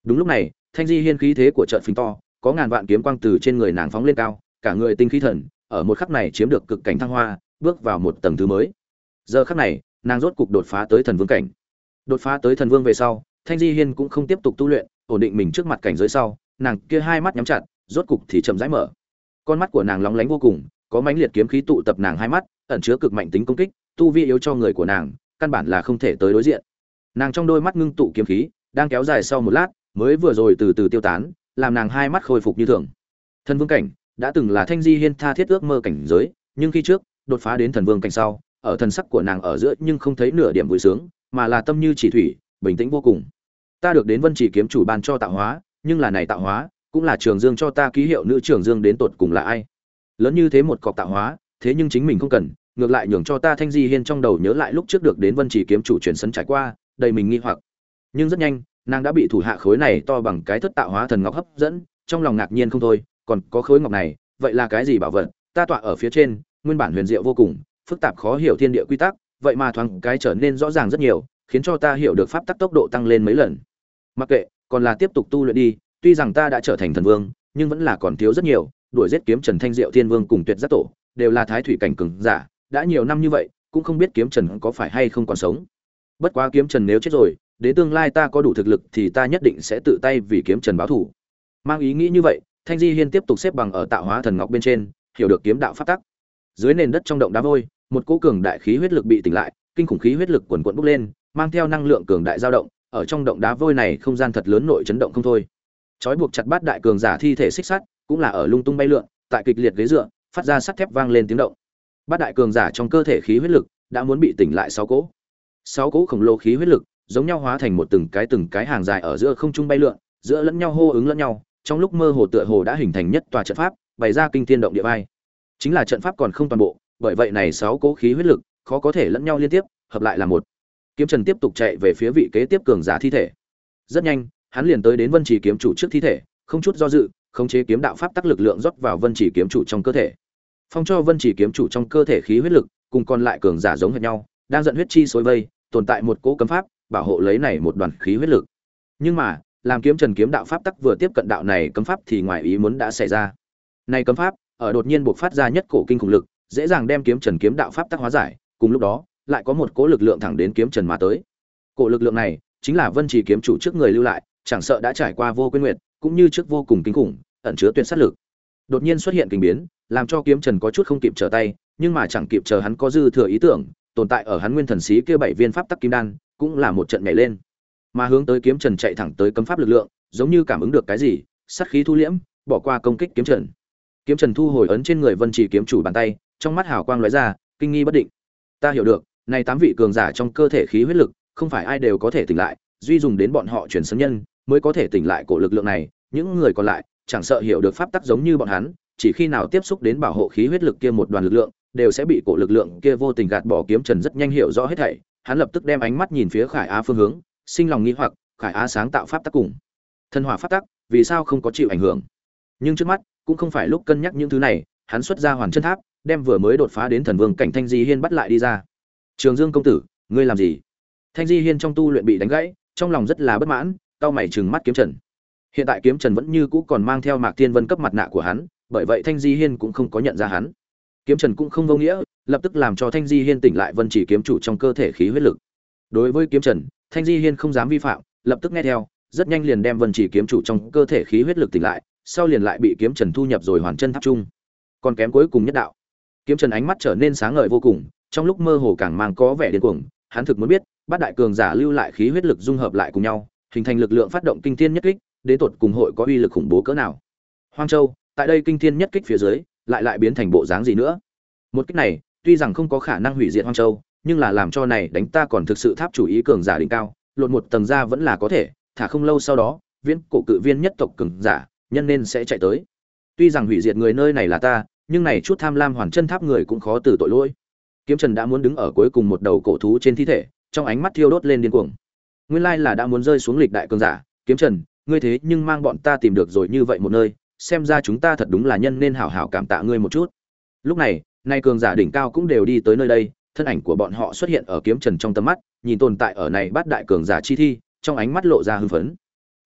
Đúng lúc này, Thanh Di Hiên khí thế của trận phình to, có ngàn vạn kiếm quang từ trên người nàng phóng lên cao, cả người tinh khí thần, ở một khắc này chiếm được cực cảnh thăng hoa, bước vào một tầng thứ mới. Giờ khắc này, nàng rốt cục đột phá tới thần vương cảnh. Đột phá tới thần vương về sau, Thanh Di Hiên cũng không tiếp tục tu luyện, ổn định mình trước mặt cảnh giới sau, nàng kia hai mắt nhắm chặt, rốt cục thì chậm rãi mở. Con mắt của nàng lóng lánh vô cùng, có mãnh liệt kiếm khí tụ tập nàng hai mắt, ẩn chứa cực mạnh tính công kích, tu vi yếu cho người của nàng, căn bản là không thể tới đối diện. Nàng trong đôi mắt ngưng tụ kiếm khí, đang kéo dài sau một lát, mới vừa rồi từ từ tiêu tán, làm nàng hai mắt khôi phục như thường. Thần vương cảnh đã từng là Thanh Di Hiên tha thiết ước mơ cảnh giới, nhưng khi trước đột phá đến thần vương cảnh sau, ở thần sắc của nàng ở giữa nhưng không thấy nửa điểm vui sướng, mà là tâm như chỉ thủy, bình tĩnh vô cùng. Ta được đến Vân Chỉ kiếm chủ ban cho tạo hóa, nhưng là này tạo hóa, cũng là Trường Dương cho ta ký hiệu nữ Trường Dương đến tột cùng là ai? Lớn như thế một cọc tạo hóa, thế nhưng chính mình không cần, ngược lại nhường cho ta Thanh Di Hiên trong đầu nhớ lại lúc trước được đến Vân Chỉ kiếm chủ chuyển sấn trải qua, đầy mình nghi hoặc. Nhưng rất nhanh, nàng đã bị thủ hạ khối này to bằng cái thất tạo hóa thần ngọc hấp dẫn, trong lòng ngạc nhiên không thôi, còn có khối ngọc này, vậy là cái gì bảo vật? Ta tọa ở phía trên, nguyên bản huyền diệu vô cùng, phức tạp khó hiểu thiên địa quy tắc, vậy mà thoáng cái trở nên rõ ràng rất nhiều, khiến cho ta hiểu được pháp tắc tốc độ tăng lên mấy lần. Mặc kệ, còn là tiếp tục tu luyện đi, tuy rằng ta đã trở thành thần vương, nhưng vẫn là còn thiếu rất nhiều, đuổi giết kiếm Trần Thanh Diệu Thiên Vương cùng Tuyệt Giác Tổ, đều là thái thủy cảnh cường giả, đã nhiều năm như vậy, cũng không biết kiếm Trần có phải hay không còn sống. Bất quá kiếm Trần nếu chết rồi, đến tương lai ta có đủ thực lực thì ta nhất định sẽ tự tay vì kiếm Trần báo thù. Mang ý nghĩ như vậy, Thanh Di Hiên tiếp tục xếp bằng ở tạo hóa thần ngọc bên trên, hiểu được kiếm đạo pháp tắc. Dưới nền đất trong động đá vôi, một cỗ cường đại khí huyết lực bị tỉnh lại, kinh khủng khí huyết lực quần quần bốc lên, mang theo năng lượng cường đại dao động, ở trong động đá vôi này không gian thật lớn nội chấn động không thôi. Chói buộc chặt bát đại cường giả thi thể xích sắt, cũng là ở lung tung bay lượn, tại kịch liệt ghế dựa, phát ra sắt thép vang lên tiếng động. Bát đại cường giả trong cơ thể khí huyết lực đã muốn bị tỉnh lại 6 cỗ. 6 cỗ khổng lồ khí huyết lực, giống nhau hóa thành một từng cái hàng dài ở giữa không trung bay lượn, giữa lẫn nhau hô ứng lẫn nhau, trong lúc mơ hồ tựa hồ đã hình thành nhất tòa trận pháp, bày ra kinh thiên động địa vai. Chính là trận pháp còn không toàn bộ, bởi vậy này 6 cỗ khí huyết lực khó có thể lẫn nhau liên tiếp, hợp lại là một. Kiếm Trần tiếp tục chạy về phía vị kế tiếp cường giả thi thể. Rất nhanh, hắn liền tới đến Vân Chỉ kiếm chủ trước thi thể, không chút do dự, khống chế kiếm đạo pháp tắc lực lượng rót vào Vân Chỉ kiếm chủ trong cơ thể. Phong cho Vân Chỉ kiếm chủ trong cơ thể khí huyết lực, cùng còn lại cường giả giống hệt nhau, đang giận huyết chi xối vây, tồn tại một cỗ cấm pháp, bảo hộ lấy này một đoàn khí huyết lực. Nhưng mà, làm kiếm Trần kiếm đạo pháp tắc vừa tiếp cận đạo này cấm pháp thì ngoài ý muốn đã xảy ra. Này cấm pháp, ở đột nhiên bộc phát ra nhất cổ kinh khủng lực, dễ dàng đem kiếm Trần kiếm đạo pháp tắc hóa giải, cùng lúc đó, lại có một cỗ lực lượng thẳng đến kiếm Trần mà tới. Cổ lực lượng này, chính là Vân Chỉ kiếm chủ trước người lưu lại, chẳng sợ đã trải qua vô quên nguyệt, cũng như trước vô cùng kinh khủng, ẩn chứa tuyệt sát lực. Đột nhiên xuất hiện kinh biến, làm cho kiếm Trần có chút không kịp trở tay, nhưng mà chẳng kịp chờ hắn có dư thừa ý tưởng, tồn tại ở hắn nguyên thần sĩ kia 7 viên pháp tắc kim đan, cũng là một trận nhảy lên. Mà hướng tới kiếm Trần chạy thẳng tới cấm pháp lực lượng, giống như cảm ứng được cái gì, sát khí thu liễm, bỏ qua công kích kiếm Trần. Kiếm Trần thu hồi ấn trên người Vân Chỉ kiếm chủ bàn tay, trong mắt hào quang lóe ra, kinh nghi bất định. Ta hiểu được, này 8 vị cường giả trong cơ thể khí huyết lực, không phải ai đều có thể tỉnh lại, duy dùng đến bọn họ chuyển sân nhân mới có thể tỉnh lại cổ lực lượng này, những người còn lại chẳng sợ hiểu được pháp tắc giống như bọn hắn, chỉ khi nào tiếp xúc đến bảo hộ khí huyết lực kia một đoàn lực lượng, đều sẽ bị cổ lực lượng kia vô tình gạt bỏ. Kiếm Trần rất nhanh hiểu rõ hết thảy, hắn lập tức đem ánh mắt nhìn phía Khải Á phương hướng, sinh lòng nghi hoặc, Khải Á sáng tạo pháp tắc cùng thân hỏa pháp tắc, vì sao không có chịu ảnh hưởng? Nhưng trước mắt cũng không phải lúc cân nhắc những thứ này, hắn xuất ra Hoàn Chân Tháp, đem vừa mới đột phá đến thần vương cảnh Thanh Di Hiên bắt lại đi ra. Trường Dương công tử, ngươi làm gì? Thanh Di Hiên trong tu luyện bị đánh gãy, trong lòng rất là bất mãn, cau mày trừng mắt Kiếm Trần. Hiện tại Kiếm Trần vẫn như cũ còn mang theo Mạc Tiên Vân cấp mặt nạ của hắn, bởi vậy Thanh Di Hiên cũng không có nhận ra hắn. Kiếm Trần cũng không vô nghĩa, lập tức làm cho Thanh Di Hiên tỉnh lại Vân Chỉ kiếm chủ trong cơ thể khí huyết lực. Đối với Kiếm Trần, Thanh Di Hiên không dám vi phạm, lập tức nghe theo, rất nhanh liền đem Vân Chỉ kiếm chủ trong cơ thể khí huyết lực tỉnh lại, sau liền lại bị Kiếm Trần thu nhập rồi Hoàn Chân Tháp chung. Còn kém cuối cùng nhất đạo. Kiếm Trần ánh mắt trở nên sáng ngời vô cùng, trong lúc mơ hồ càng mang có vẻ điên cuồng, hắn thực muốn biết, bát đại cường giả lưu lại khí huyết lực dung hợp lại cùng nhau, hình thành lực lượng phát động kinh thiên nhất kích, đến tột cùng hội có uy lực khủng bố cỡ nào. Hoang Châu, tại đây kinh thiên nhất kích phía dưới, lại biến thành bộ dáng gì nữa? Một kích này, tuy rằng không có khả năng hủy diệt Hoang Châu, nhưng là làm cho này đánh ta còn thực sự tháp chủ ý cường giả đỉnh cao, lột một tầng ra vẫn là có thể, thả không lâu sau đó, viễn cổ cự viên nhất tộc cường giả, nhân nên sẽ chạy tới. Tuy rằng hủy diệt người nơi này là ta, nhưng này chút tham lam Hoàn Chân Tháp người cũng khó từ tội lỗi. Kiếm Trần đã muốn đứng ở cuối cùng một đầu cổ thú trên thi thể, trong ánh mắt thiêu đốt lên điên cuồng. Nguyên lai là đã muốn rơi xuống lịch đại cường giả, Kiếm Trần, ngươi thế nhưng mang bọn ta tìm được rồi như vậy một nơi, xem ra chúng ta thật đúng là nhân nên hảo hảo cảm tạ ngươi một chút. Lúc này, nay cường giả đỉnh cao cũng đều đi tới nơi đây, thân ảnh của bọn họ xuất hiện ở Kiếm Trần trong tầm mắt, nhìn tồn tại ở này bát đại cường giả chi thi, trong ánh mắt lộ ra hưng phấn.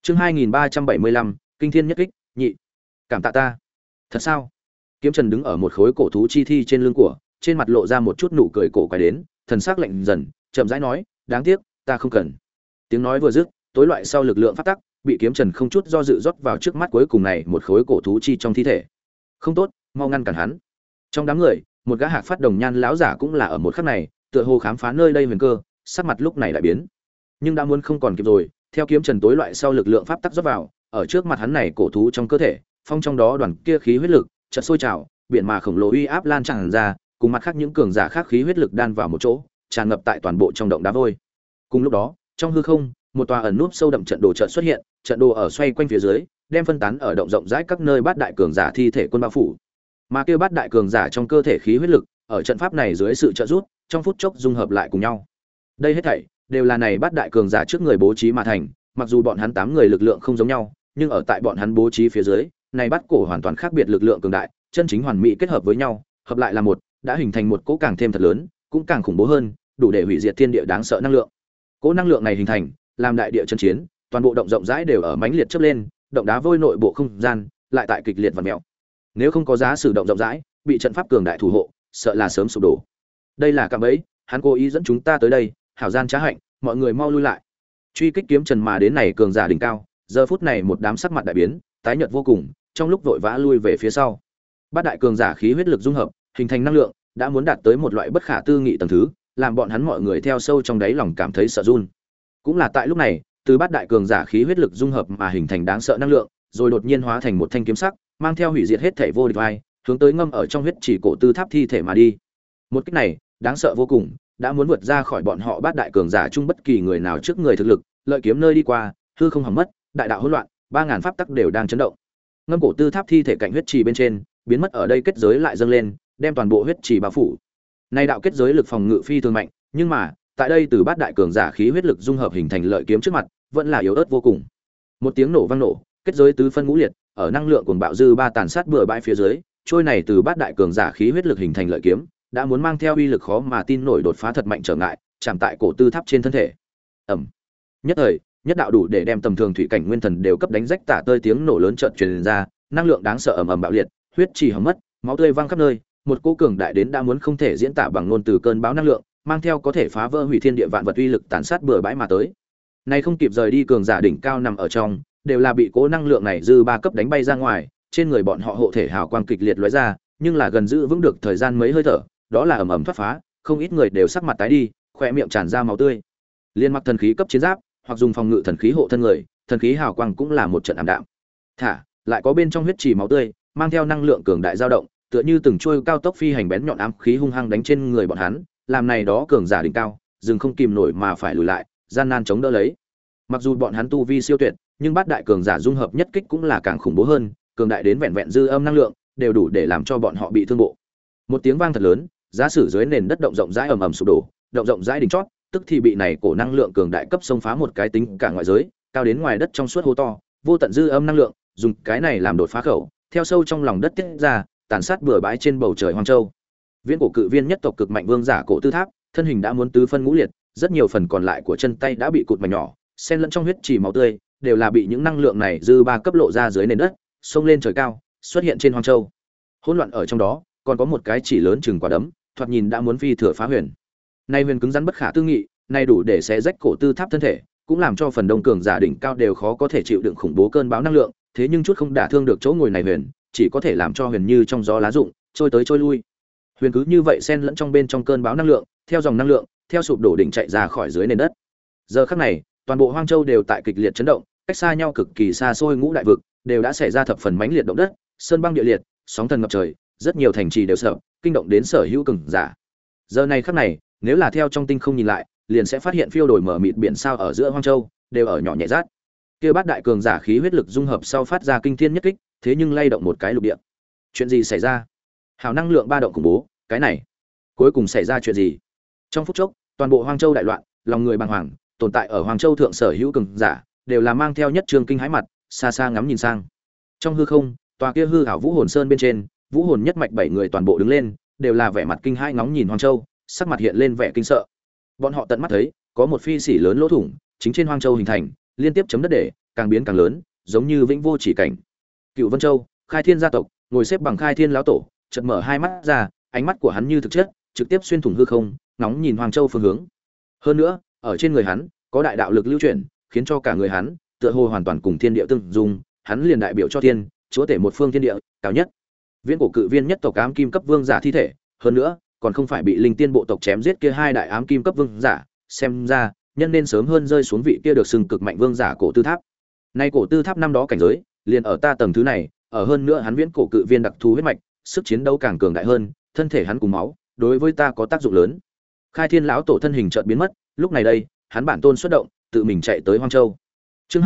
Chương 2375, Kinh thiên nhất kích, nhị. Cảm tạ ta. Thật sao? Kiếm Trần đứng ở một khối cổ thú chi thi trên lưng của, trên mặt lộ ra một chút nụ cười cổ quái đến, thần sắc lạnh dần, chậm rãi nói, đáng tiếc, ta không cần. Tiếng nói vừa dứt, tối loại sau lực lượng phát tắc, bị Kiếm Trần không chút do dự rót vào trước mắt cuối cùng này một khối cổ thú chi trong thi thể. Không tốt, mau ngăn cản hắn. Trong đám người, một gã hạc phát đồng nhan lão giả cũng là ở một khắc này, tựa hồ khám phá nơi đây huyền cơ, sắc mặt lúc này lại biến. Nhưng đã muốn không còn kịp rồi, theo Kiếm Trần tối loại sau lực lượng pháp tắc rót vào, ở trước mặt hắn này cổ thú trong cơ thể, phong trong đó đoàn kia khí huyết lực chợt sôi trào, biển mà khổng lồ uy áp lan tràn ra, cùng mặt khác những cường giả khác khí huyết lực đan vào một chỗ, tràn ngập tại toàn bộ trong động đá vôi. Cùng lúc đó, trong hư không, một tòa ẩn núp sâu đậm trận đồ chợt xuất hiện, trận đồ ở xoay quanh phía dưới, đem phân tán ở động rộng rãi các nơi bát đại cường giả thi thể quân bao phủ. Mà kia bát đại cường giả trong cơ thể khí huyết lực, ở trận pháp này dưới sự trợ giúp, trong phút chốc dung hợp lại cùng nhau. Đây hết thảy đều là này bát đại cường giả trước người bố trí mà thành, mặc dù bọn hắn 8 người lực lượng không giống nhau, nhưng ở tại bọn hắn bố trí phía dưới, này bát cổ hoàn toàn khác biệt lực lượng cường đại, chân chính hoàn mỹ kết hợp với nhau, hợp lại là một, đã hình thành một cỗ càng thêm thật lớn, cũng càng khủng bố hơn, đủ để hủy diệt thiên địa đáng sợ năng lượng. Cỗ năng lượng này hình thành, làm đại địa chân chiến, toàn bộ động rộng rãi đều ở mãnh liệt chớp lên, động đá vôi nội bộ không gian lại tại kịch liệt vặn mèo. Nếu không có giá sử động rộng rãi, bị trận pháp cường đại thủ hộ, sợ là sớm sụp đổ. Đây là cạm bẫy, hắn cố ý dẫn chúng ta tới đây, hảo gian trá hạnh, mọi người mau lui lại. Truy kích Kiếm Trần mà đến này cường giả đỉnh cao, giờ phút này một đám sắc mặt đại biến, tái nhợt vô cùng, trong lúc vội vã lui về phía sau. Bát đại cường giả khí huyết lực dung hợp, hình thành năng lượng, đã muốn đạt tới một loại bất khả tư nghị tầng thứ, làm bọn hắn mọi người theo sâu trong đáy lòng cảm thấy sợ run. Cũng là tại lúc này, từ bát đại cường giả khí huyết lực dung hợp mà hình thành đáng sợ năng lượng, rồi đột nhiên hóa thành một thanh kiếm sắc, mang theo hủy diệt hết thảy vô địch vai, hướng tới ngâm ở trong huyết chỉ cổ tư tháp thi thể mà đi. Một kích này, đáng sợ vô cùng, đã muốn vượt ra khỏi bọn họ bát đại cường giả chung bất kỳ người nào trước người thực lực, lợi kiếm nơi đi qua, hư không hỏng mất, đại đạo hỗn loạn, 3000 pháp tắc đều đang chấn động. Ngâm cổ tư tháp thi thể cạnh huyết trì bên trên, biến mất ở đây kết giới lại dâng lên, đem toàn bộ huyết trì bao phủ. Nay đạo kết giới lực phòng ngự phi thường mạnh, nhưng mà, tại đây từ bát đại cường giả khí huyết lực dung hợp hình thành lợi kiếm trước mặt, vẫn là yếu ớt vô cùng. Một tiếng nổ vang nổ, kết giới tứ phân ngũ liệt, ở năng lượng cuồng bạo dư ba tàn sát bừa bãi phía dưới, trôi này từ bát đại cường giả khí huyết lực hình thành lợi kiếm, đã muốn mang theo uy lực khó mà tin nổi đột phá thật mạnh trở ngại, chạm tại cổ tư tháp trên thân thể. Ầm. Nhất thời, nhất đạo đủ để đem tầm thường thủy cảnh nguyên thần đều cấp đánh rách tả tơi tiếng nổ lớn chợt truyền ra, năng lượng đáng sợ ầm ầm bạo liệt, huyết trì hỏng mất, máu tươi văng khắp nơi, một cỗ cường đại đến đã muốn không thể diễn tả bằng ngôn từ cơn bão năng lượng, mang theo có thể phá vỡ hủy thiên địa vạn vật uy lực tàn sát bừa bãi mà tới. Nay không kịp rời đi cường giả đỉnh cao nằm ở trong, đều là bị cỗ năng lượng này dư ba cấp đánh bay ra ngoài, trên người bọn họ hộ thể hào quang kịch liệt lóe ra, nhưng là gần giữ vững được thời gian mấy hơi thở, đó là ầm ầm thoát phá, không ít người đều sắc mặt tái đi, khóe miệng tràn ra máu tươi. Liên mặc thần khí cấp chiến giáp, hoặc dùng phòng ngự thần khí hộ thân người, thần khí hào quang cũng là một trận ảm đạm. Thả, lại có bên trong huyết trì máu tươi, mang theo năng lượng cường đại dao động, tựa như từng trôi cao tốc phi hành bén nhọn ám khí hung hăng đánh trên người bọn hắn, làm này đó cường giả đỉnh cao, dừng không kìm nổi mà phải lùi lại, gian nan chống đỡ lấy. Mặc dù bọn hắn tu vi siêu tuyệt, nhưng bát đại cường giả dung hợp nhất kích cũng là càng khủng bố hơn, cường đại đến vẹn vẹn dư âm năng lượng, đều đủ để làm cho bọn họ bị thương bộ. Một tiếng vang thật lớn, giá sử dưới nền đất động rộng rãi ầm ầm sụp đổ, động rộng rãi đỉnh chót, tức thì bị này cổ năng lượng cường đại cấp xông phá một cái tính cả ngoại giới, cao đến ngoài đất trong suốt hố to, vô tận dư âm năng lượng, dùng cái này làm đột phá khẩu, theo sâu trong lòng đất tiết ra, tàn sát bừa bãi trên bầu trời hoang châu. Viễn cổ cự viên nhất tộc cực mạnh vương giả cổ tư tháp, thân hình đã muốn tứ phân ngũ liệt, rất nhiều phần còn lại của chân tay đã bị cụt mảnh nhỏ, xen lẫn trong huyết trì máu tươi, đều là bị những năng lượng này dư ba cấp lộ ra dưới nền đất, xông lên trời cao, xuất hiện trên hoang châu. Hỗn loạn ở trong đó, còn có một cái chỉ lớn chừng quả đấm, thoạt nhìn đã muốn phi thừa phá huyền. Nay huyền cứng rắn bất khả tư nghị, nay đủ để xé rách cổ tư tháp thân thể, cũng làm cho phần đông cường giả đỉnh cao đều khó có thể chịu đựng khủng bố cơn bão năng lượng, thế nhưng chút không đả thương được chỗ ngồi này huyền, chỉ có thể làm cho huyền như trong gió lá rụng, trôi tới trôi lui. Huyền cứ như vậy xen lẫn trong bên trong cơn bão năng lượng, theo dòng năng lượng, theo sụp đổ đỉnh chạy ra khỏi dưới nền đất. Giờ khắc này, toàn bộ hoang châu đều tại kịch liệt chấn động, cách xa nhau cực kỳ xa xôi ngũ đại vực, đều đã xảy ra thập phần mãnh liệt động đất, sơn băng địa liệt, sóng thần ngập trời, rất nhiều thành trì đều sợ, kinh động đến sở hữu cường giả. Giờ này khắc này, nếu là theo trong tinh không nhìn lại, liền sẽ phát hiện phiêu đổi mở mịt biển sao ở giữa hoang châu, đều ở nhỏ nhẹ rát. Kia bát đại cường giả khí huyết lực dung hợp sau phát ra kinh thiên nhất kích, thế nhưng lay động một cái lục địa. Chuyện gì xảy ra? Hào năng lượng ba động khủng bố, cái này, cuối cùng xảy ra chuyện gì? Trong phút chốc, toàn bộ hoang châu đại loạn, lòng người bàng hoàng, tồn tại ở hoang châu thượng sở hữu cường giả, đều là mang theo nhất trường kinh hãi mặt, xa xa ngắm nhìn sang. Trong hư không, tòa kia hư ảo vũ hồn sơn bên trên, vũ hồn nhất mạch 7 người toàn bộ đứng lên, đều là vẻ mặt kinh hãi ngóng nhìn hoang châu, sắc mặt hiện lên vẻ kinh sợ. Bọn họ tận mắt thấy, có một phi xỉ lớn lỗ thủng, chính trên hoang châu hình thành, liên tiếp chấm đất để, càng biến càng lớn, giống như vĩnh vô chỉ cảnh. Cựu Vân Châu, Khai Thiên gia tộc, ngồi xếp bằng Khai Thiên lão tổ, chợt mở hai mắt ra, ánh mắt của hắn như thực chất, trực tiếp xuyên thủng hư không, ngóng nhìn Hoàng Châu phương hướng. Hơn nữa, ở trên người hắn có đại đạo lực lưu chuyển, khiến cho cả người hắn tựa hồ hoàn toàn cùng thiên địa tương dung, hắn liền đại biểu cho thiên, chúa tể một phương thiên địa cao nhất. Viễn cổ cự viên nhất tộc ám kim cấp vương giả thi thể, hơn nữa, còn không phải bị linh tiên bộ tộc chém giết kia hai đại ám kim cấp vương giả, xem ra, nhân nên sớm hơn rơi xuống vị kia được xưng cực mạnh vương giả cổ tư tháp. Nay cổ tư tháp năm đó cảnh giới, liền ở ta tầng thứ này, ở hơn nữa hắn viễn cổ cự viên đặc thù huyết mạch, sức chiến đấu càng cường đại hơn, thân thể hắn cùng máu, đối với ta có tác dụng lớn. Khai Thiên lão tổ thân hình chợt biến mất, lúc này đây, hắn bản tôn xuất động, tự mình chạy tới Hoang Châu. Chương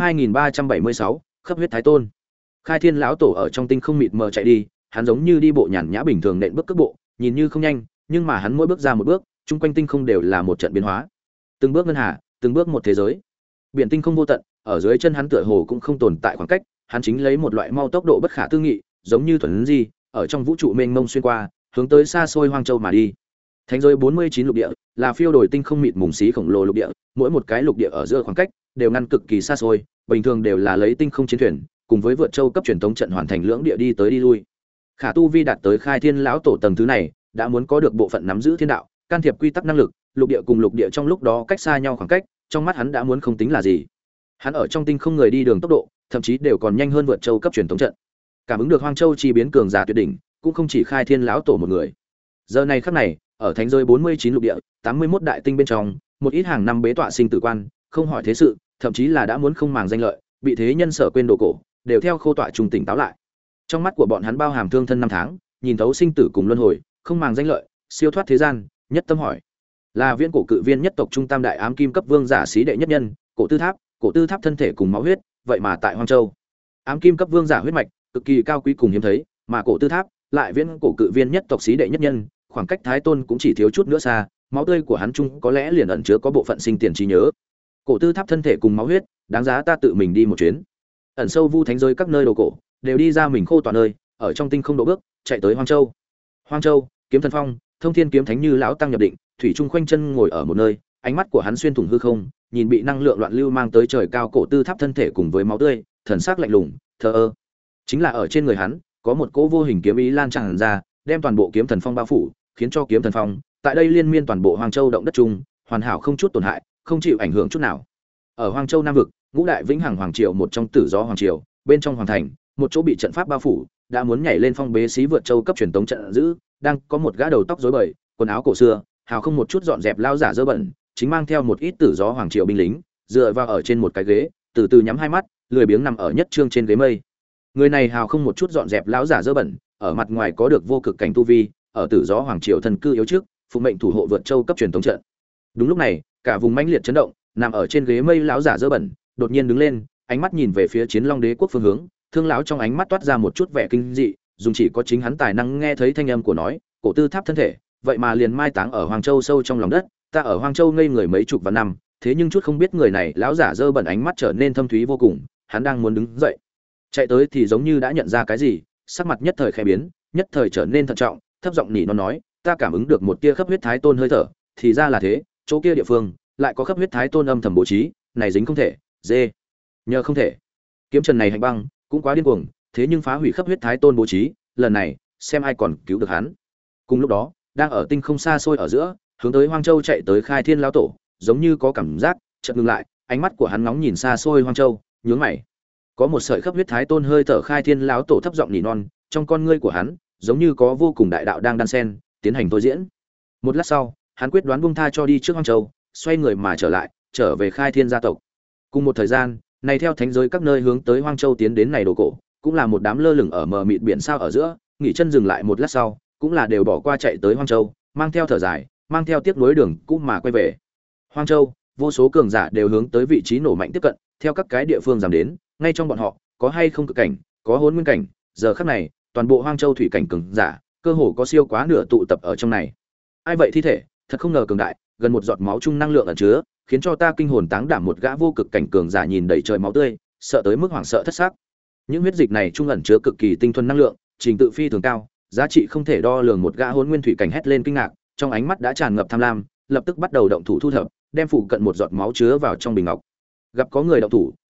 2376, Khắp huyết thái tôn. Khai Thiên lão tổ ở trong tinh không mịt mờ chạy đi, hắn giống như đi bộ nhàn nhã bình thường nện bước cước bộ, nhìn như không nhanh, nhưng mà hắn mỗi bước ra một bước, chung quanh tinh không đều là một trận biến hóa. Từng bước ngân hà, từng bước một thế giới. Biển tinh không vô tận, ở dưới chân hắn tựa hồ cũng không tồn tại khoảng cách, hắn chính lấy một loại mau tốc độ bất khả tư nghị, giống như thuần di, ở trong vũ trụ mênh mông xuyên qua, hướng tới xa xôi Hoang Châu mà đi. Thánh giới 49 lục địa, là phiêu đổi tinh không mịt mùng xí khổng lồ lục địa, mỗi một cái lục địa ở giữa khoảng cách đều ngăn cực kỳ xa xôi, bình thường đều là lấy tinh không chiến thuyền, cùng với vượt châu cấp truyền thống trận hoàn thành lưỡng địa đi tới đi lui. Khả tu vi đạt tới Khai Thiên lão tổ tầng thứ này, đã muốn có được bộ phận nắm giữ thiên đạo, can thiệp quy tắc năng lực, lục địa cùng lục địa trong lúc đó cách xa nhau khoảng cách, trong mắt hắn đã muốn không tính là gì. Hắn ở trong tinh không người đi đường tốc độ, thậm chí đều còn nhanh hơn vượt châu cấp truyền thống trận. Cảm ứng được Hoang Châu chi biến cường giả tuyệt đỉnh, cũng không chỉ Khai Thiên lão tổ một người. Giờ này khắc này, ở thánh giới 49 lục địa, 81 đại tinh bên trong, một ít hàng năm bế tọa sinh tử quan, không hỏi thế sự, thậm chí là đã muốn không màng danh lợi, bị thế nhân sở quên đồ cổ, đều theo khô tọa trùng tỉnh táo lại. Trong mắt của bọn hắn bao hàm thương thân năm tháng, nhìn thấu sinh tử cùng luân hồi, không màng danh lợi, siêu thoát thế gian, nhất tâm hỏi. Là viễn cổ cự viên nhất tộc trung tam đại ám kim cấp vương giả xí đệ nhất nhân, cổ tư tháp thân thể cùng máu huyết, vậy mà tại Hoang Châu. Ám kim cấp vương giả huyết mạch, cực kỳ cao quý cùng hiếm thấy, mà cổ tư tháp lại viễn cổ cự viên nhất tộc xí đệ nhất nhân, khoảng cách thái tôn cũng chỉ thiếu chút nữa xa, máu tươi của hắn chung có lẽ liền ẩn chứa có bộ phận sinh tiền trí nhớ. Cổ tư tháp thân thể cùng máu huyết, đáng giá ta tự mình đi một chuyến. Ẩn sâu vu thánh giới các nơi đồ cổ, đều đi ra mình khô toàn nơi, ở trong tinh không độ bước, chạy tới Hoang Châu. Hoang Châu, Kiếm Thần Phong, Thông Thiên kiếm thánh như lão tăng nhập định, thủy trung khoanh chân ngồi ở một nơi, ánh mắt của hắn xuyên thủng hư không, nhìn bị năng lượng loạn lưu mang tới trời cao cổ tư tháp thân thể cùng với máu tươi, thần sắc lạnh lùng, thờ ơ. Chính là ở trên người hắn, có một cỗ vô hình kiếm ý lan tràn ra, đem toàn bộ Kiếm Thần Phong bao phủ, khiến cho Kiếm Thần Phong tại đây liên miên toàn bộ Hoang Châu động đất chung, hoàn hảo không chút tổn hại, không chịu ảnh hưởng chút nào. Ở Hoang Châu Nam vực, ngũ đại vĩnh hằng hoàng triều một trong Tử Gió hoàng triều, bên trong hoàng thành, một chỗ bị trận pháp bao phủ, đã muốn nhảy lên phong bế xí vượt châu cấp truyền tống trận giữ, đang có một gã đầu tóc rối bời, quần áo cổ xưa, hào không một chút dọn dẹp lao giả dơ bẩn, chính mang theo một ít Tử Gió hoàng triều binh lính, dựa vào ở trên một cái ghế, từ từ nhắm hai mắt, lười biếng nằm ở nhất trương trên ghế mây. Người này hào không một chút dọn dẹp lão giả dơ bẩn, ở mặt ngoài có được vô cực cảnh tu vi, ở Tử Gió hoàng triều thần cư yếu trước, phụ mệnh thủ hộ vượt châu cấp truyền tống trận. Đúng lúc này, cả vùng mãnh liệt chấn động, nằm ở trên ghế mây lão giả dơ bẩn, đột nhiên đứng lên, ánh mắt nhìn về phía Chiến Long Đế quốc phương hướng, thương lão trong ánh mắt toát ra một chút vẻ kinh dị, dùng chỉ có chính hắn tài năng nghe thấy thanh âm của nói, cổ tư tháp thân thể, vậy mà liền mai táng ở Hoang Châu sâu trong lòng đất, ta ở Hoang Châu ngây người mấy chục vạn năm, thế nhưng chút không biết người này lão giả dơ bẩn ánh mắt trở nên thâm thúy vô cùng, hắn đang muốn đứng dậy, chạy tới thì giống như đã nhận ra cái gì, sắc mặt nhất thời khẽ biến, nhất thời trở nên thận trọng, thấp giọng nỉ nó nói, ta cảm ứng được một tia khắp huyết thái tôn hơi thở, thì ra là thế, chỗ kia địa phương lại có khắp huyết thái tôn âm thầm bố trí, này dính không thể, dê, nhờ không thể. Kiếm trần này hành băng, cũng quá điên cuồng, thế nhưng phá hủy khắp huyết thái tôn bố trí, lần này, xem ai còn cứu được hắn. Cùng lúc đó, đang ở tinh không xa xôi ở giữa, hướng tới Hoang Châu chạy tới Khai Thiên lão tổ, giống như có cảm giác, chợt ngừng lại, ánh mắt của hắn ngóng nhìn xa xôi Hoang Châu, nhướng mày. Có một sợi khắp huyết thái tôn hơi thở Khai Thiên lão tổ thấp giọng nỉ non, trong con ngươi của hắn, giống như có vô cùng đại đạo đang đan xen, tiến hành thôi diễn. Một lát sau, hắn quyết đoán buông tha cho đi trước Hoang Châu, xoay người mà trở về Khai Thiên gia tộc. Cùng một thời gian, này theo thánh giới các nơi hướng tới Hoang Châu tiến đến này đồ cổ, cũng là một đám lơ lửng ở mờ mịt biển sao ở giữa, nghỉ chân dừng lại một lát sau, cũng là đều bỏ qua chạy tới Hoang Châu, mang theo thở dài, mang theo tiếc nuối đường cũ mà quay về. Hoang Châu, vô số cường giả đều hướng tới vị trí nổ mạnh tiếp cận, theo các cái địa phương giảm đến, ngay trong bọn họ, có hay không cực cảnh, có hỗn nguyên cảnh, giờ khắc này, toàn bộ Hoang Châu thủy cảnh cường giả, cơ hồ có siêu quá nửa tụ tập ở trong này. Ai vậy thi thể, thật không ngờ cường đại, gần một giọt máu chung năng lượng ẩn chứa, khiến cho ta kinh hồn táng đảm một gã vô cực cảnh cường giả nhìn đầy trời máu tươi, sợ tới mức hoảng sợ thất xác. Những huyết dịch này trung ẩn chứa cực kỳ tinh thuần năng lượng, trình tự phi thường cao, giá trị không thể đo lường. Một gã hỗn nguyên thủy cảnh hét lên kinh ngạc, trong ánh mắt đã tràn ngập tham lam, lập tức bắt đầu động thủ thu thập, đem phụ cận một giọt máu chứa vào trong bình ngọc. Gặp có người động thủ,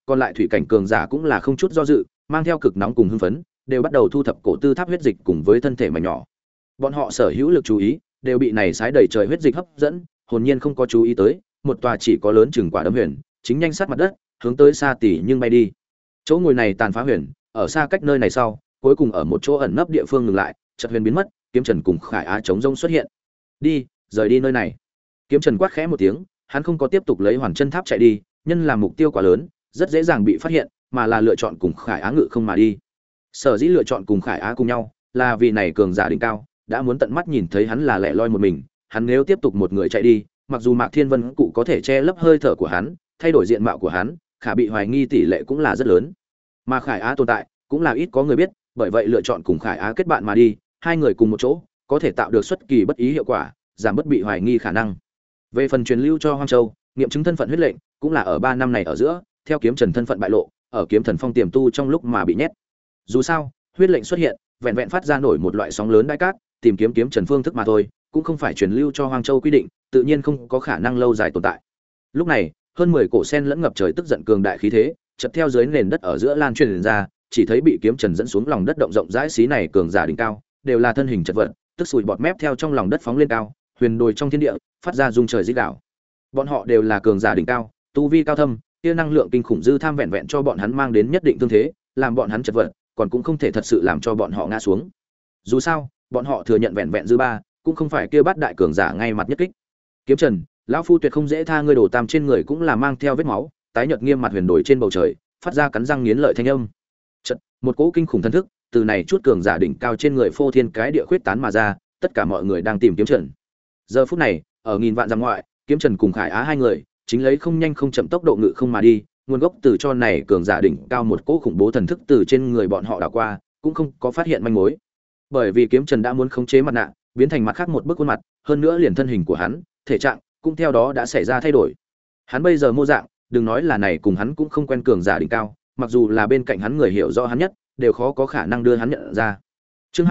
còn lại thủy cảnh cường giả cũng là không chút do dự, mang theo cực nóng cùng hưng phấn, đều bắt đầu thu thập cổ tư tháp huyết dịch cùng với thân thể mảnh nhỏ. Bọn họ sở hữu lực chú ý đều bị này sái đầy trời huyết dịch hấp dẫn, hồn nhiên không có chú ý tới, một tòa chỉ có lớn chừng quả đấm huyền, chính nhanh sát mặt đất, hướng tới xa tỷ nhưng bay đi. Chỗ ngồi này tàn phá huyền, ở xa cách nơi này sau, cuối cùng ở một chỗ ẩn nấp địa phương ngừng lại, chợt huyền biến mất, Kiếm Trần cùng Khải Á chống rông xuất hiện. Đi, rời đi nơi này. Kiếm Trần quát khẽ một tiếng, hắn không có tiếp tục lấy Hoàn Chân Tháp chạy đi, nhân làm mục tiêu quá lớn, rất dễ dàng bị phát hiện, mà là lựa chọn cùng Khải Á ngự không mà đi. Sở dĩ lựa chọn cùng Khải Á cùng nhau, là vì này cường giả đỉnh cao, đã muốn tận mắt nhìn thấy hắn là lẻ loi một mình, hắn nếu tiếp tục một người chạy đi, mặc dù Mạc Thiên Vân cụ có thể che lấp hơi thở của hắn, thay đổi diện mạo của hắn, khả bị hoài nghi tỷ lệ cũng là rất lớn. Mà Khải Á tồn tại, cũng là ít có người biết, bởi vậy lựa chọn cùng Khải Á kết bạn mà đi, hai người cùng một chỗ, có thể tạo được xuất kỳ bất ý hiệu quả, giảm bất bị hoài nghi khả năng. Về phần truyền lưu cho Hoang Châu, nghiệm chứng thân phận huyết lệnh, cũng là ở 3 năm này ở giữa, theo Kiếm Trần thân phận bại lộ, ở Kiếm Thần Phong tiềm tu trong lúc mà bị nhét. Dù sao, huyết lệnh xuất hiện, vẹn vẹn phát ra nổi một loại sóng lớn đại cát, tìm kiếm Kiếm Trần phương thức mà thôi, cũng không phải truyền lưu cho Hoang Châu quy định, tự nhiên không có khả năng lâu dài tồn tại. Lúc này, hơn 10 cổ sen lẫn ngập trời tức giận cường đại khí thế, chợt theo dưới nền đất ở giữa lan truyền ra, chỉ thấy bị Kiếm Trần dẫn xuống lòng đất động rộng rãi xí này cường giả đỉnh cao, đều là thân hình chật vật, tức sùi bọt mép theo trong lòng đất phóng lên cao, huyền đồi trong thiên địa, phát ra rung trời rít đảo. Bọn họ đều là cường giả đỉnh cao, tu vi cao thâm, kia năng lượng kinh khủng dư tham vẹn vẹn cho bọn hắn mang đến nhất định thương thế, làm bọn hắn chật vật, còn cũng không thể thật sự làm cho bọn họ ngã xuống. Dù sao, bọn họ thừa nhận vẹn vẹn dư ba, cũng không phải kia bát đại cường giả ngay mặt nhất kích. Kiếm Trần, lão phu tuyệt không dễ tha ngươi, đổ tam trên người cũng là mang theo vết máu, tái nhợt nghiêm mặt huyền đổi trên bầu trời, phát ra cắn răng nghiến lợi thanh âm. Chợt, một cỗ kinh khủng thần thức từ này chút cường giả đỉnh cao trên người phô thiên cái địa khuyết tán mà ra, tất cả mọi người đang tìm Kiếm Trần. Giờ phút này, ở nghìn vạn dặm ngoại, Kiếm Trần cùng Khải Á hai người chính lấy không nhanh không chậm tốc độ ngự không mà đi, nguồn gốc từ cho này cường giả đỉnh cao một cỗ khủng bố thần thức từ trên người bọn họ đảo qua, cũng không có phát hiện manh mối. Bởi vì Kiếm Trần đã muốn khống chế mặt nạ, biến thành mặt khác một bức khuôn mặt, hơn nữa liền thân hình của hắn, thể trạng cũng theo đó đã xảy ra thay đổi. Hắn bây giờ mô dạng, đừng nói là này cùng hắn cũng không quen cường giả đỉnh cao, mặc dù là bên cạnh hắn người hiểu rõ hắn nhất, đều khó có khả năng đưa hắn nhận ra. Chương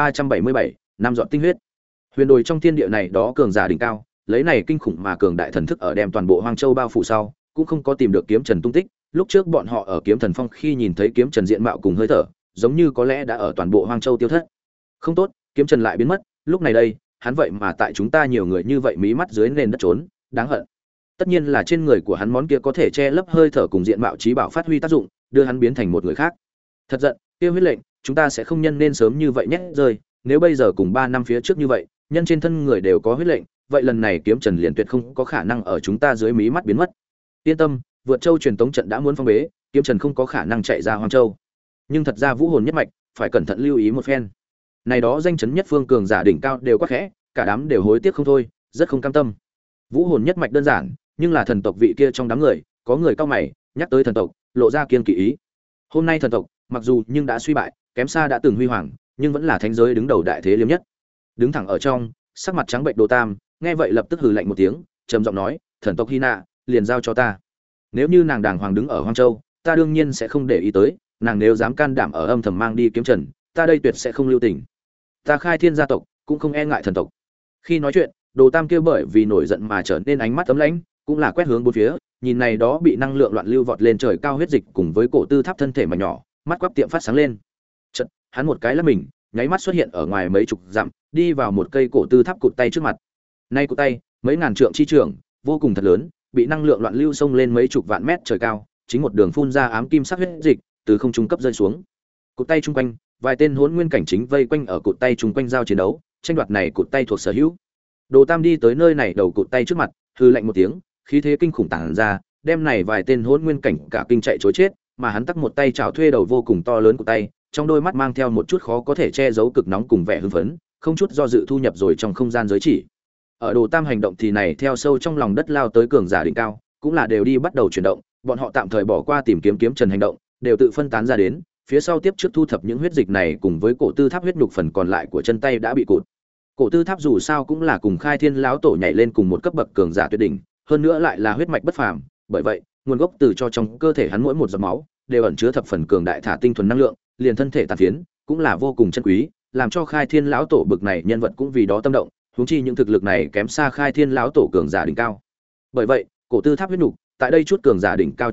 2377, năm dọn tinh huyết. Huyền đồi trong thiên địa này đó cường giả đỉnh cao, lấy này kinh khủng mà cường đại thần thức ở đem toàn bộ Hoang Châu bao phủ sau, cũng không có tìm được Kiếm Trần tung tích. Lúc trước bọn họ ở Kiếm Thần Phong khi nhìn thấy Kiếm Trần diện mạo cùng hơi thở, giống như có lẽ đã ở toàn bộ Hoang Châu tiêu thất. Không tốt, Kiếm Trần lại biến mất, lúc này đây, hắn vậy mà tại chúng ta nhiều người như vậy mí mắt dưới nền đất trốn, đáng hận. Tất nhiên là trên người của hắn món kia có thể che lấp hơi thở cùng diện mạo trí bảo phát huy tác dụng, đưa hắn biến thành một người khác. Thật giận, kia huyết lệnh, chúng ta sẽ không nhân nên sớm như vậy nhét rơi, nếu bây giờ cùng 3 năm phía trước như vậy, nhân trên thân người đều có huyết lệnh, vậy lần này Kiếm Trần liền tuyệt không có khả năng ở chúng ta dưới mí mắt biến mất. Yên tâm, vượt châu truyền tống trận đã muốn phong bế, Kiếm Trần không có khả năng chạy ra Hoang Châu. Nhưng thật ra vũ hồn nhất mạch, phải cẩn thận lưu ý một phen. Này đó danh chấn nhất phương cường giả đỉnh cao đều quá khẽ, cả đám đều hối tiếc không thôi, rất không cam tâm. Vũ hồn nhất mạch đơn giản, nhưng là thần tộc vị kia trong đám người, có người cao mày, nhắc tới thần tộc, lộ ra kiên kỵ ý. Hôm nay thần tộc, mặc dù nhưng đã suy bại, kém xa đã từng huy hoàng, nhưng vẫn là thánh giới đứng đầu đại thế liêm nhất. Đứng thẳng ở trong, sắc mặt trắng bệnh Đồ Tam, nghe vậy lập tức hừ lạnh một tiếng, trầm giọng nói, thần tộc Hy Nạ, liền giao cho ta. Nếu như nàng đàng hoàng đứng ở Hoang Châu, ta đương nhiên sẽ không để ý tới, nàng nếu dám can đảm ở âm thầm mang đi Kiếm Trần, ta đây tuyệt sẽ không lưu tình. Ta Khai Thiên gia tộc cũng không e ngại thần tộc. Khi nói chuyện, Đồ Tam kêu bởi vì nổi giận mà trở nên ánh mắt ấm lãnh, cũng là quét hướng bốn phía, nhìn này đó bị năng lượng loạn lưu vọt lên trời cao huyết dịch cùng với cổ tư tháp thân thể mà nhỏ, mắt quắp tiệm phát sáng lên. Chợt, hắn một cái lắc mình, nháy mắt xuất hiện ở ngoài mấy chục dặm, đi vào một cây cổ tư tháp cụt tay trước mặt. Nay cụt tay, mấy ngàn trượng chi trường, vô cùng thật lớn, bị năng lượng loạn lưu xông lên mấy chục vạn mét trời cao, chính một đường phun ra ám kim sắc huyết dịch, từ không trung cấp rơi xuống. Cụt tay trung quanh, vài tên hỗn nguyên cảnh chính vây quanh ở cụt tay trung quanh giao chiến đấu, tranh đoạt này cụt tay thuộc sở hữu. Đồ Tam đi tới nơi này đầu cụt tay trước mặt, hừ lạnh một tiếng, khí thế kinh khủng tản ra, đem này vài tên hỗn nguyên cảnh cả kinh chạy trối chết, mà hắn tắc một tay chảo thuê đầu vô cùng to lớn của tay, trong đôi mắt mang theo một chút khó có thể che giấu cực nóng cùng vẻ hưng phấn, không chút do dự thu nhập rồi trong không gian giới chỉ. Ở Đồ Tam hành động thì này theo sâu trong lòng đất lao tới cường giả đỉnh cao, cũng là đều đi bắt đầu chuyển động, bọn họ tạm thời bỏ qua tìm kiếm Kiếm Trần hành động, đều tự phân tán ra đến, phía sau tiếp trước thu thập những huyết dịch này cùng với cổ tư tháp huyết nhục phần còn lại của chân tay đã bị cụt. Cổ tư tháp dù sao cũng là cùng Khai Thiên lão tổ nhảy lên cùng một cấp bậc cường giả tuyệt đỉnh, hơn nữa lại là huyết mạch bất phàm, bởi vậy, nguồn gốc từ cho trong cơ thể hắn mỗi một giọt máu đều ẩn chứa thập phần cường đại thả tinh thuần năng lượng, liền thân thể tàn phiến cũng là vô cùng chân quý, làm cho Khai Thiên lão tổ bực này nhân vật cũng vì đó tâm động, huống chi những thực lực này kém xa Khai Thiên lão tổ cường giả đỉnh cao. Bởi vậy, cổ tư tháp huyết nhục tại đây chút cường giả đỉnh cao trong mắt,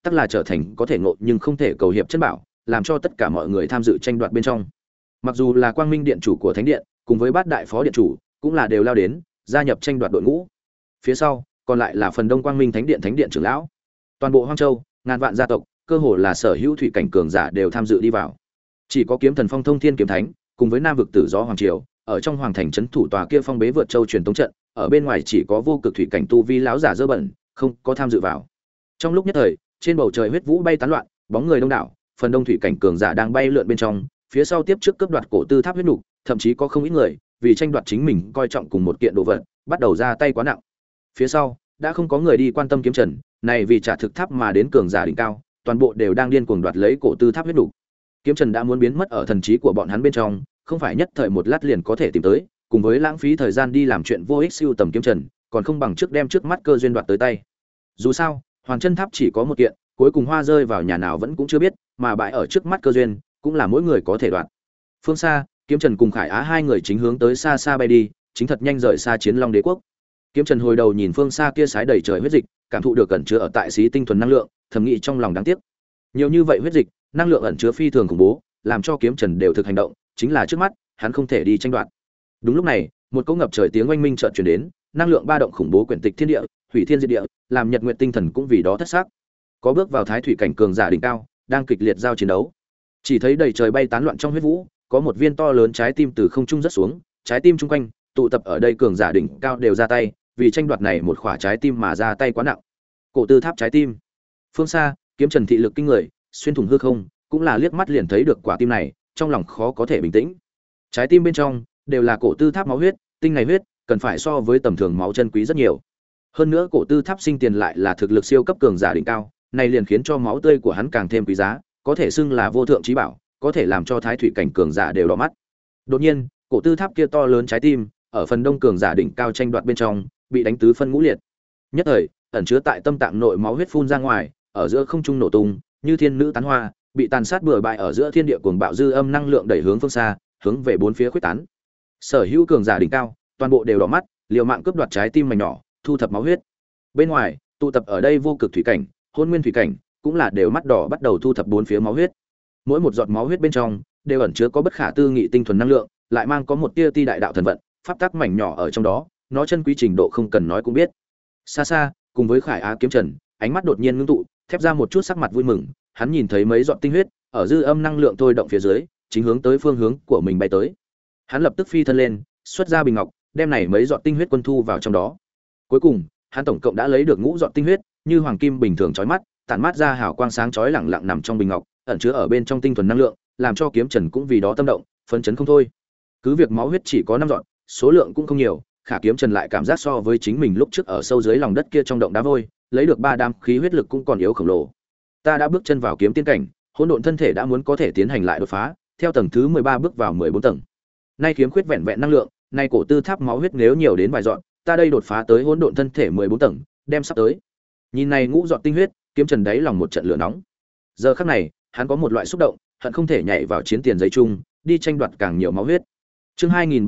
tất là trở thành có thể ngộ nhưng không thể cầu hiệp chân bảo, làm cho tất cả mọi người tham dự tranh đoạt bên trong. Mặc dù là Quang Minh điện chủ của Thánh điện, cùng với Bát đại phó điện chủ, cũng là đều lao đến, gia nhập tranh đoạt đội ngũ. Phía sau, còn lại là phần đông Quang Minh Thánh điện trưởng lão. Toàn bộ Hoang Châu, ngàn vạn gia tộc, cơ hồ là sở hữu thủy cảnh cường giả đều tham dự đi vào. Chỉ có Kiếm Thần Phong Thông Thiên kiếm thánh, cùng với Nam vực Tử Gió Hoàng triều, ở trong hoàng thành trấn thủ tòa kia phong bế vượt châu truyền tống trận, ở bên ngoài chỉ có vô cực thủy cảnh tu vi lão giả dơ bẩn, không có tham dự vào. Trong lúc nhất thời, trên bầu trời huyết vũ bay tán loạn, bóng người đông đảo, phần đông thủy cảnh cường giả đang bay lượn bên trong, phía sau tiếp trước cướp đoạt cổ tư tháp huyết nục, thậm chí có không ít người vì tranh đoạt chính mình coi trọng cùng một kiện đồ vật, bắt đầu ra tay quá nặng. Phía sau đã không có người đi quan tâm Kiếm Trần, này vì trả thực tháp mà đến cường giả đỉnh cao, toàn bộ đều đang điên cuồng đoạt lấy cổ tư tháp huyết nục. Kiếm Trần đã muốn biến mất ở thần trí của bọn hắn bên trong, không phải nhất thời một lát liền có thể tìm tới, cùng với lãng phí thời gian đi làm chuyện vô ích siêu tầm Kiếm Trần, còn không bằng trước đem trước mắt cơ duyên đoạt tới tay. Dù sao, Hoàn Chân Tháp chỉ có một kiện, cuối cùng hoa rơi vào nhà nào vẫn cũng chưa biết, mà bại ở trước mắt cơ duyên, cũng là mỗi người có thể đoạt. Phương xa, Kiếm Trần cùng Khải Á hai người chính hướng tới xa xa bay đi, chính thật nhanh rời xa Chiến Long Đế quốc. Kiếm Trần hồi đầu nhìn phương xa kia sái đầy trời huyết dịch, cảm thụ được ẩn chứa ở tại xí tinh thuần năng lượng, thầm nghĩ trong lòng đáng tiếc. Nhiều như vậy huyết dịch, năng lượng ẩn chứa phi thường khủng bố, làm cho Kiếm Trần đều thực hành động, chính là trước mắt, hắn không thể đi tranh đoạt. Đúng lúc này, một cỗ ngập trời tiếng oanh minh chợt truyền đến, năng lượng ba động khủng bố quyển tịch thiên địa, hủy thiên diệt địa, làm Nhật Nguyệt tinh thần cũng vì đó thất sắc. Có bước vào thái thủy cảnh cường giả đỉnh cao, đang kịch liệt giao chiến đấu. Chỉ thấy đầy trời bay tán loạn trong huyết vũ, có một viên to lớn trái tim từ không trung rớt xuống, trái tim chung quanh, tụ tập ở đây cường giả đỉnh cao đều ra tay, vì tranh đoạt này một khỏa trái tim mà ra tay quá nặng. Cổ tư tháp trái tim. Phương xa, Kiếm Trần thị lực kinh người, xuyên thủng hư không, cũng là liếc mắt liền thấy được quả tim này, trong lòng khó có thể bình tĩnh. Trái tim bên trong đều là cổ tư tháp máu huyết, tinh này huyết, cần phải so với tầm thường máu chân quý rất nhiều. Hơn nữa cổ tư tháp sinh tiền lại là thực lực siêu cấp cường giả đỉnh cao, này liền khiến cho máu tươi của hắn càng thêm quý giá, có thể xưng là vô thượng chí bảo, có thể làm cho thái thủy cảnh cường giả đều đỏ mắt. Đột nhiên, cổ tư tháp kia to lớn trái tim, ở phần đông cường giả đỉnh cao tranh đoạt bên trong, bị đánh tứ phân ngũ liệt. Nhất thời, ẩn chứa tại tâm tạng nội máu huyết phun ra ngoài, ở giữa không trung nổ tung, như thiên nữ tán hoa, bị tàn sát bừa bãi ở giữa thiên địa cuồng bạo dư âm năng lượng đẩy hướng phương xa, hướng về bốn phía khuếch tán. Sở hữu cường giả đỉnh cao, toàn bộ đều đỏ mắt, liều mạng cướp đoạt trái tim mảnh nhỏ, thu thập máu huyết. Bên ngoài, tụ tập ở đây vô cực thủy cảnh, hôn nguyên thủy cảnh, cũng là đều mắt đỏ bắt đầu thu thập bốn phía máu huyết. Mỗi một giọt máu huyết bên trong đều ẩn chứa có bất khả tư nghị tinh thuần năng lượng, lại mang có một tia ti đại đạo thần vận, pháp tắc mảnh nhỏ ở trong đó, nó chân quý trình độ không cần nói cũng biết. Xa xa, cùng với Khải Á Kiếm Trần, ánh mắt đột nhiên ngưng tụ, thép ra một chút sắc mặt vui mừng, hắn nhìn thấy mấy giọt tinh huyết ở dư âm năng lượng thôi động phía dưới, chính hướng tới phương hướng của mình bay tới. Hắn lập tức phi thân lên, xuất ra bình ngọc, đem này mấy giọt tinh huyết quân thu vào trong đó. Cuối cùng, hắn tổng cộng đã lấy được ngũ giọt tinh huyết, như hoàng kim bình thường chói mắt, tản mát ra hào quang sáng chói lẳng lặng nằm trong bình ngọc, ẩn chứa ở bên trong tinh thuần năng lượng, làm cho Kiếm Trần cũng vì đó tâm động, phấn chấn không thôi. Cứ việc máu huyết chỉ có 5 giọt, số lượng cũng không nhiều, khả Kiếm Trần lại cảm giác so với chính mình lúc trước ở sâu dưới lòng đất kia trong động đá vôi, lấy được 3 đám khí huyết lực cũng còn yếu khổng lồ. Ta đã bước chân vào kiếm tiên cảnh, hỗn độn thân thể đã muốn có thể tiến hành lại đột phá, theo tầng thứ 13 bước vào 14 tầng. Nay kiếm khuyết vẹn vẹn năng lượng, nay cổ tư tháp máu huyết nếu nhiều đến vài dọn, ta đây đột phá tới hỗn độn thân thể 14 tầng, đem sắp tới. Nhìn này ngũ giọt tinh huyết, Kiếm Trần đáy lòng một trận lửa nóng. Giờ khắc này, hắn có một loại xúc động, hận không thể nhảy vào chiến tiền giấy chung, đi tranh đoạt càng nhiều máu huyết. Chương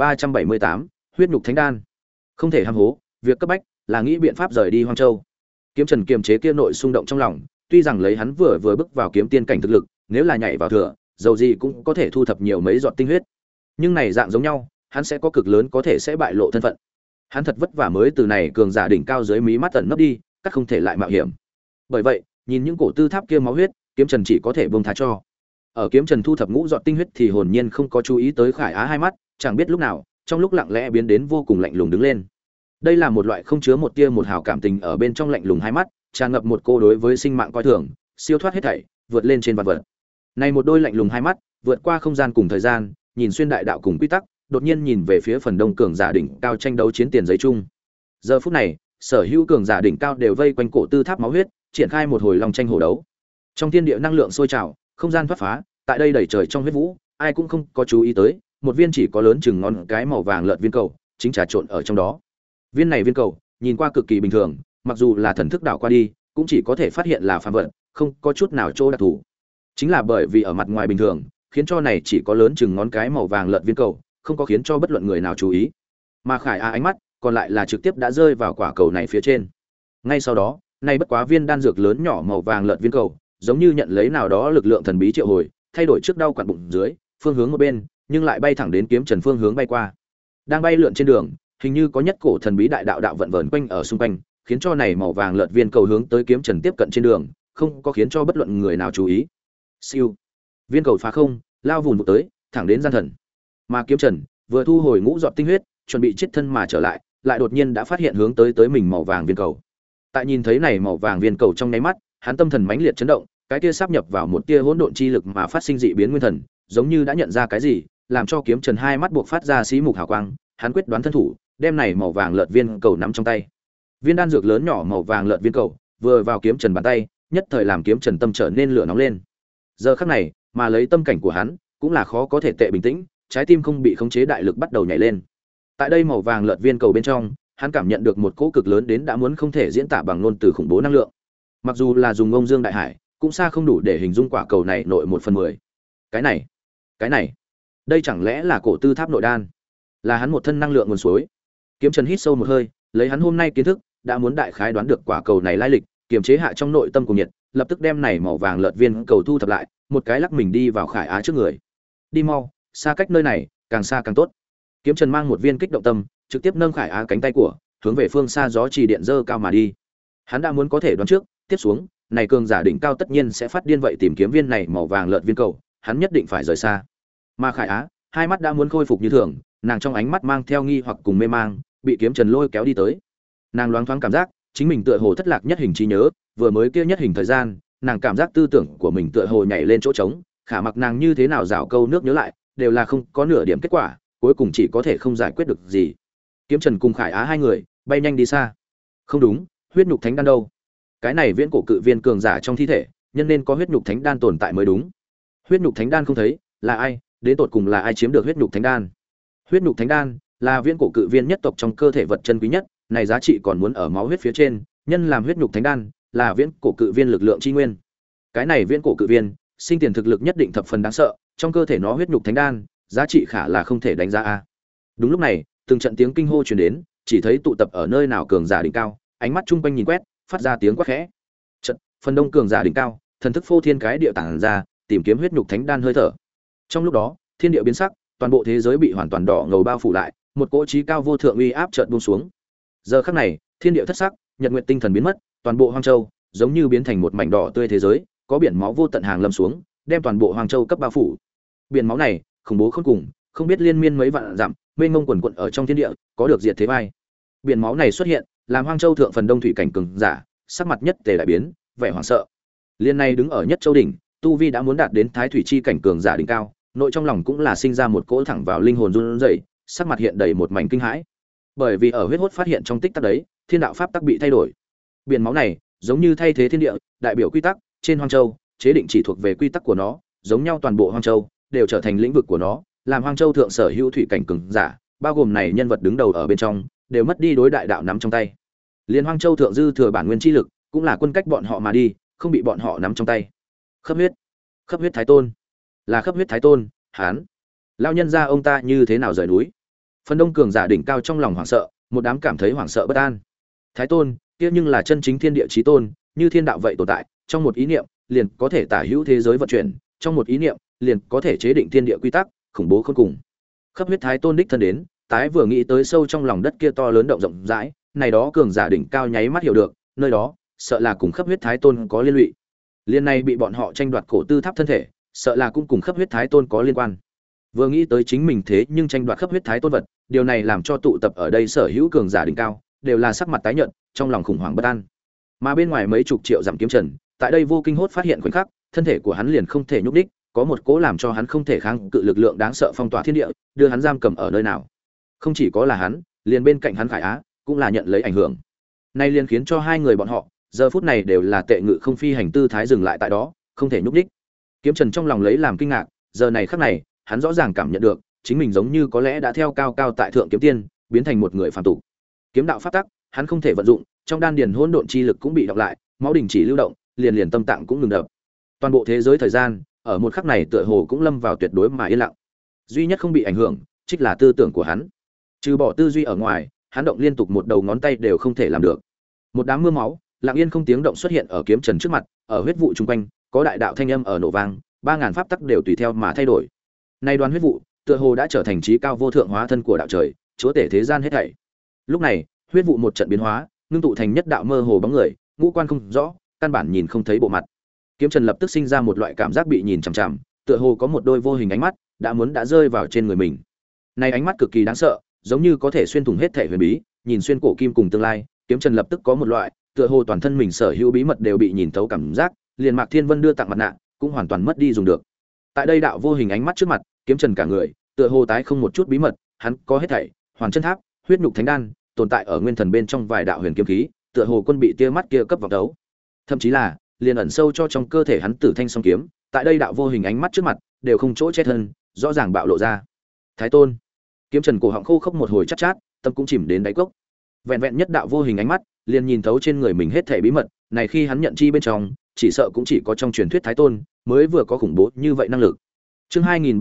2378, huyết nhục thánh đan. Không thể ham hố, việc cấp bách là nghĩ biện pháp rời đi Hoang Châu. Kiếm Trần kiềm chế kia nội xung động trong lòng, tuy rằng lấy hắn vừa bước vào kiếm tiên cảnh thực lực, nếu là nhảy vào thừa, dầu gì cũng có thể thu thập nhiều mấy giọt tinh huyết. Nhưng này dạng giống nhau, hắn sẽ có cực lớn có thể sẽ bại lộ thân phận. Hắn thật vất vả mới từ này cường giả đỉnh cao dưới mí mắt tẩn nấp đi, các không thể lại mạo hiểm. Bởi vậy, nhìn những cổ tư tháp kia máu huyết, Kiếm Trần chỉ có thể buông tha cho. Ở Kiếm Trần thu thập ngũ giọt tinh huyết thì hồn nhiên không có chú ý tới Khải Á hai mắt, chẳng biết lúc nào, trong lúc lặng lẽ biến đến vô cùng lạnh lùng đứng lên. Đây là một loại không chứa một tia một hào cảm tình ở bên trong lạnh lùng hai mắt, tràn ngập một cô đối với sinh mạng coi thường, siêu thoát hết thảy, vượt lên trên vạn vật. Này một đôi lạnh lùng hai mắt, vượt qua không gian cùng thời gian, nhìn xuyên đại đạo cùng quy tắc, đột nhiên nhìn về phía phần đông cường giả đỉnh cao tranh đấu chiến tiền giấy chung. Giờ phút này, sở hữu cường giả đỉnh cao đều vây quanh cổ tư tháp máu huyết, triển khai một hồi long tranh hổ đấu. Trong thiên địa năng lượng sôi trào, không gian thoát phá, tại đây đầy trời trong huyết vũ, ai cũng không có chú ý tới, một viên chỉ có lớn chừng ngón cái màu vàng lợn viên cầu, chính trà trộn ở trong đó. Viên này viên cầu, nhìn qua cực kỳ bình thường, mặc dù là thần thức đảo qua đi, cũng chỉ có thể phát hiện là phàm vật, không có chút nào chỗ đặc thù. Chính là bởi vì ở mặt ngoài bình thường, khiến cho này chỉ có lớn chừng ngón cái màu vàng lợn viên cầu, không có khiến cho bất luận người nào chú ý. Mà Khải Á ánh mắt, còn lại là trực tiếp đã rơi vào quả cầu này phía trên. Ngay sau đó, nay bất quá viên đan dược lớn nhỏ màu vàng lợn viên cầu, giống như nhận lấy nào đó lực lượng thần bí triệu hồi, thay đổi trước đau quặn bụng dưới, phương hướng một bên, nhưng lại bay thẳng đến kiếm Trần phương hướng bay qua. Đang bay lượn trên đường, hình như có nhất cổ thần bí đại đạo đạo vận vờn quanh ở xung quanh, khiến cho này màu vàng lợn viên cầu hướng tới kiếm Trần tiếp cận trên đường, không có khiến cho bất luận người nào chú ý. Siêu, viên cầu phá không, lao vùn vụt tới, thẳng đến gian thần. Mà kiếm Trần vừa thu hồi ngũ giọt tinh huyết, chuẩn bị chết thân mà trở lại, lại đột nhiên đã phát hiện hướng tới mình màu vàng viên cầu. Tại nhìn thấy này màu vàng viên cầu trong nháy mắt, hắn tâm thần mãnh liệt chấn động, cái kia sáp nhập vào một tia hỗn độn chi lực mà phát sinh dị biến nguyên thần, giống như đã nhận ra cái gì, làm cho kiếm Trần hai mắt buộc phát ra xí mục hào quang, hắn quyết đoán thân thủ, đem này màu vàng lợn viên cầu nắm trong tay. Viên đan dược lớn nhỏ màu vàng lợn viên cầu, vừa vào kiếm Trần bàn tay, nhất thời làm kiếm Trần tâm trở nên lửa nóng lên. Giờ khắc này, mà lấy tâm cảnh của hắn, cũng là khó có thể tệ bình tĩnh, trái tim không bị khống chế đại lực bắt đầu nhảy lên. Tại đây màu vàng lợn viên cầu bên trong, hắn cảm nhận được một cỗ cực lớn đến đã muốn không thể diễn tả bằng ngôn từ khủng bố năng lượng. Mặc dù là dùng ngông dương đại hải, cũng xa không đủ để hình dung quả cầu này nội 1/10. Cái này, đây chẳng lẽ là cổ tư tháp nội đan? Là hắn một thân năng lượng nguồn suối. Kiếm Trần hít sâu một hơi, lấy hắn hôm nay kiến thức, đã muốn đại khái đoán được quả cầu này lai lịch, kiềm chế hạ trong nội tâm của nhiệt, lập tức đem này màu vàng lợn viên cầu thu thập lại, một cái lắc mình đi vào Khải Á trước người. Đi mau, xa cách nơi này, càng xa càng tốt. Kiếm Trần mang một viên kích động tâm, trực tiếp nâng Khải Á cánh tay của, hướng về phương xa gió trì điện dơ cao mà đi. Hắn đã muốn có thể đoán trước, tiếp xuống, này cường giả đỉnh cao tất nhiên sẽ phát điên vậy tìm kiếm viên này màu vàng lợn viên cầu, hắn nhất định phải rời xa. Mà Khải Á, hai mắt đã muốn khôi phục như thường, nàng trong ánh mắt mang theo nghi hoặc cùng mê mang, bị kiếm Trần lôi kéo đi tới. Nàng loáng thoáng cảm giác, chính mình tựa hồ thất lạc nhất hình trí nhớ, vừa mới kia nhất hình thời gian, nàng cảm giác tư tưởng của mình tựa hồ nhảy lên chỗ trống, khả mặc nàng như thế nào rảo câu nước nhớ lại, đều là không có nửa điểm kết quả, cuối cùng chỉ có thể không giải quyết được gì. Kiếm Trần cùng Khải Á hai người bay nhanh đi xa. Không đúng, huyết nhục thánh đan đâu? Cái này viễn cổ cự viên cường giả trong thi thể, nhân nên có huyết nhục thánh đan tồn tại mới đúng. Huyết nhục thánh đan không thấy, là ai? Đến tột cùng là ai chiếm được huyết nhục thánh đan? Huyết nhục thánh đan là viễn cổ cự viên nhất tộc trong cơ thể vật chân quý nhất, này giá trị còn muốn ở máu huyết phía trên, nhân làm huyết nhục thánh đan, là viễn cổ cự viên lực lượng chi nguyên. Cái này viễn cổ cự viên, sinh tiền thực lực nhất định thập phần đáng sợ, trong cơ thể nó huyết nhục thánh đan, giá trị khả là không thể đánh giá a. Đúng lúc này, từng trận tiếng kinh hô truyền đến, chỉ thấy tụ tập ở nơi nào cường giả đỉnh cao, ánh mắt chung quanh nhìn quét, phát ra tiếng quát khẽ. Trận, phần đông cường giả đỉnh cao, thần thức phô thiên cái địa tản ra, tìm kiếm huyết nhục thánh đan hơi thở. Trong lúc đó, thiên địa biến sắc, toàn bộ thế giới bị hoàn toàn đỏ ngầu bao phủ lại, một cỗ chí cao vô thượng uy áp chợt buông xuống. Giờ khắc này, thiên địa thất sắc, nhật nguyệt tinh thần biến mất, toàn bộ Hoang Châu giống như biến thành một mảnh đỏ tươi thế giới, có biển máu vô tận hàng lâm xuống, đem toàn bộ Hoang Châu cấp bao phủ. Biển máu này, khủng bố khôn cùng, không biết liên miên mấy vạn dặm, mênh mông quần quật ở trong thiên địa, có được diệt thế vai. Biển máu này xuất hiện, làm Hoang Châu thượng phần đông thủy cảnh cường giả, sắc mặt nhất tề đại biến, vẻ hoảng sợ. Liên này đứng ở nhất châu đỉnh, tu vi đã muốn đạt đến thái thủy chi cảnh cường giả đỉnh cao, nội trong lòng cũng là sinh ra một cỗ thẳng vào linh hồn run rẩy, sắc mặt hiện đầy một mảnh kinh hãi. Bởi vì ở huyết hốt phát hiện trong tích tắc đấy, thiên đạo pháp tắc bị thay đổi. Biển máu này, giống như thay thế thiên địa, đại biểu quy tắc, trên Hoang Châu, chế định chỉ thuộc về quy tắc của nó, giống nhau toàn bộ Hoang Châu đều trở thành lĩnh vực của nó, làm Hoang Châu thượng sở hữu thủy cảnh cường giả, bao gồm này nhân vật đứng đầu ở bên trong, đều mất đi đối đại đạo nắm trong tay. Liên Hoang Châu thượng dư thừa bản nguyên chi lực, cũng là quân cách bọn họ mà đi, không bị bọn họ nắm trong tay. Khắp huyết thái tôn, là khắp huyết thái tôn, hán, lao nhân gia ông ta như thế nào rời núi? Phần đông cường giả đỉnh cao trong lòng hoảng sợ, một đám cảm thấy hoảng sợ bất an. Thái tôn, kia nhưng là chân chính thiên địa chí tôn, như thiên đạo vậy tồn tại, trong một ý niệm, liền có thể tả hữu thế giới vận chuyển, trong một ý niệm, liền có thể chế định thiên địa quy tắc, khủng bố khôn cùng. Khắp huyết thái tôn đích thân đến, tái vừa nghĩ tới sâu trong lòng đất kia to lớn động rộng rãi, này đó cường giả đỉnh cao nháy mắt hiểu được, nơi đó, sợ là cùng khắp huyết thái tôn có liên lụy. Liên này bị bọn họ tranh đoạt cổ tư tháp thân thể, sợ là cũng cùng khắp huyết thái tôn có liên quan. Vừa nghĩ tới chính mình thế nhưng tranh đoạt khắp huyết thái tôn vật, điều này làm cho tụ tập ở đây sở hữu cường giả đỉnh cao đều là sắc mặt tái nhợt, trong lòng khủng hoảng bất an. Mà bên ngoài mấy chục triệu dặm kiếm Trần, tại đây vô kinh hốt phát hiện khoảnh khắc, thân thể của hắn liền không thể nhúc đích, có một cố làm cho hắn không thể kháng cự lực lượng đáng sợ phong tỏa thiên địa, đưa hắn giam cầm ở nơi nào. Không chỉ có là hắn, liền bên cạnh hắn Khải Á cũng là nhận lấy ảnh hưởng. Nay liền khiến cho hai người bọn họ, giờ phút này đều là tệ ngự không phi hành tư thái dừng lại tại đó, không thể nhúc đích. Kiếm Trần trong lòng lấy làm kinh ngạc, giờ này khắc này, hắn rõ ràng cảm nhận được, chính mình giống như có lẽ đã theo cao cao tại thượng kiếm tiên, biến thành một người phàm tục. Kiếm đạo pháp tắc, hắn không thể vận dụng, trong đan điền hỗn độn chi lực cũng bị đọc lại, máu đình chỉ lưu động, liền liền tâm tạng cũng ngừng đập. Toàn bộ thế giới thời gian, ở một khắc này tựa hồ cũng lâm vào tuyệt đối mà yên lặng. Duy nhất không bị ảnh hưởng, chính là tư tưởng của hắn. Trừ bỏ tư duy ở ngoài, hắn động liên tục một đầu ngón tay đều không thể làm được. Một đám mưa máu, Lặng yên không tiếng động xuất hiện ở kiếm trần trước mặt, ở huyết vụ chung quanh có đại đạo thanh âm ở nổ vang, 3000 pháp tắc đều tùy theo mà thay đổi. Nay đoàn huyết vụ tựa hồ đã trở thành trí cao vô thượng hóa thân của đạo trời, chúa tể thế gian hết thảy. Lúc này huyết vụ một trận biến hóa, ngưng tụ thành nhất đạo mơ hồ bóng người, ngũ quan không rõ, căn bản nhìn không thấy bộ mặt. Kiếm trần lập tức sinh ra một loại cảm giác bị nhìn chằm chằm, tựa hồ có một đôi vô hình ánh mắt đã rơi vào trên người mình. Này ánh mắt cực kỳ đáng sợ, giống như có thể xuyên thủng hết thể huyền bí, nhìn xuyên cổ kim cùng tương lai. Kiếm trần lập tức có một loại tựa hồ toàn thân mình sở hữu bí mật đều bị nhìn thấu cảm giác, liền Mạc Thiên Vân đưa tặng mặt nạ cũng hoàn toàn mất đi dùng được. Tại đây đạo vô hình ánh mắt trước mặt, kiếm trần cả người tựa hồ tái không một chút bí mật, hắn có hết thảy, hoàn chân tháp, huyết nhục thánh đan, tồn tại ở nguyên thần bên trong vài đạo huyền kiếm khí, tựa hồ quân bị tia mắt kia cấp vào đấu. Thậm chí là liền ẩn sâu cho trong cơ thể hắn Tử Thanh song kiếm, tại đây đạo vô hình ánh mắt trước mặt, đều không chỗ che thân, rõ ràng bạo lộ ra. Thái Tôn. Kiếm trần cổ họng khô khốc một hồi chát chát, tâm cũng chìm đến đáy cốc. Vẹn vẹn nhất đạo vô hình ánh mắt, liền nhìn thấu trên người mình hết thảy bí mật, này khi hắn nhận chi bên trong, chỉ sợ cũng chỉ có trong truyền thuyết Thái Tôn mới vừa có khủng bố như vậy năng lực. Chương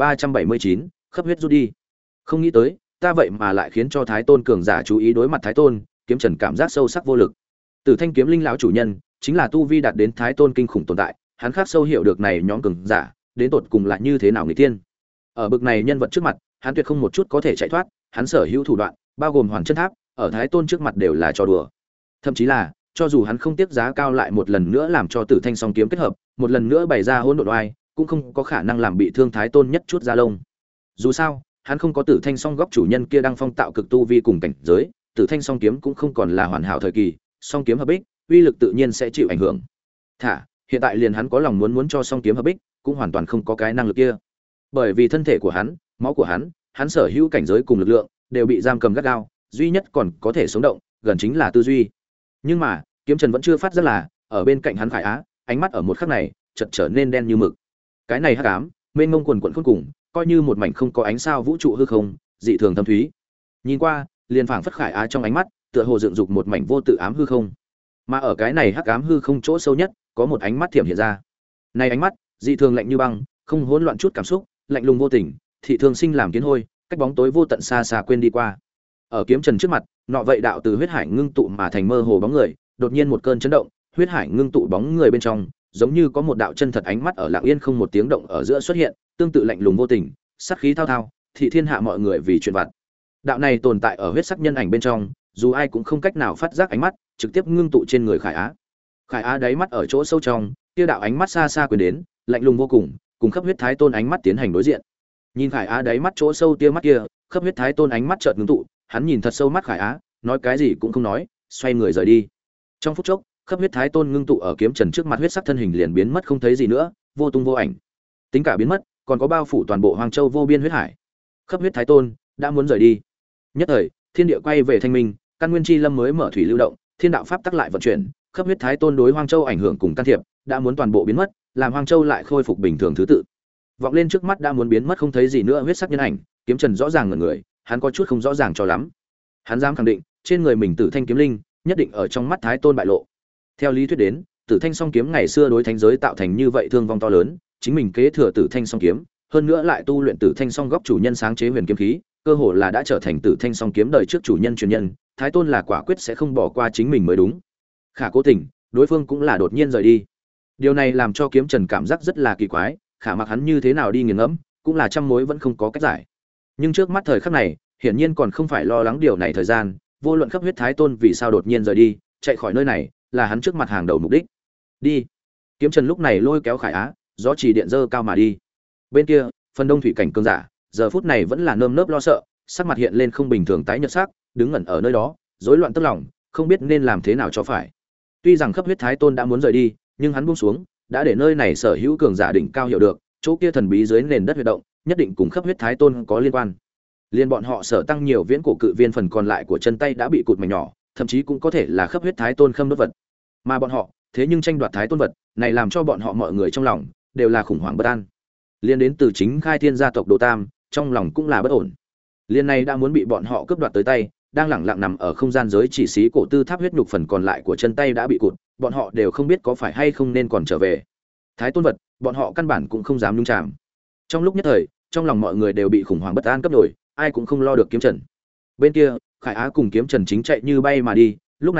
2379, khắp huyết rút đi. Không nghĩ tới, ta vậy mà lại khiến cho Thái Tôn cường giả chú ý đối mặt Thái Tôn, kiếm trần cảm giác sâu sắc vô lực. Tử Thanh kiếm linh lão chủ nhân, chính là tu vi đạt đến Thái Tôn kinh khủng tồn tại, hắn khác sâu hiểu được này nhóm cường giả, đến tột cùng là như thế nào người tiên. Ở bực này nhân vật trước mặt, hắn tuyệt không một chút có thể chạy thoát, hắn sở hữu thủ đoạn, bao gồm Hoàn Chân Tháp, ở Thái Tôn trước mặt đều là trò đùa. Thậm chí là, cho dù hắn không tiếc giá cao lại một lần nữa làm cho Tử Thanh song kiếm kết hợp, một lần nữa bày ra hỗn độn oai, cũng không có khả năng làm bị thương Thái Tôn nhất chút da lông. Dù sao, hắn không có Tử Thanh song góc chủ nhân kia đang phong tạo cực tu vi cùng cảnh giới, Tử Thanh song kiếm cũng không còn là hoàn hảo thời kỳ, song kiếm hợp bích, uy lực tự nhiên sẽ chịu ảnh hưởng. Thả, hiện tại liền hắn có lòng muốn cho song kiếm hợp bích, cũng hoàn toàn không có cái năng lực kia. Bởi vì thân thể của hắn, máu của hắn sở hữu cảnh giới cùng lực lượng đều bị giam cầm gắt gao, duy nhất còn có thể sống động, gần chính là tư duy. Nhưng mà, kiếm trần vẫn chưa phát giác là, ở bên cạnh hắn Khải Á, ánh mắt ở một khắc này, chợt trở nên đen như mực. Cái này hắc ám, mênh mông quần quần khôn cùng, coi như một mảnh không có ánh sao vũ trụ hư không, dị thường thâm thúy. Nhìn qua, liền phảng phất Khải Á trong ánh mắt, tựa hồ dựng dục một mảnh vô tự ám hư không. Mà ở cái này hắc ám hư không chỗ sâu nhất, có một ánh mắt thiểm hiện ra. Này ánh mắt, dị thường lạnh như băng, không hỗn loạn chút cảm xúc, lạnh lùng vô tình, thị thường sinh làm kiến hôi, cách bóng tối vô tận xa xa quên đi qua. Ở kiếm trần trước mặt, nọ vậy đạo từ huyết hải ngưng tụ mà thành mơ hồ bóng người, đột nhiên một cơn chấn động, huyết hải ngưng tụ bóng người bên trong, giống như có một đạo chân thật ánh mắt ở lặng yên không một tiếng động ở giữa xuất hiện, tương tự lạnh lùng vô tình, sát khí thao thao, thị thiên hạ mọi người vì chuyện vặt. Đạo này tồn tại ở huyết sắc nhân ảnh bên trong, dù ai cũng không cách nào phát giác ánh mắt, trực tiếp ngưng tụ trên người Khải Á. Khải Á đáy mắt ở chỗ sâu trong, kia đạo ánh mắt xa xa quyến đến, lạnh lùng vô cùng Khắp Huyết Thái Tôn ánh mắt tiến hành đối diện. Nhìn Khải Á đáy mắt chỗ sâu tia mắt kia, Khắp Huyết Thái Tôn ánh mắt chợt ngưng tụ, hắn nhìn thật sâu mắt Khải Á, nói cái gì cũng không nói, xoay người rời đi. Trong phút chốc, Khắp Huyết Thái Tôn ngưng tụ ở kiếm trần trước mặt huyết sắc thân hình liền biến mất không thấy gì nữa, vô tung vô ảnh. Tính cả biến mất, còn có bao phủ toàn bộ Hoàng Châu vô biên huyết hải. Khắp Huyết Thái Tôn đã muốn rời đi. Nhất thời, thiên địa quay về thanh minh, căn nguyên chi lâm mới mở thủy lưu động, thiên đạo pháp tắc lại vận chuyển, Khắp Huyết Thái Tôn đối Hoang Châu ảnh hưởng cùng can thiệp, đã muốn toàn bộ biến mất, làm Hoang Châu lại khôi phục bình thường thứ tự. Vọng lên trước mắt đã muốn biến mất không thấy gì nữa huyết sắc nhân ảnh, kiếm trần rõ ràng ngẩn người, hắn có chút không rõ ràng cho lắm. Hắn dám khẳng định, trên người mình Tử Thanh kiếm linh, nhất định ở trong mắt Thái Tôn bại lộ. Theo lý thuyết đến, Tử Thanh song kiếm ngày xưa đối thánh giới tạo thành như vậy thương vong to lớn, chính mình kế thừa Tử Thanh song kiếm, hơn nữa lại tu luyện Tử Thanh song góc chủ nhân sáng chế huyền kiếm khí, cơ hồ là đã trở thành Tử Thanh song kiếm đời trước chủ nhân truyền nhân, Thái Tôn là quả quyết sẽ không bỏ qua chính mình mới đúng. Khả cố tình, đối phương cũng là đột nhiên rời đi. Điều này làm cho kiếm trần cảm giác rất là kỳ quái, khả mặc hắn như thế nào đi nghiền ngẫm, cũng là trăm mối vẫn không có cách giải. Nhưng trước mắt thời khắc này, hiển nhiên còn không phải lo lắng điều này thời gian, vô luận Khắp Huyết Thái Tôn vì sao đột nhiên rời đi, chạy khỏi nơi này, là hắn trước mặt hàng đầu mục đích. Đi. Kiếm trần lúc này lôi kéo Khải Á, gió chỉ điện dơ cao mà đi. Bên kia, phần đông thủy cảnh cường giả, giờ phút này vẫn là nơm nớp lo sợ, sắc mặt hiện lên không bình thường tái nhợt sắc, đứng ngẩn ở nơi đó, rối loạn tức lòng, không biết nên làm thế nào cho phải. Tuy rằng Khắp Huyết Thái Tôn đã muốn rời đi, nhưng hắn buông xuống, đã để nơi này sở hữu cường giả đỉnh cao hiểu được, chỗ kia thần bí dưới nền đất huy động, nhất định cùng Khắp Huyết Thái Tôn có liên quan. Liên bọn họ sở tăng nhiều viễn cổ cự viên phần còn lại của chân tay đã bị cụt mảnh nhỏ, thậm chí cũng có thể là Khắp Huyết Thái Tôn khâm đốt vật. Mà bọn họ, thế nhưng tranh đoạt Thái Tôn vật, này làm cho bọn họ mọi người trong lòng đều là khủng hoảng bất an. Liên đến từ chính Khai Thiên gia tộc Đồ Tam, trong lòng cũng là bất ổn. Liên này đã muốn bị bọn họ cướp đoạt tới tay, đang lẳng lặng nằm ở không gian giới chỉ xí cổ tư tháp huyết nhục phần còn lại của chân tay đã bị cụt, bọn họ đều không biết có phải hay không nên còn trở về. Thái Tôn vật, bọn họ căn bản cũng không dám nhúng chạm. Trong lúc nhất thời, trong lòng mọi người đều bị khủng hoảng bất an cấp đổi, ai cũng không lo được kiếm trần. Bên kia, Khải Á cùng kiếm trần chính chạy như bay mà đi, lúc này,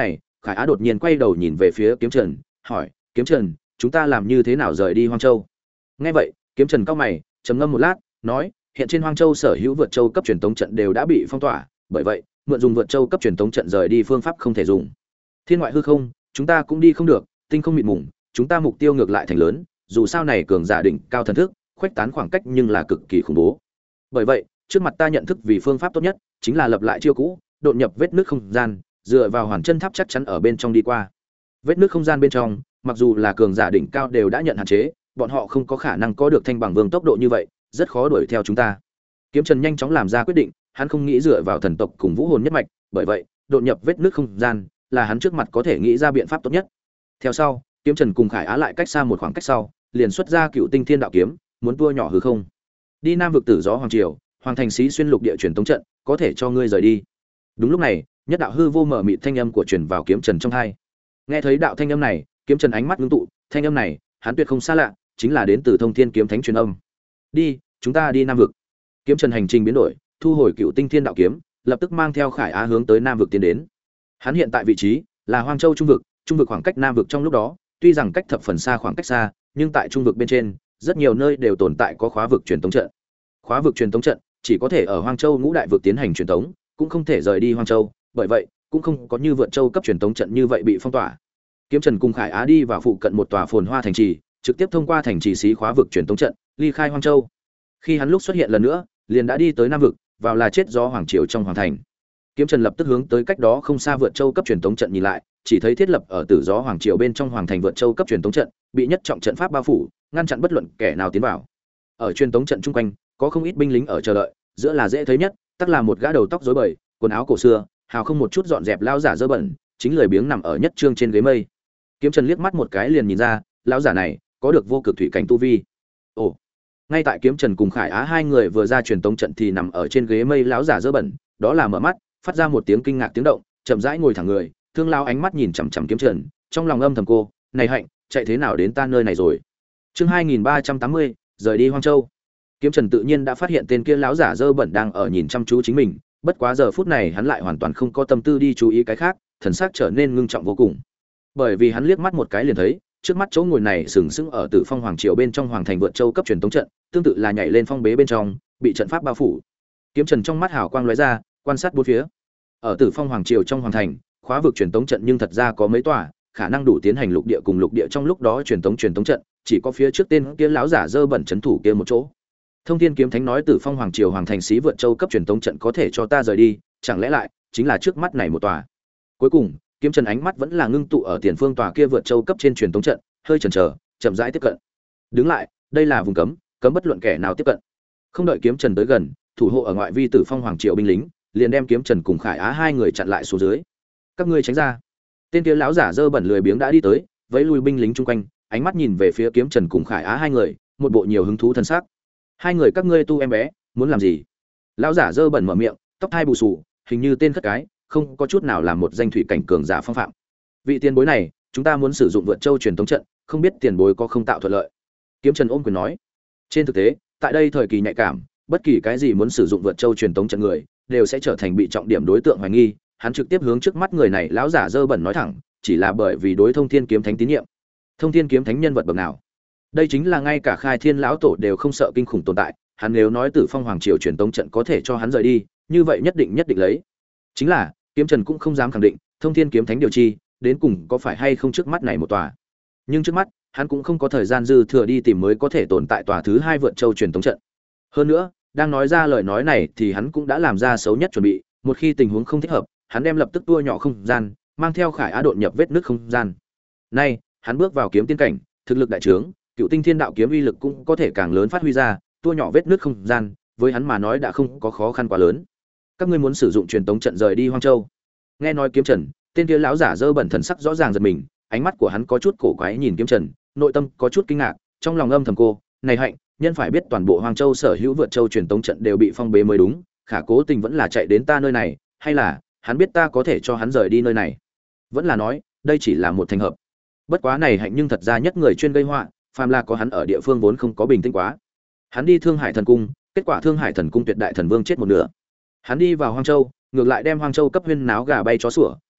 Khải Á đột nhiên quay đầu nhìn về phía Kiếm Trần, hỏi: "Kiếm Trần, chúng ta làm như thế nào rời đi Hoang Châu?" Nghe vậy, Kiếm Trần cau mày, trầm ngâm một lát, nói: "Hiện trên Hoang Châu sở hữu vượt châu cấp truyền tống trận đều đã bị phong tỏa, bởi vậy, mượn dùng vượt châu cấp truyền tống trận rời đi phương pháp không thể dùng. Thiên ngoại hư không, chúng ta cũng đi không được, tinh không mịt mùng, chúng ta mục tiêu ngược lại thành lớn, dù sao này cường giả đỉnh cao thần thức, khuếch tán khoảng cách nhưng là cực kỳ khủng bố. Bởi vậy, trước mặt ta nhận thức vì phương pháp tốt nhất, chính là lập lại chiêu cũ, đột nhập vết nước không gian, dựa vào hoàn chân tháp chắc chắn ở bên trong đi qua. Vết nước không gian bên trong, mặc dù là cường giả đỉnh cao đều đã nhận hạn chế, bọn họ không có khả năng có được thanh bằng vương tốc độ như vậy, rất khó đuổi theo chúng ta." Kiếm Trần nhanh chóng làm ra quyết định, hắn không nghĩ dựa vào thần tộc cùng vũ hồn nhất mạch, bởi vậy, đột nhập vết nước không gian là hắn trước mặt có thể nghĩ ra biện pháp tốt nhất. Theo sau, Kiếm Trần cùng Khải Á lại cách xa một khoảng cách sau, liền xuất ra Cựu Tinh Thiên Đạo kiếm, muốn tua nhỏ hư không. Đi Nam vực Tử Gió Hoàng Triều, Hoàng Thành Sĩ xuyên lục địa truyền tống trận, có thể cho ngươi rời đi. Đúng lúc này, nhất đạo hư vô mở mịt thanh âm của truyền vào Kiếm Trần trong tai. Nghe thấy đạo thanh âm này, Kiếm Trần ánh mắt ngưng tụ, thanh âm này, hắn tuyệt không xa lạ, chính là đến từ Thông Thiên Kiếm Thánh truyền âm. "Đi, chúng ta đi Nam vực." Kiếm Trần hành trình biến đổi, thu hồi Cựu Tinh Thiên Đạo kiếm, lập tức mang theo Khải Á hướng tới Nam vực tiến đến. Hắn hiện tại vị trí là Hoang Châu trung vực khoảng cách Nam vực trong lúc đó, tuy rằng cách thập phần xa khoảng cách xa, nhưng tại trung vực bên trên, rất nhiều nơi đều tồn tại có khóa vực truyền tống trận. Khóa vực truyền tống trận chỉ có thể ở Hoang Châu ngũ đại vực tiến hành truyền tống, cũng không thể rời đi Hoang Châu, bởi vậy cũng không có như vượt châu cấp truyền tống trận như vậy bị phong tỏa. Kiếm Trần cùng Khải Á đi vào phụ cận một tòa phồn hoa thành trì, trực tiếp thông qua thành trì xí khóa vực truyền tống trận, ly khai Hoang Châu. Khi hắn lúc xuất hiện lần nữa, liền đã đi tới Nam vực, vào là chết gió hoàng triều trong hoàng thành. Kiếm Trần lập tức hướng tới cách đó không xa vượt châu cấp truyền tống trận nhìn lại, chỉ thấy thiết lập ở Tử Gió Hoàng Triều bên trong hoàng thành vượt châu cấp truyền tống trận, bị nhất trọng trận pháp bao phủ, ngăn chặn bất luận kẻ nào tiến vào. Ở truyền tống trận chung quanh, có không ít binh lính ở chờ đợi, giữa là dễ thấy nhất, tất là một gã đầu tóc rối bời, quần áo cổ xưa, hào không một chút dọn dẹp lão giả dơ bẩn, chính lười biếng nằm ở nhất trương trên ghế mây. Kiếm Trần liếc mắt một cái liền nhìn ra, lão giả này có được vô cực thủy cảnh tu vi. Ồ. Ngay tại Kiếm Trần cùng Khải Á hai người vừa ra truyền tống trận thì nằm ở trên ghế mây lão giả dơ bẩn, đó là mở mắt, phát ra một tiếng kinh ngạc tiếng động, chậm rãi ngồi thẳng người, thương lao ánh mắt nhìn chằm chằm Kiếm Trần, trong lòng âm thầm cô, này hạnh, chạy thế nào đến ta nơi này rồi. Chương 2380, rời đi Hoang Châu. Kiếm Trần tự nhiên đã phát hiện tên kia lão giả dơ bẩn đang ở nhìn chăm chú chính mình, bất quá giờ phút này hắn lại hoàn toàn không có tâm tư đi chú ý cái khác, thần sắc trở nên ngưng trọng vô cùng. Bởi vì hắn liếc mắt một cái liền thấy, trước mắt chỗ ngồi này sừng sững ở Tử Phong Hoàng Triều bên trong hoàng thành vượt châu cấp truyền tống trận, tương tự là nhảy lên phong bế bên trong, bị trận pháp bao phủ. Kiếm Trần trong mắt hào quang lóe ra, quan sát bốn phía. Ở Tử Phong Hoàng Triều trong hoàng thành, khóa vực truyền tống trận nhưng thật ra có mấy tòa, khả năng đủ tiến hành lục địa cùng lục địa trong lúc đó truyền tống trận, chỉ có phía trước tên kia lão giả dơ bẩn trấn thủ kia một chỗ. Thông Thiên Kiếm Thánh nói Tử Phong Hoàng Triều hoàng thành xí vượt châu cấp truyền tống trận có thể cho ta rời đi, chẳng lẽ lại chính là trước mắt này một tòa. Cuối cùng, Kiếm Trần ánh mắt vẫn là ngưng tụ ở tiền phương tòa kia vượt châu cấp trên truyền tống trận, hơi chần chờ, chậm rãi tiếp cận. Đứng lại, đây là vùng cấm, cấm bất luận kẻ nào tiếp cận. Không đợi Kiếm Trần tới gần, thủ hộ ở ngoại vi Tử Phong Hoàng Triều binh lính liền đem Kiếm Trần cùng Khải Á hai người chặn lại xuống dưới. Các ngươi tránh ra. Tên kia lão giả dơ bẩn lười biếng đã đi tới, vẫy lui binh lính chung quanh, ánh mắt nhìn về phía Kiếm Trần cùng Khải Á hai người, một bộ nhiều hứng thú thân sắc. Hai người các ngươi tu em bé, muốn làm gì? Lão giả dơ bẩn mở miệng, tóc hai bù xù, hình như tên khất cái, không có chút nào làm một danh thủy cảnh cường giả phong phạm. Vị tiền bối này, chúng ta muốn sử dụng vượt châu truyền tống trận, không biết tiền bối có không tạo thuận lợi. Kiếm Trần ôm quyền nói. Trên thực tế, tại đây thời kỳ nhạy cảm, bất kỳ cái gì muốn sử dụng vượt châu truyền tống trận người, đều sẽ trở thành bị trọng điểm đối tượng hoài nghi. Hắn trực tiếp hướng trước mắt người này lão giả dơ bẩn nói thẳng, chỉ là bởi vì đối Thông Thiên Kiếm Thánh tín nhiệm. Thông Thiên Kiếm Thánh nhân vật bậc nào? Đây chính là ngay cả Khai Thiên lão tổ đều không sợ kinh khủng tồn tại, hắn nếu nói Tử Phong Hoàng Triều truyền tống trận có thể cho hắn rời đi, như vậy nhất định lấy. Chính là, Kiếm Trần cũng không dám khẳng định, Thông Thiên Kiếm Thánh điều chi, đến cùng có phải hay không trước mắt này một tòa. Nhưng trước mắt, hắn cũng không có thời gian dư thừa đi tìm mới có thể tồn tại tòa thứ hai vượt châu truyền tống trận. Hơn nữa, đang nói ra lời nói này thì hắn cũng đã làm ra xấu nhất chuẩn bị, một khi tình huống không thích hợp, hắn đem lập tức tua nhỏ không gian, mang theo Khải Á độn nhập vết nước không gian. Nay, hắn bước vào kiếm tiên cảnh, thực lực đại trướng, Cựu Tinh Thiên Đạo kiếm uy lực cũng có thể càng lớn phát huy ra, tua nhỏ vết nước không gian, với hắn mà nói đã không có khó khăn quá lớn. Các ngươi muốn sử dụng truyền tống trận rời đi Hoang Châu? Nghe nói Kiếm Trần, tên kia lão giả dơ bẩn thần sắc rõ ràng giật mình, ánh mắt của hắn có chút cổ quái nhìn Kiếm Trần, nội tâm có chút kinh ngạc, trong lòng âm thầm cô, này hạnh, nhân phải biết toàn bộ Hoang Châu sở hữu vượt châu truyền tống trận đều bị phong bế mới đúng, khả cố tình vẫn là chạy đến ta nơi này, hay là hắn biết ta có thể cho hắn rời đi nơi này? Vẫn là nói, đây chỉ là một thành hợp. Bất quá này hạnh nhưng thật ra nhất người chuyên gây họa, phàm là có hắn ở địa phương vốn không có bình tĩnh quá. Hắn đi Thương Hải Thần Cung, kết quả Thương Hải Thần Cung tuyệt đại thần vương chết một nửa. Hắn đi vào Hoang Châu, ngược lại đem Hoang Châu cấp huyên náo gà bay chó sủa,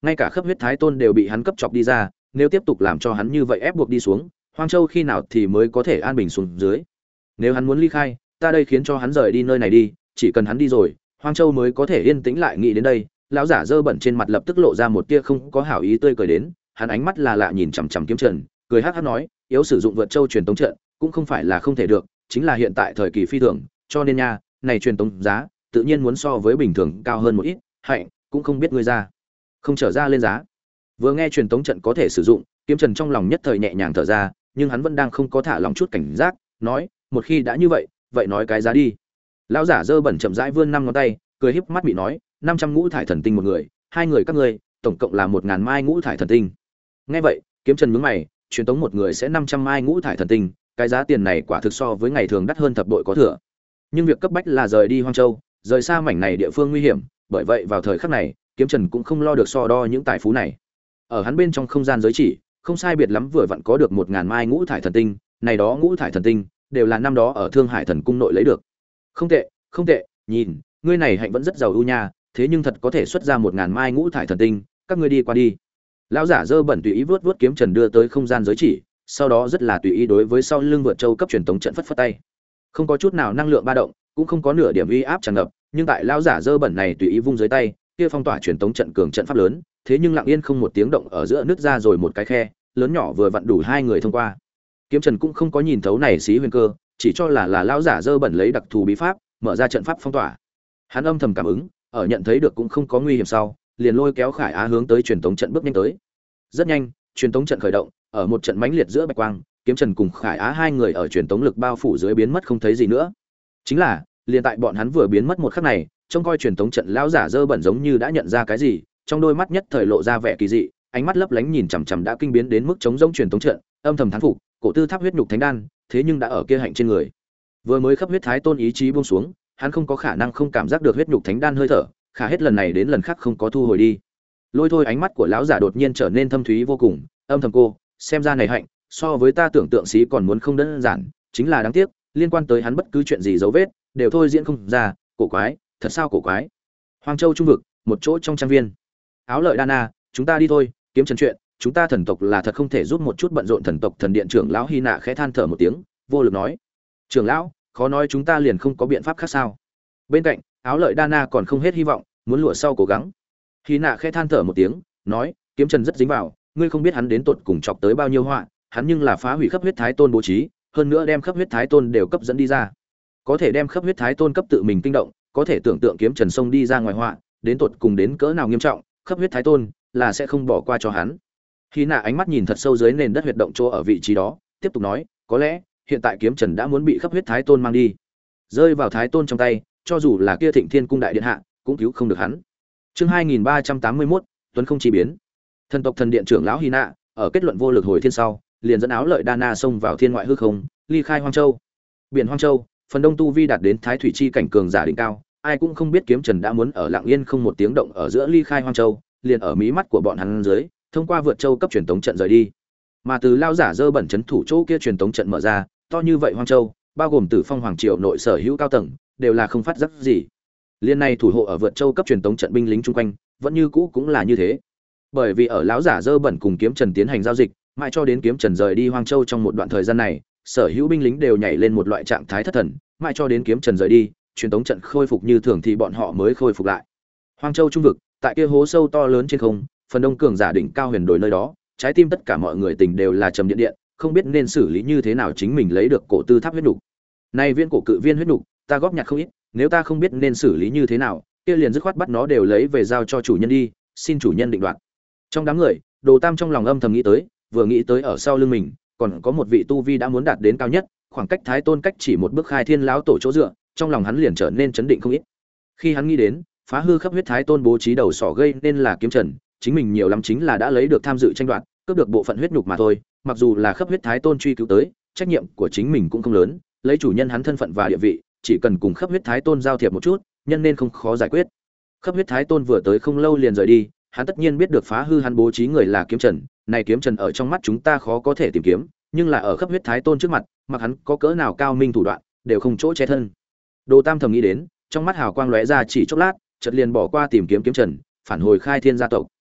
ngay cả khắp huyết thái tôn đều bị hắn cấp chọc đi ra, nếu tiếp tục làm cho hắn như vậy ép buộc đi xuống, Hoang Châu khi nào thì mới có thể an bình xuống dưới? Nếu hắn muốn ly khai, ta đây khiến cho hắn rời đi nơi này đi, chỉ cần hắn đi rồi, Hoang Châu mới có thể yên tĩnh lại. Nghĩ đến đây, lão giả dơ bẩn trên mặt lập tức lộ ra một tia không có hảo ý tươi cười đến, hắn ánh mắt là lạ nhìn chằm chằm Kiếm Trần, cười hắc hắc nói, yếu sử dụng vượt châu truyền tống trận, cũng không phải là không thể được, chính là hiện tại thời kỳ phi thường, cho nên nha, này truyền tống giá, tự nhiên muốn so với bình thường cao hơn một ít, hạnh, cũng không biết ngươi ra, không trở ra lên giá. Vừa nghe truyền tống trận có thể sử dụng, Kiếm Trần trong lòng nhất thời nhẹ nhàng thở ra, nhưng hắn vẫn đang không có thả lòng chút cảnh giác, nói, một khi đã như vậy, vậy nói cái giá đi. Lão giả dơ bẩn chậm rãi vươn 5 ngón tay, cười híp mắt bị nói, 500 ngũ thải thần tinh một người, hai người các ngươi, tổng cộng là 1000 mai ngũ thải thần tinh. Nghe vậy, Kiếm Trần nhướng mày, truyền tống một người sẽ 500 mai ngũ thải thần tinh, cái giá tiền này quả thực so với ngày thường đắt hơn thập bội có thừa. Nhưng việc cấp bách là rời đi Hoang Châu, rời xa mảnh này địa phương nguy hiểm, bởi vậy vào thời khắc này, Kiếm Trần cũng không lo được so đo những tài phú này. Ở hắn bên trong không gian giới chỉ, không sai biệt lắm vừa vặn có được 1000 mai ngũ thải thần tinh, này đó ngũ thải thần tinh đều là năm đó ở Thương Hải Thần Cung nội lấy được. Không tệ, không tệ, nhìn, ngươi này hạnh vẫn rất giàu ưu nha, thế nhưng thật có thể xuất ra 1000 mai ngũ thải thần tinh, các ngươi đi qua đi. Lão giả dơ bẩn tùy ý vớt vớt Kiếm Trần đưa tới không gian giới chỉ, sau đó rất là tùy ý đối với sau lưng vượt châu cấp truyền tống trận phất phất tay. Không có chút nào năng lượng ba động, cũng không có nửa điểm uy áp tràn ngập, nhưng tại lão giả dơ bẩn này tùy ý vung dưới tay, kia phong tỏa truyền tống trận cường trận pháp lớn, thế nhưng lặng yên không một tiếng động ở giữa nứt ra rồi một cái khe, lớn nhỏ vừa vặn đủ hai người thông qua. Kiếm Trần cũng không có nhìn thấu này xí huyền cơ, chỉ cho là lão giả dơ bẩn lấy đặc thù bí pháp, mở ra trận pháp phong tỏa. Hắn âm thầm cảm ứng, ở nhận thấy được cũng không có nguy hiểm sau, liền lôi kéo Khải Á hướng tới truyền tống trận bước nhanh tới. Rất nhanh, truyền tống trận khởi động, ở một trận mãnh liệt giữa bạch quang, Kiếm Trần cùng Khải Á hai người ở truyền tống lực bao phủ dưới biến mất không thấy gì nữa. Chính là, liền tại bọn hắn vừa biến mất một khắc này, trông coi truyền tống trận lão giả dơ bẩn giống như đã nhận ra cái gì, trong đôi mắt nhất thời lộ ra vẻ kỳ dị, ánh mắt lấp lánh nhìn chằm chằm đã kinh biến đến mức chống rỗng truyền tống trận, âm thầm thán phục, cổ tư tháp huyết nhục thánh đan, thế nhưng đã ở kia hạnh trên người. Vừa mới khắp huyết thái tôn ý chí buông xuống, hắn không có khả năng không cảm giác được huyết nhục thánh đan hơi thở, khả hết lần này đến lần khác không có thu hồi đi. Lôi thôi ánh mắt của lão giả đột nhiên trở nên thâm thúy vô cùng, âm thầm cô, xem ra này hạnh, so với ta tưởng tượng xí còn muốn không đơn giản, chính là đáng tiếc, liên quan tới hắn bất cứ chuyện gì dấu vết, đều thôi diễn không ra, cổ quái, thật sao cổ quái. Hoang Châu trung vực, một chỗ trong trang viên. Áo Lợi Đana, chúng ta đi thôi, Kiếm Trần chuyện, chúng ta thần tộc là thật không thể giúp một chút bận rộn thần tộc thần điện trưởng lão Hy Nạ khẽ than thở một tiếng, vô lực nói: "Trưởng lão, khó nói chúng ta liền không có biện pháp khác sao?" Bên cạnh, Áo Lợi Đana còn không hết hy vọng, muốn lụa sau cố gắng. Hy Nạ khẽ than thở một tiếng, nói: "Kiếm Trần rất dính vào, ngươi không biết hắn đến tột cùng chọc tới bao nhiêu họa, hắn nhưng là phá hủy khắp huyết thái tôn bố trí, hơn nữa đem khắp huyết thái tôn đều cấp dẫn đi ra. Có thể đem khắp huyết thái tôn cấp tự mình kinh động, có thể tưởng tượng Kiếm Trần xông đi ra ngoài họa, đến tột cùng đến cỡ nào nghiêm trọng, khắp huyết thái tôn là sẽ không bỏ qua cho hắn." Hy Nạ ánh mắt nhìn thật sâu dưới nền đất huyệt động chỗ ở vị trí đó, tiếp tục nói: "Có lẽ, hiện tại Kiếm Trần đã muốn bị khắp huyết thái tôn mang đi, rơi vào thái tôn trong tay, cho dù là kia Thịnh Thiên cung đại điện hạ, cũng cứu không được hắn." Chương 2381, Tuấn không chi biến. Thần tộc thần điện trưởng lão Hy Nạ, ở kết luận vô lực hồi thiên sau, liền dẫn Áo Lợi Đana xông vào thiên ngoại hư không, ly khai Hoang Châu. Biển Hoang Châu, phần đông tu vi đạt đến thái thủy chi cảnh cường giả đỉnh cao, ai cũng không biết Kiếm Trần đã muốn ở lặng yên không một tiếng động ở giữa ly khai Hoang Châu, liền ở mí mắt của bọn hắn dưới, thông qua vượt châu cấp truyền tống trận rời đi. Mà từ lao giả dơ bẩn chấn thủ chỗ kia truyền tống trận mở ra, to như vậy Hoang Châu, bao gồm Tử Phong Hoàng triều nội sở hữu cao tầng, đều là không phát giác gì. Liên này thủ hộ ở vượt châu cấp truyền tống trận binh lính chung quanh, vẫn như cũ cũng là như thế. Bởi vì ở lão giả dơ bẩn cùng Kiếm Trần tiến hành giao dịch, mãi cho đến Kiếm Trần rời đi Hoang Châu trong một đoạn thời gian này, sở hữu binh lính đều nhảy lên một loại trạng thái thất thần, mãi cho đến Kiếm Trần rời đi, truyền tống trận khôi phục như thường thì bọn họ mới khôi phục lại. Hoang Châu trung vực, tại kia hố sâu to lớn trên không, phần đông cường giả đỉnh cao huyền đồi nơi đó, trái tim tất cả mọi người tình đều là trầm điện điện, không biết nên xử lý như thế nào chính mình lấy được cổ tư tháp huyết nục. Nay viên cổ cự viên huyết nục, ta góp nhặt không ít, nếu ta không biết nên xử lý như thế nào, kia liền dứt khoát bắt nó đều lấy về giao cho chủ nhân đi, xin chủ nhân định đoạt. Trong đám người, Đồ Tam trong lòng âm thầm nghĩ tới, vừa nghĩ tới ở sau lưng mình, còn có một vị tu vi đã muốn đạt đến cao nhất, khoảng cách Thái Tôn cách chỉ một bước khai thiên lão tổ chỗ dựa, trong lòng hắn liền trở nên chấn định không ít. Khi hắn nghĩ đến, phá hư khắp huyết Thái Tôn bố trí đầu sỏ gây nên là Kiếm Trần, chính mình nhiều lắm chính là đã lấy được tham dự tranh đoạt, cướp được bộ phận huyết nhục mà thôi, mặc dù là khắp huyết Thái Tôn truy cứu tới, trách nhiệm của chính mình cũng không lớn, lấy chủ nhân hắn thân phận và địa vị, chỉ cần cùng khắp huyết Thái Tôn giao thiệp một chút, nhân nên không khó giải quyết. Khắp huyết Thái Tôn vừa tới không lâu liền rời đi, hắn tất nhiên biết được phá hư hắn bố trí người là Kiếm Trần, này Kiếm Trần ở trong mắt chúng ta khó có thể tìm kiếm, nhưng là ở khắp huyết Thái Tôn trước mặt, mặc hắn có cỡ nào cao minh thủ đoạn, đều không chỗ che thân. Đồ Tam thầm nghĩ đến, trong mắt hào quang lóe ra chỉ chốc lát, chợt liền bỏ qua tìm kiếm Kiếm Trần, phản hồi khai thiên gia tộc.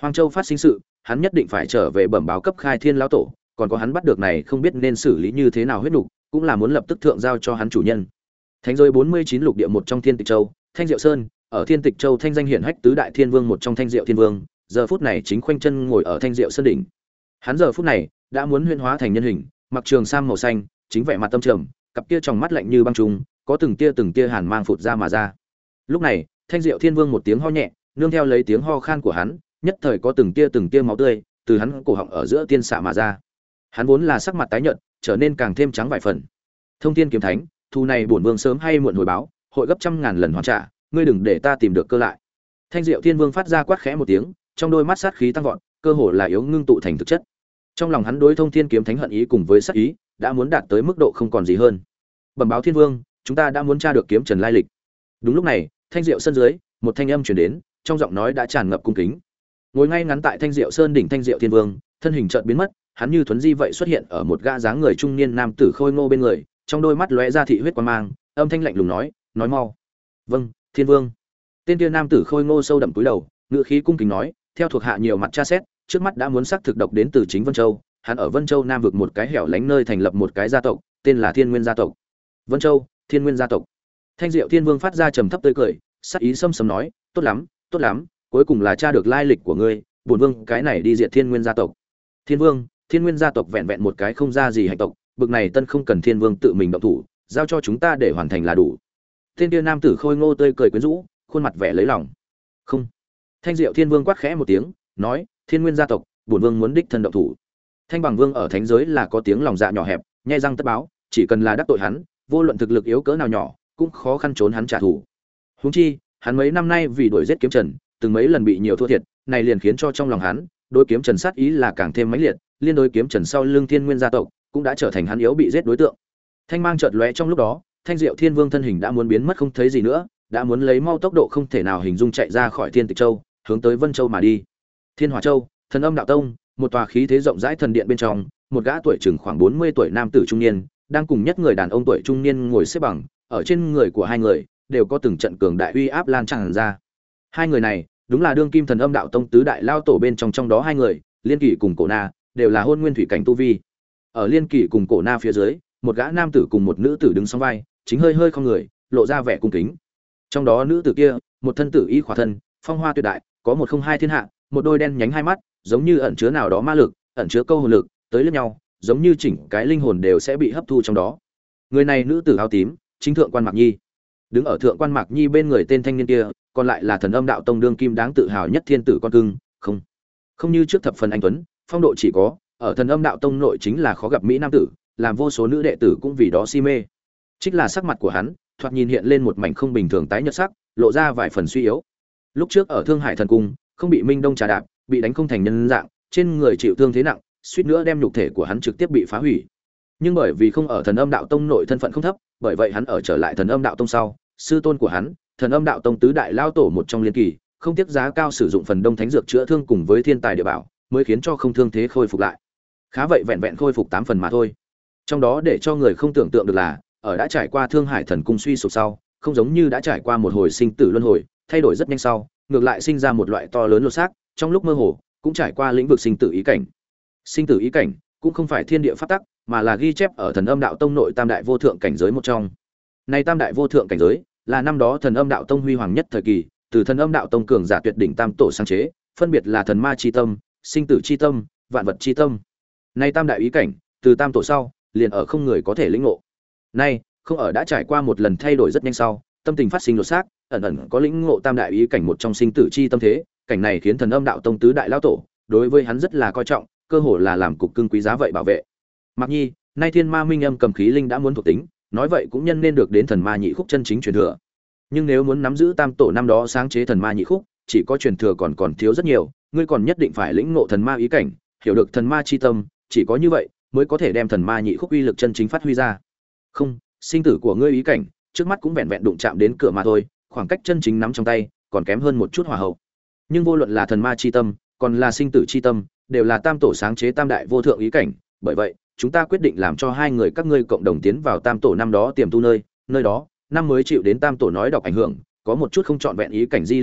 Hoang Châu phát sinh sự, hắn nhất định phải trở về bẩm báo cấp Khai Thiên lão tổ, còn có hắn bắt được này không biết nên xử lý như thế nào huyết nục, cũng là muốn lập tức thượng giao cho hắn chủ nhân. Thánh giới 49 lục địa một trong Thiên Tịch Châu, Thanh Diệu Sơn, ở Thiên Tịch Châu thanh danh hiển hách tứ đại thiên vương một trong Thanh Diệu Thiên Vương, giờ phút này chính khoanh chân ngồi ở Thanh Diệu Sơn đỉnh. Hắn giờ phút này đã muốn huyễn hóa thành nhân hình, mặc trường sam màu xanh, chính vẻ mặt tâm trầm, cặp kia tròng mắt lạnh như băng trùng, có từng tia hàn mang phụt ra mà ra. Lúc này, Thanh Diệu Thiên Vương một tiếng ho nhẹ, nương theo lấy tiếng ho khan của hắn, nhất thời có từng tia máu tươi từ hắn cổ họng ở giữa tiên xạ mà ra. Hắn vốn là sắc mặt tái nhợt, trở nên càng thêm trắng vài phần. Thông Thiên kiếm thánh, thu này bổn vương sớm hay muộn hồi báo, hội gấp trăm ngàn lần hoàn trả, ngươi đừng để ta tìm được cơ lại. Thanh Diệu Thiên Vương phát ra quát khẽ một tiếng, trong đôi mắt sát khí tăng vọt, cơ hồ là yếu ngưng tụ thành thực chất. Trong lòng hắn đối Thông Thiên kiếm thánh hận ý cùng với sát ý, đã muốn đạt tới mức độ không còn gì hơn. Bẩm báo Thiên Vương, chúng ta đã muốn tra được kiếm trần lai lịch. Đúng lúc này, Thanh Diệu Sơn dưới, một thanh âm truyền đến, trong giọng nói đã tràn ngập cung kính. Ngồi ngay ngắn tại Thanh Diệu Sơn đỉnh Thanh Diệu Thiên Vương, thân hình chợt biến mất, hắn như thuấn di vậy xuất hiện ở một gã dáng người trung niên nam tử khôi ngô bên người, trong đôi mắt lóe ra thị huyết quang mang, âm thanh lạnh lùng nói mau. Vâng, Thiên Vương. Tên kia nam tử khôi ngô sâu đậm cúi đầu, ngữ khí cung kính nói, theo thuộc hạ nhiều mặt tra xét, trước mắt đã muốn xác thực độc đến từ chính Vân Châu, hắn ở Vân Châu Nam vực một cái hẻo lánh nơi thành lập một cái gia tộc, tên là Thiên Nguyên gia tộc. Vân Châu, Thiên Nguyên gia tộc. Thanh Diệu Thiên Vương phát ra trầm thấp tươi cười, sắc ý sâm sầm nói, tốt lắm, cuối cùng là tra được lai lịch của ngươi, bổn vương cái này đi diệt Thiên Nguyên gia tộc. Thiên Vương, Thiên Nguyên gia tộc vẹn vẹn một cái không ra gì hành tộc, bực này tân không cần Thiên Vương tự mình động thủ, giao cho chúng ta để hoàn thành là đủ. Tên kia nam tử khôi ngô tươi cười quyến rũ, khuôn mặt vẻ lấy lòng. Không. Thanh Diệu Thiên Vương quát khẽ một tiếng, nói, Thiên Nguyên gia tộc, bổn vương muốn đích thân động thủ. Thanh Bằng Vương ở thánh giới là có tiếng lòng dạ nhỏ hẹp, nhai răng tất báo, chỉ cần là đắc tội hắn, vô luận thực lực yếu cỡ nào nhỏ, cũng khó khăn trốn hắn trả thù. Huống chi, hắn mấy năm nay vì đuổi giết Kiếm Trần, từng mấy lần bị nhiều thua thiệt, này liền khiến cho trong lòng hắn, đối Kiếm Trần sát ý là càng thêm mãnh liệt, liên đối Kiếm Trần sau lưng Thiên Nguyên gia tộc, cũng đã trở thành hắn yếu bị giết đối tượng. Thanh mang chợt lóe trong lúc đó, Thanh Diệu Thiên Vương thân hình đã muốn biến mất không thấy gì nữa, đã muốn lấy mau tốc độ không thể nào hình dung chạy ra khỏi Thiên Tịch Châu, hướng tới Vân Châu mà đi. Thiên Hỏa Châu, Thần Âm Đạo Tông, một tòa khí thế rộng rãi thần điện bên trong, một gã tuổi chừng khoảng 40 tuổi nam tử trung niên, đang cùng nhất người đàn ông tuổi trung niên ngồi xếp bằng, ở trên người của hai người đều có từng trận cường đại uy áp lan tràn ra. Hai người này, đúng là đương kim Thần Âm Đạo Tông tứ đại lao tổ bên trong đó hai người, Liên Kỳ cùng Cổ Na, đều là hôn nguyên thủy cảnh tu vi. Ở Liên Kỳ cùng Cổ Na phía dưới, một gã nam tử cùng một nữ tử đứng song vai, chính hơi không người, lộ ra vẻ cung kính. Trong đó nữ tử kia, một thân tử y khỏa thân, phong hoa tuyệt đại, có một không hai thiên hạ, một đôi đen nhánh hai mắt, giống như ẩn chứa nào đó ma lực, ẩn chứa câu hồn lực, tới lẫn nhau, giống như chỉnh cái linh hồn đều sẽ bị hấp thu trong đó. Người này nữ tử áo tím, chính thượng quan Mạc Nhi. Đứng ở thượng quan Mạc Nhi bên người tên thanh niên kia, còn lại là Thần Âm Đạo Tông đương kim đáng tự hào nhất thiên tử con cưng, không như trước thập phần anh tuấn, phong độ chỉ có, ở Thần Âm Đạo Tông nội chính là khó gặp mỹ nam tử, làm vô số nữ đệ tử cũng vì đó si mê. Chính là sắc mặt của hắn, thoạt nhìn hiện lên một mảnh không bình thường tái nhợt sắc, lộ ra vài phần suy yếu. Lúc trước ở Thương Hải Thần Cung, không bị Minh Đông trà đạp, bị đánh không thành nhân dạng, trên người chịu thương thế nặng, suýt nữa đem nhục thể của hắn trực tiếp bị phá hủy. Nhưng bởi vì không ở Thần Âm Đạo Tông nội thân phận không thấp, bởi vậy hắn ở trở lại Thần Âm Đạo Tông sau, sư tôn của hắn, Thần Âm Đạo Tông tứ đại lao tổ một trong Liên Kỳ, không tiếc giá cao sử dụng phần đông thánh dược chữa thương cùng với thiên tài địa bảo, mới khiến cho không thương thế khôi phục lại. Khá vậy vẹn vẹn khôi phục 8 phần mà thôi. Trong đó để cho người không tưởng tượng được là, ở đã trải qua Thương Hải Thần Cung suy sụp sau, không giống như đã trải qua một hồi sinh tử luân hồi, thay đổi rất nhanh sau, ngược lại sinh ra một loại to lớn lột xác, trong lúc mơ hồ, cũng trải qua lĩnh vực sinh tử ý cảnh. Sinh tử ý cảnh cũng không phải thiên địa pháp tắc, mà là ghi chép ở Thần Âm Đạo Tông nội tam đại vô thượng cảnh giới một trong. Này tam đại vô thượng cảnh giới là năm đó Thần Âm Đạo Tông huy hoàng nhất thời kỳ, từ Thần Âm Đạo Tông cường giả tuyệt đỉnh tam tổ sáng chế, phân biệt là Thần Ma chi tâm, Sinh tử chi tâm, Vạn vật chi tâm. Này tam đại ý cảnh, từ tam tổ sau, liền ở không người có thể lĩnh ngộ. Nay, không ở đã trải qua một lần thay đổi rất nhanh sau, tâm tình phát sinh lột xác, ẩn ẩn có lĩnh ngộ tam đại ý cảnh một trong sinh tử chi tâm thế, cảnh này khiến Thần Âm Đạo Tông tứ đại lão tổ đối với hắn rất là coi trọng, cơ hồ là làm cục cưng quý giá vậy bảo vệ. Mặc Nhi, nay Thiên Ma Minh Âm cầm khí linh đã muốn thuộc tính, nói vậy cũng nhân nên được đến Thần Ma nhị khúc chân chính truyền thừa. Nhưng nếu muốn nắm giữ tam tổ năm đó sáng chế Thần Ma nhị khúc, chỉ có truyền thừa còn thiếu rất nhiều, ngươi còn nhất định phải lĩnh ngộ Thần Ma ý cảnh, hiểu được Thần Ma chi tâm, chỉ có như vậy mới có thể đem Thần Ma nhị khúc uy lực chân chính phát huy ra. Không, sinh tử của ngươi ý cảnh, trước mắt cũng vẹn vẹn đụng chạm đến cửa mà thôi, khoảng cách chân chính nắm trong tay còn kém hơn một chút hòa hậu. Nhưng vô luận là Thần Ma chi tâm, còn là sinh tử chi tâm, đều là tam tổ sáng chế tam đại vô thượng ý cảnh, bởi vậy, chúng ta quyết định làm cho hai người các ngươi cộng đồng tiến vào tam tổ năm đó tiềm tu nơi đó, năm mới chịu đến tam tổ nói đọc ảnh hưởng, có một chút không trọn vẹn ý cảnh di lưu lại,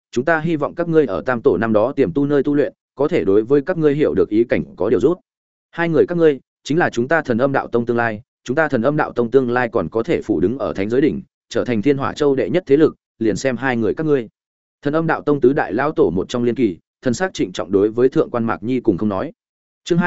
chúng ta hy vọng các ngươi ở Tam Tổ năm đó tiềm tu nơi tu luyện, có thể đối với các ngươi hiểu được ý cảnh có điều rút. Hai người các ngươi chính là chúng ta Thần Âm Đạo Tông tương lai, chúng ta Thần Âm Đạo Tông tương lai còn có thể phủ đứng ở thánh giới đỉnh, trở thành Thiên Hỏa Châu đệ nhất thế lực, liền xem hai người các ngươi. Thần Âm Đạo Tông tứ đại lão tổ một trong Liên Kỳ, thần sắc trịnh trọng đối với thượng quan Mạc Nhi cùng không nói. Chương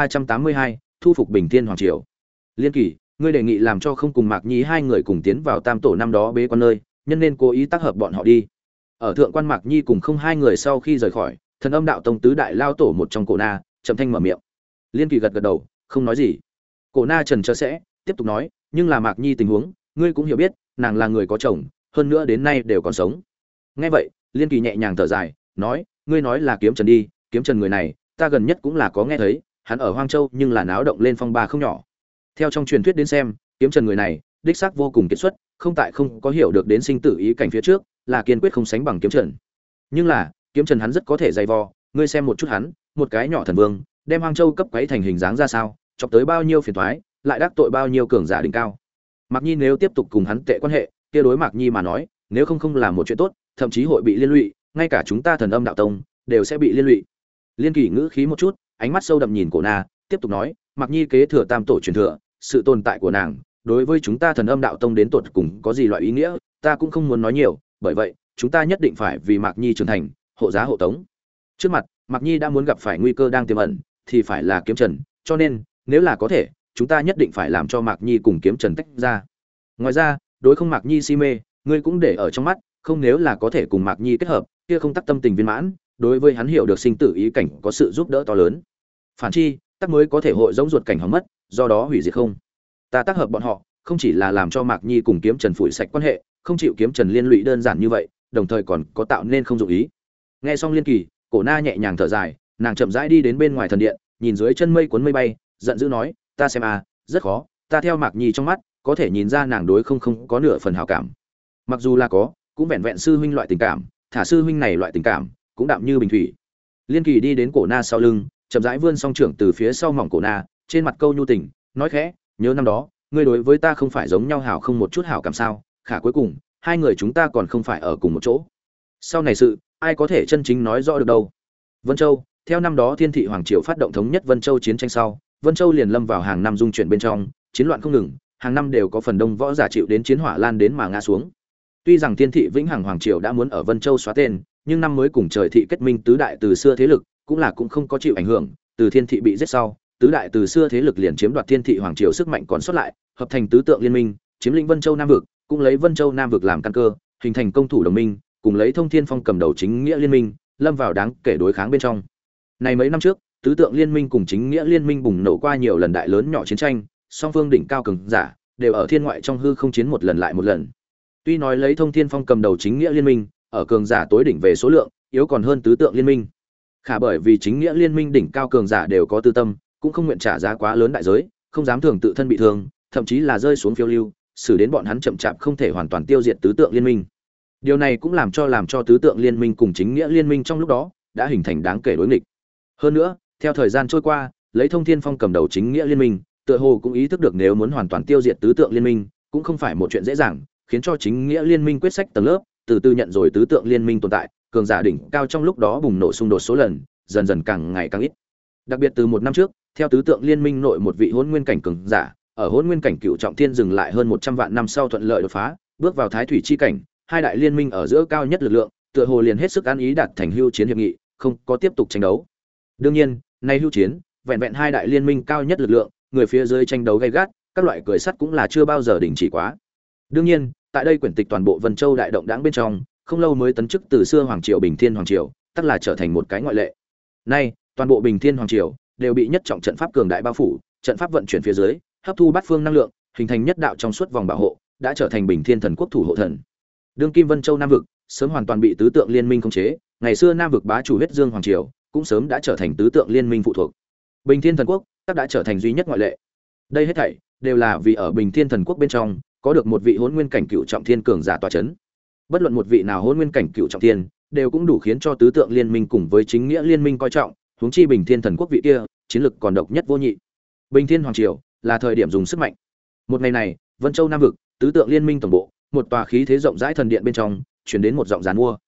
2382, thu phục Bình Thiên Hoàng Triều. Liên Kỳ, ngươi đề nghị làm cho không cùng Mạc Nhi hai người cùng tiến vào Tam Tổ năm đó bế quan nơi, nhân nên cố ý tác hợp bọn họ đi. Ở thượng quan Mạc Nhi cùng không hai người sau khi rời khỏi, Thần Âm Đạo Tông tứ đại lao tổ một trong Cổ Na, trầm thanh mở miệng. Liên Kỳ gật gật đầu, không nói gì. Cổ Na trần chờ sẽ tiếp tục nói, nhưng là Mạc Nhi tình huống, ngươi cũng hiểu biết, nàng là người có chồng, hơn nữa đến nay đều còn sống. Nghe vậy, Liên Kỳ nhẹ nhàng thở dài, nói, ngươi nói là Kiếm Trần đi, Kiếm Trần người này, ta gần nhất cũng là có nghe thấy, hắn ở Hoang Châu nhưng là náo động lên phong ba không nhỏ. Theo trong truyền thuyết đến xem, Kiếm Trần người này, đích xác vô cùng kiệt xuất, không tại không có hiểu được đến sinh tử ý cảnh phía trước, là kiên quyết không sánh bằng Kiếm Trần. Nhưng là, Kiếm Trần hắn rất có thể dày vò, ngươi xem một chút hắn, một cái nhỏ thần vương, đem Hoang Châu cấp quấy thành hình dáng ra sao, chọc tới bao nhiêu phiền toái, lại đắc tội bao nhiêu cường giả đỉnh cao. Mạc Nhi nếu tiếp tục cùng hắn tệ quan hệ, kia đối Mạc Nhi mà nói, nếu không làm một chuyện tốt, thậm chí hội bị liên lụy, ngay cả chúng ta Thần Âm Đạo Tông đều sẽ bị liên lụy. Liên Kỳ ngữ khí một chút, ánh mắt sâu đậm nhìn Cổ Na, tiếp tục nói, Mạc Nhi kế thừa Tam Tổ truyền thừa, sự tồn tại của nàng, đối với chúng ta Thần Âm Đạo Tông đến tột cùng có gì loại ý nghĩa, ta cũng không muốn nói nhiều, bởi vậy, chúng ta nhất định phải vì Mạc Nhi trưởng thành, hộ giá hộ tống. Trước mặt, Mạc Nhi đã muốn gặp phải nguy cơ đang tiềm ẩn, thì phải là Kiếm Trần, cho nên, nếu là có thể, chúng ta nhất định phải làm cho Mạc Nhi cùng Kiếm Trần tách ra. Ngoài ra, đối không Mạc Nhi si mê, ngươi cũng để ở trong mắt, không nếu là có thể cùng Mạc Nhi kết hợp, kia không tắc tâm tình viên mãn, đối với hắn hiểu được sinh tử ý cảnh có sự giúp đỡ to lớn. Phản chi, tắc mới có thể hội giống ruột cảnh hỏng mất, do đó hủy diệt không. Ta tác hợp bọn họ, không chỉ là làm cho Mạc Nhi cùng Kiếm Trần phủi sạch quan hệ, không chịu Kiếm Trần liên lụy đơn giản như vậy, đồng thời còn có tạo nên không dụng ý. Nghe xong Liên Kỳ, Cổ Na nhẹ nhàng thở dài, nàng chậm rãi đi đến bên ngoài thần điện, nhìn dưới chân mây cuốn mây bay, giận dữ nói, ta xem rất khó, ta theo Mạc Nhi trong mắt, có thể nhìn ra nàng đối không có nửa phần hảo cảm. Mặc dù là có, cũng vẹn vẹn sư huynh loại tình cảm, thả sư huynh này loại tình cảm, cũng đạm như bình thủy. Liên Kỳ đi đến Cổ Na sau lưng, chậm rãi vươn song trưởng từ phía sau mỏng Cổ Na, trên mặt câu nhu tình, nói khẽ, nhớ năm đó, ngươi đối với ta không phải giống nhau hảo không một chút hảo cảm sao? Khả cuối cùng, hai người chúng ta còn không phải ở cùng một chỗ. Sau này sự, ai có thể chân chính nói rõ được đâu? Vân Châu, theo năm đó Thiên Thị Hoàng Triều phát động thống nhất Vân Châu chiến tranh sau, Vân Châu liền lâm vào hàng năm dung chuyển bên trong, chiến loạn không ngừng, hàng năm đều có phần đông võ giả chịu đến chiến hỏa lan đến mà ngã xuống. Tuy rằng Thiên Thị Vĩnh Hằng Hoàng Triều đã muốn ở Vân Châu xóa tên, nhưng năm mới cùng trời thị kết minh tứ đại từ xưa thế lực, cũng không có chịu ảnh hưởng, từ Thiên Thị bị giết sau, tứ đại từ xưa thế lực liền chiếm đoạt Thiên Thị Hoàng Triều sức mạnh còn sót lại, hợp thành tứ tượng liên minh, chiếm lĩnh Vân Châu Nam vực, cũng lấy Vân Châu Nam vực làm căn cơ, hình thành công thủ đồng minh, cùng lấy Thông Thiên Phong cầm đầu chính nghĩa liên minh, lâm vào đáng kể đối kháng bên trong. Này mấy năm trước, tứ tượng liên minh cùng chính nghĩa liên minh bùng nổ qua nhiều lần đại lớn nhỏ chiến tranh, song phương đỉnh cao cường giả đều ở thiên ngoại trong hư không chiến một lần lại một lần. Tuy nói lấy Thông Thiên Phong cầm đầu chính nghĩa liên minh, ở cường giả tối đỉnh về số lượng, yếu còn hơn tứ tượng liên minh. Khả bởi vì chính nghĩa liên minh đỉnh cao cường giả đều có tư tâm, cũng không nguyện trả giá quá lớn đại giới, không dám thường tự thân bị thương, thậm chí là rơi xuống phiêu lưu, xử đến bọn hắn chậm chạp không thể hoàn toàn tiêu diệt tứ tượng liên minh. Điều này cũng làm cho tứ tượng liên minh cùng chính nghĩa liên minh trong lúc đó đã hình thành đáng kể đối nghịch. Hơn nữa, theo thời gian trôi qua, lấy Thông Thiên Phong cầm đầu chính nghĩa liên minh, tựa hồ cũng ý thức được nếu muốn hoàn toàn tiêu diệt tứ tượng liên minh, cũng không phải một chuyện dễ dàng, khiến cho chính nghĩa liên minh quyết sách tầng lớp từ từ nhận rồi tứ tượng liên minh tồn tại, cường giả đỉnh cao trong lúc đó bùng nổ xung đột số lần, dần dần càng ngày càng ít. Đặc biệt từ một năm trước, theo tứ tượng liên minh nội một vị hỗn nguyên cảnh cường giả, ở hỗn nguyên cảnh cựu trọng thiên dừng lại hơn 100 vạn năm sau thuận lợi đột phá, bước vào thái thủy chi cảnh, hai đại liên minh ở giữa cao nhất lực lượng, tựa hồ liền hết sức ăn ý đạt thành hưu chiến hiệp nghị, không có tiếp tục tranh đấu. Đương nhiên, nay hưu chiến, vẹn vẹn hai đại liên minh cao nhất lực lượng, người phía dưới tranh đấu gay gắt, các loại cười sắt cũng là chưa bao giờ đình chỉ quá. Đương nhiên, tại đây quyển tịch toàn bộ Vân Châu đại động đãng bên trong, không lâu mới tấn chức từ xưa hoàng triều Bình Thiên Hoàng Triều, tất là trở thành một cái ngoại lệ. Nay, toàn bộ Bình Thiên Hoàng Triều đều bị nhất trọng trận pháp cường đại bao phủ, trận pháp vận chuyển phía dưới, hấp thu bát phương năng lượng, hình thành nhất đạo trong suốt vòng bảo hộ, đã trở thành Bình Thiên Thần Quốc thủ hộ thần. Đương kim Vân Châu Nam vực, sớm hoàn toàn bị tứ tượng liên minh khống chế, ngày xưa Nam vực bá chủ Huyết Dương Hoàng Triều, cũng sớm đã trở thành tứ tượng liên minh phụ thuộc. Bình Thiên Thần Quốc, tất đã trở thành duy nhất ngoại lệ. Đây hết thảy đều là vì ở Bình Thiên Thần Quốc bên trong, có được một vị Hỗn Nguyên cảnh cựu trọng thiên cường giả tọa chấn. Bất luận một vị nào Hỗn Nguyên cảnh cựu trọng thiên, đều cũng đủ khiến cho tứ tượng liên minh cùng với chính nghĩa liên minh coi trọng, huống chi Bình Thiên Thần Quốc vị kia, chiến lực còn độc nhất vô nhị. Bình Thiên Hoàng Triều là thời điểm dùng sức mạnh. Một ngày này, Vân Châu Nam vực, tứ tượng liên minh tổng bộ, một tòa khí thế rộng rãi thần điện bên trong, truyền đến một giọng giàn mua.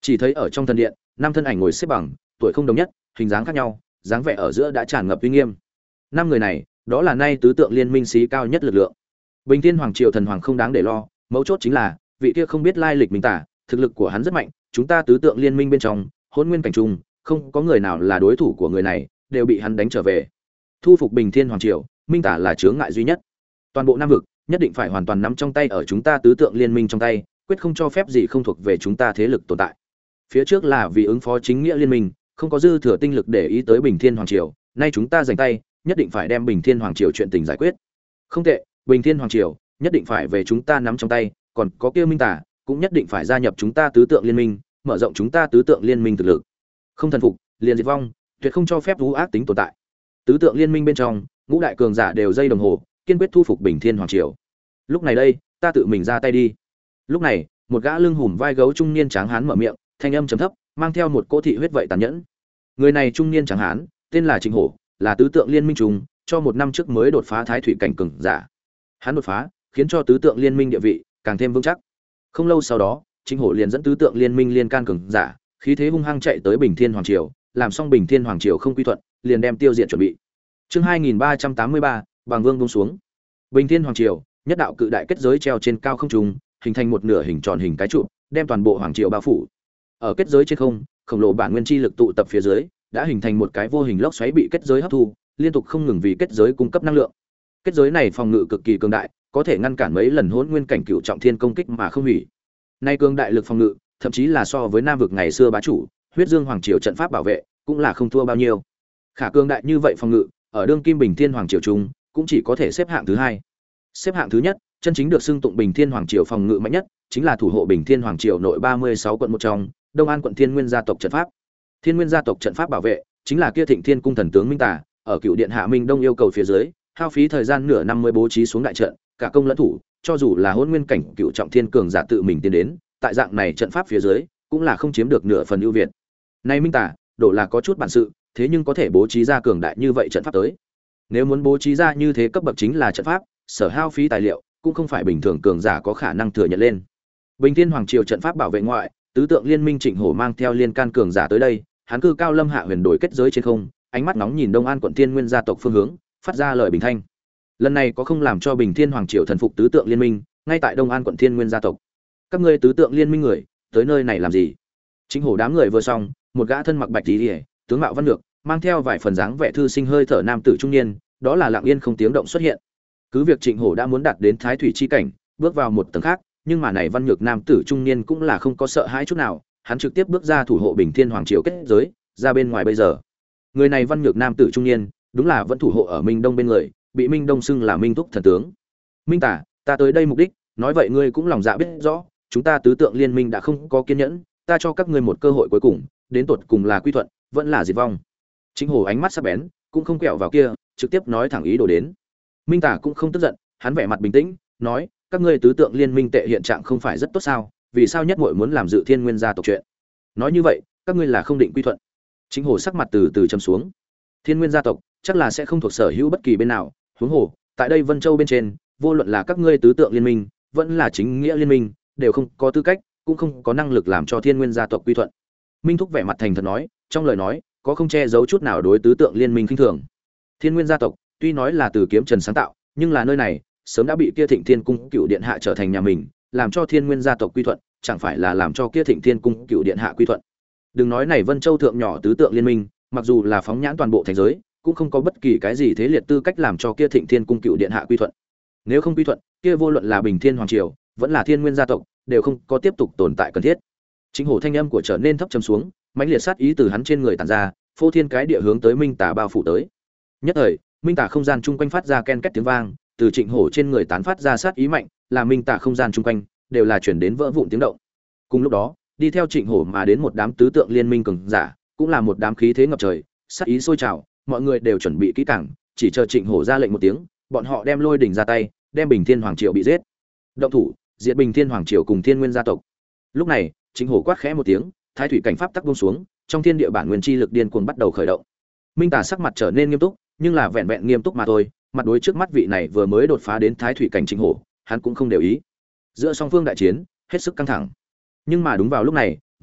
Chỉ thấy ở trong thần điện, năm thân ảnh ngồi xếp bằng, tuổi không đồng nhất, hình dáng khác nhau, dáng vẻ ở giữa đã tràn ngập uy nghiêm. Năm người này, đó là nay tứ tượng liên minh xí cao nhất lực lượng. Bình Thiên Hoàng Triều thần hoàng không đáng để lo, mấu chốt chính là vị kia không biết lai lịch Minh Tả, thực lực của hắn rất mạnh, chúng ta tứ tượng liên minh bên trong, Hỗn Nguyên cảnh trung, không có người nào là đối thủ của người này, đều bị hắn đánh trở về. Thu phục Bình Thiên Hoàng Triều, Minh Tả là chướng ngại duy nhất. Toàn bộ Nam vực nhất định phải hoàn toàn nắm trong tay ở chúng ta tứ tượng liên minh trong tay, quyết không cho phép gì không thuộc về chúng ta thế lực tồn tại. Phía trước là vì ứng phó chính nghĩa liên minh, không có dư thừa tinh lực để ý tới Bình Thiên Hoàng Triều, nay chúng ta dành tay, nhất định phải đem Bình Thiên Hoàng Triều chuyện tình giải quyết. Không tệ, Bình Thiên Hoàng Triều nhất định phải về chúng ta nắm trong tay, còn có kia Minh Tả cũng nhất định phải gia nhập chúng ta tứ tượng liên minh, mở rộng chúng ta tứ tượng liên minh thực lực. Không thần phục, liền diệt vong, tuyệt không cho phép vũ ác tính tồn tại. Tứ tượng liên minh bên trong, ngũ đại cường giả đều dây đồng hồ, kiên quyết thu phục Bình Thiên Hoàng Triều. Lúc này đây, ta tự mình ra tay đi. Lúc này, một gã lưng hùm vai gấu trung niên tráng hán mở miệng, thanh âm trầm thấp, mang theo một cỗ thị huyết vậy tàn nhẫn. Người này trung niên tráng hán, tên là Trịnh Hổ, là tứ tượng liên minh trùng, cho một năm trước mới đột phá thái thủy cảnh cường giả. Hắn đột phá, khiến cho tứ tượng liên minh địa vị càng thêm vững chắc. Không lâu sau đó, Trịnh Hổ liền dẫn tứ tượng liên minh liên can cường giả, khí thế hung hăng chạy tới Bình Thiên Hoàng Triều, làm xong Bình Thiên Hoàng Triều không quy thuận, liền đem tiêu diệt chuẩn bị. Chương 2383, Bàng Vương buông xuống. Bình Thiên Hoàng Triều, nhất đạo cự đại kết giới treo trên cao không trung, hình thành một nửa hình tròn hình cái trụ, đem toàn bộ hoàng triều bao phủ. Ở kết giới trên không, khổng lồ bản nguyên chi lực tụ tập phía dưới, đã hình thành một cái vô hình lốc xoáy bị kết giới hấp thu, liên tục không ngừng vì kết giới cung cấp năng lượng. Kết giới này phòng ngự cực kỳ cường đại, có thể ngăn cản mấy lần Hỗn Nguyên cảnh cửu trọng thiên công kích mà không hủy. Nay cường đại lực phòng ngự, thậm chí là so với Nam vực ngày xưa bá chủ, Huyết Dương Hoàng Triều trận pháp bảo vệ, cũng là không thua bao nhiêu. Khả cường đại như vậy phòng ngự, ở đương kim Bình Thiên Hoàng Triều trung, cũng chỉ có thể xếp hạng thứ hai. Xếp hạng thứ nhất, chân chính được xưng tụng Bình Thiên Hoàng Triều phòng ngự mạnh nhất, chính là thủ hộ Bình Thiên Hoàng Triều nội 36 quận một trong, Đông An quận Thiên Nguyên gia tộc trận pháp. Thiên Nguyên gia tộc trận pháp bảo vệ, chính là kia Thịnh Thiên cung thần tướng Minh Tả, ở Cựu điện hạ Minh Đông yêu cầu phía dưới, hao phí thời gian nửa năm mới bố trí xuống đại trận, cả công lẫn thủ, cho dù là Hỗn Nguyên cảnh Cựu trọng thiên cường giả tự mình tiến đến, tại dạng này trận pháp phía dưới, cũng là không chiếm được nửa phần ưu việt. Nay Minh Tả, độ là có chút bản sự, thế nhưng có thể bố trí ra cường đại như vậy trận pháp tới. Nếu muốn bố trí ra như thế cấp bậc chính là trận pháp, sở hao phí tài liệu cũng không phải bình thường cường giả có khả năng thừa nhận lên. Bình Thiên Hoàng Triều trận pháp bảo vệ ngoại, tứ tượng liên minh Trịnh Hổ mang theo liên can cường giả tới đây, hắn cư cao lâm hạ huyền đổi kết giới trên không, ánh mắt nóng nhìn Đông An quận Thiên Nguyên gia tộc phương hướng, phát ra lời bình thanh. Lần này có không làm cho Bình Thiên Hoàng Triều thần phục tứ tượng liên minh, ngay tại Đông An quận Thiên Nguyên gia tộc. Các ngươi tứ tượng liên minh người, tới nơi này làm gì? Trịnh Hổ đám người vừa xong, một gã thân mặc bạch y, tướng mạo văn lược, mang theo vài phần dáng vẻ thư sinh hơi thở nam tử trung niên, đó là Lặng Yên không tiếng động xuất hiện. Cứ việc Trịnh Hổ đã muốn đạt đến thái thủy chi cảnh, bước vào một tầng khác, nhưng mà này văn nhược nam tử trung niên cũng là không có sợ hãi chút nào, hắn trực tiếp bước ra thủ hộ Bình Thiên Hoàng Triều kết giới, ra bên ngoài bây giờ. Người này văn nhược nam tử trung niên, đúng là vẫn thủ hộ ở Minh Đông bên người, bị Minh Đông xưng là Minh Thúc thần tướng. Minh Tả, ta tới đây mục đích, nói vậy ngươi cũng lòng dạ biết rõ, chúng ta tứ tượng liên minh đã không có kiên nhẫn, ta cho các ngươi một cơ hội cuối cùng, đến tột cùng là quy thuận, vẫn là diệt vong. Trịnh Hổ ánh mắt sắc bén, cũng không quẹo vào kia, trực tiếp nói thẳng ý đồ đến. Minh Tả cũng không tức giận, hắn vẻ mặt bình tĩnh, nói, các ngươi tứ tượng liên minh tệ hiện trạng không phải rất tốt sao, vì sao nhất muội muốn làm dự Thiên Nguyên gia tộc chuyện? Nói như vậy, các ngươi là không định quy thuận. Trịnh Hổ sắc mặt từ từ trầm xuống. Thiên Nguyên gia tộc chắc là sẽ không thuộc sở hữu bất kỳ bên nào, huống hồ, tại đây Vân Châu bên trên, vô luận là các ngươi tứ tượng liên minh, vẫn là chính nghĩa liên minh, đều không có tư cách, cũng không có năng lực làm cho Thiên Nguyên gia tộc quy thuận. Minh Thúc vẻ mặt thành thật nói, trong lời nói, có không che giấu chút nào đối tứ tượng liên minh khinh thường. Thiên Nguyên gia tộc, tuy nói là từ kiếm trần sáng tạo, nhưng là nơi này sớm đã bị kia Thịnh Thiên cung Cựu điện hạ trở thành nhà mình, làm cho Thiên Nguyên gia tộc quy thuận, chẳng phải là làm cho kia Thịnh Thiên cung Cựu điện hạ quy thuận. Đừng nói này Vân Châu thượng nhỏ tứ tượng liên minh, mặc dù là phóng nhãn toàn bộ thành giới, cũng không có bất kỳ cái gì thế liệt tư cách làm cho kia Thịnh Thiên cung Cựu điện hạ quy thuận. Nếu không quy thuận, kia vô luận là Bình Thiên Hoàng Triều, vẫn là Thiên Nguyên gia tộc, đều không có tiếp tục tồn tại cần thiết. Chính Hổ thanh âm của trở nên thấp trầm xuống, mãnh liệt sát ý từ hắn trên người tản ra, phô thiên cái địa hướng tới Minh Tả bao phủ tới. Nhất thời, Minh Tả không gian chung quanh phát ra ken két tiếng vang, từ Trịnh Hổ trên người tán phát ra sát ý mạnh, làm Minh Tả không gian chung quanh đều là chuyển đến vỡ vụn tiếng động. Cùng lúc đó, đi theo Trịnh Hổ mà đến một đám tứ tượng liên minh cường giả, cũng là một đám khí thế ngập trời, sát ý sôi trào, mọi người đều chuẩn bị kỹ càng, chỉ chờ Trịnh Hổ ra lệnh một tiếng, bọn họ đem lôi đỉnh ra tay, đem Bình Thiên Hoàng Triều bị giết. Động thủ, diệt Bình Thiên Hoàng Triều cùng Thiên Nguyên gia tộc. Lúc này, Trịnh Hổ quát khẽ một tiếng, thái thủy cảnh pháp tắc buông xuống, trong thiên địa bản nguyên chi lực điên cuồng bắt đầu khởi động. Minh Tả sắc mặt trở nên nghiêm túc, nhưng là vẹn vẹn nghiêm túc mà thôi, mặt đối trước mắt vị này vừa mới đột phá đến thái thủy cảnh Trịnh Hổ, hắn cũng không để ý. Giữa song phương đại chiến, hết sức căng thẳng. Nhưng mà đúng vào lúc này,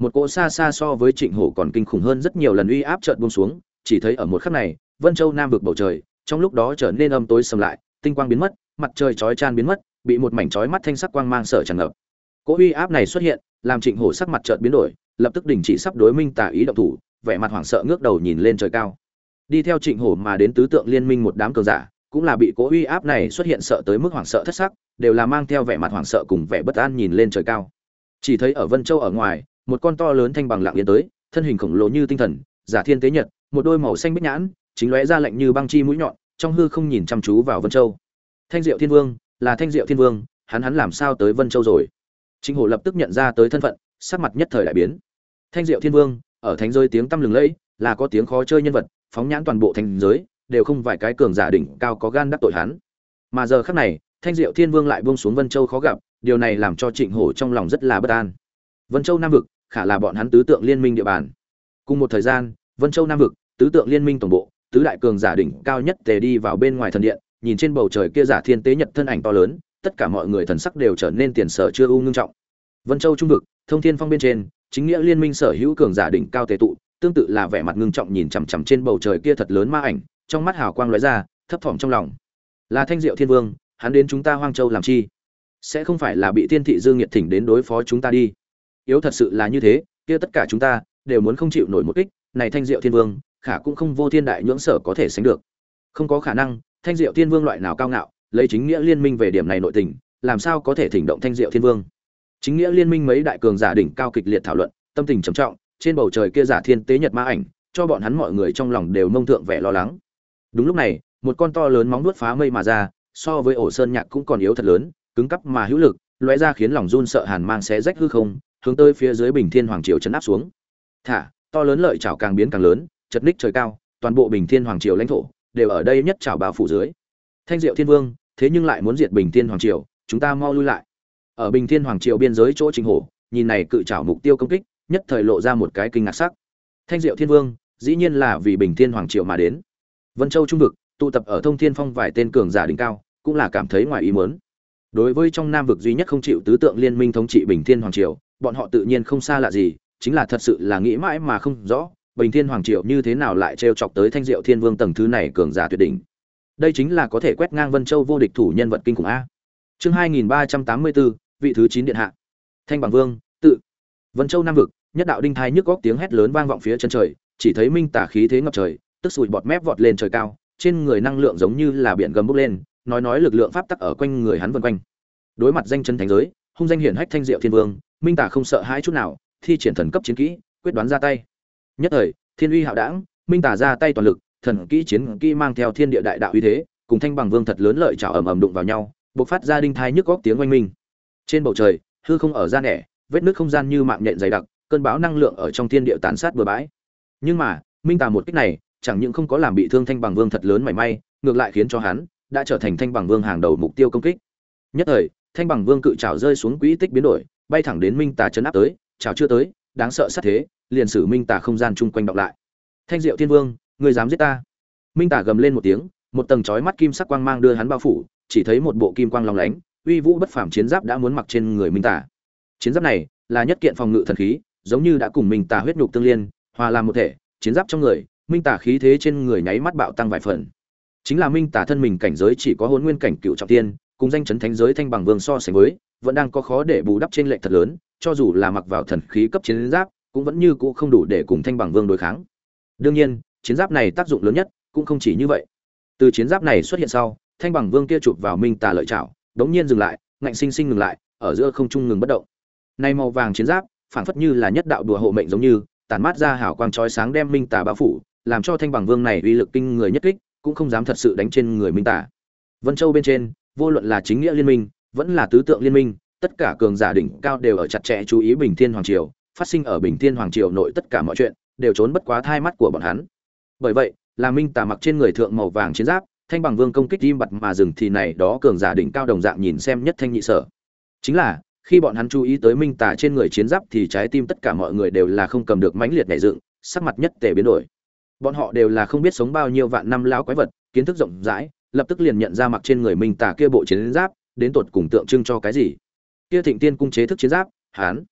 một cỗ xa xa so với Trịnh Hổ còn kinh khủng hơn rất nhiều lần uy áp chợt buông xuống, chỉ thấy ở một khắc này, Vân Châu Nam vực bầu trời, trong lúc đó trở nên âm tối sầm lại, tinh quang biến mất, mặt trời chói chan biến mất, bị một mảnh chói mắt thanh sắc quang mang sở tràn ngập. Cỗ uy áp này xuất hiện, làm Trịnh Hổ sắc mặt chợt biến đổi, lập tức đình chỉ sắp đối Minh Tà ý động thủ, vẻ mặt hoảng sợ ngước đầu nhìn lên trời cao. Đi theo Trịnh Hổ mà đến tứ tượng liên minh một đám cường giả, cũng là bị cỗ uy áp này xuất hiện sợ tới mức hoảng sợ thất sắc, đều là mang theo vẻ mặt hoảng sợ cùng vẻ bất an nhìn lên trời cao. Chỉ thấy ở Vân Châu ở ngoài, một con to lớn thanh bằng lặng yên tới, thân hình khổng lồ như tinh thần, giả thiên tế nhật, một đôi màu xanh bích nhãn, chính lóe ra lạnh như băng chi mũi nhọn, trong hư không nhìn chăm chú vào Vân Châu. Thanh Diệu Thiên Vương, là Thanh Diệu Thiên Vương, hắn làm sao tới Vân Châu rồi? Trịnh Hổ lập tức nhận ra tới thân phận, sắc mặt nhất thời đại biến. Thanh Diệu Thiên Vương, ở thánh giới tiếng tăm lừng lẫy, là có tiếng khó chơi nhân vật, phóng nhãn toàn bộ thánh giới, đều không vài cái cường giả đỉnh cao có gan đắc tội hắn. Mà giờ khắc này, Thanh Diệu Thiên Vương lại buông xuống Vân Châu khó gặp, điều này làm cho Trịnh Hổ trong lòng rất là bất an. Vân Châu Nam vực, khả là bọn hắn tứ tượng liên minh địa bàn. Cùng một thời gian, Vân Châu Nam vực, tứ tượng liên minh tổng bộ, tứ đại cường giả đỉnh cao nhất tề đi vào bên ngoài thần điện, nhìn trên bầu trời kia giả thiên tế nhật thân ảnh to lớn, tất cả mọi người thần sắc đều trở nên tiền sở chưa u ngưng trọng. Vân Châu trung vực, Thông Thiên Phong bên trên, chính nghĩa liên minh sở hữu cường giả đỉnh cao tề tụ, tương tự là vẻ mặt ngưng trọng nhìn chằm chằm trên bầu trời kia thật lớn ma ảnh, trong mắt hào quang lóe ra, thấp thỏm trong lòng. Là Thanh Diệu Thiên Vương, hắn đến chúng ta Hoang Châu làm chi? Sẽ không phải là bị Thiên thị Dương Nghiệt thỉnh đến đối phó chúng ta đi? Yếu thật sự là như thế, kia tất cả chúng ta đều muốn không chịu nổi một kích, này Thanh Diệu Thiên Vương, khả cũng không vô thiên đại nhưỡng sở có thể sánh được. Không có khả năng, Thanh Diệu Thiên Vương loại nào cao ngạo, lấy chính nghĩa liên minh về điểm này nội tình, làm sao có thể thỉnh động Thanh Diệu Thiên Vương? Chính nghĩa liên minh mấy đại cường giả đỉnh cao kịch liệt thảo luận, tâm tình trầm trọng, trên bầu trời kia giả thiên tế nhật ma ảnh, cho bọn hắn mọi người trong lòng đều mông thượng vẻ lo lắng. Đúng lúc này, một con to lớn móng vuốt phá mây mà ra, so với ổ sơn nhạc cũng còn yếu thật lớn, cứng cắp mà hữu lực, lóe ra khiến lòng run sợ hàn mang xé rách hư không, hướng tới phía dưới Bình Thiên Hoàng Triều chấn áp xuống. Thả, to lớn lợi chảo càng biến càng lớn, chật ních trời cao, toàn bộ Bình Thiên Hoàng Triều lãnh thổ đều ở đây nhất chảo bao phủ dưới. Thanh Diệu Thiên Vương, thế nhưng lại muốn diệt Bình Thiên Hoàng Triều, chúng ta mau lui lại. Ở Bình Thiên Hoàng Triều biên giới chỗ Trịnh Hổ, nhìn này cự chảo mục tiêu công kích, nhất thời lộ ra một cái kinh ngạc sắc. Thanh Diệu Thiên Vương, dĩ nhiên là vì Bình Thiên Hoàng Triều mà đến. Vân Châu trung vực, tụ tập ở Thông Thiên Phong vài tên cường giả đỉnh cao, cũng là cảm thấy ngoài ý muốn. Đối với trong Nam vực duy nhất không chịu tứ tượng liên minh thống trị Bình Thiên Hoàng Triều, bọn họ tự nhiên không xa lạ gì, chính là thật sự là nghĩ mãi mà không rõ, Bình Thiên Hoàng Triều như thế nào lại trêu chọc tới Thanh Diệu Thiên Vương tầng thứ này cường giả tuyệt đỉnh. Đây chính là có thể quét ngang Vân Châu vô địch thủ nhân vật kinh khủng a. Chương 2384, vị thứ 9 điện hạ. Thanh Bằng Vương, tự Vân Châu Nam vực, nhất đạo đinh thai nhức góc tiếng hét lớn vang vọng phía chân trời, chỉ thấy Minh Tà khí thế ngập trời, tức sùi bọt mép vọt lên trời cao, trên người năng lượng giống như là biển gầm bốc lên, nói lực lượng pháp tắc ở quanh người hắn vần quanh. Đối mặt danh chân thánh giới, hung danh hiển hách Thanh Diệu Thiên Vương, Minh Tà không sợ hãi chút nào, thi triển thần cấp chiến kỹ, quyết đoán ra tay. Nhất thời, thiên uy hạo đãng, Minh Tà ra tay toàn lực, thần kỹ chiến kỹ mang theo thiên địa đại đạo uy thế, cùng Thanh Bằng Vương thật lớn lợi chảo ầm ầm đụng vào nhau, bộc phát ra đinh thai nhức góc tiếng oanh minh. Trên bầu trời, hư không ở ra nẻ, vết nứt không gian như mạng nhện dày đặc, cơn bão năng lượng ở trong thiên địa tàn sát bừa bãi. Nhưng mà, Minh Tà một kích này, chẳng những không có làm bị thương Thanh Bằng Vương thật lớn mảy may, ngược lại khiến cho hắn đã trở thành Thanh Bằng Vương hàng đầu mục tiêu công kích. Nhất thời, Thanh Bằng Vương cự trảo rơi xuống quỹ tích biến đổi, bay thẳng đến Minh Tà chấn áp tới, trảo chưa tới, đáng sợ sát thế, liền sử Minh Tà không gian chung quanh đọc lại. Thanh Diệu Thiên Vương, ngươi dám giết ta? Minh Tà gầm lên một tiếng, một tầng chói mắt kim sắc quang mang đưa hắn bao phủ, chỉ thấy một bộ kim quang long lánh, uy vũ bất phàm chiến giáp đã muốn mặc trên người Minh Tà. Chiến giáp này là nhất kiện phòng ngự thần khí, giống như đã cùng Minh Tà huyết nhục tương liên, hòa làm một thể, chiến giáp trong người, Minh Tà khí thế trên người nháy mắt bạo tăng vài phần. Chính là Minh Tà thân mình cảnh giới chỉ có Hỗn Nguyên cảnh cựu trọng thiên, cùng danh chấn thánh giới Thanh Bằng Vương so sánh với, vẫn đang có khó để bù đắp trên lệch thật lớn, cho dù là mặc vào thần khí cấp chiến giáp, cũng vẫn như cũ không đủ để cùng Thanh Bằng Vương đối kháng. Đương nhiên, chiến giáp này tác dụng lớn nhất cũng không chỉ như vậy. Từ chiến giáp này xuất hiện sau, Thanh Bằng Vương kia chụp vào Minh Tà lợi chảo, đống nhiên dừng lại, ngạnh sinh sinh ngừng lại, ở giữa không trung ngừng bất động. Nay màu vàng chiến giáp, phảng phất như là nhất đạo đùa hộ mệnh giống như, tản mát ra hào quang chói sáng đem Minh Tà bao phủ, làm cho Thanh Bằng Vương này uy lực kinh người nhất kích, cũng không dám thật sự đánh trên người Minh Tà. Vân Châu bên trên, vô luận là chính nghĩa liên minh, vẫn là tứ tượng liên minh, tất cả cường giả đỉnh cao đều ở chặt chẽ chú ý Bình Thiên Hoàng Triều, phát sinh ở Bình Thiên Hoàng Triều nội tất cả mọi chuyện, đều trốn bất quá thai mắt của bọn hắn. Bởi vậy, là Minh Tà mặc trên người thượng màu vàng chiến giáp, Thanh Bằng Vương công kích im bặt mà dừng thì này đó cường giả đỉnh cao đồng dạng nhìn xem nhất thanh nhị sở. Chính là, khi bọn hắn chú ý tới Minh Tà trên người chiến giáp thì trái tim tất cả mọi người đều là không cầm được mãnh liệt nhảy dựng, sắc mặt nhất tề biến đổi. Bọn họ đều là không biết sống bao nhiêu vạn năm lão quái vật, kiến thức rộng rãi, lập tức liền nhận ra mặc trên người Minh Tà kia bộ chiến giáp, đến tột cùng tượng trưng cho cái gì. Kia Thịnh Tiên cung chế thức chiến giáp, hắn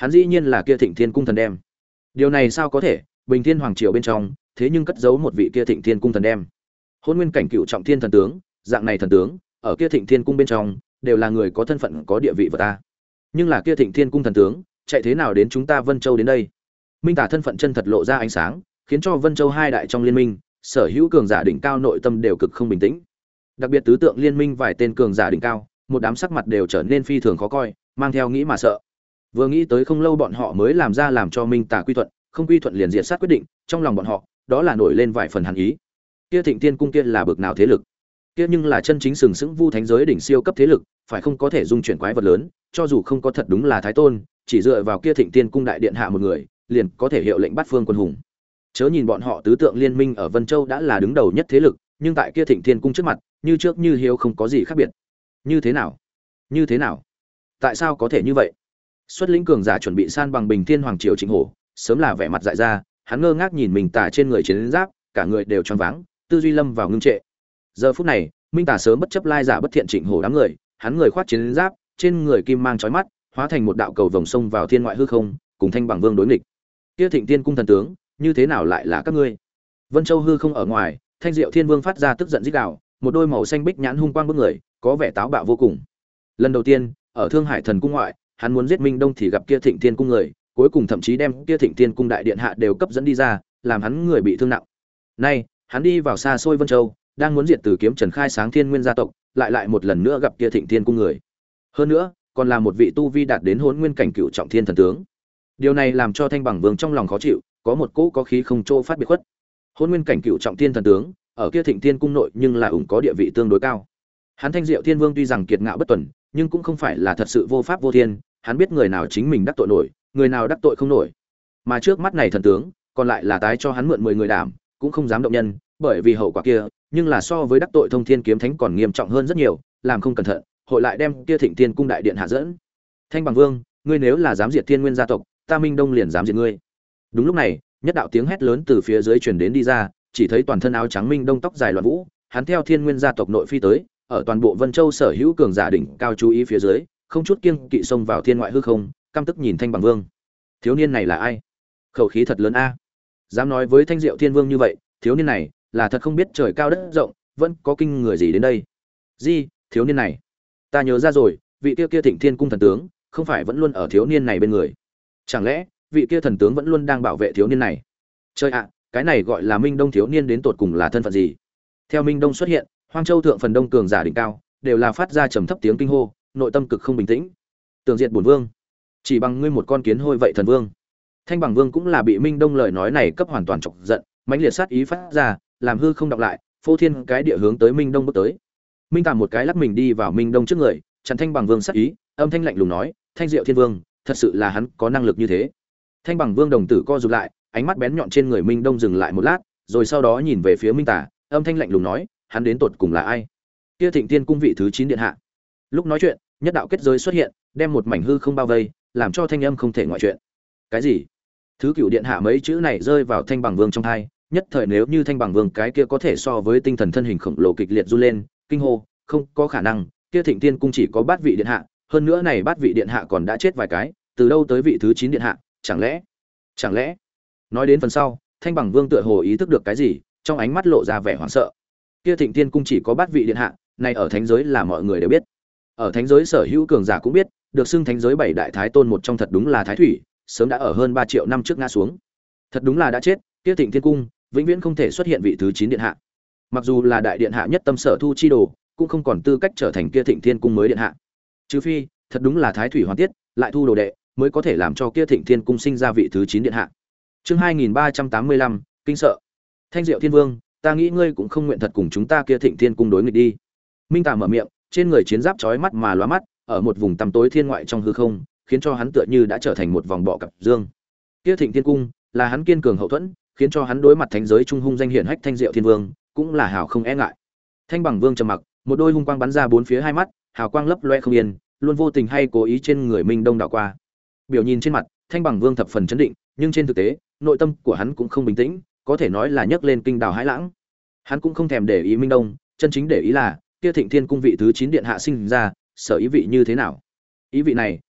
hắn dĩ nhiên là kia Thịnh Thiên cung thần đem. Điều này sao có thể? Bình Thiên hoàng triều bên trong, thế nhưng cất giấu một vị kia Thịnh Thiên cung thần đem. Hôn nguyên cảnh cựu trọng thiên thần tướng, dạng này thần tướng, ở kia Thịnh Thiên cung bên trong, đều là người có thân phận có địa vị của ta. Nhưng là kia Thịnh Thiên cung thần tướng, chạy thế nào đến chúng ta Vân Châu đến đây? Minh Tả thân phận chân thật lộ ra ánh sáng, khiến cho Vân Châu hai đại trong liên minh, sở hữu cường giả đỉnh cao nội tâm đều cực không bình tĩnh. Đặc biệt tứ tượng liên minh vài tên cường giả đỉnh cao, một đám sắc mặt đều trở nên phi thường khó coi, mang theo nghĩ mà sợ. Vừa nghĩ tới không lâu bọn họ mới làm ra làm cho Minh Tả quy thuận, không quy thuận liền diệt sát quyết định, trong lòng bọn họ, đó là nổi lên vài phần hàn ý. Kia Thịnh Thiên cung kia là bực nào thế lực? Kia nhưng là chân chính sừng sững vu thánh giới đỉnh siêu cấp thế lực, phải không có thể dung chuyển quái vật lớn, cho dù không có thật đúng là thái tôn, chỉ dựa vào kia Thịnh Thiên cung đại điện hạ một người, liền có thể hiệu lệnh bắt phương quân hùng. Chớ nhìn bọn họ tứ tượng liên minh ở Vân Châu đã là đứng đầu nhất thế lực, nhưng tại kia Thịnh Thiên cung trước mặt, như trước như hiếu không có gì khác biệt. Như thế nào? Như thế nào? Tại sao có thể như vậy? Xuất lĩnh cường giả chuẩn bị san bằng Bình Thiên hoàng triều Trịnh Hổ, sớm là vẻ mặt dại ra, hắn ngơ ngác nhìn mình tả trên người chiến giáp, cả người đều choáng váng, tư duy lâm vào ngưng trệ. Giờ phút này, Minh Tả sớm bất chấp lai giả bất thiện Trịnh Hổ đám người, hắn người khoác chiến giáp, trên người kim mang chói mắt, hóa thành một đạo cầu vồng sông vào thiên ngoại hư không, cùng Thanh Bằng Vương đối nghịch. Kia Thịnh Thiên cung thần tướng, như thế nào lại là các ngươi? Vân Châu hư không ở ngoài, Thanh Diệu Thiên Vương phát ra tức giận rít gào, một đôi màu xanh bích nhãn hung quang bức người, có vẻ táo bạo vô cùng. Lần đầu tiên, ở Thương Hải Thần cung ngoại, hắn muốn giết Minh Đông thì gặp kia Thịnh Thiên cung người, cuối cùng thậm chí đem kia Thịnh Thiên cung đại điện hạ đều cấp dẫn đi ra, làm hắn người bị thương nặng. Nay, hắn đi vào xa xôi Vân Châu, đang muốn diệt Tử Kiếm Trần khai sáng Thiên Nguyên gia tộc, lại một lần nữa gặp kia Thịnh Thiên cung người. Hơn nữa, còn là một vị tu vi đạt đến Hỗn Nguyên cảnh cựu trọng thiên thần tướng. Điều này làm cho Thanh Bằng Vương trong lòng khó chịu, có một cỗ có khí không chỗ phát biệt khuất. Hỗn Nguyên cảnh cựu trọng thiên thần tướng, ở kia Thịnh Thiên cung nội nhưng là ủng có địa vị tương đối cao. Hắn Thanh Diệu Thiên Vương tuy rằng kiệt ngạo bất tuần, nhưng cũng không phải là thật sự vô pháp vô thiên, hắn biết người nào chính mình đắc tội nổi, người nào đắc tội không nổi. Mà trước mắt này thần tướng, còn lại là tái cho hắn mượn 10 người đảm, cũng không dám động nhân, bởi vì hậu quả kia, nhưng là so với đắc tội Thông Thiên kiếm thánh còn nghiêm trọng hơn rất nhiều, làm không cẩn thận, hội lại đem kia Thịnh Thiên cung đại điện hạ dẫn. Thanh Bằng Vương, ngươi nếu là dám diệt Thiên Nguyên gia tộc, ta Minh Đông liền dám diệt ngươi. Đúng lúc này, nhất đạo tiếng hét lớn từ phía dưới truyền đến đi ra, chỉ thấy toàn thân áo trắng Minh Đông tóc dài loạn vũ, hắn theo Thiên Nguyên gia tộc nội phi tới, ở toàn bộ Vân Châu sở hữu cường giả đỉnh cao chú ý phía dưới, không chút kiêng kỵ xông vào thiên ngoại hư không, căm tức nhìn Thanh Bằng Vương. Thiếu niên này là ai? Khẩu khí thật lớn a. Dám nói với Thanh Diệu Thiên Vương như vậy, thiếu niên này là thật không biết trời cao đất rộng, vẫn có kinh người gì đến đây. Gì? Thiếu niên này? Ta nhớ ra rồi, vị kia Thịnh Thiên cung thần tướng, không phải vẫn luôn ở thiếu niên này bên người? Chẳng lẽ vị kia thần tướng vẫn luôn đang bảo vệ thiếu niên này? Trời ạ, cái này gọi là Minh Đông thiếu niên đến tột cùng là thân phận gì? Theo Minh Đông xuất hiện, Hoang Châu thượng phần đông cường giả đỉnh cao đều là phát ra trầm thấp tiếng kinh hô, nội tâm cực không bình tĩnh. Tưởng diệt bổn vương, chỉ bằng ngươi một con kiến hôi vậy thần vương. Thanh Bằng Vương cũng là bị Minh Đông lời nói này cấp hoàn toàn chọc giận, mãnh liệt sát ý phát ra, làm hư không đọc lại, phô thiên cái địa hướng tới Minh Đông bước tới. Minh Tàm một cái lắc mình đi vào Minh Đông trước người, chặn Thanh Bằng Vương sát ý, âm thanh lạnh lùng nói, Thanh Diệu Thiên Vương, thật sự là hắn có năng lực như thế. Thanh Bằng Vương đồng tử co rụt lại, ánh mắt bén nhọn trên người Minh Đông dừng lại một lát, rồi sau đó nhìn về phía Minh Tả, âm thanh lạnh lùng nói, hắn đến tột cùng là ai? Kia Thịnh Tiên cung vị thứ 9 điện hạ. Lúc nói chuyện, nhất đạo kết giới xuất hiện, đem một mảnh hư không bao vây, làm cho thanh âm không thể ngoại chuyện. Cái gì? Thứ Cửu điện hạ mấy chữ này rơi vào Thanh Bằng Vương trong tai, nhất thời nếu như Thanh Bằng Vương cái kia có thể so với tinh thần thân hình khổng lồ kịch liệt run lên, kinh hô, không có khả năng, kia Thịnh Tiên cung chỉ có bát vị điện hạ, hơn nữa này bát vị điện hạ còn đã chết vài cái, từ đâu tới vị thứ 9 điện hạ, chẳng lẽ? Nói đến phần sau, Thanh Bằng Vương tựa hồ ý thức được cái gì, trong ánh mắt lộ ra vẻ hoảng sợ. Kia Thịnh Tiên cung chỉ có bát vị điện hạ, này ở thánh giới là mọi người đều biết. Ở thánh giới sở hữu cường giả cũng biết, được xưng thánh giới 7 đại thái tôn một trong thật đúng là Thái Thủy, sớm đã ở hơn 3 triệu năm trước ngã xuống. Thật đúng là đã chết, kia Thịnh Tiên cung vĩnh viễn không thể xuất hiện vị thứ 9 điện hạ. Mặc dù là đại điện hạ nhất tâm sở thu chi đồ, cũng không còn tư cách trở thành kia Thịnh Thiên cung mới điện hạ. Trừ phi, thật đúng là Thái Thủy hoàn tiết, lại thu đồ đệ, mới có thể làm cho kia Thịnh Thiên cung sinh ra vị thứ 9 điện hạ. Chương 2385, kinh sợ. Thanh Diệu Thiên Vương, ta nghĩ ngươi cũng không nguyện thật cùng chúng ta kia Thịnh Thiên cung đối nghịch đi. Minh Tà mở miệng, trên người chiến giáp chói mắt mà lóa mắt, ở một vùng tăm tối thiên ngoại trong hư không, khiến cho hắn tựa như đã trở thành một vòng bọ cạp dương. Kia Thịnh Thiên cung là hắn kiên cường hậu thuẫn, khiến cho hắn đối mặt thánh giới trung hung danh hiển hách Thanh Diệu Thiên Vương, cũng là hào không e ngại. Thanh Bằng Vương trầm mặc, một đôi hung quang bắn ra bốn phía hai mắt, hào quang lấp loe không yên, luôn vô tình hay cố ý trên người Minh Đông đảo qua. Biểu nhìn trên mặt, Thanh Bằng Vương thập phần chấn định, nhưng trên thực tế, nội tâm của hắn cũng không bình tĩnh, có thể nói là nhấc lên kinh đào hãi lãng. Hắn cũng không thèm để ý Minh Đông, chân chính để ý là kia Thịnh Thiên cung vị thứ 9 điện hạ sinh ra, sở ý vị như thế nào. Ý vị này,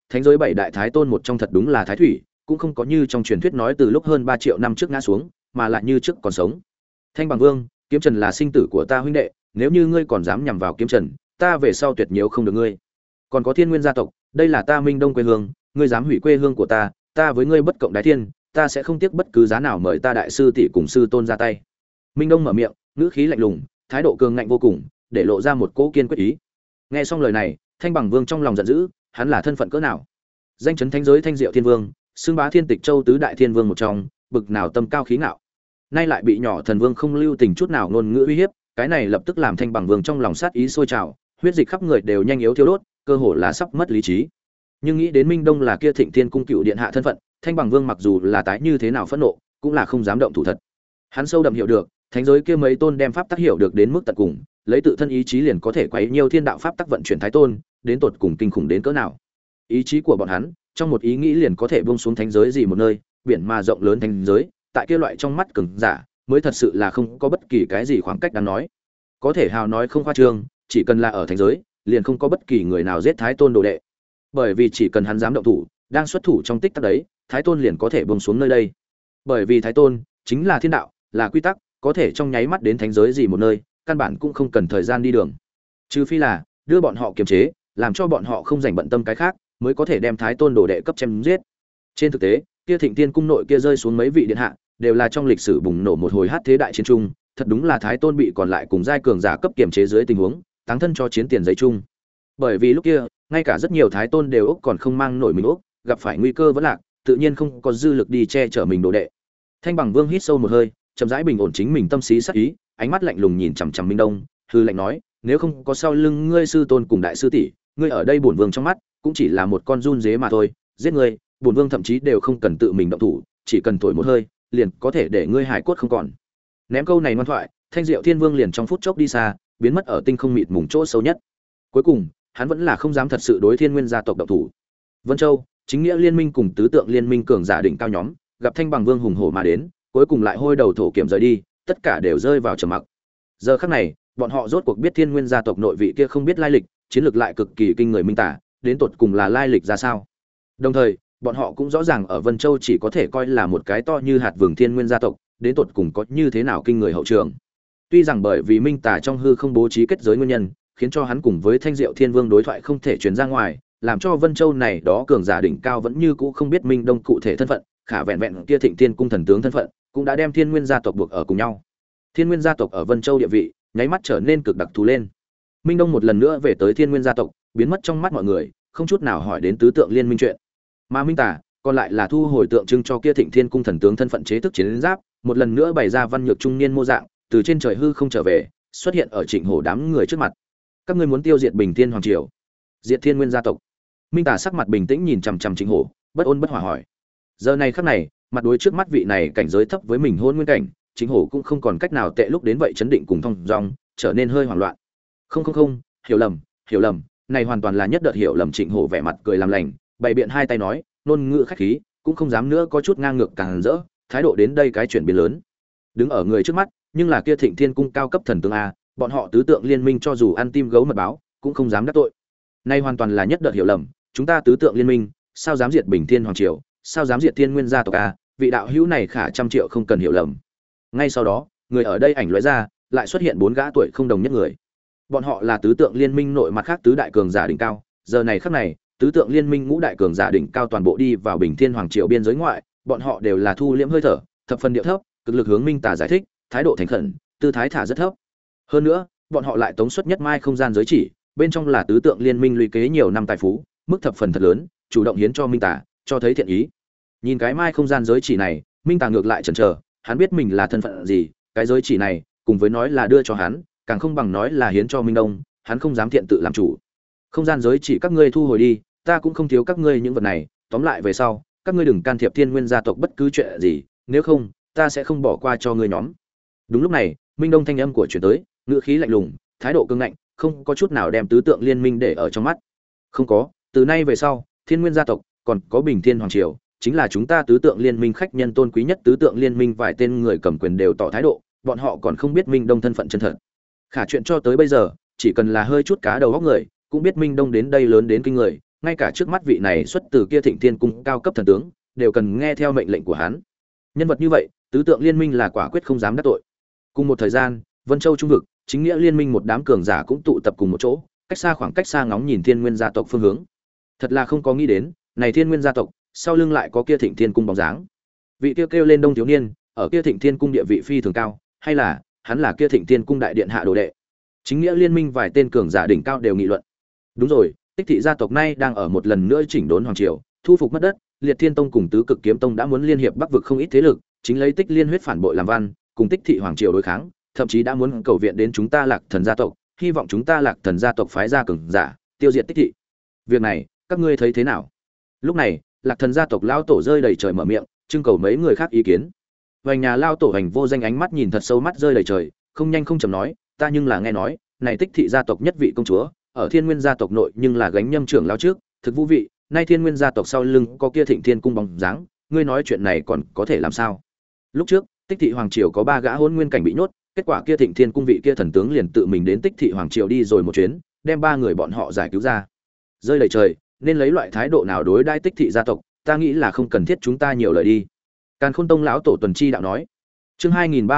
thánh giới bảy đại thái tôn một trong thật đúng là Thái Thủy, cũng không có như trong truyền thuyết nói từ lúc hơn 3 triệu năm trước ngã xuống, mà lại như trước còn sống. Thanh Bằng Vương, Kiếm Trần là sinh tử của ta huynh đệ, nếu như ngươi còn dám nhằm vào Kiếm Trần, ta về sau tuyệt nhiễu không được ngươi. Còn có Thiên Nguyên gia tộc, đây là ta Minh Đông quê hương, ngươi dám hủy quê hương của ta với ngươi bất cộng đái thiên, ta sẽ không tiếc bất cứ giá nào mời ta đại sư tỷ cùng sư tôn ra tay. Minh Đông mở miệng, ngữ khí lạnh lùng, thái độ cường ngạnh vô cùng, để lộ ra một cỗ kiên quyết ý. Nghe xong lời này, Thanh Bằng Vương trong lòng giận dữ, hắn là thân phận cỡ nào? Danh chấn thánh giới Thanh Diệu Thiên Vương, xưng bá Thiên Tịch Châu tứ đại thiên vương một trong, bực nào tâm cao khí ngạo. Nay lại bị nhỏ thần vương không lưu tình chút nào ngôn ngữ uy hiếp, cái này lập tức làm Thanh Bằng Vương trong lòng sát ý sôi trào, huyết dịch khắp người đều nhanh yếu thiêu đốt, cơ hồ là sắp mất lý trí. Nhưng nghĩ đến Minh Đông là kia Thịnh Thiên cung cựu điện hạ thân phận, Thanh Bằng Vương mặc dù là tái như thế nào phẫn nộ, cũng là không dám động thủ thật. Hắn sâu đậm hiểu được, thánh giới kia mấy tôn đem pháp tác hiểu được đến mức tận cùng, lấy tự thân ý chí liền có thể quấy nhiều thiên đạo pháp tắc vận chuyển thái tôn, đến tột cùng kinh khủng đến cỡ nào. Ý chí của bọn hắn, trong một ý nghĩ liền có thể buông xuống thánh giới gì một nơi, biển mà rộng lớn thánh giới, tại kia loại trong mắt cường giả, mới thật sự là không có bất kỳ cái gì khoảng cách đáng nói. Có thể hào nói không khoa trương, chỉ cần là ở thánh giới, liền không có bất kỳ người nào giết thái tôn đồ đệ. Bởi vì chỉ cần hắn dám động thủ, đang xuất thủ trong tích tắc đấy, thái tôn liền có thể buông xuống nơi đây. Bởi vì thái tôn chính là thiên đạo, là quy tắc, có thể trong nháy mắt đến thánh giới gì một nơi, căn bản cũng không cần thời gian đi đường. Trừ phi là đưa bọn họ kiềm chế, làm cho bọn họ không dành bận tâm cái khác, mới có thể đem thái tôn đồ đệ cấp chém giết. Trên thực tế, kia Thịnh Tiên cung nội kia rơi xuống mấy vị điện hạ, đều là trong lịch sử bùng nổ một hồi hát thế đại chiến chung, thật đúng là thái tôn bị còn lại cùng giai cường giả cấp kiềm chế dưới tình huống, táng thân cho chiến tiền giấy chung. Bởi vì lúc kia, ngay cả rất nhiều thái tôn đều ốc còn không mang nổi mình ốc, gặp phải nguy cơ vẫn lạc, tự nhiên không có dư lực đi che chở mình đồ đệ. Thanh Bằng Vương hít sâu một hơi, chậm rãi bình ổn chính mình tâm trí sắc ý, ánh mắt lạnh lùng nhìn chằm chằm Minh Đông, hư lạnh nói, nếu không có sau lưng ngươi sư tôn cùng đại sư tỷ, ngươi ở đây bổn vương trong mắt cũng chỉ là một con run dế mà thôi, giết ngươi, bổn vương thậm chí đều không cần tự mình động thủ, chỉ cần thổi một hơi, liền có thể để ngươi hải cốt không còn. Ném câu này ngoan thoại, Thanh Diệu Thiên Vương liền trong phút chốc đi xa, biến mất ở tinh không mịt mùng chỗ sâu nhất. Cuối cùng, hắn vẫn là không dám thật sự đối Thiên Nguyên gia tộc động thủ. Vân Châu, chính nghĩa liên minh cùng tứ tượng liên minh cường giả đỉnh cao nhóm, gặp Thanh Bằng Vương hùng hổ mà đến, cuối cùng lại hôi đầu thổ kiểm rời đi, tất cả đều rơi vào trầm mặc. Giờ khắc này, bọn họ rốt cuộc biết Thiên Nguyên gia tộc nội vị kia không biết lai lịch, chiến lược lại cực kỳ kinh người minh tả, đến tột cùng là lai lịch ra sao. Đồng thời, bọn họ cũng rõ ràng ở Vân Châu chỉ có thể coi là một cái to như hạt vừng Thiên Nguyên gia tộc, đến tột cùng có như thế nào kinh người hậu trường. Tuy rằng bởi vì minh tả trong hư không bố trí kết giới nguyên nhân, khiến cho hắn cùng với Thanh Diệu Thiên Vương đối thoại không thể truyền ra ngoài, làm cho Vân Châu này đó cường giả đỉnh cao vẫn như cũ không biết Minh Đông cụ thể thân phận, khả vẹn vẹn kia Thịnh Tiên cung thần tướng thân phận, cũng đã đem Thiên Nguyên gia tộc buộc ở cùng nhau. Thiên Nguyên gia tộc ở Vân Châu địa vị, nháy mắt trở nên cực đặc thù lên. Minh Đông một lần nữa về tới Thiên Nguyên gia tộc, biến mất trong mắt mọi người, không chút nào hỏi đến tứ tượng liên minh chuyện. Mà Minh Tả, còn lại là thu hồi tượng trưng cho kia Thịnh Thiên cung thần tướng thân phận chế thức chiến giáp, một lần nữa bày ra văn nhược trung niên mô dạng, từ trên trời hư không trở về, xuất hiện ở Trịnh Hổ đám người trước mặt. Các ngươi muốn tiêu diệt Bình Thiên hoàng triều, diệt Thiên Nguyên gia tộc? Minh Tả sắc mặt bình tĩnh nhìn chằm chằm Trịnh Hổ, bất ôn bất hỏa hỏi. Giờ này khắc này, mặt đối trước mắt vị này cảnh giới thấp với mình hôn nguyên cảnh, Trịnh Hổ cũng không còn cách nào tệ lúc đến vậy chấn định cùng thông dong, trở nên hơi hoảng loạn. Không, hiểu lầm, này hoàn toàn là nhất đợt hiểu lầm. Trịnh Hổ vẻ mặt cười làm lành, bày biện hai tay nói, ngôn ngữ khách khí, cũng không dám nữa có chút ngang ngược càng rỡ, thái độ đến đây cái chuyển biến lớn. Đứng ở người trước mắt, nhưng là kia Thịnh Thiên cung cao cấp thần tướng a, bọn họ tứ tượng liên minh cho dù ăn tim gấu mật báo, cũng không dám đắc tội. Nay hoàn toàn là nhất đợt hiểu lầm, chúng ta tứ tượng liên minh, sao dám diệt Bình Thiên hoàng triều, sao dám diệt Thiên Nguyên gia tộc a, vị đạo hữu này khả trăm triệu không cần hiểu lầm. Ngay sau đó, người ở đây ảnh lóe ra, lại xuất hiện bốn gã tuổi không đồng nhất người. Bọn họ là tứ tượng liên minh nội mặt khác tứ đại cường giả đỉnh cao, giờ này khắc này, tứ tượng liên minh ngũ đại cường giả đỉnh cao toàn bộ đi vào Bình Thiên hoàng triều biên giới ngoại, bọn họ đều là thu liễm hơi thở, thập phần điệu thấp, cực lực hướng Minh Tả giải thích, thái độ thành khẩn, tư thái thả rất thấp. Hơn nữa, bọn họ lại tống xuất nhất mai không gian giới chỉ, bên trong là tứ tượng liên minh lũy kế nhiều năm tài phú, mức thập phần thật lớn, chủ động hiến cho Minh Tả, cho thấy thiện ý. Nhìn cái mai không gian giới chỉ này, Minh Tả ngược lại chần chờ, hắn biết mình là thân phận gì, cái giới chỉ này, cùng với nói là đưa cho hắn, càng không bằng nói là hiến cho Minh Đông, hắn không dám thiện tự làm chủ. Không gian giới chỉ các ngươi thu hồi đi, ta cũng không thiếu các ngươi những vật này, tóm lại về sau, các ngươi đừng can thiệp Thiên Nguyên gia tộc bất cứ chuyện gì, nếu không, ta sẽ không bỏ qua cho ngươi nhóm. Đúng lúc này, Minh Đông thanh âm của truyền tới, ngữ khí lạnh lùng, thái độ cứng ngạnh, không có chút nào đem tứ tượng liên minh để ở trong mắt. Không có, từ nay về sau, Thiên Nguyên gia tộc, còn có Bình Thiên hoàng triều, chính là chúng ta tứ tượng liên minh khách nhân tôn quý nhất. Tứ tượng liên minh vài tên người cầm quyền đều tỏ thái độ, bọn họ còn không biết Minh Đông thân phận chân thật. Khả chuyện cho tới bây giờ, chỉ cần là hơi chút cá đầu góc người, cũng biết Minh Đông đến đây lớn đến kinh người, ngay cả trước mắt vị này xuất từ kia Thịnh Thiên cung cao cấp thần tướng đều cần nghe theo mệnh lệnh của hắn. Nhân vật như vậy, tứ tượng liên minh là quả quyết không dám đắc tội. Cùng một thời gian, Vân Châu trung vực, chính nghĩa liên minh một đám cường giả cũng tụ tập cùng một chỗ, khoảng cách xa ngóng nhìn Thiên Nguyên gia tộc phương hướng. Thật là không có nghĩ đến, này Thiên Nguyên gia tộc, sau lưng lại có kia Thịnh Thiên cung bóng dáng. Vị kia kêu lên Đông thiếu niên, ở kia Thịnh Thiên cung địa vị phi thường cao, hay là hắn là kia Thịnh Thiên cung đại điện hạ đồ đệ. Chính nghĩa liên minh vài tên cường giả đỉnh cao đều nghị luận. Đúng rồi, Tích Thị gia tộc nay đang ở một lần nữa chỉnh đốn hoàng triều, thu phục mất đất, Liệt Thiên tông cùng Tứ Cực kiếm tông đã muốn liên hiệp Bắc vực không ít thế lực, chính lấy Tích Liên huyết phản bội làm văn, cùng Tích Thị hoàng triều đối kháng, thậm chí đã muốn cầu viện đến chúng ta Lạc Thần gia tộc, hy vọng chúng ta Lạc Thần gia tộc phái ra cường giả, tiêu diệt Tích Thị. Việc này, các ngươi thấy thế nào? Lúc này, Lạc Thần gia tộc lão tổ rơi đầy trời mở miệng, trưng cầu mấy người khác ý kiến. Vành nhà lao tổ hành vô danh ánh mắt nhìn thật sâu, mắt rơi đầy trời, không nhanh không chậm nói, ta nhưng là nghe nói, này Tích Thị gia tộc nhất vị công chúa, ở Thiên Nguyên gia tộc nội nhưng là gánh nhâm trưởng lão trước, thực vũ vị, nay Thiên Nguyên gia tộc sau lưng có kia Thịnh Thiên cung bóng dáng, ngươi nói chuyện này còn có thể làm sao? Lúc trước, Tích Thị hoàng triều có 3 gã hôn nguyên cảnh bị nhốt, kết quả kia Thịnh Thiên cung vị kia thần tướng liền tự mình đến Tích Thị hoàng triều đi rồi một chuyến, đem 3 người bọn họ giải cứu ra. Rơi đầy trời, nên lấy loại thái độ nào đối đãi Tích Thị gia tộc, ta nghĩ là không cần thiết chúng ta nhiều lời đi. Càn Khôn tông lão tổ Tuần Chi đạo nói. Chương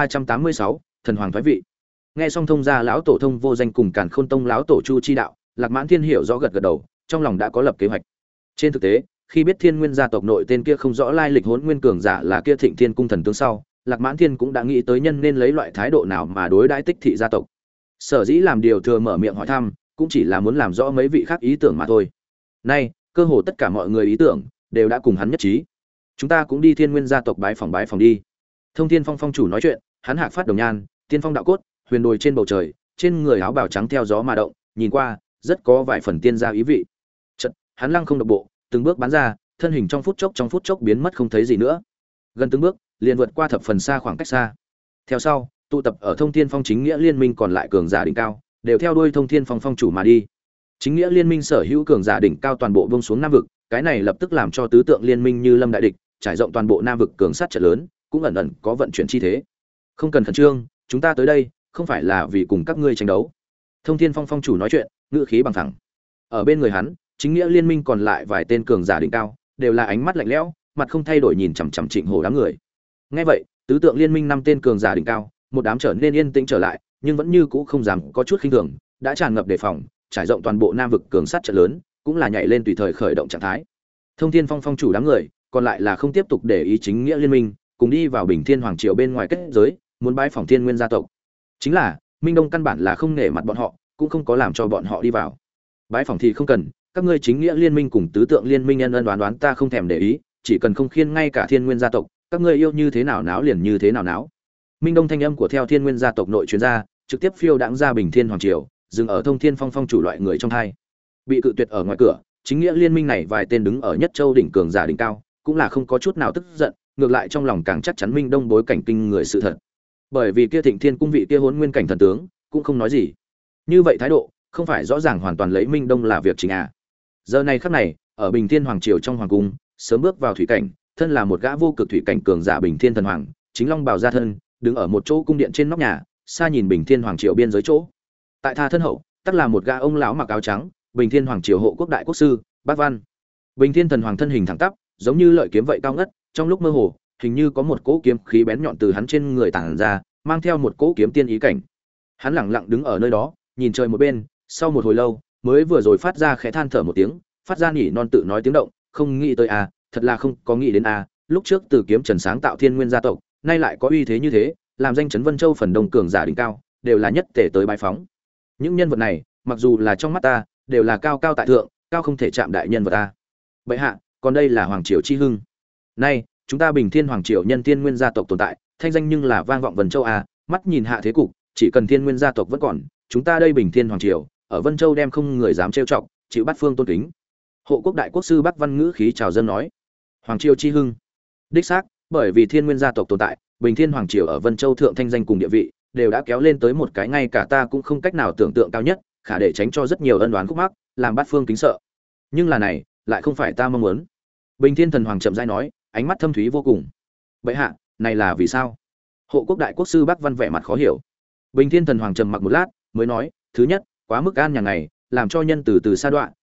2386, thần hoàng thoái vị. Nghe xong thông gia lão tổ Thông Vô Danh cùng Càn Khôn tông lão tổ Chu Chi đạo, Lạc Mãn Thiên hiểu rõ gật gật đầu, trong lòng đã có lập kế hoạch. Trên thực tế, khi biết Thiên Nguyên gia tộc nội tên kia không rõ lai lịch hỗn nguyên cường giả là kia Thịnh Thiên cung thần tướng sau, Lạc Mãn Thiên cũng đã nghĩ tới nhân nên lấy loại thái độ nào mà đối đãi Tích Thị gia tộc. Sở dĩ làm điều thừa mở miệng hỏi thăm, cũng chỉ là muốn làm rõ mấy vị khác ý tưởng mà thôi. Nay, cơ hồ tất cả mọi người ý tưởng đều đã cùng hắn nhất trí. Chúng ta cũng đi Thiên Nguyên gia tộc bái phòng đi. Thông Thiên Phong phong chủ nói chuyện, hắn hạc phát đồng nhan, tiên phong đạo cốt, huyền đồi trên bầu trời, trên người áo bào trắng theo gió mà động, nhìn qua rất có vài phần tiên gia ý vị. Chợt, hắn lăng không độc bộ, từng bước bắn ra, thân hình trong phút chốc biến mất không thấy gì nữa. Gần từng bước, liền vượt qua thập phần xa khoảng cách xa. Theo sau, tụ tập ở Thông Thiên Phong chính nghĩa liên minh còn lại cường giả đỉnh cao, đều theo đuôi Thông Thiên Phong phong chủ mà đi. Chính nghĩa liên minh sở hữu cường giả đỉnh cao toàn bộ buông xuống Nam vực, cái này lập tức làm cho tứ tượng liên minh như lâm đại địch, trải rộng toàn bộ Nam vực cường sát trận lớn, cũng ẩn ẩn có vận chuyển chi thế. Không cần khẩn trương, chúng ta tới đây không phải là vì cùng các ngươi tranh đấu. Thông Thiên Phong phong chủ nói chuyện, ngữ khí bằng thẳng. Ở bên người hắn, chính nghĩa liên minh còn lại vài tên cường giả đỉnh cao, đều là ánh mắt lạnh lẽo, mặt không thay đổi nhìn chằm chằm Trịnh Hổ đám người. Nghe vậy, tứ tượng liên minh 5 tên cường giả đỉnh cao, một đám trở nên yên tĩnh trở lại, nhưng vẫn như cũ không dám có chút khinh thường, đã tràn ngập đề phòng, trải rộng toàn bộ Nam vực cường sát trận lớn, cũng là nhảy lên tùy thời khởi động trạng thái. Thông Thiên Phong phong chủ đám người, còn lại là không tiếp tục để ý chính nghĩa liên minh, cùng đi vào Bình Thiên hoàng triều bên ngoài kết giới, muốn bái phỏng Thiên Nguyên gia tộc. Chính là, Minh Đông căn bản là không nể mặt bọn họ, cũng không có làm cho bọn họ đi vào. Bái phỏng thì không cần, các ngươi chính nghĩa liên minh cùng tứ tượng liên minh ân ân đoán ta không thèm để ý, chỉ cần không khiên ngay cả Thiên Nguyên gia tộc, các ngươi yêu như thế nào náo liền như thế nào náo. Minh Đông thanh âm của theo Thiên Nguyên gia tộc nội truyền ra, trực tiếp phiêu đãng ra Bình Thiên hoàng triều, dừng ở Thông Thiên Phong phong chủ loại người trong hai. Bị cự tuyệt ở ngoài cửa, chính nghĩa liên minh này vài tên đứng ở nhất châu đỉnh cường giả đỉnh cao, cũng là không có chút nào tức giận, ngược lại trong lòng càng chắc chắn Minh Đông bối cảnh kinh người sự thật. Bởi vì kia Thịnh Thiên cung vị kia Hỗn Nguyên cảnh thần tướng, cũng không nói gì. Như vậy thái độ, không phải rõ ràng hoàn toàn lấy Minh Đông là việc chính à? Giờ này khắc này, ở Bình Thiên hoàng triều trong hoàng cung, sớm bước vào thủy cảnh, thân là một gã vô cực thủy cảnh cường giả Bình Thiên thần hoàng, chính long bào ra thân, đứng ở một chỗ cung điện trên nóc nhà, xa nhìn Bình Thiên hoàng triều biên giới chỗ. Tại tha thân hậu, tất là một gã ông lão mặc áo trắng, Bình Thiên hoàng triều hộ quốc đại quốc sư, Bác Văn. Bình Thiên thần hoàng thân hình thẳng tắp, giống như lợi kiếm vậy cao ngất, trong lúc mơ hồ, hình như có một cỗ kiếm khí bén nhọn từ hắn trên người tản ra, mang theo một cỗ kiếm tiên ý cảnh. Hắn lặng lặng đứng ở nơi đó, nhìn trời một bên, sau một hồi lâu, mới vừa rồi phát ra khẽ than thở một tiếng, phát ra nhỉ non tự nói tiếng động, không nghĩ tới a, thật là không có nghĩ đến a, lúc trước Từ Kiếm Trần sáng tạo Thiên Nguyên gia tộc, nay lại có uy thế như thế, làm danh chấn Vân Châu phần đông cường giả đỉnh cao, đều là nhất tể tới bái phóng. Những nhân vật này, mặc dù là trong mắt ta, đều là cao cao tại thượng, cao không thể chạm đại nhân vật ta. Bệ hạ, còn đây là hoàng triều chi hưng. Nay, chúng ta Bình Thiên hoàng triều nhân Thiên Nguyên gia tộc tồn tại, thanh danh nhưng là vang vọng Vân Châu a, mắt nhìn hạ thế cục, chỉ cần Thiên Nguyên gia tộc vẫn còn, chúng ta đây Bình Thiên hoàng triều, ở Vân Châu đem không người dám trêu chọc, chịu bắt phương tôn kính. Hộ quốc đại quốc sư Bắc Văn ngữ khí chào dân nói, hoàng triều chi hưng. Đích xác, bởi vì Thiên Nguyên gia tộc tồn tại, Bình Thiên hoàng triều ở Vân Châu thượng thanh danh cùng địa vị, đều đã kéo lên tới một cái ngay cả ta cũng không cách nào tưởng tượng cao nhất, khả để tránh cho rất nhiều ân oán khúc mắc, làm bát phương kính sợ. Nhưng là này, lại không phải ta mong muốn. Bình Thiên thần hoàng chậm rãi nói, ánh mắt thâm thúy vô cùng. Bệ hạ, này là vì sao? Hộ quốc đại quốc sư Bắc Văn vẻ mặt khó hiểu. Bình Thiên thần hoàng trầm mặc một lát, mới nói, thứ nhất, quá mức an nhàn ngày, làm cho nhân từ từ sa đoạn,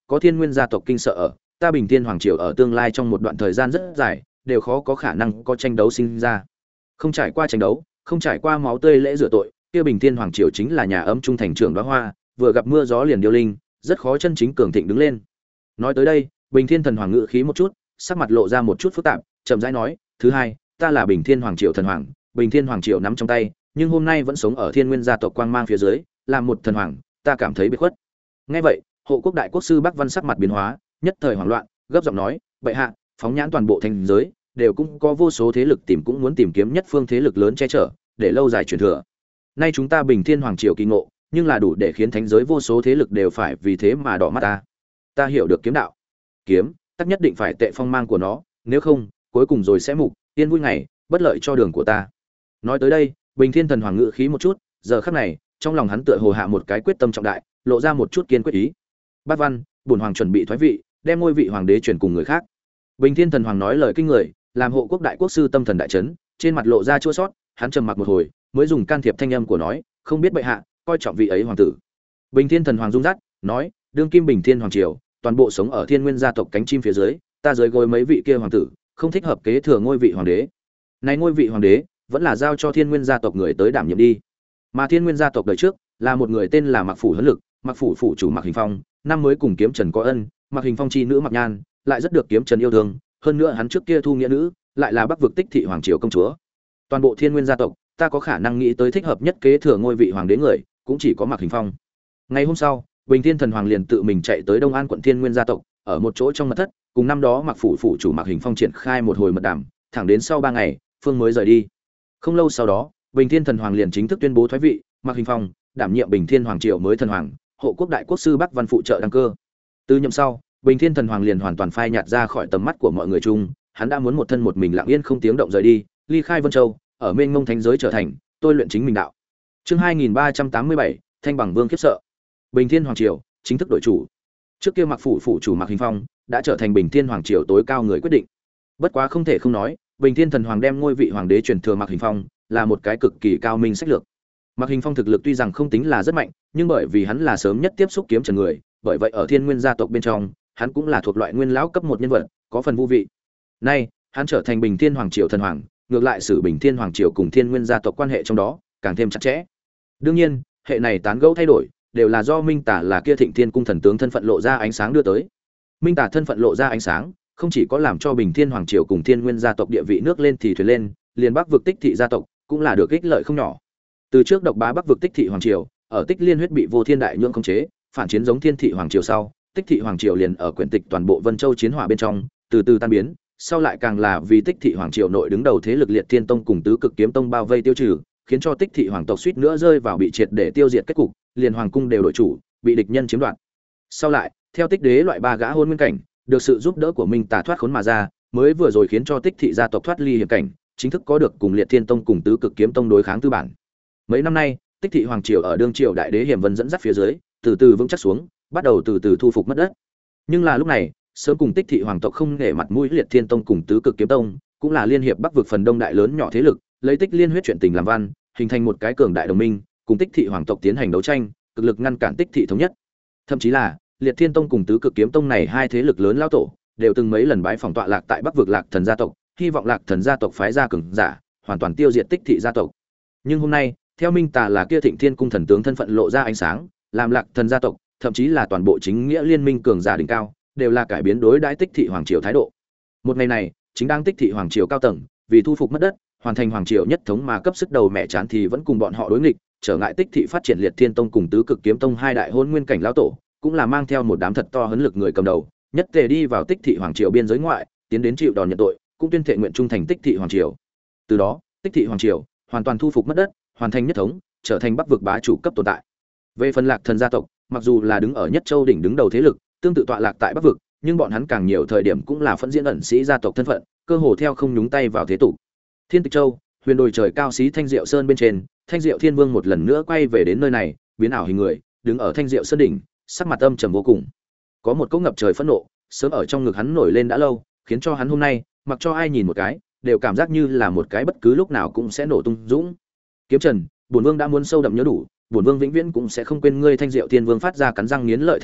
có Thiên Nguyên gia tộc kinh sợ ở, ta Bình Thiên hoàng triều ở tương lai trong một đoạn thời gian rất dài, đều khó có khả năng có tranh đấu sinh ra. Không trải qua tranh đấu, không trải qua máu tươi lễ rửa tội, kia Bình Thiên hoàng triều chính là nhà ấm trung thành trưởng đóa hoa, vừa gặp mưa gió liền điêu linh, rất khó chân chính cường thịnh đứng lên. Nói tới đây, Bình Thiên thần hoàng ngự khí một chút, sắc mặt lộ ra một chút phức tạp, chậm rãi nói, thứ hai, ta là Bình Thiên hoàng triều thần hoàng, Bình Thiên hoàng triều nắm trong tay, nhưng hôm nay vẫn sống ở Thiên Nguyên gia tộc quang mang phía dưới, làm một thần hoàng, ta cảm thấy biệt khuất. Nghe vậy, hộ quốc đại quốc sư Bắc Văn sắc mặt biến hóa, nhất thời hoảng loạn, gấp giọng nói, bệ hạ, phóng nhãn toàn bộ thành giới, đều cũng có vô số thế lực cũng muốn tìm kiếm nhất phương thế lực lớn che chở, để lâu dài truyền thừa. Nay chúng ta Bình Thiên hoàng triều kỳ ngộ, nhưng là đủ để khiến thánh giới vô số thế lực đều phải vì thế mà đỏ mắt ta. Ta hiểu được kiếm đạo, kiếm, tất nhất định phải tệ phong mang của nó, nếu không, cuối cùng rồi sẽ mục, yên vui ngày, bất lợi cho đường của ta. Nói tới đây, Bình Thiên thần hoàng ngự khí một chút, giờ khắc này, trong lòng hắn tựa hồ hạ một cái quyết tâm trọng đại, lộ ra một chút kiên quyết ý. Bát Văn, bổn hoàng chuẩn bị thoái vị, đem ngôi vị hoàng đế chuyển cùng người khác. Bình Thiên thần hoàng nói lời kinh người, làm hộ quốc đại quốc sư tâm thần đại chấn, trên mặt lộ ra chua xót, hắn trầm mặc một hồi, mới dùng can thiệp thanh âm của nói, không biết bệ hạ coi trọng vị ấy hoàng tử. Bình Thiên thần hoàng rung rắt, nói, đương kim Bình Thiên hoàng triều, toàn bộ sống ở Thiên Nguyên gia tộc cánh chim phía dưới, ta dưới gối mấy vị kia hoàng tử, không thích hợp kế thừa ngôi vị hoàng đế. Này ngôi vị hoàng đế, vẫn là giao cho Thiên Nguyên gia tộc người tới đảm nhiệm đi. Mà Thiên Nguyên gia tộc đời trước, là một người tên là Mạc Phủ Hấn Lực, Mạc Phủ phủ chủ Mạc Hình Phong, năm mới cùng Kiếm Trần có ân, Mạc Hình Phong chi nữ Mạc Nhan, lại rất được Kiếm Trần yêu thương, hơn nữa hắn trước kia thu nghĩa nữ, lại là Bắc vực Tích thị hoàng triều công chúa. Toàn bộ Thiên Nguyên gia tộc, ta có khả năng nghĩ tới thích hợp nhất kế thừa ngôi vị hoàng đế người, cũng chỉ có Mạc Hình Phong. Ngày hôm sau, Bình Thiên thần hoàng liền tự mình chạy tới Đông An quận Thiên Nguyên gia tộc, ở một chỗ trong mật thất, cùng năm đó Mạc Phủ phủ chủ Mạc Hình Phong triển khai một hồi mật đàm, thẳng đến sau 3 ngày, phương mới rời đi. Không lâu sau đó, Bình Thiên thần hoàng liền chính thức tuyên bố thoái vị, Mạc Hình Phong đảm nhiệm Bình Thiên hoàng triều mới thần hoàng, hộ quốc đại quốc sư Bắc Văn phụ trợ đăng cơ. Từ nhậm sau, Bình Thiên thần hoàng liền hoàn toàn phai nhạt ra khỏi tầm mắt của mọi người chung, hắn đã muốn một thân một mình lặng yên không tiếng động rời đi, ly khai Vân Châu, ở mênh mông thánh giới trở thành tôi luyện chính mình đạo. Chương 2387, Thanh Bằng Vương khiếp sợ. Bình Thiên hoàng triều chính thức đổi chủ. Trước kia Mạc phủ phủ chủ Mạc Hình Phong đã trở thành Bình Thiên hoàng triều tối cao người quyết định. Bất quá không thể không nói, Bình Thiên thần hoàng đem ngôi vị hoàng đế truyền thừa Mạc Hình Phong là một cái cực kỳ cao minh sách lược. Mạc Hình Phong thực lực tuy rằng không tính là rất mạnh, nhưng bởi vì hắn là sớm nhất tiếp xúc kiếm trần người, bởi vậy ở Thiên Nguyên gia tộc bên trong, hắn cũng là thuộc loại nguyên lão cấp 1 nhân vật, có phần vô vị. Nay, hắn trở thành Bình Thiên hoàng triều thần hoàng, ngược lại sử Bình Thiên hoàng triều cùng Thiên Nguyên gia tộc quan hệ trong đó càng thêm chặt chẽ. Đương nhiên, hệ này tán gẫu thay đổi, đều là do Minh Tả là kia Thịnh Thiên cung thần tướng thân phận lộ ra ánh sáng đưa tới. Minh Tả thân phận lộ ra ánh sáng, không chỉ có làm cho Bình Thiên hoàng triều cùng Thiên Nguyên gia tộc địa vị nước lên thì thuyền lên, liền Bắc vực Tích thị gia tộc cũng là được ích lợi không nhỏ. Từ trước độc bá Bắc vực Tích thị hoàng triều, ở Tích Liên huyết bị Vô Thiên đại nhượng khống chế, phản chiến giống Thiên thị hoàng triều sau, Tích thị hoàng triều liền ở quyển tịch toàn bộ Vân Châu chiến hỏa bên trong, từ từ tan biến, sau lại càng là vì Tích thị hoàng triều nội đứng đầu thế lực Liệt Thiên tông cùng Tứ Cực kiếm tông bao vây tiêu trừ, khiến cho Tích thị hoàng tộc suýt nữa rơi vào bị triệt để tiêu diệt kết cục, liền hoàng cung đều đổi chủ, bị địch nhân chiếm đoạt. Sau lại, theo Tích đế loại 3 gã hôn nguyên cảnh, được sự giúp đỡ của Minh Tả thoát khốn mà ra, mới vừa rồi khiến cho Tích thị gia tộc thoát ly hiểm cảnh, chính thức có được cùng Liệt Thiên tông cùng Tứ Cực kiếm tông đối kháng tư bản. Mấy năm nay, Tích thị hoàng triều ở đương triều đại đế Hiểm Vân dẫn dắt phía dưới, từ từ vững chắc xuống, bắt đầu từ từ thu phục mất đất. Nhưng là lúc này, sớm cùng Tích thị hoàng tộc không nể mặt mũi Liệt Thiên tông cùng Tứ Cực kiếm tông, cũng là liên hiệp Bắc vực phần đông đại lớn nhỏ thế lực, lấy Tích Liên huyết chuyện tình làm văn, hình thành một cái cường đại đồng minh, cùng Tích thị hoàng tộc tiến hành đấu tranh, cực lực ngăn cản Tích thị thống nhất. Thậm chí là Liệt Thiên tông cùng Tứ Cực kiếm tông này hai thế lực lớn lao tổ, đều từng mấy lần bái phỏng tọa lạc tại Bắc vực Lạc Thần gia tộc, hy vọng Lạc Thần gia tộc phái ra cường giả, hoàn toàn tiêu diệt Tích thị gia tộc. Nhưng hôm nay, theo Minh Tà là kia Thịnh Thiên cung thần tướng thân phận lộ ra ánh sáng, làm Lạc Thần gia tộc, thậm chí là toàn bộ chính nghĩa liên minh cường giả đỉnh cao, đều là cải biến đối đãi Tích thị hoàng triều thái độ. Một ngày này, chính đang Tích thị hoàng triều cao tầng, vì thu phục mất đất, hoàn thành hoàng triều nhất thống mà cấp sức đầu mẹ chán thì vẫn cùng bọn họ đối nghịch, trở ngại Tích thị phát triển Liệt Thiên tông cùng Tứ Cực kiếm tông hai đại hôn nguyên cảnh lão tổ, cũng là mang theo một đám thật to hấn lực người cầm đầu, nhất tề đi vào Tích thị hoàng triều biên giới ngoại, tiến đến chịu đòn nhận tội, cũng tuyên thệ nguyện trung thành Tích thị hoàng triều. Từ đó, Tích thị hoàng triều hoàn toàn thu phục mất đất, hoàn thành nhất thống, trở thành Bắc vực bá chủ cấp tồn tại. Về phần Lạc Thần gia tộc, mặc dù là đứng ở nhất châu đỉnh đứng đầu thế lực, tương tự tọa lạc tại Bắc vực, nhưng bọn hắn càng nhiều thời điểm cũng là phân diễn ẩn sĩ gia tộc thân phận, cơ hồ theo không nhúng tay vào thế tục. Thiên Tịch Châu, huyền đồi trời cao xí Thanh Diệu Sơn bên trên, Thanh Diệu Thiên Vương một lần nữa quay về đến nơi này, biến ảo hình người, đứng ở Thanh Diệu Sơn đỉnh, sắc mặt âm trầm vô cùng. Có một cỗ ngập trời phẫn nộ, sớm ở trong ngực hắn nổi lên đã lâu, khiến cho hắn hôm nay, mặc cho ai nhìn một cái, đều cảm giác như là một cái bất cứ lúc nào cũng sẽ nổ tung dũng. Kiếm Trần, bổn vương đã muốn sâu đậm nhớ đủ, bổn vương vĩnh viễn cũng sẽ không quên ngươi. Thanh Diệu Thiên Vương phát ra cắn răng nghiến lợi thanh âm,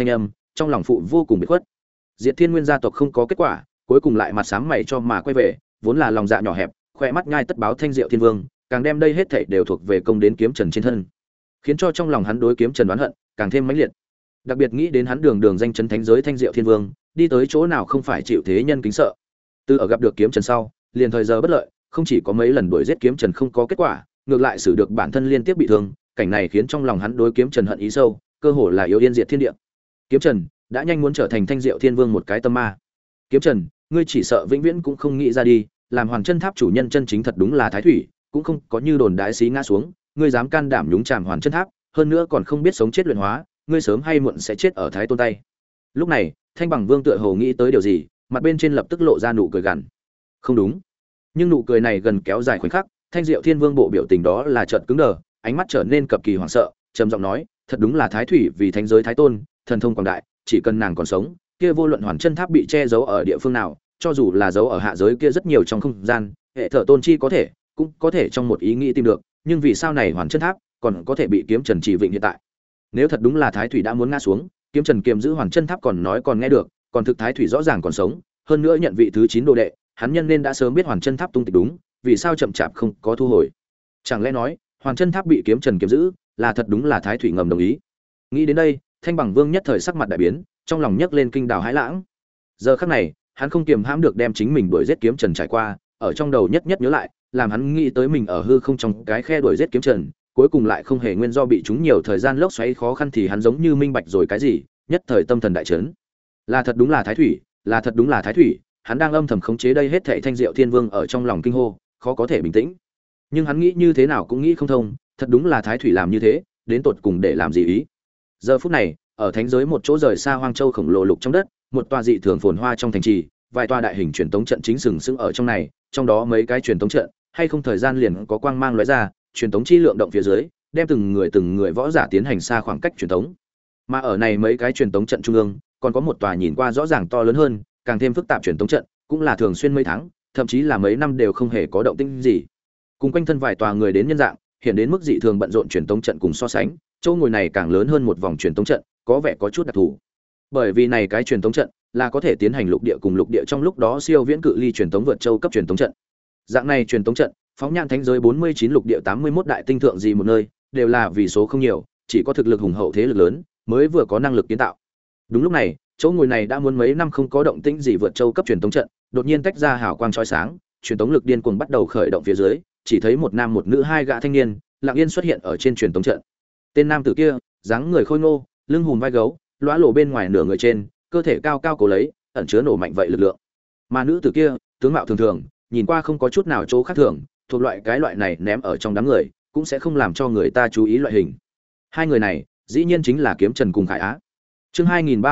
trong lòng phụ vô cùng bị khuất. Diệt Thiên Nguyên gia tộc không có kết quả, cuối cùng lại mặt sám mày cho mà quay về, vốn là lòng dạ nhỏ hẹp, khoe mắt nhai tất báo Thanh Diệu Thiên Vương, càng đem đây hết thảy đều thuộc về công đến Kiếm Trần trên thân, khiến cho trong lòng hắn đối Kiếm Trần đoán hận càng thêm mãnh liệt. Đặc biệt nghĩ đến hắn đường đường danh chấn thánh giới Thanh Diệu Thiên Vương, đi tới chỗ nào không phải chịu thế nhân kính sợ. Từ ở gặp được Kiếm Trần sau, liền thời giờ bất lợi, không chỉ có mấy lần đuổi giết Kiếm Trần không có kết quả, ngược lại xử được bản thân liên tiếp bị thương, cảnh này khiến trong lòng hắn đối Kiếm Trần hận ý sâu, cơ hồ là yêu yên diệt thiên địa. Kiếm Trần đã nhanh muốn trở thành Thanh Diệu Thiên Vương một cái tâm ma. Kiếm Trần, ngươi chỉ sợ vĩnh viễn cũng không nghĩ ra đi, làm Hoàn Chân Tháp chủ nhân chân chính thật đúng là Thái Thủy, cũng không có như đồn đại xí ngã xuống, ngươi dám can đảm nhúng chàm Hoàn Chân Tháp, hơn nữa còn không biết sống chết luyện hóa, ngươi sớm hay muộn sẽ chết ở Thái Tôn tay. Lúc này, Thanh Bằng Vương tựa hồ nghĩ tới điều gì, mặt bên trên lập tức lộ ra nụ cười gằn. Không đúng, nhưng nụ cười này gần kéo dài khoảnh khắc, Thanh Diệu Thiên Vương bộ biểu tình đó là chợt cứng đờ, ánh mắt trở nên cực kỳ hoảng sợ, trầm giọng nói, thật đúng là Thái Thủy vì thánh giới Thái Tôn, thần thông quảng đại, chỉ cần nàng còn sống, kia vô luận Hoàn Chân Tháp bị che giấu ở địa phương nào, cho dù là giấu ở hạ giới kia rất nhiều trong không gian, hệ thở tôn chi có thể, cũng có thể trong một ý nghĩ tìm được, nhưng vì sao này Hoàn Chân Tháp còn có thể bị Kiếm Trần chỉ vịnh hiện tại? Nếu thật đúng là Thái Thủy đã muốn ngã xuống, Kiếm Trần kiềm giữ Hoàn Chân Tháp còn nói còn nghe được, còn thực Thái Thủy rõ ràng còn sống, hơn nữa nhận vị thứ 9 đồ đệ, hắn nhân nên đã sớm biết Hoàn Chân Tháp tung tích đúng, vì sao chậm chạp không có thu hồi? Chẳng lẽ nói, Hoàn Chân Tháp bị Kiếm Trần kiềm giữ, là thật đúng là Thái Thủy ngầm đồng ý? Nghĩ đến đây, Thanh Bằng Vương nhất thời sắc mặt đại biến, trong lòng nhấc lên kinh đào hãi lãng. Giờ khắc này, hắn không kiềm hãm được đem chính mình đuổi giết Kiếm Trần trải qua, ở trong đầu nhất nhất nhớ lại, làm hắn nghĩ tới mình ở hư không trong cái khe đuổi giết Kiếm Trần, cuối cùng lại không hề nguyên do bị chúng nhiều thời gian lốc xoáy khó khăn thì hắn giống như minh bạch rồi cái gì, nhất thời tâm thần đại chấn. Là thật đúng là Thái Thủy, là thật đúng là Thái Thủy, hắn đang âm thầm khống chế đây hết thảy Thanh Diệu Thiên Vương ở trong lòng kinh hô, khó có thể bình tĩnh. Nhưng hắn nghĩ như thế nào cũng nghĩ không thông, thật đúng là Thái Thủy làm như thế, đến tột cùng để làm gì ý? Giờ phút này, ở thánh giới một chỗ rời xa hoang châu khổng lồ lục trong đất, một tòa dị thường phồn hoa trong thành trì, vài tòa đại hình truyền tống trận chính sừng sững ở trong này, trong đó mấy cái truyền tống trận, hay không thời gian liền có quang mang lóe ra, truyền tống chi lượng động phía dưới, đem từng người võ giả tiến hành xa khoảng cách truyền tống. Mà ở này mấy cái truyền tống trận trung ương, còn có một tòa nhìn qua rõ ràng to lớn hơn, càng thêm phức tạp truyền tống trận, cũng là thường xuyên mấy tháng, thậm chí là mấy năm đều không hề có động tĩnh gì. Cùng quanh thân vài tòa người đến nhân dạng, hiện đến mức dị thường bận rộn truyền tống trận cùng so sánh, chỗ ngồi này càng lớn hơn một vòng truyền tống trận, có vẻ có chút đặc thù. Bởi vì này cái truyền tống trận là có thể tiến hành lục địa cùng lục địa trong lúc đó siêu viễn cự ly truyền tống vượt châu cấp truyền tống trận. Dạng này truyền tống trận, phóng nhan thánh giới 49 lục địa 81 đại tinh thượng gì một nơi, đều là vì số không nhiều, chỉ có thực lực hùng hậu thế lực lớn mới vừa có năng lực kiến tạo. Đúng lúc này, chỗ ngồi này đã muốn mấy năm không có động tĩnh gì vượt châu cấp truyền tống trận, đột nhiên tách ra hào quang chói sáng, truyền tống lực điên cuồng bắt đầu khởi động phía dưới, chỉ thấy một nam một nữ hai gã thanh niên, lặng yên xuất hiện ở trên truyền tống trận. Tên nam tử kia, dáng người khôi ngô, lưng hùm vai gấu, lóa lộ bên ngoài nửa người trên, cơ thể cao cao cố lấy, ẩn chứa nổ mạnh vậy lực lượng. Mà nữ tử kia, tướng mạo thường thường, nhìn qua không có chút nào chỗ khác thường, thuộc loại loại này ném ở trong đám người, cũng sẽ không làm cho người ta chú ý loại hình. Hai người này, dĩ nhiên chính là Kiếm Trần cùng Khải Á. Chương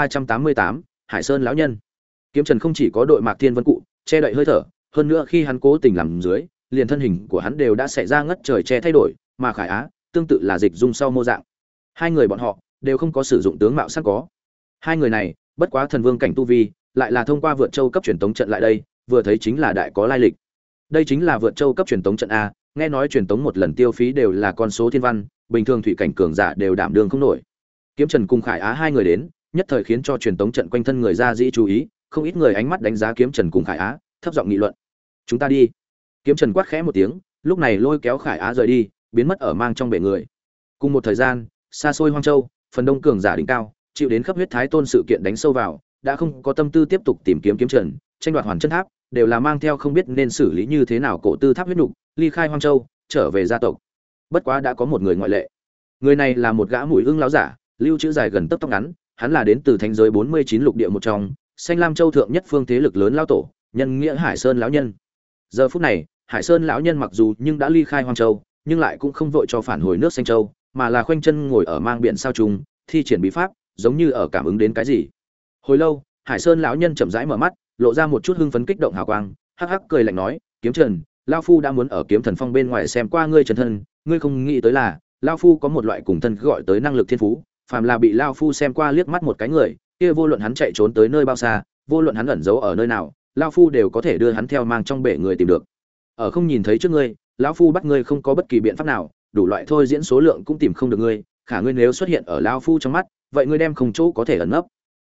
2388, Hải Sơn lão nhân. Kiếm Trần không chỉ có đội Mạc Thiên Vân cụ, che đậy hơi thở, hơn nữa khi hắn cố tình làm dưới, liền thân hình của hắn đều đã xảy ra ngất trời che thay đổi, mà Khải Á, tương tự là dịch dung sau mô dạng. Hai người bọn họ đều không có sử dụng tướng mạo sẵn có. Hai người này, bất quá thần vương cảnh tu vi, lại là thông qua vượt châu cấp truyền tống trận lại đây, vừa thấy chính là đại có lai lịch. Đây chính là vượt châu cấp truyền tống trận a, nghe nói truyền tống một lần tiêu phí đều là con số thiên văn, bình thường thủy cảnh cường giả đều đảm đương không nổi. Kiếm Trần cùng Khải Á hai người đến, nhất thời khiến cho truyền tống trận quanh thân người ra dĩ chú ý, không ít người ánh mắt đánh giá Kiếm Trần cùng Khải Á, thấp giọng nghị luận. Chúng ta đi. Kiếm Trần quát khẽ một tiếng, lúc này lôi kéo Khải Á rời đi, biến mất ở mang trong bể người. Cùng một thời gian, xa xôi hoang châu, phần đông cường giả đỉnh cao, chịu đến khắp huyết thái tôn sự kiện đánh sâu vào, đã không có tâm tư tiếp tục tìm kiếm Kiếm Trần, tranh đoạt Hoàn Chân Tháp, đều là mang theo không biết nên xử lý như thế nào cổ tư tháp huyết nục, ly khai hoang châu, trở về gia tộc. Bất quá đã có một người ngoại lệ. Người này là một gã mũi ưng lão giả, lưu chữ dài gần tấp tóc ngắn, hắn là đến từ thánh giới 49 lục địa một trong, Xanh Lam Châu thượng nhất phương thế lực lớn lão tổ, nhân nghĩa Hải Sơn lão nhân. Giờ phút này, Hải Sơn lão nhân mặc dù nhưng đã ly khai hoang châu, nhưng lại cũng không vội cho phản hồi nước Xanh Châu, mà là khoanh chân ngồi ở mang biển sao trùng, thi triển bí pháp, giống như ở cảm ứng đến cái gì. Hồi lâu, Hải Sơn lão nhân chậm rãi mở mắt, lộ ra một chút hưng phấn kích động hào quang, hắc hắc cười lạnh nói, Kiếm Trần, lão phu đã muốn ở Kiếm Thần Phong bên ngoài xem qua ngươi chân thân, ngươi không nghĩ tới là, lão phu có một loại cùng thân gọi tới năng lực thiên phú, phàm là bị lão phu xem qua liếc mắt một cái người, kia vô luận hắn chạy trốn tới nơi bao xa, vô luận hắn ẩn giấu ở nơi nào, lão phu đều có thể đưa hắn theo mang trong bể người tìm được. Ở không nhìn thấy trước ngươi, lão phu bắt ngươi không có bất kỳ biện pháp nào, đủ loại thôi diễn số lượng cũng tìm không được ngươi, khả ngươi nếu xuất hiện ở lão phu trong mắt, vậy ngươi đem không chỗ có thể ẩn nấp.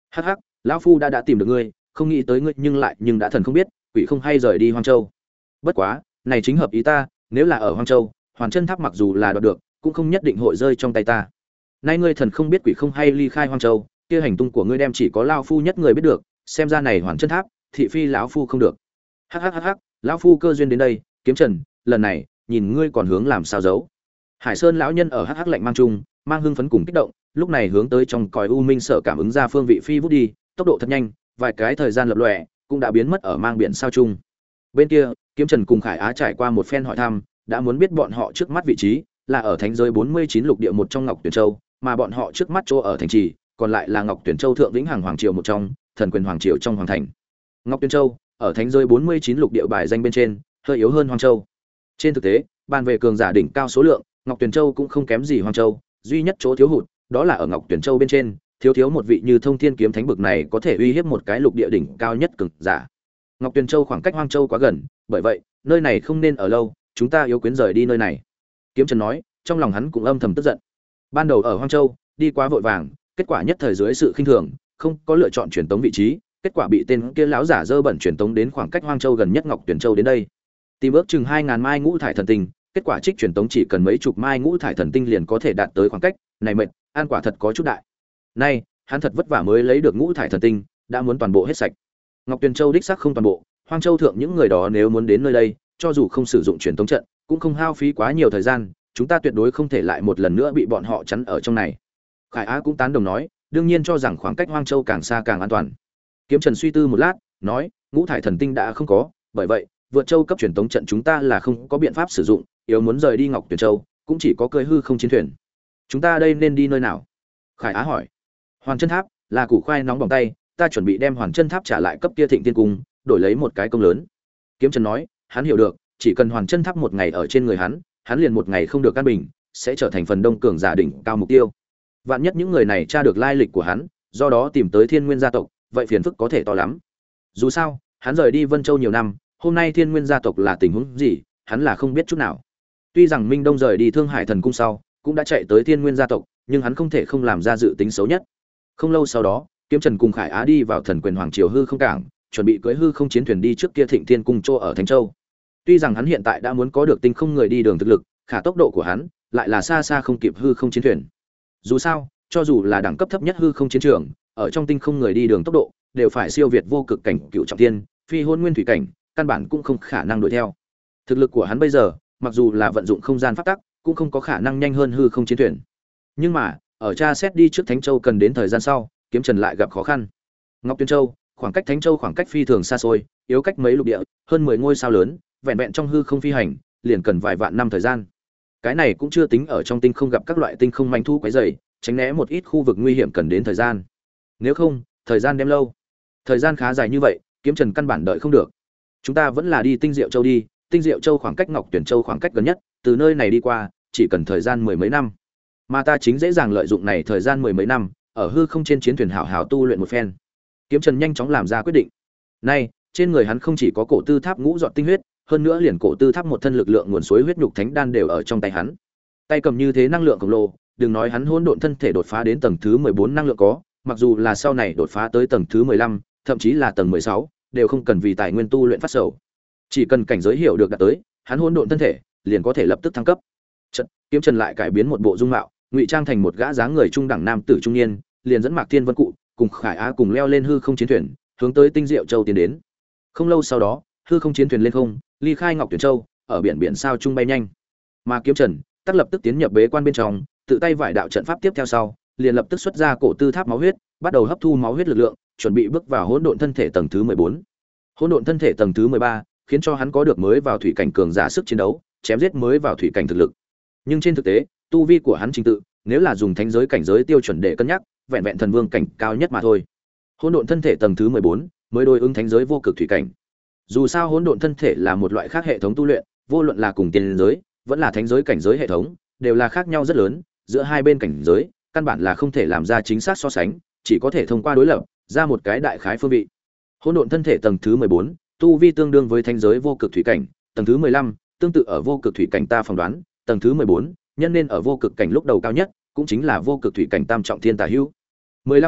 Hắc hắc, lão phu đã tìm được ngươi, không nghĩ tới ngươi nhưng đã thần không biết, quỷ không hay rời đi Hoang Châu. Bất quá, này chính hợp ý ta, nếu là ở Hoang Châu, Hoàn Chân Tháp mặc dù là đoạt được, cũng không nhất định hội rơi trong tay ta. Nay ngươi thần không biết quỷ không hay ly khai Hoang Châu, kia hành tung của ngươi đem chỉ có lão phu nhất người biết được, xem ra này Hoàn Chân Tháp, thị phi lão phu không được. Hắc hắc hắc hắc, lão phu cơ duyên đến đây, Kiếm Trần, lần này, nhìn ngươi còn hướng làm sao giấu. Hải Sơn lão nhân ở hắc hắc lạnh mang trung, mang hưng phấn cùng kích động, lúc này hướng tới trong còi u minh sợ cảm ứng ra phương vị phi vút đi, tốc độ thật nhanh, vài cái thời gian lập lòe, cũng đã biến mất ở mang biển sao trung. Bên kia, Kiếm Trần cùng Khải Á trải qua một phen hỏi thăm, đã muốn biết bọn họ trước mắt vị trí là ở thánh giới 49 lục địa một trong Ngọc Tuyển Châu, mà bọn họ trước mắt chỗ ở thành trì, còn lại là Ngọc Tuyển Châu thượng vĩnh hằng hoàng triều một trong, thần quyền hoàng triều trong hoàng thành. Ngọc Tuyển Châu, ở thánh giới 49 lục địa bài danh bên trên, hơi yếu hơn Hoang Châu. Trên thực tế, bàn về cường giả đỉnh cao số lượng, Ngọc Tuyển Châu cũng không kém gì Hoang Châu, duy nhất chỗ thiếu hụt, đó là ở Ngọc Tuyển Châu bên trên, thiếu một vị như Thông Thiên kiếm thánh bực này có thể uy hiếp một cái lục địa đỉnh cao nhất cường giả. Ngọc Tuyển Châu khoảng cách Hoang Châu quá gần, bởi vậy, nơi này không nên ở lâu, chúng ta yếu quyến rời đi nơi này. Kiếm Trần nói, trong lòng hắn cũng âm thầm tức giận. Ban đầu ở Hoang Châu, đi quá vội vàng, kết quả nhất thời dưới sự khinh thường, không có lựa chọn truyền tống vị trí, kết quả bị tên kia lão giả dơ bẩn truyền tống đến khoảng cách Hoang Châu gần nhất Ngọc Tuyển Châu đến đây. Tìm ước chừng 2000 mai ngũ thải thần tinh, kết quả trích truyền tống chỉ cần mấy chục mai ngũ thải thần tinh liền có thể đạt tới khoảng cách, này mệt, an quả thật có chút đại. Nay, hắn thật vất vả mới lấy được ngũ thải thần tinh, đã muốn toàn bộ hết sạch. Ngọc Tuyền Châu đích xác không toàn bộ, Hoang Châu thượng những người đó nếu muốn đến nơi đây, cho dù không sử dụng truyền tống trận, cũng không hao phí quá nhiều thời gian, chúng ta tuyệt đối không thể lại một lần nữa bị bọn họ chắn ở trong này. Khải Á cũng tán đồng nói, đương nhiên cho rằng khoảng cách Hoang Châu càng xa càng an toàn. Kiếm Trần suy tư một lát, nói, ngũ thải thần tinh đã không có, bởi vậy, vượt châu cấp truyền tống trận chúng ta là không có biện pháp sử dụng, yếu muốn rời đi Ngọc Tuyền Châu, cũng chỉ có cưỡi hư không chiến thuyền. Chúng ta đây nên đi nơi nào? Khải Á hỏi. Hoàn Chân Tháp là củ khoai nóng bỏng tay, ta chuẩn bị đem Hoàn Chân Tháp trả lại cấp kia Thịnh Tiên Cung, đổi lấy một cái công lớn. Kiếm Trần nói, hắn hiểu được, chỉ cần Hoàn Chân Tháp một ngày ở trên người hắn liền một ngày không được an bình, sẽ trở thành phần đông cường giả đỉnh cao mục tiêu. Vạn nhất những người này tra được lai lịch của hắn, do đó tìm tới Thiên Nguyên gia tộc, vậy phiền phức có thể to lắm. Dù sao, hắn rời đi Vân Châu nhiều năm, hôm nay Thiên Nguyên gia tộc là tình huống gì, hắn là không biết chút nào. Tuy rằng Minh Đông rời đi Thương Hải Thần cung sau, cũng đã chạy tới Thiên Nguyên gia tộc, nhưng hắn không thể không làm ra dự tính xấu nhất. Không lâu sau đó, Kiếm Trần cùng Khải Á đi vào Thần Quyền Hoàng Triều hư không cảng, chuẩn bị cưỡi hư không chiến thuyền đi trước kia Thịnh Thiên cung chỗ ở Thánh Châu. Tuy rằng hắn hiện tại đã muốn có được tinh không người đi đường thực lực, khả tốc độ của hắn lại là xa xa không kịp hư không chiến thuyền. Dù sao, cho dù là đẳng cấp thấp nhất hư không chiến trường, ở trong tinh không người đi đường tốc độ đều phải siêu việt vô cực cảnh cựu trọng thiên, phi hôn nguyên thủy cảnh, căn bản cũng không khả năng đuổi theo. Thực lực của hắn bây giờ, mặc dù là vận dụng không gian pháp tắc, cũng không có khả năng nhanh hơn hư không chiến thuyền. Nhưng mà, ở tra xét đi trước Thánh Châu cần đến thời gian sau, Kiếm Trần lại gặp khó khăn. Ngọc Tuyên Châu, khoảng cách Thánh Châu khoảng cách phi thường xa xôi, yếu cách mấy lục địa, hơn 10 ngôi sao lớn, vẹn vẹn trong hư không phi hành, liền cần vài vạn năm thời gian. Cái này cũng chưa tính ở trong tinh không gặp các loại tinh không manh thu quấy rầy, tránh né một ít khu vực nguy hiểm cần đến thời gian. Nếu không, thời gian đem lâu. Thời gian khá dài như vậy, Kiếm Trần căn bản đợi không được. Chúng ta vẫn là đi Tinh Diệu Châu đi, Tinh Diệu Châu khoảng cách Ngọc Tuyển Châu khoảng cách gần nhất, từ nơi này đi qua, chỉ cần thời gian mười mấy năm. Mà ta chính dễ dàng lợi dụng này thời gian mười mấy năm, ở hư không trên chiến thuyền hảo hảo tu luyện một phen. Kiếm Trần nhanh chóng làm ra quyết định. Nay, trên người hắn không chỉ có cổ tư tháp ngũ giọt tinh huyết, hơn nữa liền cổ tư tháp một thân lực lượng nguồn suối huyết nhục thánh đan đều ở trong tay hắn. Tay cầm như thế năng lượng khổng lồ, đừng nói hắn hỗn độn thân thể đột phá đến tầng thứ 14 năng lượng có, mặc dù là sau này đột phá tới tầng thứ 15, thậm chí là tầng 16, đều không cần vì tài nguyên tu luyện phát sầu. Chỉ cần cảnh giới hiểu được đạt tới, hắn hỗn độn thân thể liền có thể lập tức thăng cấp. Kiếm Trần lại cải biến một bộ dung mạo, ngụy trang thành một gã dáng người trung đẳng nam tử trung niên, liền dẫn Mạc Thiên Vân cụ cùng Khải Á cùng leo lên hư không chiến thuyền, hướng tới Tinh Diệu Châu tiến đến. Không lâu sau đó, hư không chiến thuyền lên không, ly khai Ngọc Tuyển Châu, ở biển sao trung bay nhanh. Mà Kiếm Trần, tác lập tức tiến nhập bế quan bên trong, tự tay vải đạo trận pháp tiếp theo sau, liền lập tức xuất ra cổ tư tháp máu huyết, bắt đầu hấp thu máu huyết lực lượng, chuẩn bị bước vào hỗn độn thân thể tầng thứ 14. Hỗn độn thân thể tầng thứ 13, khiến cho hắn có được mới vào thủy cảnh cường giả sức chiến đấu, chém giết mới vào thủy cảnh thực lực. Nhưng trên thực tế, tu vi của hắn trình tự, nếu là dùng thánh giới cảnh giới tiêu chuẩn để cân nhắc, vẹn vẹn thần vương cảnh cao nhất mà thôi. Hỗn độn thân thể tầng thứ 14 mới đối ứng thánh giới vô cực thủy cảnh. Dù sao hỗn độn thân thể là một loại khác hệ thống tu luyện, vô luận là cùng tiên giới, vẫn là thánh giới cảnh giới hệ thống, đều là khác nhau rất lớn, giữa hai bên cảnh giới, căn bản là không thể làm ra chính xác so sánh, chỉ có thể thông qua đối lập, ra một cái đại khái phương vị. Hỗn độn thân thể tầng thứ 14, tu vi tương đương với thánh giới vô cực thủy cảnh, tầng thứ 15, tương tự ở vô cực thủy cảnh ta phỏng đoán, tầng thứ 14, nhân nên ở vô cực cảnh lúc đầu cao nhất, cũng chính là vô cực thủy cảnh tam trọng thiên tà hữu. 15 tầng,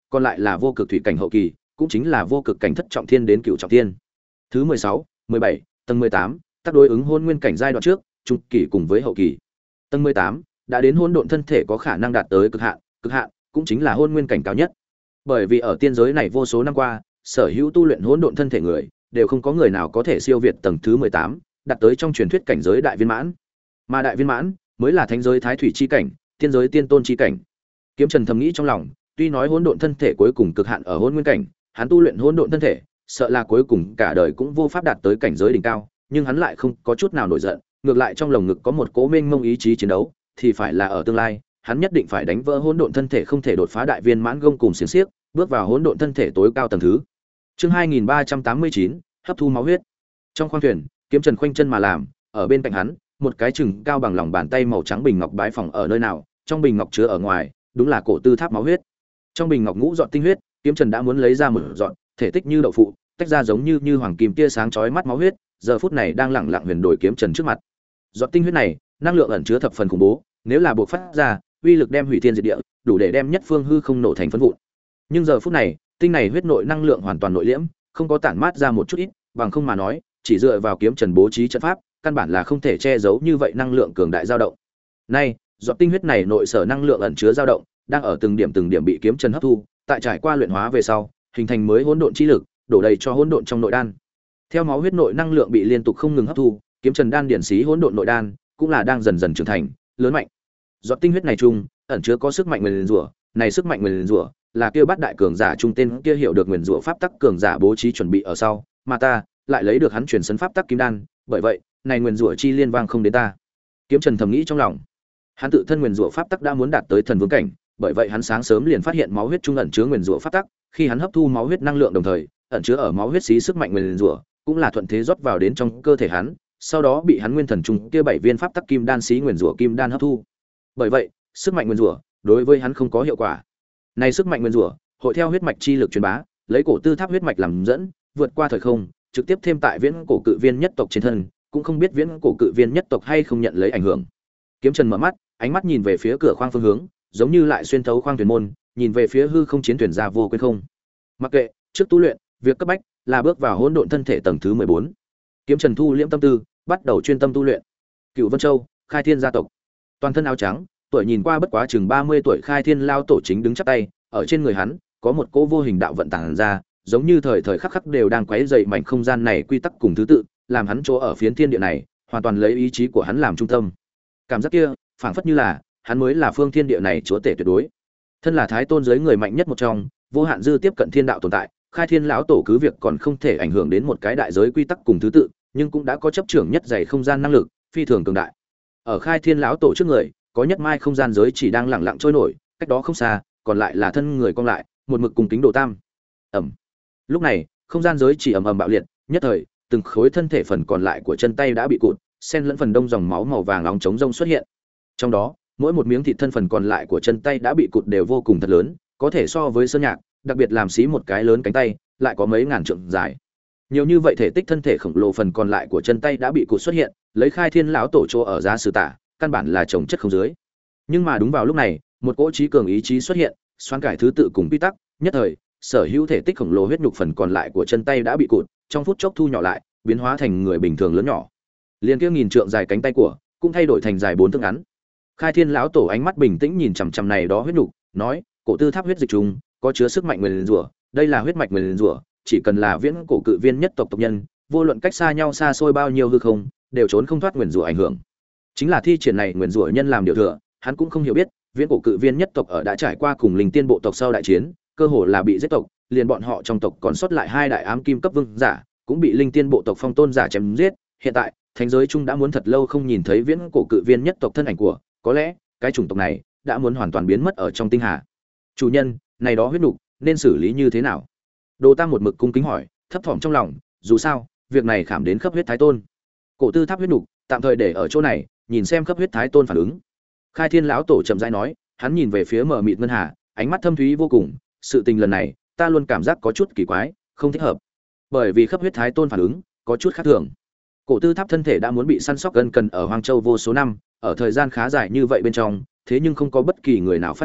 còn lại là vô cực thủy cảnh hậu kỳ, cũng chính là vô cực cảnh thất trọng thiên đến cửu trọng thiên. Thứ 16, 17, tầng 18, tác đối ứng hôn nguyên cảnh giai đoạn trước, trung kỳ cùng với hậu kỳ. Tầng 18 đã đến hỗn độn thân thể có khả năng đạt tới cực hạn cũng chính là hôn nguyên cảnh cao nhất. Bởi vì ở tiên giới này vô số năm qua, sở hữu tu luyện hỗn độn thân thể người, đều không có người nào có thể siêu việt tầng thứ 18, đạt tới trong truyền thuyết cảnh giới đại viên mãn. Mà đại viên mãn mới là thánh giới thái thủy chi cảnh, tiên giới tiên tôn chi cảnh. Kiếm Trần thầm nghĩ trong lòng, tuy nói hỗn độn thân thể cuối cùng cực hạn ở hôn nguyên cảnh, hắn tu luyện hỗn độn thân thể, sợ là cuối cùng cả đời cũng vô pháp đạt tới cảnh giới đỉnh cao, nhưng hắn lại không có chút nào nổi giận, ngược lại trong lồng ngực có một cố mênh mông ý chí chiến đấu, thì phải là ở tương lai, hắn nhất định phải đánh vỡ hỗn độn thân thể không thể đột phá đại viên mãn gông cùng xiềng xiếc, bước vào hỗn độn thân thể tối cao tầng thứ. Chương 2389, hấp thu máu huyết. Trong khoang thuyền, Kiếm Trần khoanh chân mà làm, ở bên cạnh hắn, một cái chừng cao bằng lòng bàn tay màu trắng bình ngọc bái phòng ở nơi nào, trong bình ngọc chứa ở ngoài, đúng là cổ tư tháp máu huyết. Trong bình ngọc ngũ giọt tinh huyết, Kiếm Trần đã muốn lấy ra một giọt, thể tích như đậu phụ, tách ra giống như hoàng kim tia sáng chói mắt máu huyết, giờ phút này đang lẳng lặng huyền đổi Kiếm Trần trước mặt. Giọt tinh huyết này, năng lượng ẩn chứa thập phần khủng bố, nếu là bộc phát ra, uy lực đem hủy thiên diệt địa, đủ để đem nhất phương hư không nổ thành phấn vụn. Nhưng giờ phút này, tinh này huyết nội năng lượng hoàn toàn nội liễm, không có tản mát ra một chút ít, bằng không mà nói, chỉ dựa vào Kiếm Trần bố trí trận pháp, căn bản là không thể che giấu như vậy năng lượng cường đại dao động. Nay, giọt tinh huyết này nội sở năng lượng ẩn chứa dao động, đang ở từng điểm bị Kiếm Trần hấp thu, tại trải qua luyện hóa về sau, hình thành mới hỗn độn chi lực, đổ đầy cho hỗn độn trong nội đan. Theo máu huyết nội năng lượng bị liên tục không ngừng hấp thu, Kiếm Trần đan điển xí hỗn độn nội đan cũng là đang dần dần trưởng thành, lớn mạnh. Giọt tinh huyết này chung ẩn chứa có sức mạnh nguyền rủa, này sức mạnh nguyền rủa là kia bát đại cường giả trung tên kia hiểu được nguyền rủa pháp tắc cường giả bố trí chuẩn bị ở sau, mà ta lại lấy được hắn truyền sấn pháp tắc kim đan, bởi vậy, này nguyền rủa chi liên vang không đến ta. Kiếm Trần thầm nghĩ trong lòng. Hắn tự thân nguyền rủa pháp tắc đã muốn đạt tới thần vương cảnh, bởi vậy hắn sáng sớm liền phát hiện máu huyết trung ẩn chứa nguyền rủa pháp tắc, khi hắn hấp thu máu huyết năng lượng đồng thời, ẩn chứa ở máu huyết xí sức mạnh nguyền rủa cũng là thuận thế rót vào đến trong cơ thể hắn, sau đó bị hắn nguyên thần trung kia 7 viên pháp tắc kim đan xí nguyền rủa kim đan hấp thu. Bởi vậy, sức mạnh nguyền rủa đối với hắn không có hiệu quả. Này sức mạnh nguyền rủa hội theo huyết mạch chi lực truyền bá, lấy cổ tư tháp huyết mạch làm dẫn, vượt qua thời không, trực tiếp thêm tại viễn cổ cự viên nhất tộc trên thân, cũng không biết viễn cổ cự viên nhất tộc hay không nhận lấy ảnh hưởng. Kiếm Trần mở mắt, ánh mắt nhìn về phía cửa khoang phương hướng, giống như lại xuyên thấu khoang thuyền môn, nhìn về phía hư không chiến thuyền ra vô quên không. Mặc kệ, trước tu luyện, việc cấp bách là bước vào hỗn độn thân thể tầng thứ 14. Kiếm Trần thu liễm tâm tư, bắt đầu chuyên tâm tu luyện. Cựu Vân Châu, Khai Thiên gia tộc. Toàn thân áo trắng, tuổi nhìn qua bất quá chừng 30 tuổi Khai Thiên lao tổ chính đứng chắp tay, ở trên người hắn có một cỗ vô hình đạo vận tản ra, giống như thời thời khắc khắc đều đang quấy rầy mảnh không gian này quy tắc cùng thứ tự, làm hắn chỗ ở phiến thiên địa này, hoàn toàn lấy ý chí của hắn làm trung tâm. Cảm giác kia, phảng phất như là hắn mới là phương thiên địa này chúa tể tuyệt đối. Thân là Thái Tôn giới người mạnh nhất một trong, vô hạn dư tiếp cận thiên đạo tồn tại, Khai Thiên lão tổ cứ việc còn không thể ảnh hưởng đến một cái đại giới quy tắc cùng thứ tự, nhưng cũng đã có chấp trưởng nhất dày không gian năng lực, phi thường cường đại. Ở Khai Thiên lão tổ trước người, có nhất mai không gian giới chỉ đang lặng lặng trôi nổi, cách đó không xa, còn lại là thân người cong lại, một mực cùng kính độ tam. Ầm. Lúc này, không gian giới chỉ ầm ầm bạo liệt, nhất thời, từng khối thân thể phần còn lại của chân tay đã bị cụt, xen lẫn phần đông dòng máu màu vàng nóng trống rông xuất hiện. Trong đó, mỗi một miếng thịt thân phần còn lại của chân tay đã bị cụt đều vô cùng thật lớn, có thể so với sơn nhạc, đặc biệt làm xí một cái lớn cánh tay, lại có mấy ngàn trượng dài. Nhiều như vậy thể tích thân thể khổng lồ phần còn lại của chân tay đã bị cụt xuất hiện, lấy Khai Thiên lão tổ chỗ ở giá sử tả, căn bản là chồng chất không dưới. Nhưng mà đúng vào lúc này, một cỗ trí cường ý chí xuất hiện, xoắn cải thứ tự cùng quy tắc, nhất thời, sở hữu thể tích khổng lồ huyết nhục phần còn lại của chân tay đã bị cụt, trong phút chốc thu nhỏ lại, biến hóa thành người bình thường lớn nhỏ. Liên kia nghìn trượng dài cánh tay của, cũng thay đổi thành dài 4 thước ngắn. Khai Thiên lão tổ ánh mắt bình tĩnh nhìn chằm chằm này đó huyết nhục, nói, cổ tư tháp huyết dịch trùng, có chứa sức mạnh nguyền rủa, đây là huyết mạch nguyền rủa, chỉ cần là viễn cổ cự viên nhất tộc tộc nhân, vô luận cách xa nhau xa xôi bao nhiêu hư không, đều trốn không thoát nguyền rủa ảnh hưởng. Chính là thi triển này nguyền rủa nhân làm điều thừa, hắn cũng không hiểu biết, viễn cổ cự viên nhất tộc ở đã trải qua cùng linh tiên bộ tộc sau đại chiến, cơ hồ là bị giết tộc, liền bọn họ trong tộc còn sót lại 2 đại ám kim cấp vương giả, cũng bị linh tiên bộ tộc phong tôn giả chém giết. Hiện tại, thánh giới chung đã muốn thật lâu không nhìn thấy viễn cổ cự viên nhất tộc thân ảnh của, có lẽ cái chủng tộc này đã muốn hoàn toàn biến mất ở trong tinh hà. Chủ nhân, này đó huyết nục nên xử lý như thế nào? Đồ Tam một mực cung kính hỏi, thấp thỏm trong lòng, dù sao, việc này khảm đến Khắp Huyết Thái Tôn. Cổ tư tháp huyết nục, tạm thời để ở chỗ này, nhìn xem Khắp Huyết Thái Tôn phản ứng. Khai Thiên lão tổ chậm rãi nói, hắn nhìn về phía mờ mịt ngân hà, ánh mắt thâm thúy vô cùng, sự tình lần này, ta luôn cảm giác có chút kỳ quái, không thích hợp. Bởi vì Khắp Huyết Thái Tôn phản ứng có chút khác thường. Cổ tư tháp thân thể đã muốn bị săn sóc gần cần ở Hoang Châu vô số năm, ở thời gian khá dài như vậy bên trong, thế nhưng không có bất kỳ người nào phát hiện,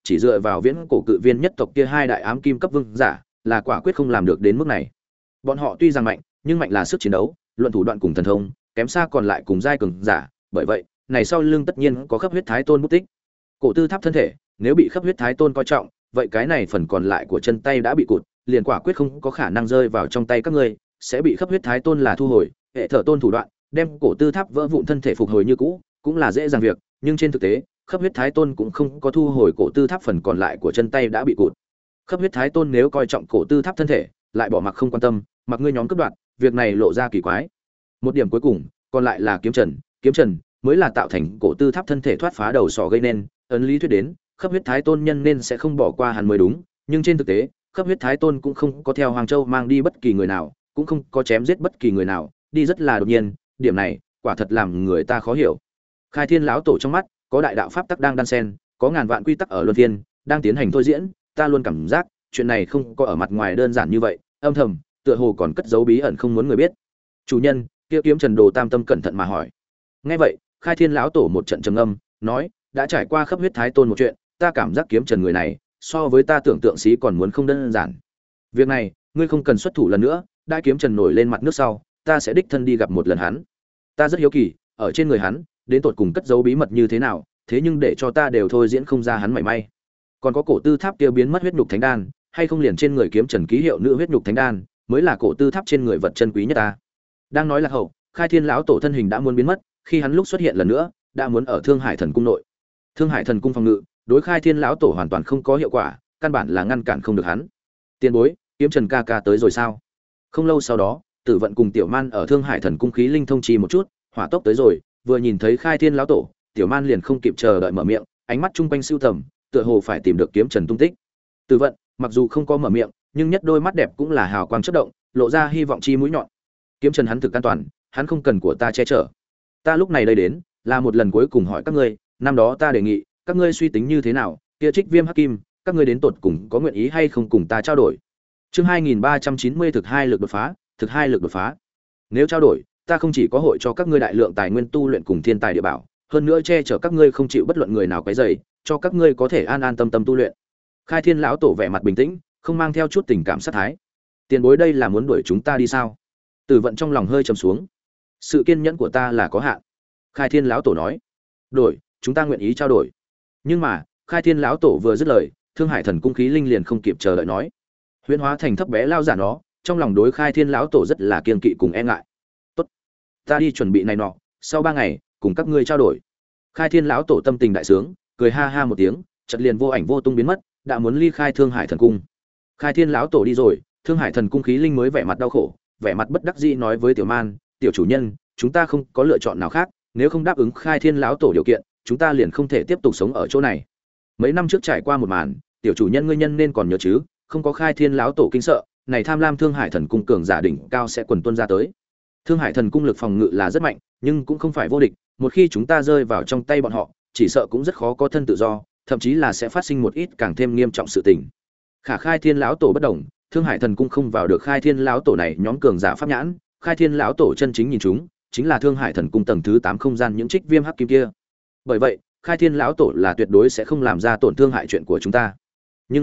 chỉ dựa vào viễn cổ cự viên nhất tộc kia hai đại ám kim cấp vương giả là quả quyết không làm được đến mức này. Bọn họ tuy rằng mạnh, nhưng mạnh là sức chiến đấu, luận thủ đoạn cùng thần thông, kém xa còn lại cùng giai cường giả, bởi vậy, này sau lưng tất nhiên có Khắp Huyết Thái Tôn bút tích. Cổ Tư Tháp thân thể, nếu bị Khắp Huyết Thái Tôn coi trọng, vậy cái này phần còn lại của chân tay đã bị cụt, liền quả quyết không có khả năng rơi vào trong tay các ngươi, sẽ bị Khắp Huyết Thái Tôn là thu hồi, hệ thở tôn thủ đoạn, đem Cổ Tư Tháp vỡ vụn thân thể phục hồi như cũ, cũng là dễ dàng việc, nhưng trên thực tế, Khắp Huyết Thái Tôn cũng không có thu hồi Cổ Tư Tháp phần còn lại của chân tay đã bị cụt. Khắp Huyết Thái Tôn nếu coi trọng Cổ Tư Tháp thân thể, lại bỏ mặc không quan tâm, mặc ngươi nhóm cướp đoạt, việc này lộ ra kỳ quái. Một điểm cuối cùng, còn lại là Kiếm Trần mới là tạo thành Cổ Tư Tháp thân thể thoát phá đầu sỏ gây nên, ấn lý thuyết đến, Khắp Huyết Thái Tôn nhân nên sẽ không bỏ qua hắn mới đúng, nhưng trên thực tế, Khắp Huyết Thái Tôn cũng không có theo Hoàng Châu mang đi bất kỳ người nào, cũng không có chém giết bất kỳ người nào, đi rất là đột nhiên, điểm này, quả thật làm người ta khó hiểu. Khai Thiên lão tổ trong mắt, có đại đạo pháp tắc đang đan xen, có ngàn vạn quy tắc ở luân phiên, đang tiến hành thôi diễn, ta luôn cảm giác, chuyện này không có ở mặt ngoài đơn giản như vậy, âm thầm, tựa hồ còn cất giấu bí ẩn không muốn người biết. Chủ nhân, kia Kiếm Trần Đồ Tam Tâm cẩn thận mà hỏi. Nghe vậy, Khai Thiên lão tổ một trận trầm ngâm, nói, đã trải qua Khắp Huyết Thái Tôn một chuyện, ta cảm giác Kiếm Trần người này, so với ta tưởng tượng xí còn muốn không đơn giản. Việc này, ngươi không cần xuất thủ lần nữa, đã Kiếm Trần nổi lên mặt nước sau, ta sẽ đích thân đi gặp một lần hắn. Ta rất hiếu kỳ, ở trên người hắn, đến tột cùng cất giấu bí mật như thế nào, thế nhưng để cho ta đều thôi diễn không ra hắn mảy may. Còn có Cổ Tư Tháp kia biến mất huyết nhục thánh đan, hay không liền trên người Kiếm Trần ký hiệu nữ huyết nhục thánh đan, mới là Cổ Tư Tháp trên người vật chân quý nhất ta. Đang nói là hậu, Khai Thiên lão tổ thân hình đã muốn biến mất, khi hắn lúc xuất hiện lần nữa, đã muốn ở Thương Hải Thần Cung nội. Thương Hải Thần Cung phòng ngự, đối Khai Thiên lão tổ hoàn toàn không có hiệu quả, căn bản là ngăn cản không được hắn. Tiền bối, Kiếm Trần ca ca tới rồi sao? Không lâu sau đó, Tử Vận cùng Tiểu Man ở Thương Hải Thần Cung khí linh thông trì một chút, hỏa tốc tới rồi, vừa nhìn thấy Khai Thiên lão tổ, Tiểu Man liền không kịp chờ đợi mở miệng, ánh mắt chung quanh sưu tầm, tựa hồ phải tìm được Kiếm Trần tung tích. Tử Vận, mặc dù không có mở miệng, nhưng nhất đôi mắt đẹp cũng là hào quang chớp động, lộ ra hy vọng chi mũi nhọn. Kiếm Trần hắn thực an toàn, hắn không cần của ta che chở. Ta lúc này đây đến, là một lần cuối cùng hỏi các ngươi, năm đó ta đề nghị, các ngươi suy tính như thế nào, kia Trích Viêm Hắc Kim, các ngươi đến tột cùng có nguyện ý hay không cùng ta trao đổi. Chương 2390 thực hai lực đột phá. Nếu trao đổi, ta không chỉ có hội cho các ngươi đại lượng tài nguyên tu luyện cùng thiên tài địa bảo, hơn nữa che chở các ngươi không chịu bất luận người nào quấy rầy, cho các ngươi có thể an an tâm tâm tu luyện. Khai Thiên lão tổ vẻ mặt bình tĩnh, không mang theo chút tình cảm sát thái. Tiền bối đây là muốn đuổi chúng ta đi sao? Tử Vận trong lòng hơi trầm xuống. Sự kiên nhẫn của ta là có hạn. Khai Thiên lão tổ nói. Đổi, chúng ta nguyện ý trao đổi. Nhưng mà, Khai Thiên lão tổ vừa dứt lời, Thương Hải Thần Cung khí linh liền không kịp chờ đợi nói. Huyễn hóa thành thấp bé lao giả nó, trong lòng đối Khai Thiên lão tổ rất là kiêng kỵ cùng e ngại. Tốt, ta đi chuẩn bị này nọ, sau 3 ngày, cùng các ngươi trao đổi. Khai Thiên lão tổ tâm tình đại sướng, cười ha ha một tiếng, chợt liền vô ảnh vô tung biến mất, đã muốn ly khai Thương Hải Thần Cung. Khai Thiên lão tổ đi rồi, Thương Hải Thần Cung khí linh mới vẻ mặt đau khổ, vẻ mặt bất đắc dĩ nói với Tiểu Man, tiểu chủ nhân, chúng ta không có lựa chọn nào khác, nếu không đáp ứng Khai Thiên lão tổ điều kiện, chúng ta liền không thể tiếp tục sống ở chỗ này. Mấy năm trước trải qua một màn, tiểu chủ nhân ngươi nhân nên còn nhớ chứ, không có Khai Thiên lão tổ kinh sợ, này tham lam Thương Hải Thần Cung cường giả đỉnh cao sẽ quần tuân ra tới. Thương Hải Thần Cung lực phòng ngự là rất mạnh, nhưng cũng không phải vô địch, một khi chúng ta rơi vào trong tay bọn họ, chỉ sợ cũng rất khó có thân tự do, thậm chí là sẽ phát sinh một ít càng thêm nghiêm trọng sự tình. Khả Khai Thiên lão tổ bất động, Thương Hải Thần Cung không vào được Khai Thiên lão tổ này nhóm cường giả pháp nhãn, Khai Thiên lão tổ chân chính nhìn chúng, chính là Thương Hải Thần Cung tầng thứ 8 không gian những Trích Viêm Hắc Kim kia. Bởi vậy, Khai Thiên lão tổ là tuyệt đối sẽ không làm ra tổn thương hại chuyện của chúng ta. Nhưng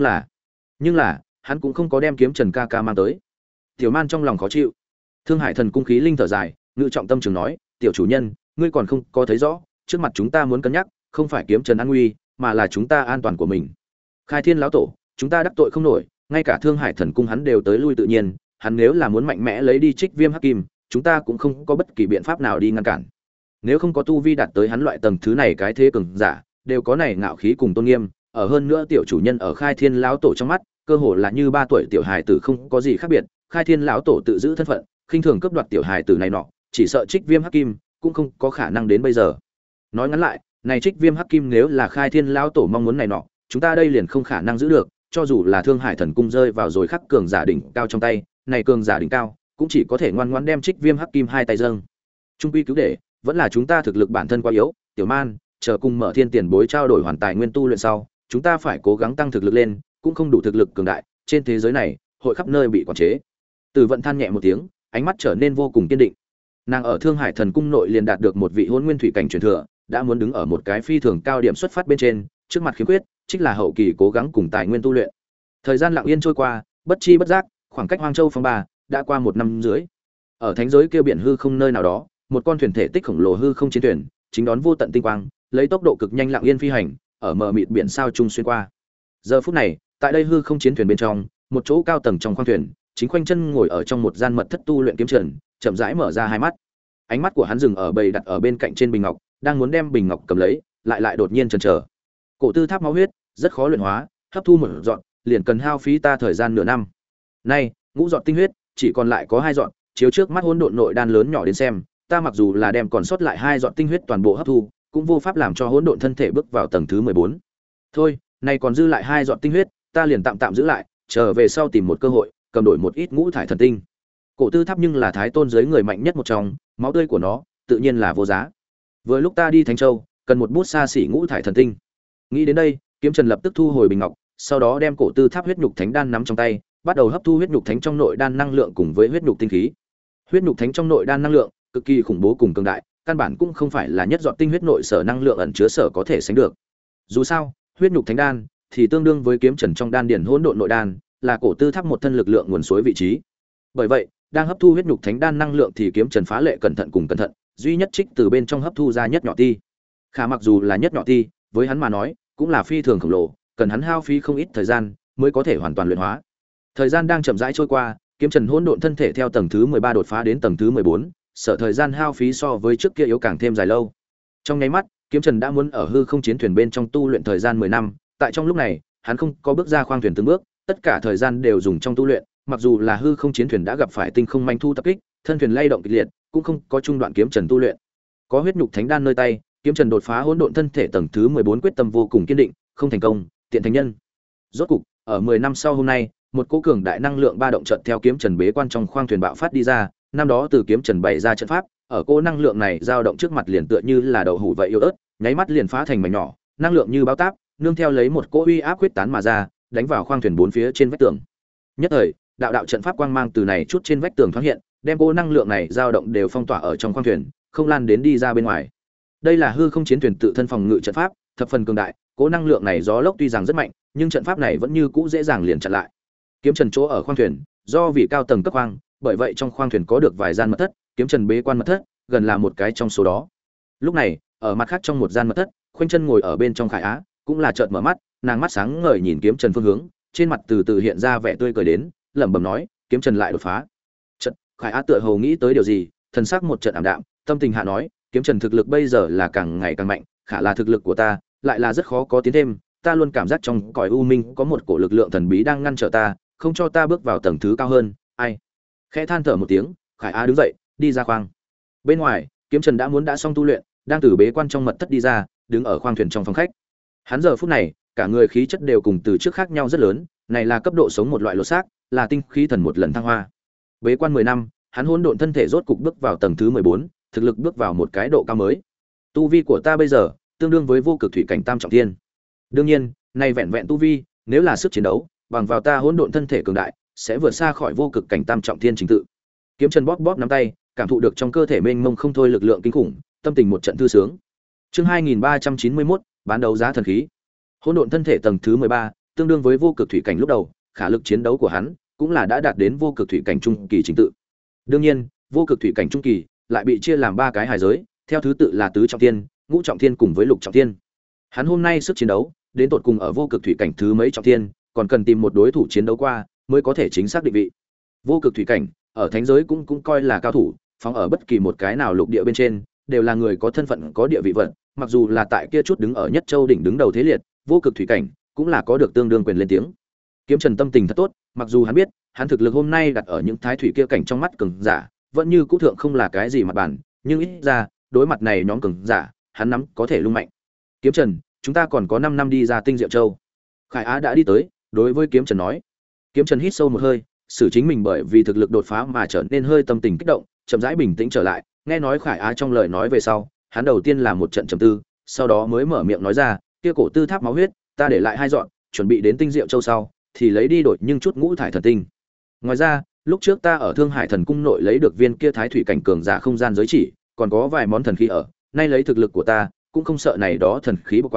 là, hắn cũng không có đem Kiếm Trần ca ca mang tới. Tiểu Man trong lòng khó chịu. Thương Hải Thần Cung khí linh thở dài, ngự trọng tâm trường nói, tiểu chủ nhân, ngươi còn không có thấy rõ, trước mặt chúng ta muốn cân nhắc, không phải Kiếm Trần an nguy, mà là chúng ta an toàn của mình. Khai Thiên lão tổ, chúng ta đắc tội không nổi, ngay cả Thương Hải Thần Cung hắn đều tới lui tự nhiên, hắn nếu là muốn mạnh mẽ lấy đi Trích Viêm Hắc Kim, chúng ta cũng không có bất kỳ biện pháp nào đi ngăn cản. Nếu không có tu vi đạt tới hắn loại tầng thứ này cái thế cường giả, đều có này ngạo khí cùng tôn nghiêm, ở hơn nữa tiểu chủ nhân ở Khai Thiên lão tổ trong mắt, cơ hồ là như 3 tuổi tiểu hài tử không có gì khác biệt, Khai Thiên lão tổ tự giữ thân phận, khinh thường cướp đoạt tiểu hài tử này nọ, chỉ sợ Trích Viêm Hắc Kim cũng không có khả năng đến bây giờ. Nói ngắn lại, này Trích Viêm Hắc Kim nếu là Khai Thiên lão tổ mong muốn này nọ, chúng ta đây liền không khả năng giữ được, cho dù là Thương Hải Thần Cung rơi vào rồi khắc cường giả đỉnh cao trong tay, này cường giả đỉnh cao cũng chỉ có thể ngoan ngoãn đem Trích Viêm Hắc Kim hai tay dâng. Trung quy cứu để, vẫn là chúng ta thực lực bản thân quá yếu, Tiểu Man, chờ cùng Mở Thiên tiền bối trao đổi hoàn tài nguyên tu luyện sau, chúng ta phải cố gắng tăng thực lực lên, cũng không đủ thực lực cường đại, trên thế giới này, hội khắp nơi bị quản chế. Tử Vận than nhẹ một tiếng, ánh mắt trở nên vô cùng kiên định. Nàng ở Thương Hải Thần Cung nội liền đạt được một vị Hỗn Nguyên thủy cảnh truyền thừa, đã muốn đứng ở một cái phi thường cao điểm xuất phát bên trên, trước mặt khiếm khuyết chính là hậu kỳ cố gắng cùng tài nguyên tu luyện. Thời gian lặng yên trôi qua, bất chi bất giác, khoảng cách Hoang Châu phong ba đã qua 1 năm dưới. Ở thánh giới kia biển hư không nơi nào đó, một con thuyền thể tích khổng lồ hư không chiến thuyền, chính đón vô tận tinh quang, lấy tốc độ cực nhanh lặng yên phi hành, ở mờ mịt biển sao trung xuyên qua. Giờ phút này, tại đây hư không chiến thuyền bên trong, một chỗ cao tầng trong khoang thuyền, chính khoanh chân ngồi ở trong một gian mật thất tu luyện kiếm trần, chậm rãi mở ra hai mắt. Ánh mắt của hắn dừng ở bầy đặt ở bên cạnh trên bình ngọc, đang muốn đem bình ngọc cầm lấy, lại đột nhiên chần chờ. Cổ tư tháp máu huyết, rất khó luyện hóa, hấp thu một dọn, liền cần hao phí ta thời gian nửa năm. Nay, ngũ dọn tinh huyết, chỉ còn lại có 2 dọn, chiếu trước mắt hỗn độn nội đan lớn nhỏ đến xem, ta mặc dù là đem còn sót lại 2 dọn tinh huyết toàn bộ hấp thu, cũng vô pháp làm cho hỗn độn thân thể bước vào tầng thứ 14. Thôi, nay còn dư lại 2 dọn tinh huyết, ta liền tạm giữ lại, chờ về sau tìm một cơ hội, cầm đổi một ít ngũ thải thần tinh. Cổ tư tháp nhưng là thái tôn giới người mạnh nhất một trong, máu tươi của nó tự nhiên là vô giá. Vừa lúc ta đi Thánh Châu, cần một bút xa xỉ ngũ thải thần tinh. Nghĩ đến đây, Kiếm Trần lập tức thu hồi bình ngọc, sau đó đem cổ tư tháp huyết nhục thánh đan nắm trong tay, bắt đầu hấp thu huyết nhục thánh trong nội đan năng lượng cùng với huyết nhục tinh khí. Huyết nhục thánh trong nội đan năng lượng cực kỳ khủng bố cùng cường đại, căn bản cũng không phải là nhất dọn tinh huyết nội sở năng lượng ẩn chứa sở có thể sánh được. Dù sao, huyết nhục thánh đan thì tương đương với Kiếm Trần trong đan điển hỗn độn nội đan, là cổ tư tháp một thân lực lượng nguồn suối vị trí. Bởi vậy, đang hấp thu huyết nhục thánh đan năng lượng thì Kiếm Trần phá lệ cẩn thận, duy nhất trích từ bên trong hấp thu ra nhất nhỏ ti. Khả mặc dù là nhất nhỏ ti, với hắn mà nói, cũng là phi thường khổng lồ, cần hắn hao phí không ít thời gian mới có thể hoàn toàn luyện hóa. Thời gian đang chậm rãi trôi qua, Kiếm Trần hỗn độn thân thể theo tầng thứ 13 đột phá đến tầng thứ 14, sở thời gian hao phí so với trước kia yếu càng thêm dài lâu. Trong nháy mắt, Kiếm Trần đã muốn ở hư không chiến thuyền bên trong tu luyện thời gian 10 năm, tại trong lúc này, hắn không có bước ra khoang thuyền từng bước, tất cả thời gian đều dùng trong tu luyện, mặc dù là hư không chiến thuyền đã gặp phải tinh không manh thu tập kích, thân thuyền lay động kịch liệt, cũng không có trung đoạn Kiếm Trần tu luyện. Có huyết nhục thánh đan nơi tay, Kiếm Trần đột phá hỗn độn thân thể tầng thứ 14 quyết tâm vô cùng kiên định, không thành công, tiện thành nhân. Rốt cục, ở 10 năm sau hôm nay, một cỗ cường đại năng lượng ba động chợt theo Kiếm Trần bế quan trong khoang thuyền bạo phát đi ra, năm đó từ Kiếm Trần bày ra trận pháp, ở cỗ năng lượng này dao động trước mặt liền tựa như là đậu hũ vậy yếu ớt, nháy mắt liền phá thành mảnh nhỏ, năng lượng như bão táp, nương theo lấy một cỗ uy áp quyết tán mà ra, đánh vào khoang thuyền bốn phía trên vách tường. Nhất thời, đạo trận pháp quang mang từ này chút trên vách tường thoáng hiện, đem cỗ năng lượng này dao động đều phong tỏa ở trong khoang thuyền, không lan đến đi ra bên ngoài. Đây là hư không chiến thuyền tự thân phòng ngự trận pháp, thập phần cường đại, cỗ năng lượng này gió lốc tuy rằng rất mạnh, nhưng trận pháp này vẫn như cũ dễ dàng liền chặn lại. Kiếm Trần chỗ ở khoang thuyền, do vì cao tầng cấp khoang, bởi vậy trong khoang thuyền có được vài gian mật thất, Kiếm Trần bế quan mật thất, gần là một cái trong số đó. Lúc này, ở mặt khác trong một gian mật thất, khoanh chân ngồi ở bên trong Khải Á, cũng là chợt mở mắt, nàng mắt sáng ngời nhìn Kiếm Trần phương hướng, trên mặt từ từ hiện ra vẻ tươi cười đến, lẩm bẩm nói, Kiếm Trần lại đột phá. Chợt, Khải Á tựa hồ nghĩ tới điều gì, thần sắc một trận ảm đạm, tâm tình hạ nói, Kiếm Trần thực lực bây giờ là càng ngày càng mạnh, khả là thực lực của ta, lại là rất khó có tiến thêm, ta luôn cảm giác trong cõi u minh có một cổ lực lượng thần bí đang ngăn trở ta, không cho ta bước vào tầng thứ cao hơn. Ai? Khẽ than thở một tiếng, Khải Á đứng dậy, đi ra khoang. Bên ngoài, Kiếm Trần đã xong tu luyện, đang từ bế quan trong mật thất đi ra, đứng ở khoang thuyền trong phòng khách. Hắn giờ phút này, cả người khí chất đều cùng từ trước khác nhau rất lớn, này là cấp độ sống một loại lột xác, là tinh khí thần một lần thăng hoa. Bế quan 10 năm, hắn hỗn độn thân thể rốt cục bước vào tầng thứ 14, thực lực bước vào một cái độ cao mới. Tu vi của ta bây giờ tương đương với vô cực thủy cảnh tam trọng thiên. Đương nhiên, này vẹn vẹn tu vi, nếu là sức chiến đấu, bằng vào ta hỗn độn thân thể cường đại, sẽ vượt xa khỏi vô cực cảnh tam trọng thiên trình tự. Kiếm Trần bóp bóp nắm tay, cảm thụ được trong cơ thể mênh mông không thôi lực lượng kinh khủng, tâm tình một trận thư sướng. Chương 2391, bán đấu giá thần khí. Hỗn độn thân thể tầng thứ 13, tương đương với vô cực thủy cảnh lúc đầu, khả lực chiến đấu của hắn cũng là đã đạt đến vô cực thủy cảnh trung kỳ trình tự. Đương nhiên, vô cực thủy cảnh trung kỳ lại bị chia làm 3 cái hài giới, theo thứ tự là tứ trọng thiên, ngũ trọng thiên cùng với lục trọng thiên. Hắn hôm nay sức chiến đấu đến tột cùng ở vô cực thủy cảnh thứ mấy trọng thiên, còn cần tìm một đối thủ chiến đấu qua mới có thể chính xác định vị. Vô cực thủy cảnh ở thánh giới cũng coi là cao thủ, phóng ở bất kỳ một cái nào lục địa bên trên, đều là người có thân phận có địa vị vận, mặc dù là tại kia chút đứng ở nhất châu đỉnh đứng đầu thế liệt, vô cực thủy cảnh cũng là có được tương đương quyền lên tiếng. Kiếm Trần tâm tình thật tốt, mặc dù hắn biết, hắn thực lực hôm nay đặt ở những thái thủy kia cảnh trong mắt cường giả, vẫn như cũ thượng không là cái gì mặt bản, nhưng ít ra, đối mặt này nhóm cường giả, hắn nắm có thể lung mạnh. Kiếm Trần, chúng ta còn có 5 năm đi ra Tinh Diệu Châu. Khải Á đã đi tới, đối với Kiếm Trần nói. Kiếm Trần hít sâu một hơi, xử chính mình bởi vì thực lực đột phá mà trở nên hơi tâm tình kích động, chậm rãi bình tĩnh trở lại, nghe nói Khải Á trong lời nói về sau, hắn đầu tiên là một trận trầm tư, sau đó mới mở miệng nói ra, kia cổ tư tháp máu huyết, ta để lại 2 dọn, chuẩn bị đến Tinh Diệu Châu sau, thì lấy đi đổi nhưng chút ngũ thải thần tinh. Ngoài ra, lúc trước ta ở Thương Hải Thần Cung nội lấy được viên kia thái thủy cảnh cường giả không gian giới chỉ, còn có vài món thần khí ở, nay lấy thực lực của ta, cũng không sợ này đó thần khí bộc quang,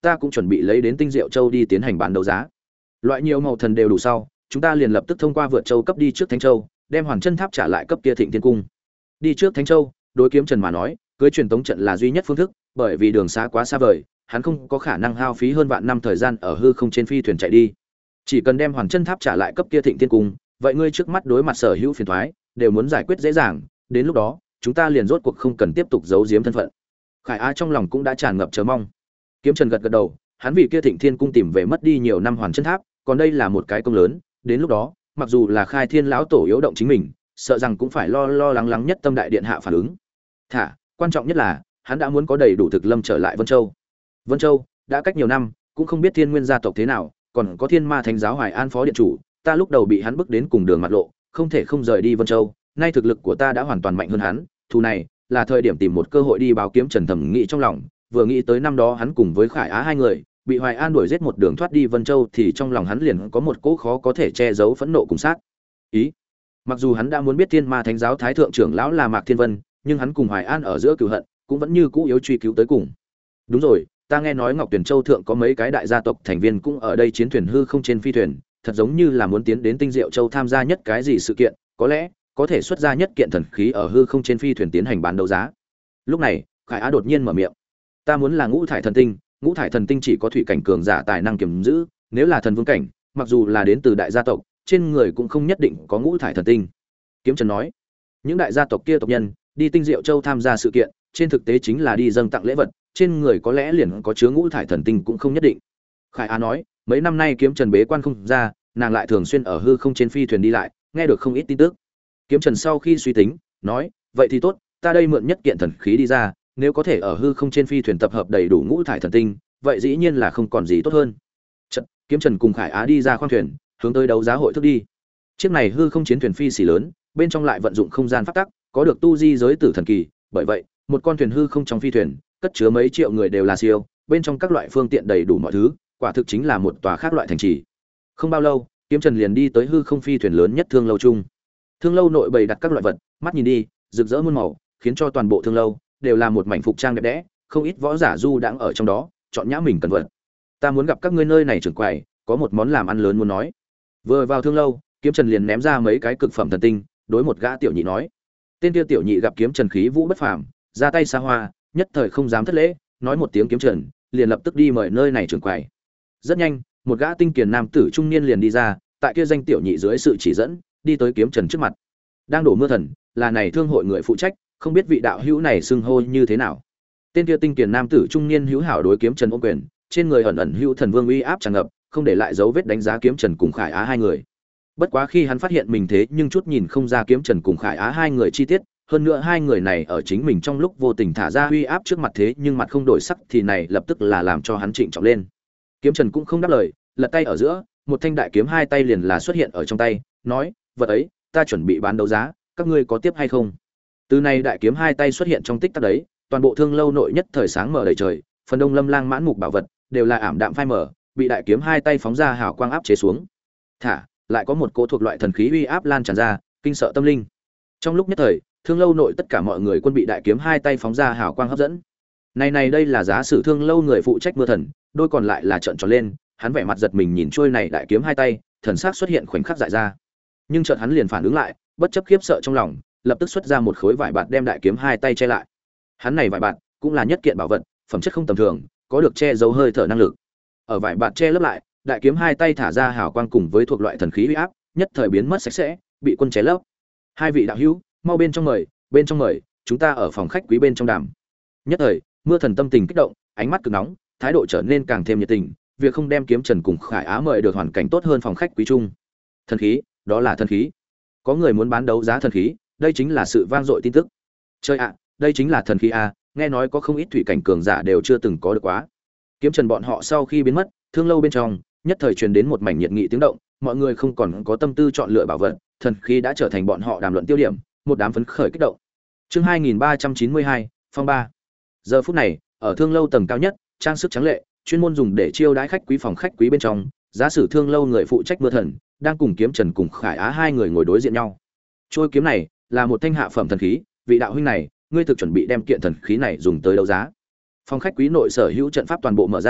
ta cũng chuẩn bị lấy đến Tinh Diệu Châu đi tiến hành bán đấu giá. Loại nhiều màu thần đều đủ sau, chúng ta liền lập tức thông qua vượt châu cấp đi trước Thánh Châu, đem Hoàn Chân Tháp trả lại cấp kia Thịnh Thiên Cung. Đi trước Thánh Châu, đối Kiếm Trần mà nói, cưới truyền tống trận là duy nhất phương thức, bởi vì đường xa quá xa vời, hắn không có khả năng hao phí hơn vạn năm thời gian ở hư không trên phi thuyền chạy đi. Chỉ cần đem Hoàn Chân Tháp trả lại cấp kia Thịnh Thiên Cung, vậy ngươi trước mắt đối mặt sở hữu phiền toái đều muốn giải quyết dễ dàng, đến lúc đó, chúng ta liền rốt cuộc không cần tiếp tục giấu giếm thân phận. Khải Á trong lòng cũng đã tràn ngập chờ mong. Kiếm Trần gật gật đầu, hắn vì kia Thịnh Thiên Cung tìm về mất đi nhiều năm Hoàn Chân Tháp, còn đây là một cái công lớn, đến lúc đó, mặc dù là Khai Thiên lão tổ yếu động chính mình, sợ rằng cũng phải lo lắng nhất tâm đại điện hạ phản ứng. Quan trọng nhất là, hắn đã muốn có đầy đủ thực lâm trở lại Vân Châu. Vân Châu đã cách nhiều năm, cũng không biết Thiên Nguyên gia tộc thế nào, còn có Thiên Ma Thánh giáo Hoài An phó điện chủ, ta lúc đầu bị hắn bức đến cùng đường mặt lộ, không thể không rời đi Vân Châu, nay thực lực của ta đã hoàn toàn mạnh hơn hắn, thù này là thời điểm tìm một cơ hội đi báo Kiếm Trần thầm nghĩ trong lòng, vừa nghĩ tới năm đó hắn cùng với Khải Á hai người bị Hoài An đuổi giết một đường thoát đi Vân Châu thì trong lòng hắn liền có một cỗ khó có thể che giấu phẫn nộ cùng sát ý. Mặc dù hắn đã muốn biết Thiên Ma Thánh giáo thái thượng trưởng lão là Mạc Thiên Vân, nhưng hắn cùng Hoài An ở giữa cừu hận cũng vẫn như cũ yếu truy cứu tới cùng. Đúng rồi, ta nghe nói Ngọc Tuyển Châu thượng có mấy cái đại gia tộc thành viên cũng ở đây chiến thuyền hư không trên phi thuyền, thật giống như là muốn tiến đến Tinh Diệu Châu tham gia nhất cái gì sự kiện, có lẽ có thể xuất ra nhất kiện thần khí ở hư không trên phi thuyền tiến hành bán đấu giá. Lúc này, Khải Á đột nhiên mở miệng. Ta muốn là ngũ thải thần tinh, ngũ thải thần tinh chỉ có thủy cảnh cường giả tài năng kiểm giữ, nếu là thần vương cảnh, mặc dù là đến từ đại gia tộc, trên người cũng không nhất định có ngũ thải thần tinh. Kiếm Trần nói, những đại gia tộc kia tộc nhân đi Tinh Diệu Châu tham gia sự kiện, trên thực tế chính là đi dâng tặng lễ vật, trên người có lẽ liền có chứa ngũ thải thần tinh cũng không nhất định. Khải Á nói, mấy năm nay Kiếm Trần bế quan không ra, nàng lại thường xuyên ở hư không trên phi thuyền đi lại, nghe được không ít tin tức. Kiếm Trần sau khi suy tính, nói, vậy thì tốt, ta đây mượn nhất kiện thần khí đi ra, nếu có thể ở hư không trên phi thuyền tập hợp đầy đủ ngũ thải thần tinh, vậy dĩ nhiên là không còn gì tốt hơn. Trận, Kiếm Trần cùng Khải Á đi ra khoang thuyền, hướng tới đấu giá hội thức đi. Chiếc này hư không chiến thuyền phi xỉ lớn, bên trong lại vận dụng không gian pháp tắc, có được tu di giới tử thần kỳ, bởi vậy, một con thuyền hư không trong phi thuyền, cất chứa mấy triệu người đều là siêu, bên trong các loại phương tiện đầy đủ mọi thứ, quả thực chính là một tòa khác loại thành trì. Không bao lâu, Kiếm Trần liền đi tới hư không phi thuyền lớn nhất Thương Lâu trung. Thương Lâu nội bày đặt các loại vật, mắt nhìn đi, rực rỡ muôn màu, khiến cho toàn bộ Thương Lâu đều là một mảnh phục trang đẹp đẽ, không ít võ giả du đãng ở trong đó, chọn nhã mình cần vật. Ta muốn gặp các ngươi nơi này trưởng quầy, có một món làm ăn lớn muốn nói. Vừa vào Thương Lâu, Kiếm Trần liền ném ra mấy cái cực phẩm thần tinh, đối một gã tiểu nhị nói. Tên kia tiểu nhị gặp Kiếm Trần khí vũ bất phàm, ra tay xa hoa, nhất thời không dám thất lễ, nói một tiếng Kiếm Trần, liền lập tức đi mời nơi này trưởng quầy. Rất nhanh, một gã tinh kiền nam tử trung niên liền đi ra, tại kia danh tiểu nhị dưới sự chỉ dẫn, đi tới Kiếm Trần trước mặt. Đang đổ mưa thần, là này thương hội người phụ trách, không biết vị đạo hữu này xưng hô như thế nào. Tên kia tinh kiền nam tử trung niên hữu hảo đối Kiếm Trần ôm quyền, trên người ẩn ẩn hữu thần vương uy áp tràn ngập, không để lại dấu vết đánh giá Kiếm Trần cùng Khải Á hai người. Bất quá khi hắn phát hiện mình thế nhưng chút nhìn không ra Kiếm Trần cùng Khải Á hai người chi tiết, hơn nữa hai người này ở chính mình trong lúc vô tình thả ra uy áp trước mặt thế nhưng mặt không đổi sắc thì này lập tức là làm cho hắn trịnh trọng lên. Kiếm Trần cũng không đáp lời, lật tay ở giữa, một thanh đại kiếm hai tay liền là xuất hiện ở trong tay, nói, vật ấy, ta chuẩn bị bán đấu giá, các ngươi có tiếp hay không? Từ này đại kiếm hai tay xuất hiện trong tích tắc đấy, toàn bộ Thương Lâu nội nhất thời sáng mở đầy trời, phần đông lâm lang mãn mục bảo vật đều là ảm đạm phai mở, bị đại kiếm hai tay phóng ra hào quang áp chế xuống. Thả, lại có một cỗ thuộc loại thần khí uy áp lan tràn ra, kinh sợ tâm linh. Trong lúc nhất thời, Thương Lâu nội tất cả mọi người quân bị đại kiếm hai tay phóng ra hào quang hấp dẫn. Này đây là giá sử Thương Lâu người phụ trách mưa thần, đôi còn lại là trợn tròn lên, hắn vẻ mặt giật mình nhìn trôi này đại kiếm hai tay, thần sắc xuất hiện khoảnh khắc dại ra. Nhưng chợt hắn liền phản ứng lại, bất chấp khiếp sợ trong lòng, lập tức xuất ra một khối vải bạt đem đại kiếm hai tay che lại. Hắn này vải bạt cũng là nhất kiện bảo vật, phẩm chất không tầm thường, có được che giấu hơi thở năng lực. Ở vải bạt che lấp lại, đại kiếm hai tay thả ra hào quang cùng với thuộc loại thần khí uy áp, nhất thời biến mất sạch sẽ, bị quân che lấp. Hai vị đạo hữu, mau bên trong mời, chúng ta ở phòng khách quý bên trong đàm. Nhất thời, mưa thần tâm tình kích động, ánh mắt cực nóng, thái độ trở nên càng thêm nhiệt tình, việc không đem Kiếm Trần cùng Khải Á mời được hoàn cảnh tốt hơn phòng khách quý chung. Thần khí, đó là thần khí. Có người muốn bán đấu giá thần khí, đây chính là sự vang dội tin tức. Chơi ạ, đây chính là thần khí a, nghe nói có không ít thủy cảnh cường giả đều chưa từng có được quá. Kiếm Trần bọn họ sau khi biến mất, Thương Lâu bên trong nhất thời truyền đến một mảnh nhiệt nghị tiếng động, mọi người không còn có tâm tư chọn lựa bảo vật, thần khí đã trở thành bọn họ đàm luận tiêu điểm, một đám phấn khởi kích động. Chương 2392, phong ba. Giờ phút này, ở Thương Lâu tầng cao nhất, trang sức trắng lệ, chuyên môn dùng để chiêu đãi khách quý phòng khách quý bên trong, giá sử Thương Lâu người phụ trách mưa thần, đang cùng Kiếm Trần cùng Khải Á hai người ngồi đối diện nhau. Trôi kiếm này là một thanh hạ phẩm thần khí, vị đạo huynh này, ngươi thực chuẩn bị đem kiện thần khí này dùng tới đấu giá. Phòng khách quý nội sở hữu trận pháp toàn bộ mở ra,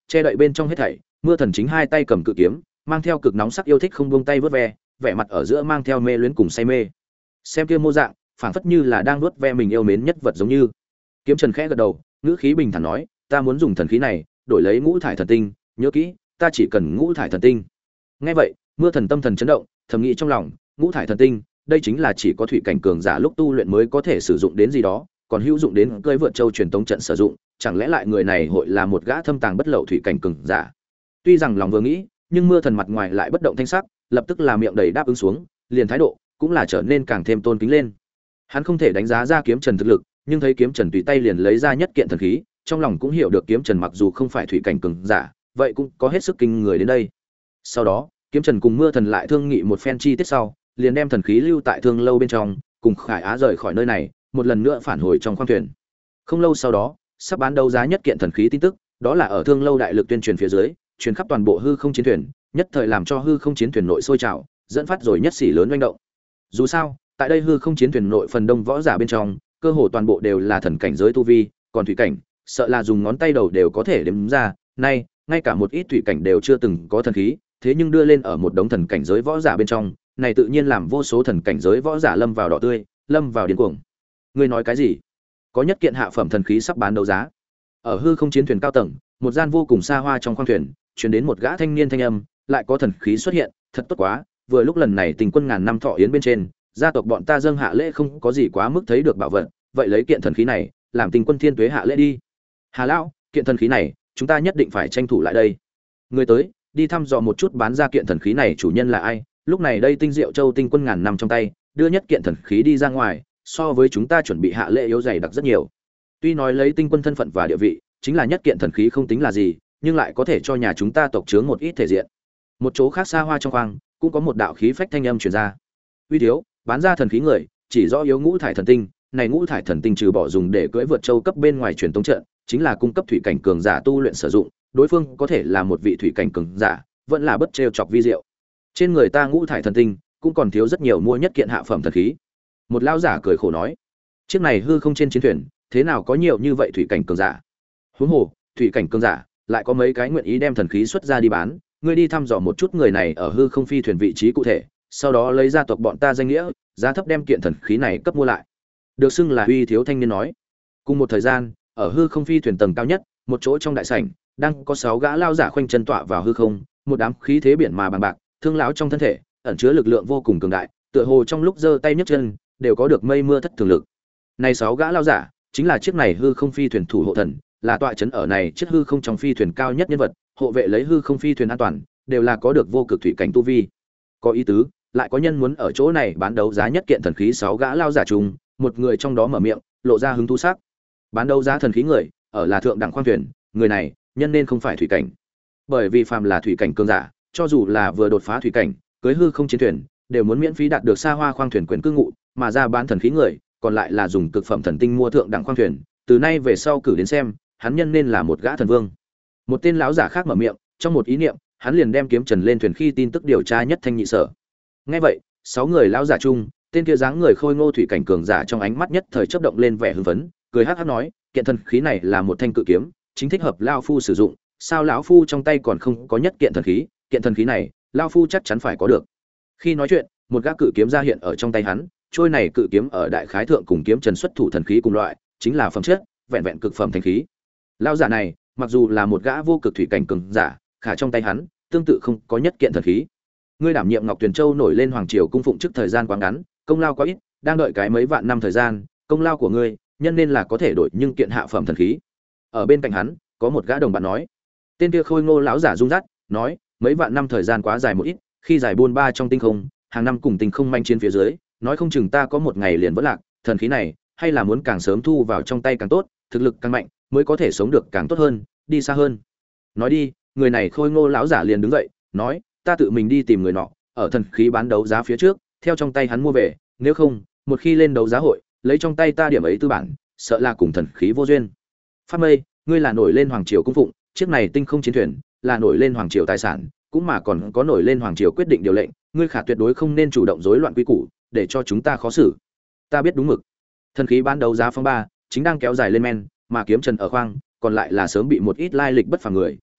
che đậy bên trong hết thảy, Mưa Thần chính hai tay cầm cự kiếm, mang theo cực nóng sắc yêu thích không buông tay vớt ve, vẻ mặt ở giữa mang theo mê luyến cùng say mê. Xem kia mô dạng, phảng phất như là đang nuốt ve mình yêu mến nhất vật giống như. Kiếm Trần khẽ gật đầu, ngữ khí bình thản nói, ta muốn dùng thần khí này đổi lấy ngũ thải thần tinh, nhớ kỹ, ta chỉ cần ngũ thải thần tinh. Nghe vậy, Mưa Thần tâm thần chấn động, thầm nghĩ trong lòng, ngũ thải thần tinh, đây chính là chỉ có thủy cảnh cường giả lúc tu luyện mới có thể sử dụng đến gì đó, còn hữu dụng đến cưỡi vượt châu truyền tống trận sử dụng, chẳng lẽ lại người này hội là một gã thâm tàng bất lậu thủy cảnh cường giả. Tuy rằng lòng vừa nghĩ, nhưng Mưa Thần mặt ngoài lại bất động thanh sắc, lập tức là miệng đầy đáp ứng xuống, liền thái độ cũng là trở nên càng thêm tôn kính lên. Hắn không thể đánh giá ra Kiếm Trần thực lực, nhưng thấy Kiếm Trần tùy tay liền lấy ra nhất kiện thần khí, trong lòng cũng hiểu được Kiếm Trần mặc dù không phải thủy cảnh cường giả, vậy cũng có hết sức kinh người đến đây. Sau đó, Kiếm Trần cùng Mưa Thần lại thương nghị một phen chi tiết sau, liền đem thần khí lưu tại Thương Lâu bên trong, cùng Khải Á rời khỏi nơi này, một lần nữa phản hồi trong khoang thuyền. Không lâu sau đó, sắp bán đấu giá nhất kiện thần khí tin tức, đó là ở Thương Lâu đại lực tuyên truyền phía dưới, truyền khắp toàn bộ hư không chiến thuyền, nhất thời làm cho hư không chiến thuyền nội sôi trào, dẫn phát rồi nhất xỉ lớn doanh động. Dù sao, tại đây hư không chiến thuyền nội phần đông võ giả bên trong, cơ hồ toàn bộ đều là thần cảnh giới tu vi, còn thủy cảnh, sợ là dùng ngón tay đầu đều có thể đếm ra, nay, ngay cả một ít thủy cảnh đều chưa từng có thần khí, thế nhưng đưa lên ở một đống thần cảnh giới võ giả bên trong, này tự nhiên làm vô số thần cảnh giới võ giả lâm vào đỏ tươi, lâm vào điên cuồng. Ngươi nói cái gì? Có nhất kiện hạ phẩm thần khí sắp bán đấu giá. Ở hư không chiến thuyền cao tầng, một gian vô cùng xa hoa trong khoang thuyền, truyền đến một gã thanh niên thanh âm, lại có thần khí xuất hiện, thật tốt quá, vừa lúc lần này Tình Quân ngàn năm thọ yến bên trên, gia tộc bọn ta dâng hạ lễ không có gì quá mức thấy được bảo vật, vậy lấy kiện thần khí này, làm Tình Quân thiên tuế hạ lễ đi. Hà lão, kiện thần khí này, chúng ta nhất định phải tranh thủ lại đây. Người tới, đi thăm dò một chút bán ra kiện thần khí này chủ nhân là ai. Lúc này đây Tinh Diệu Châu Tinh Quân ngàn năm trong tay, đưa nhất kiện thần khí đi ra ngoài, so với chúng ta chuẩn bị hạ lễ yếu dày đặc rất nhiều. Tuy nói lấy Tinh Quân thân phận và địa vị, chính là nhất kiện thần khí không tính là gì, nhưng lại có thể cho nhà chúng ta tộc chướng một ít thể diện. Một chỗ khác xa hoa trong khoang, cũng có một đạo khí phách thanh âm truyền ra. Uy thiếu, bán ra thần khí người, chỉ rõ yếu ngũ thải thần tinh, này ngũ thải thần tinh trừ bỏ dùng để cưỡi vượt châu cấp bên ngoài truyền tống trận, chính là cung cấp thủy cảnh cường giả tu luyện sử dụng, đối phương có thể là một vị thủy cảnh cường giả, vẫn là bất trêu chọc vi diệu. Trên người ta ngũ thải thần tinh, cũng còn thiếu rất nhiều mua nhất kiện hạ phẩm thần khí. Một lão giả cười khổ nói, chiếc này hư không trên chiến thuyền, thế nào có nhiều như vậy thủy cảnh cường giả? Huống hồ, thủy cảnh cường giả, lại có mấy cái nguyện ý đem thần khí xuất ra đi bán, ngươi đi thăm dò một chút người này ở hư không phi thuyền vị trí cụ thể, sau đó lấy gia tộc bọn ta danh nghĩa, giá thấp đem kiện thần khí này cấp mua lại. Được xưng là uy thiếu thanh niên nói. Cùng một thời gian, ở hư không phi thuyền tầng cao nhất, một chỗ trong đại sảnh, đang có 6 gã lao giả khoanh chân tọa vào hư không, một đám khí thế biển mà bằng bạc, thương lão trong thân thể, ẩn chứa lực lượng vô cùng cường đại, tựa hồ trong lúc giơ tay nhấc chân, đều có được mây mưa thất thường lực. Này 6 gã lao giả, chính là chiếc này hư không phi thuyền thủ hộ thần, là tọa trấn ở này chiếc hư không trong phi thuyền cao nhất nhân vật, hộ vệ lấy hư không phi thuyền an toàn, đều là có được vô cực thủy cảnh tu vi. Có ý tứ, lại có nhân muốn ở chỗ này bán đấu giá nhất kiện thần khí 6 gã lao giả chung, một người trong đó mở miệng, lộ ra hứng thú sắc. Bán đấu giá thần khí người, ở là thượng đẳng khoang thuyền, người này, nhân nên không phải thủy cảnh. Bởi vì phàm là thủy cảnh cường giả, cho dù là vừa đột phá thủy cảnh, cưới hư không chiến thuyền, đều muốn miễn phí đạt được xa hoa khoang thuyền quyền cư ngụ, mà ra bán thần khí người, còn lại là dùng cực phẩm thần tinh mua thượng đẳng khoang thuyền, từ nay về sau cử đến xem, hắn nhân nên là một gã thần vương. Một tên lão giả khác mở miệng, trong một ý niệm, hắn liền đem Kiếm Trần lên thuyền khi tin tức điều tra nhất thanh nhị sở. Nghe vậy, 6 người lão giả chung, tên kia dáng người khôi ngô thủy cảnh cường giả trong ánh mắt nhất thời chớp động lên vẻ hưng phấn, cười hắc hắc nói, kiện thần khí này là một thanh cự kiếm, chính thích hợp lão phu sử dụng, sao lão phu trong tay còn không có nhất kiện thần khí, kiện thần khí này, lão phu chắc chắn phải có được. Khi nói chuyện, một gã cự kiếm ra hiện ở trong tay hắn, trôi này cự kiếm ở đại khái thượng cùng Kiếm Trần xuất thủ thần khí cùng loại, chính là phẩm chất, vẹn vẹn cực phẩm thanh khí. Lão giả này, mặc dù là một gã vô cực thủy cảnh cường giả, khả trong tay hắn, tương tự không có nhất kiện thần khí. Ngươi đảm nhiệm Ngọc Tuyền Châu nổi lên hoàng triều cung phụng trước thời gian quá ngắn, công lao quá ít, đang đợi cái mấy vạn năm thời gian, công lao của ngươi, nhân nên là có thể đổi nhưng kiện hạ phẩm thần khí. Ở bên cạnh hắn, có một gã đồng bạn nói. Tên kia khôi ngô lão giả rung rắt, nói, mấy vạn năm thời gian quá dài một ít, khi giải buôn ba trong tinh không, hàng năm cùng tinh không manh chiến phía dưới, nói không chừng ta có một ngày liền vỡ lạc, thần khí này, hay là muốn càng sớm thu vào trong tay càng tốt, thực lực càng mạnh, mới có thể sống được càng tốt hơn, đi xa hơn. Nói đi, người này khôi ngô lão giả liền đứng dậy, nói, ta tự mình đi tìm người nọ, ở thần khí bán đấu giá phía trước, theo trong tay hắn mua về, nếu không, một khi lên đấu giá hội, lấy trong tay ta điểm ấy tư bản, sợ là cùng thần khí vô duyên. Pháp Mây, ngươi là nổi lên hoàng triều cung phụng, chiếc này tinh không chiến thuyền, là nổi lên hoàng triều tài sản, cũng mà còn có nổi lên hoàng triều quyết định điều lệnh, ngươi khả tuyệt đối không nên chủ động rối loạn quy củ, để cho chúng ta khó xử. Ta biết đúng mực. Thần khí bán đấu giá phong ba chính đang kéo dài lên men, mà Kiếm Trần ở khoang, còn lại là sớm bị một ít lai lịch bất phàm người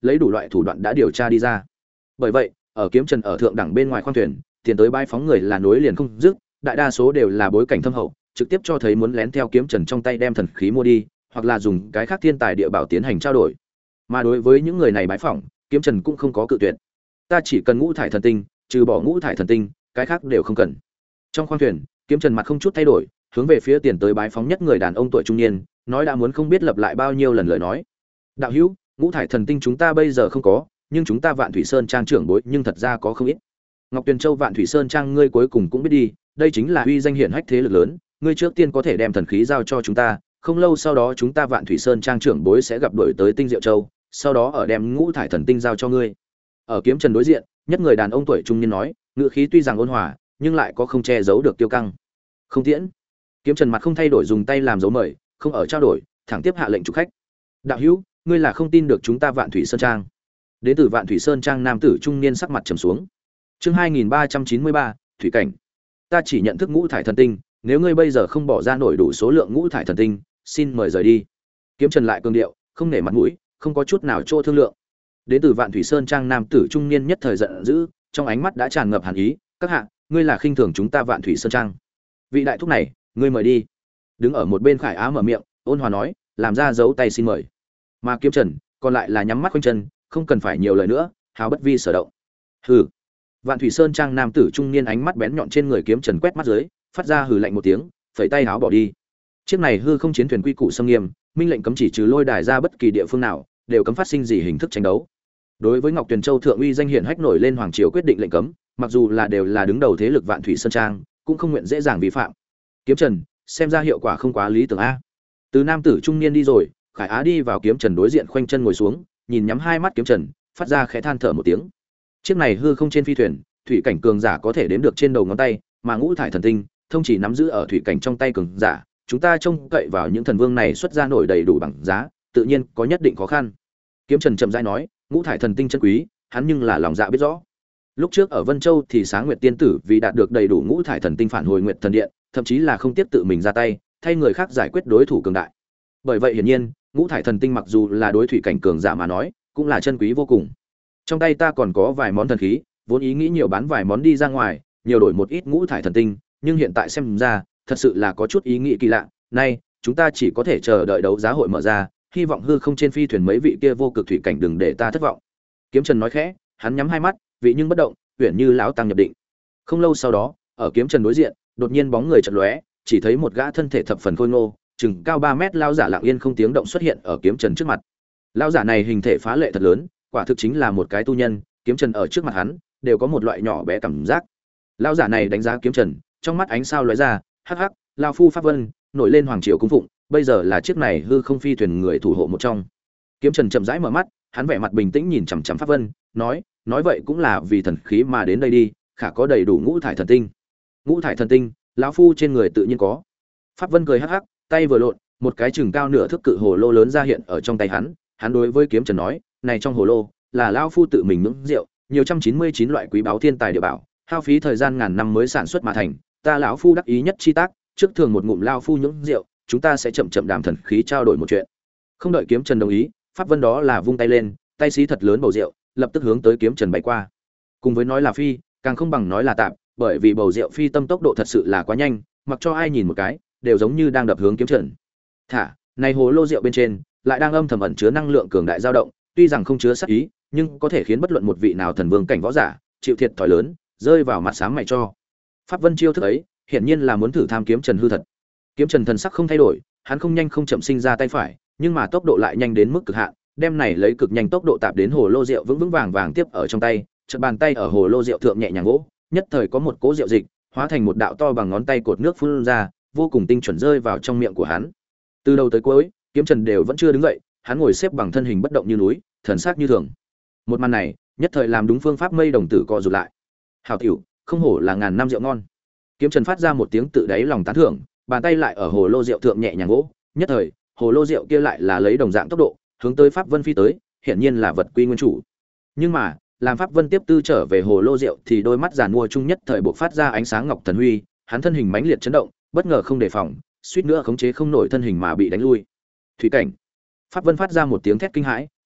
lấy đủ loại thủ đoạn đã điều tra đi ra. Bởi vậy, ở Kiếm Trần ở thượng đẳng bên ngoài khoang thuyền, tiền tới bãi phóng người là nối liền không dứt, đại đa số đều là bối cảnh thâm hậu, trực tiếp cho thấy muốn lén theo Kiếm Trần trong tay đem thần khí mua đi, hoặc là dùng cái khác thiên tài địa bảo tiến hành trao đổi. Mà đối với những người này bái phỏng, Kiếm Trần cũng không có cự tuyệt. Ta chỉ cần ngũ thải thần tinh, trừ bỏ ngũ thải thần tinh, cái khác đều không cần. Trong khoang thuyền, Kiếm Trần mặt không chút thay đổi, hướng về phía tiền tới bái phóng nhất người đàn ông tuổi trung niên, nói đã muốn không biết lặp lại bao nhiêu lần lời nói. Đạo hữu, ngũ thải thần tinh chúng ta bây giờ không có, nhưng chúng ta Vạn Thủy Sơn trang trưởng bối nhưng thật ra có không ít. Ngọc Tuyền Châu Vạn Thủy Sơn trang ngươi cuối cùng cũng biết đi, đây chính là uy danh hiển hách thế lực lớn, ngươi trước tiên có thể đem thần khí giao cho chúng ta, không lâu sau đó chúng ta Vạn Thủy Sơn trang trưởng bối sẽ gặp đổi tới Tinh Diệu Châu, sau đó ở đem ngũ thải thần tinh giao cho ngươi. Ở Kiếm Trần đối diện, nhất người đàn ông tuổi trung niên nói, ngữ khí tuy rằng ôn hòa, nhưng lại có không che giấu được tiêu căng. Không tiễn. Kiếm Trần mặt không thay đổi dùng tay làm dấu mời, không ở trao đổi, thẳng tiếp hạ lệnh chủ khách. Đạo hữu, ngươi là không tin được chúng ta Vạn Thủy Sơn trang. Đến từ Vạn Thủy Sơn trang nam tử trung niên sắc mặt trầm xuống. Chương 2393, thủy cảnh. Ta chỉ nhận thức ngũ thải thần tinh, nếu ngươi bây giờ không bỏ ra nổi đủ số lượng ngũ thải thần tinh, xin mời rời đi. Kiếm Trần lại cương điệu, không nể mặt mũi, không có chút nào chỗ thương lượng. Đến từ Vạn Thủy Sơn trang nam tử trung niên nhất thời giận dữ, trong ánh mắt đã tràn ngập hàn ý, các hạ, ngươi là khinh thường chúng ta Vạn Thủy Sơn trang. Vị đại thúc này, ngươi mời đi. Đứng ở một bên Khải Á mở miệng, ôn hòa nói, làm ra dấu tay xin mời. Mà Kiếm Trần còn lại là nhắm mắt quanh chân, không cần phải nhiều lời nữa, hào bất vi sở động. Hừ. Vạn Thủy Sơn trang nam tử trung niên ánh mắt bén nhọn trên người Kiếm Trần quét mắt dưới, phát ra hừ lạnh một tiếng, phẩy tay háo bỏ đi. Chiếc này hư không chiến thuyền quy củ xâm nghiêm, minh lệnh cấm chỉ trừ lôi đài ra bất kỳ địa phương nào, đều cấm phát sinh gì hình thức tranh đấu. Đối với Ngọc Tuyền Châu thượng uy danh hiển hách nổi lên hoàng triều quyết định lệnh cấm, mặc dù là đều là đứng đầu thế lực Vạn Thủy Sơn trang, cũng không nguyện dễ dàng vi phạm. Kiếm Trần, xem ra hiệu quả không quá lý tưởng a. Từ nam tử trung niên đi rồi, Khải Á đi vào Kiếm Trần đối diện khoanh chân ngồi xuống, nhìn nhắm hai mắt Kiếm Trần, phát ra khẽ than thở một tiếng. Chiếc này hư không trên phi thuyền, thủy cảnh cường giả có thể đếm được trên đầu ngón tay, mà ngũ thải thần tinh, thông chỉ nắm giữ ở thủy cảnh trong tay cường giả, chúng ta trông cậy vào những thần vương này xuất ra nổi đầy đủ bằng giá, tự nhiên có nhất định khó khăn. Kiếm Trần chậm rãi nói, ngũ thải thần tinh chân quý, hắn nhưng là lòng dạ biết rõ. Lúc trước ở Vân Châu thì Sáng Nguyệt tiên tử vì đạt được đầy đủ ngũ thải thần tinh phản hồi Nguyệt thần điện, thậm chí là không tiếp tự mình ra tay, thay người khác giải quyết đối thủ cường đại. Bởi vậy hiển nhiên, ngũ thải thần tinh mặc dù là đối thủy cảnh cường giả mà nói, cũng là chân quý vô cùng. Trong tay ta còn có vài món thần khí, vốn ý nghĩ nhiều bán vài món đi ra ngoài, nhiều đổi một ít ngũ thải thần tinh, nhưng hiện tại xem ra, thật sự là có chút ý nghĩ kỳ lạ. Nay, chúng ta chỉ có thể chờ đợi đấu giá hội mở ra, hy vọng hư không trên phi thuyền mấy vị kia vô cực thủy cảnh đừng để ta thất vọng. Kiếm Trần nói khẽ, hắn nhắm hai mắt, vị nhưng bất động, huyền như lão tăng nhập định. Không lâu sau đó, ở Kiếm Trần đối diện, đột nhiên bóng người chợt lóe, chỉ thấy một gã thân thể thập phần khôi ngô, chừng cao 3 mét lão giả lặng yên không tiếng động xuất hiện ở Kiếm Trần trước mặt. Lão giả này hình thể phá lệ thật lớn, quả thực chính là một cái tu nhân, Kiếm Trần ở trước mặt hắn, đều có một loại nhỏ bé cảm giác. Lão giả này đánh giá Kiếm Trần, trong mắt ánh sao lóe ra, hắc hắc, lão phu Pháp Vân, nổi lên hoàng triều cung phụng, bây giờ là chiếc này hư không phi thuyền người thủ hộ một trong. Kiếm Trần chậm rãi mở mắt, hắn vẻ mặt bình tĩnh nhìn chằm chằm Pháp Vân, nói vậy cũng là vì thần khí mà đến đây đi, khả có đầy đủ ngũ thải thần tinh. Ngũ thải thần tinh, lão phu trên người tự nhiên có. Pháp Vân cười hắc hắc, tay vừa lộn, một cái chừng cao nửa thước cự hồ lô lớn ra hiện ở trong tay hắn đối với Kiếm Trần nói, này trong hồ lô là lão phu tự mình nướng rượu, nhiều trăm 99 loại quý báu thiên tài địa bảo, hao phí thời gian ngàn năm mới sản xuất mà thành, ta lão phu đắc ý nhất chi tác, trước thường một ngụm lão phu nướng rượu, chúng ta sẽ chậm chậm đàm thần khí trao đổi một chuyện. Không đợi Kiếm Trần đồng ý, Pháp Vân đó là vung tay lên, tay xí thật lớn bầu rượu, lập tức hướng tới Kiếm Trần bay qua. Cùng với nói là phi, càng không bằng nói là tạm, bởi vì bầu rượu phi tâm tốc độ thật sự là quá nhanh, mặc cho ai nhìn một cái, đều giống như đang đập hướng Kiếm Trần. Thả, này hồ lô rượu bên trên, lại đang âm thầm ẩn chứa năng lượng cường đại dao động, tuy rằng không chứa sát ý, nhưng có thể khiến bất luận một vị nào thần vương cảnh võ giả chịu thiệt thòi lớn, rơi vào mặt sáng mày cho. Pháp Vân chiêu thức ấy, hiển nhiên là muốn thử tham Kiếm Trần hư thật. Kiếm Trần thần sắc không thay đổi, hắn không nhanh không chậm sinh ra tay phải, nhưng mà tốc độ lại nhanh đến mức cực hạn, đem này lấy cực nhanh tốc độ tạp đến hồ lô rượu vững vững vàng vàng tiếp ở trong tay, chợt bàn tay ở hồ lô rượu thượng nhẹ nhàng vỗ, nhất thời có một cỗ rượu dịch, hóa thành một đạo to bằng ngón tay cột nước phun ra, vô cùng tinh chuẩn rơi vào trong miệng của hắn. Từ đầu tới cuối, Kiếm Trần đều vẫn chưa đứng dậy, hắn ngồi xếp bằng thân hình bất động như núi, thần sắc như thường. Một màn này, nhất thời làm đúng phương pháp mây đồng tử co rụt lại. Hảo tiểu, không hổ là ngàn năm rượu ngon. Kiếm Trần phát ra một tiếng tự đáy lòng tán thưởng, bàn tay lại ở hồ lô rượu thượng nhẹ nhàng vỗ, nhất thời, hồ lô rượu kia lại là lấy đồng dạng tốc độ, hướng tới Pháp Vân phi tới, hiển nhiên là vật quy nguyên chủ. Nhưng mà, làm Pháp Vân tiếp tư trở về hồ lô rượu thì đôi mắt giàn mua chung nhất thời bộc phát ra ánh sáng ngọc thần huy, hắn thân hình mãnh liệt chấn động, bất ngờ không đề phòng, suýt nữa khống chế không nổi thân hình mà bị đánh lui. Thủy cảnh. Pháp Vân phát ra một tiếng thét kinh hãi,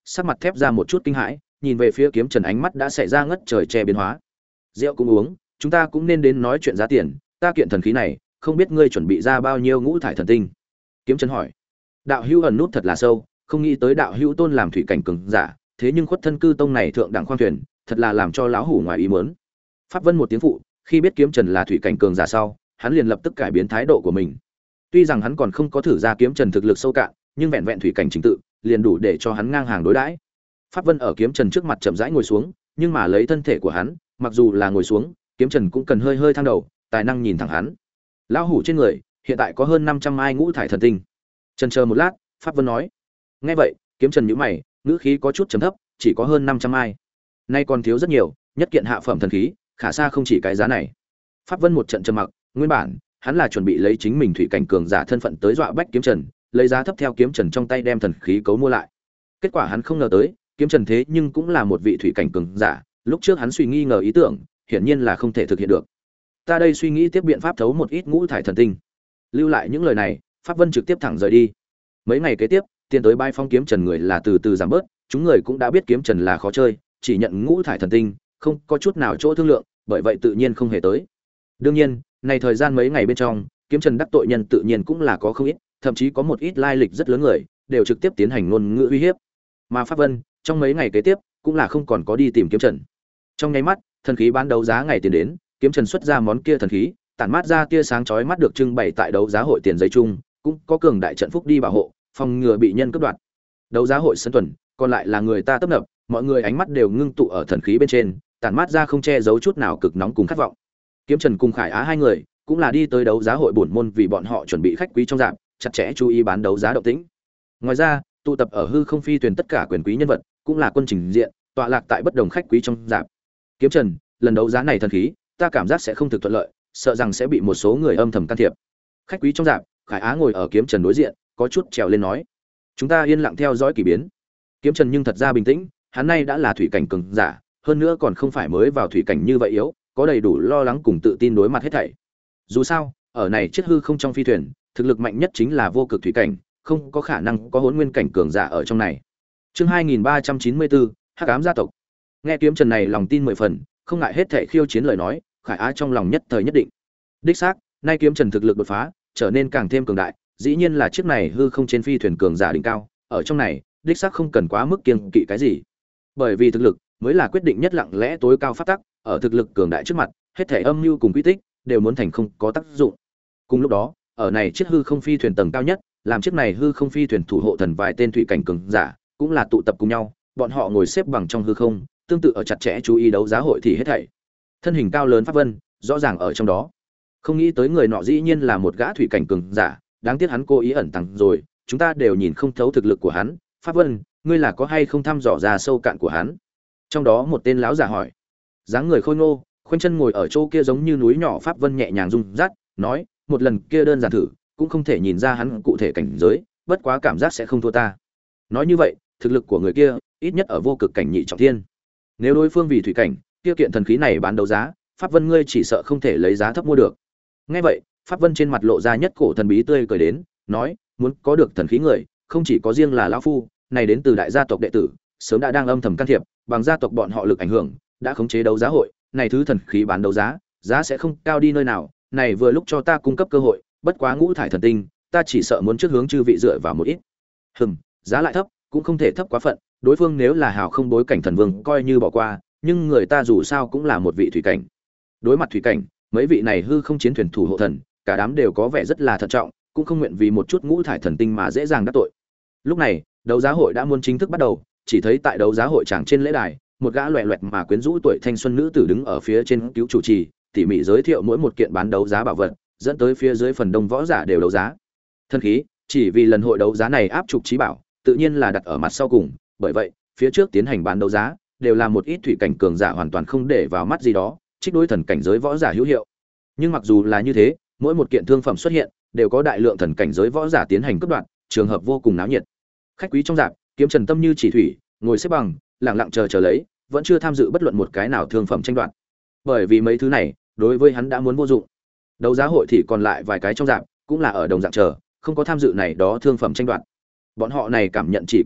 Sắc mặt thép ra một chút kinh hãi, nhìn về phía Kiếm Trần, ánh mắt đã xảy ra ngất trời che biến hóa. Rượu cũng uống, chúng ta cũng nên đến nói chuyện giá tiền, ta kiện thần khí này, không biết ngươi chuẩn bị ra bao nhiêu ngũ thải thần tinh. Kiếm Trần hỏi. Đạo hữu ẩn nút thật là sâu, không nghĩ tới đạo hữu tôn làm thủy cảnh cường giả, thế nhưng khuất thân cư tông này thượng đẳng khoang thuyền, thật là làm cho lão hủ ngoài ý muốn. Pháp Vân một tiếng phụ, khi biết Kiếm Trần là thủy cảnh cường giả sau, hắn liền lập tức cải biến thái độ của mình. Tuy rằng hắn còn không có thử ra Kiếm Trần thực lực sâu cạn, nhưng vẹn vẹn thủy cảnh chính tự, liền đủ để cho hắn ngang hàng đối đãi. Pháp Vân ở Kiếm Trần trước mặt chậm rãi ngồi xuống, nhưng mà lấy thân thể của hắn, mặc dù là ngồi xuống, Kiếm Trần cũng cần hơi hơi thang đầu, tài năng nhìn thẳng hắn. Lão hủ trên người hiện tại có hơn 500 mai ngũ thải thần tinh. Chần chờ một lát, Pháp Vân nói. Nghe vậy, Kiếm Trần nhíu mày, ngữ khí có chút trầm thấp, chỉ có hơn 500 mai. Nay còn thiếu rất nhiều, nhất kiện hạ phẩm thần khí, khả xa không chỉ cái giá này. Pháp Vân một trận trầm mặc, nguyên bản, hắn là chuẩn bị lấy chính mình thủy cảnh cường giả thân phận tới dọa bách Kiếm Trần, lấy giá thấp theo Kiếm Trần trong tay đem thần khí cấu mua lại. Kết quả hắn không ngờ tới, Kiếm Trần thế nhưng cũng là một vị thủy cảnh cường giả, lúc trước hắn suy nghi ngờ ý tưởng, hiển nhiên là không thể thực hiện được. Ta đây suy nghĩ tiếp biện pháp thấu một ít ngũ thải thần tinh. Lưu lại những lời này, Pháp Vân trực tiếp thẳng rời đi. Mấy ngày kế tiếp, tiến tới bãi phong Kiếm Trần người là từ từ giảm bớt, chúng người cũng đã biết Kiếm Trần là khó chơi, chỉ nhận ngũ thải thần tinh, không có chút nào chỗ thương lượng, bởi vậy tự nhiên không hề tới. Đương nhiên, này thời gian mấy ngày bên trong, Kiếm Trần đắc tội nhân tự nhiên cũng là có không ít, thậm chí có một ít lai lịch rất lớn người, đều trực tiếp tiến hành ngôn ngữ uy hiếp. Mà Pháp Vân, trong mấy ngày kế tiếp, cũng là không còn có đi tìm Kiếm Trần. Trong nháy mắt, thần khí bán đấu giá ngày tiền đến, Kiếm Trần xuất ra món kia thần khí, tản mát ra tia sáng chói mắt được trưng bày tại đấu giá hội tiền giấy chung, cũng có cường đại trận phúc đi bảo hộ, phòng ngừa bị nhân cướp đoạt. Đấu giá hội sân tuần, còn lại là người ta tấp nập, mọi người ánh mắt đều ngưng tụ ở thần khí bên trên, tản mát ra không che giấu chút nào cực nóng cùng khát vọng. Kiếm Trần cùng Khải Á hai người, cũng là đi tới đấu giá hội bổn môn vì bọn họ chuẩn bị khách quý trong rạp, chặt chẽ chú ý bán đấu giá động tĩnh. Ngoài ra, tụ tập ở hư không phi thuyền tất cả quyền quý nhân vật, cũng là quân trình diện, tọa lạc tại bất đồng khách quý trong rạp. Kiếm Trần, lần đấu giá này thần khí, ta cảm giác sẽ không thực thuận lợi, sợ rằng sẽ bị một số người âm thầm can thiệp. Khách quý trong rạp, Khải Á ngồi ở Kiếm Trần đối diện, có chút trèo lên nói: "Chúng ta yên lặng theo dõi kỳ biến." Kiếm Trần nhưng thật ra bình tĩnh, hắn nay đã là thủy cảnh cường giả, hơn nữa còn không phải mới vào thủy cảnh như vậy yếu, có đầy đủ lo lắng cùng tự tin đối mặt hết thảy. Dù sao, ở này chiếc hư không trong phi thuyền, thực lực mạnh nhất chính là vô cực thủy cảnh, không có khả năng có hỗn nguyên cảnh cường giả ở trong này. Chương 2394, Hắc ám gia tộc. Nghe Kiếm Trần này lòng tin 10 phần, không ngại hết thảy khiêu chiến lời nói, Khải Á trong lòng nhất thời nhất định. Đích xác, nay Kiếm Trần thực lực đột phá, trở nên càng thêm cường đại, dĩ nhiên là chiếc này hư không trên phi thuyền cường giả đỉnh cao, ở trong này, đích xác không cần quá mức kiêng kỵ cái gì. Bởi vì thực lực mới là quyết định nhất lặng lẽ tối cao pháp tắc, ở thực lực cường đại trước mặt, hết thảy âm mưu cùng quy tích đều muốn thành không có tác dụng. Cùng lúc đó, ở này chiếc hư không phi thuyền tầng cao nhất, làm chiếc này hư không phi thuyền thủ hộ thần vài tên thủy cảnh cường giả, cũng là tụ tập cùng nhau, bọn họ ngồi xếp bằng trong hư không, tương tự ở chặt chẽ chú ý đấu giá hội thì hết thảy. Thân hình cao lớn Pháp Vân, rõ ràng ở trong đó. Không nghĩ tới người nọ dĩ nhiên là một gã thủy cảnh cường giả, đáng tiếc hắn cố ý ẩn tàng rồi, chúng ta đều nhìn không thấu thực lực của hắn. Pháp Vân, ngươi là có hay không thăm dò ra sâu cạn của hắn? Trong đó một tên lão giả hỏi. Dáng người khôi ngô, khoanh chân ngồi ở chỗ kia giống như núi nhỏ. Pháp Vân nhẹ nhàng rung rát, nói, một lần kia đơn giản thử, cũng không thể nhìn ra hắn cụ thể cảnh giới, bất quá cảm giác sẽ không thua ta. Nói như vậy, thực lực của người kia, ít nhất ở vô cực cảnh nhị trọng thiên. Nếu đối phương vì thủy cảnh, kia kiện thần khí này bán đấu giá, Pháp Vân ngươi chỉ sợ không thể lấy giá thấp mua được. Nghe vậy, Pháp Vân trên mặt lộ ra nhất cổ thần bí tươi cười đến, nói, muốn có được thần khí người, không chỉ có riêng là lão phu, này đến từ đại gia tộc đệ tử, sớm đã đang âm thầm can thiệp, bằng gia tộc bọn họ lực ảnh hưởng, đã khống chế đấu giá hội, này thứ thần khí bán đấu giá, giá sẽ không cao đi nơi nào, này vừa lúc cho ta cung cấp cơ hội, bất quá ngũ thải thần tinh, ta chỉ sợ muốn trước hướng chư vị dựa vào một ít. Giá lại thấp, cũng không thể thấp quá phận, đối phương nếu là hào không bối cảnh thần vương coi như bỏ qua, nhưng người ta dù sao cũng là một vị thủy cảnh. Đối mặt thủy cảnh, mấy vị này hư không chiến thuyền thủ hộ thần, cả đám đều có vẻ rất là thận trọng, cũng không nguyện vì một chút ngũ thải thần tinh mà dễ dàng đắc tội. Lúc này, đấu giá hội đã muốn chính thức bắt đầu, chỉ thấy tại đấu giá hội tràng trên lễ đài, một gã loẹt loẹt mà quyến rũ tuổi thanh xuân nữ tử đứng ở phía trên cứu chủ trì, tỉ mỉ giới thiệu mỗi một kiện bán đấu giá bảo vật, dẫn tới phía dưới phần đông võ giả đều đấu giá. Thân khí, chỉ vì lần hội đấu giá này áp trục trí bảo, tự nhiên là đặt ở mặt sau cùng, bởi vậy, phía trước tiến hành bán đấu giá, đều là một ít thủy cảnh cường giả hoàn toàn không để vào mắt gì đó, trích đối thần cảnh giới võ giả hữu hiệu. Nhưng mặc dù là như thế, mỗi một kiện thương phẩm xuất hiện, đều có đại lượng thần cảnh giới võ giả tiến hành cướp đoạt, trường hợp vô cùng náo nhiệt. Khách quý trong rạp, Kiếm Trần tâm như chỉ thủy, ngồi xếp bằng, lặng lặng chờ lấy, vẫn chưa tham dự bất luận một cái nào thương phẩm tranh đoạt. Bởi vì mấy thứ này, đối với hắn đã muốn vô dụng. Đấu giá hội thì còn lại vài cái trong rạp, cũng là ở đồng dạng chờ, không có tham dự này đó thương phẩm tranh đoạt. Bọn họ này cảm nhận chỉ có một,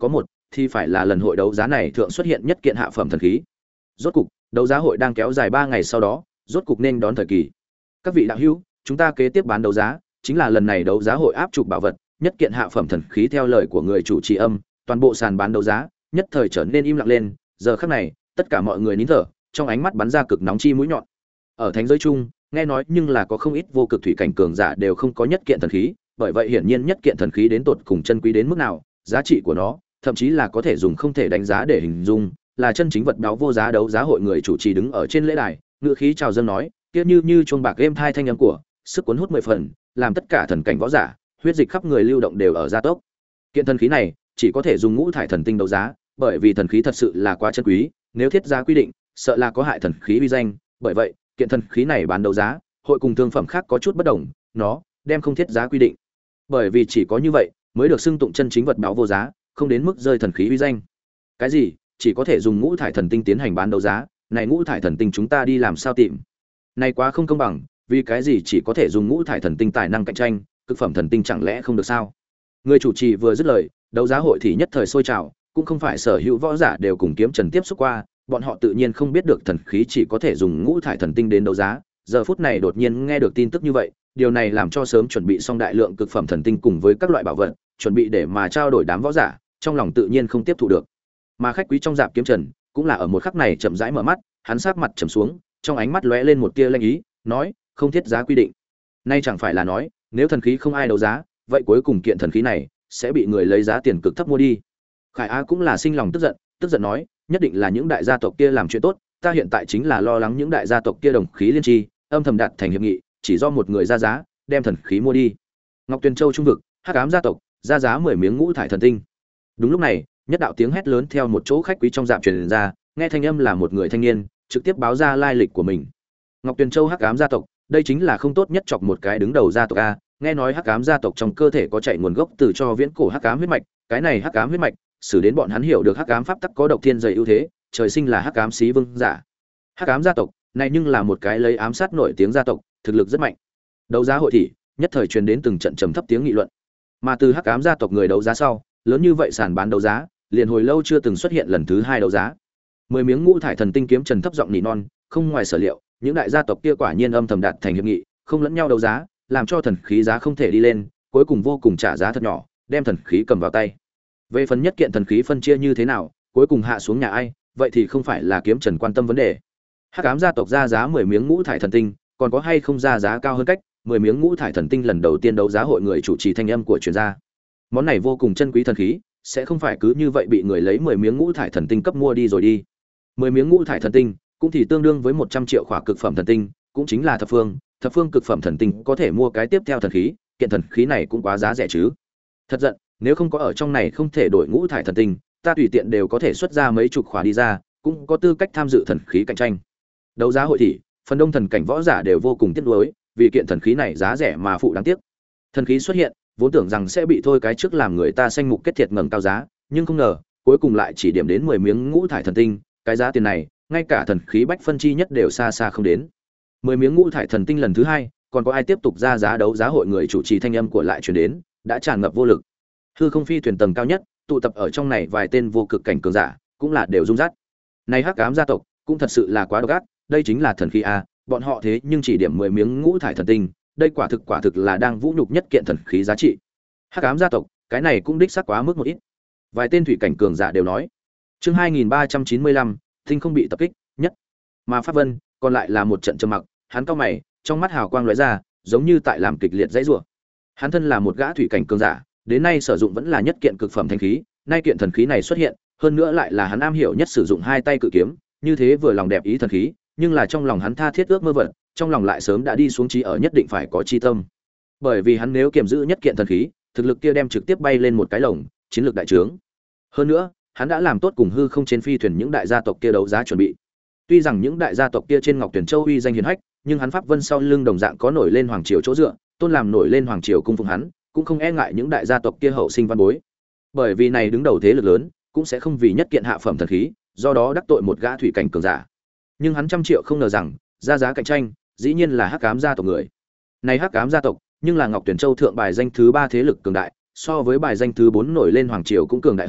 thì phải là lần hội đấu giá này thượng xuất hiện nhất kiện hạ phẩm thần khí. Rốt cục, đấu giá hội đang kéo dài 3 ngày sau đó, rốt cục nên đón thời kỳ. Các vị đạo hữu, chúng ta kế tiếp bán đấu giá, chính là lần này đấu giá hội áp trục bảo vật, nhất kiện hạ phẩm thần khí theo lời của người chủ trì âm, toàn bộ sàn bán đấu giá, nhất thời trở nên im lặng lên, giờ khắc này, tất cả mọi người nín thở, trong ánh mắt bắn ra cực nóng chi mũi nhọn. Ở thánh giới chung, nghe nói nhưng là có không ít vô cực thủy cảnh cường giả đều không có nhất kiện thần khí, bởi vậy hiển nhiên nhất kiện thần khí đến tột cùng chân quý đến mức nào, giá trị của nó, thậm chí là có thể dùng không thể đánh giá để hình dung, là chân chính vật báo vô giá. Đấu giá hội người chủ trì đứng ở trên lễ đài, ngựa khí chào dâng nói, kia như chuông bạc êm thai thanh âm của, sức cuốn hút 10 phần, làm tất cả thần cảnh võ giả, huyết dịch khắp người lưu động đều ở gia tốc. Kiện thần khí này chỉ có thể dùng ngũ thải thần tinh đấu giá, bởi vì thần khí thật sự là quá chân quý, nếu thiết giá quy định, sợ là có hại thần khí uy danh, bởi vậy, kiện thần khí này bán đấu giá, hội cùng thương phẩm khác có chút bất đồng, nó đem không thiết giá quy định. Bởi vì chỉ có như vậy mới được xưng tụng chân chính vật báo vô giá, không đến mức rơi thần khí uy danh. Cái gì? Chỉ có thể dùng ngũ thải thần tinh tiến hành bán đấu giá, này ngũ thải thần tinh chúng ta đi làm sao tìm? Này quá không công bằng, vì cái gì chỉ có thể dùng ngũ thải thần tinh tài năng cạnh tranh, cực phẩm thần tinh chẳng lẽ không được sao? Người chủ trì vừa dứt lời, đấu giá hội thì nhất thời sôi trào, cũng không phải sở hữu võ giả đều cùng kiếm trần tiếp xúc qua, bọn họ tự nhiên không biết được thần khí chỉ có thể dùng ngũ thải thần tinh đến đấu giá, giờ phút này đột nhiên nghe được tin tức như vậy, điều này làm cho sớm chuẩn bị xong đại lượng cực phẩm thần tinh cùng với các loại bảo vật, chuẩn bị để mà trao đổi đám võ giả, trong lòng tự nhiên không tiếp thu được. Mà khách quý trong dạp kiếm trần, cũng là ở một khắc này chậm rãi mở mắt, hắn sắc mặt trầm xuống, trong ánh mắt lóe lên một tia lanh ý, nói, không thiết giá quy định. Nay chẳng phải là nói, nếu thần khí không ai đấu giá, vậy cuối cùng kiện thần khí này sẽ bị người lấy giá tiền cực thấp mua đi. Khải Á cũng là sinh lòng tức giận nói, nhất định là những đại gia tộc kia làm chuyện tốt, ta hiện tại chính là lo lắng những đại gia tộc kia đồng khí liên tri, âm thầm đạt thành hiệp nghị, chỉ do một người ra giá, đem thần khí mua đi. Ngọc Tuyền Châu trung vực, Hắc Ám gia tộc, ra giá 10 miếng ngũ thải thần tinh. Đúng lúc này, nhất đạo tiếng hét lớn theo một chỗ khách quý trong dạp truyền ra, nghe thanh âm là một người thanh niên, trực tiếp báo ra lai lịch của mình. Ngọc Tuyền Châu Hắc Ám gia tộc, đây chính là không tốt nhất chọc một cái đứng đầu gia tộc a, nghe nói Hắc Ám gia tộc trong cơ thể có chạy nguồn gốc từ cho viễn cổ Hắc Ám huyết mạch, cái này Hắc Ám huyết mạch, xử đến bọn hắn hiểu được Hắc Ám pháp tắc có độc thiên dày ưu thế, trời sinh là Hắc Ám xí vương giả. Hắc Ám gia tộc, này nhưng là một cái lấy ám sát nổi tiếng gia tộc, thực lực rất mạnh. Đấu giá hội thì nhất thời truyền đến từng trận trầm thấp tiếng nghị luận. Mà từ Hắc Ám gia tộc người đấu giá sau, lớn như vậy sàn bán đấu giá, liền hồi lâu chưa từng xuất hiện lần thứ hai đấu giá. 10 miếng ngũ thải thần tinh kiếm trần thấp giọng nỉ non, không ngoài sở liệu, những đại gia tộc kia quả nhiên âm thầm đạt thành hiệp nghị, không lẫn nhau đấu giá, làm cho thần khí giá không thể đi lên, cuối cùng vô cùng trả giá thật nhỏ, đem thần khí cầm vào tay. Về phần nhất kiện thần khí phân chia như thế nào, cuối cùng hạ xuống nhà ai, vậy thì không phải là kiếm trần quan tâm vấn đề. Hắc Ám gia tộc ra giá 10 miếng ngũ thải thần tinh, còn có hay không ra giá cao hơn cách, 10 miếng ngũ thải thần tinh lần đầu tiên đấu giá hội người chủ trì thanh âm của chuyên gia. Món này vô cùng chân quý thần khí, sẽ không phải cứ như vậy bị người lấy 10 miếng ngũ thải thần tinh cấp mua đi rồi đi. 10 miếng ngũ thải thần tinh, cũng thì tương đương với 100 triệu khỏa cực phẩm thần tinh, cũng chính là thập phương cực phẩm thần tinh có thể mua cái tiếp theo thần khí, kiện thần khí này cũng quá giá rẻ chứ. Thật giận, nếu không có ở trong này không thể đổi ngũ thải thần tinh, ta tùy tiện đều có thể xuất ra mấy chục khỏa đi ra, cũng có tư cách tham dự thần khí cạnh tranh. Đấu giá hội thì, phần đông thần cảnh võ giả đều vô cùng tiếc nuối, vì kiện thần khí này giá rẻ mà phụ đáng tiếc. Thần khí xuất hiện, vốn tưởng rằng sẽ bị thôi cái trước làm người ta xanh mục kết thiệt ngẩng cao giá, nhưng không ngờ, cuối cùng lại chỉ điểm đến 10 miếng ngũ thải thần tinh, cái giá tiền này, ngay cả thần khí bách phân chi nhất đều xa xa không đến. 10 miếng ngũ thải thần tinh lần thứ hai, còn có ai tiếp tục ra giá đấu giá hội người chủ trì thanh âm của lại truyền đến, đã tràn ngập vô lực. Hư không phi thuyền tầng cao nhất, tụ tập ở trong này vài tên vô cực cảnh cường giả, cũng là đều rung rát. Này Hắc Ám gia tộc, cũng thật sự là quá độc ác, đây chính là thần khí a, bọn họ thế nhưng chỉ điểm 10 miếng ngũ thải thần tinh, đây quả thực là đang vũ nhục nhất kiện thần khí giá trị. Hắc Ám gia tộc, cái này cũng đích xác quá mức một ít. Vài tên thủy cảnh cường giả đều nói. Chương 2395, tinh không bị tập kích, nhất. Mà Pháp Vân, còn lại là một trận trầm mặc, hắn cau mày, trong mắt hào quang lóe ra, giống như tại làm kịch liệt dãy rủa. Hắn thân là một gã thủy cảnh cường giả, đến nay sử dụng vẫn là nhất kiện cực phẩm thanh khí, nay kiện thần khí này xuất hiện, hơn nữa lại là hắn am hiểu nhất sử dụng hai tay cự kiếm, như thế vừa lòng đẹp ý thần khí, nhưng là trong lòng hắn tha thiết ước mơ vận, trong lòng lại sớm đã đi xuống chí ở nhất định phải có chi tâm. Bởi vì hắn nếu kiềm giữ nhất kiện thần khí, thực lực kia đem trực tiếp bay lên một cái lồng, chiến lược đại trướng. Hơn nữa, hắn đã làm tốt cùng hư không trên phi thuyền những đại gia tộc kia đấu giá chuẩn bị. Tuy rằng những đại gia tộc kia trên Ngọc Tuyển Châu uy danh hiển hách, nhưng hắn Pháp Vân sau lưng đồng dạng có nổi lên hoàng triều chỗ dựa, tôn làm nổi lên hoàng triều cung phụng hắn, cũng không e ngại những đại gia tộc kia hậu sinh văn bối. Bởi vì này đứng đầu thế lực lớn, cũng sẽ không vì nhất kiện hạ phẩm thần khí, do đó đắc tội một gã thủy cảnh cường giả. Nhưng hắn trăm triệu không ngờ rằng, ra giá cạnh tranh, dĩ nhiên là Hắc Ám gia tộc người. Này Hắc Ám gia tộc, nhưng là Ngọc Tuyển Châu thượng bài danh thứ 3 thế lực cường đại, so với bài danh thứ 4 nổi lên hoàng triều cũng cường đại hơn,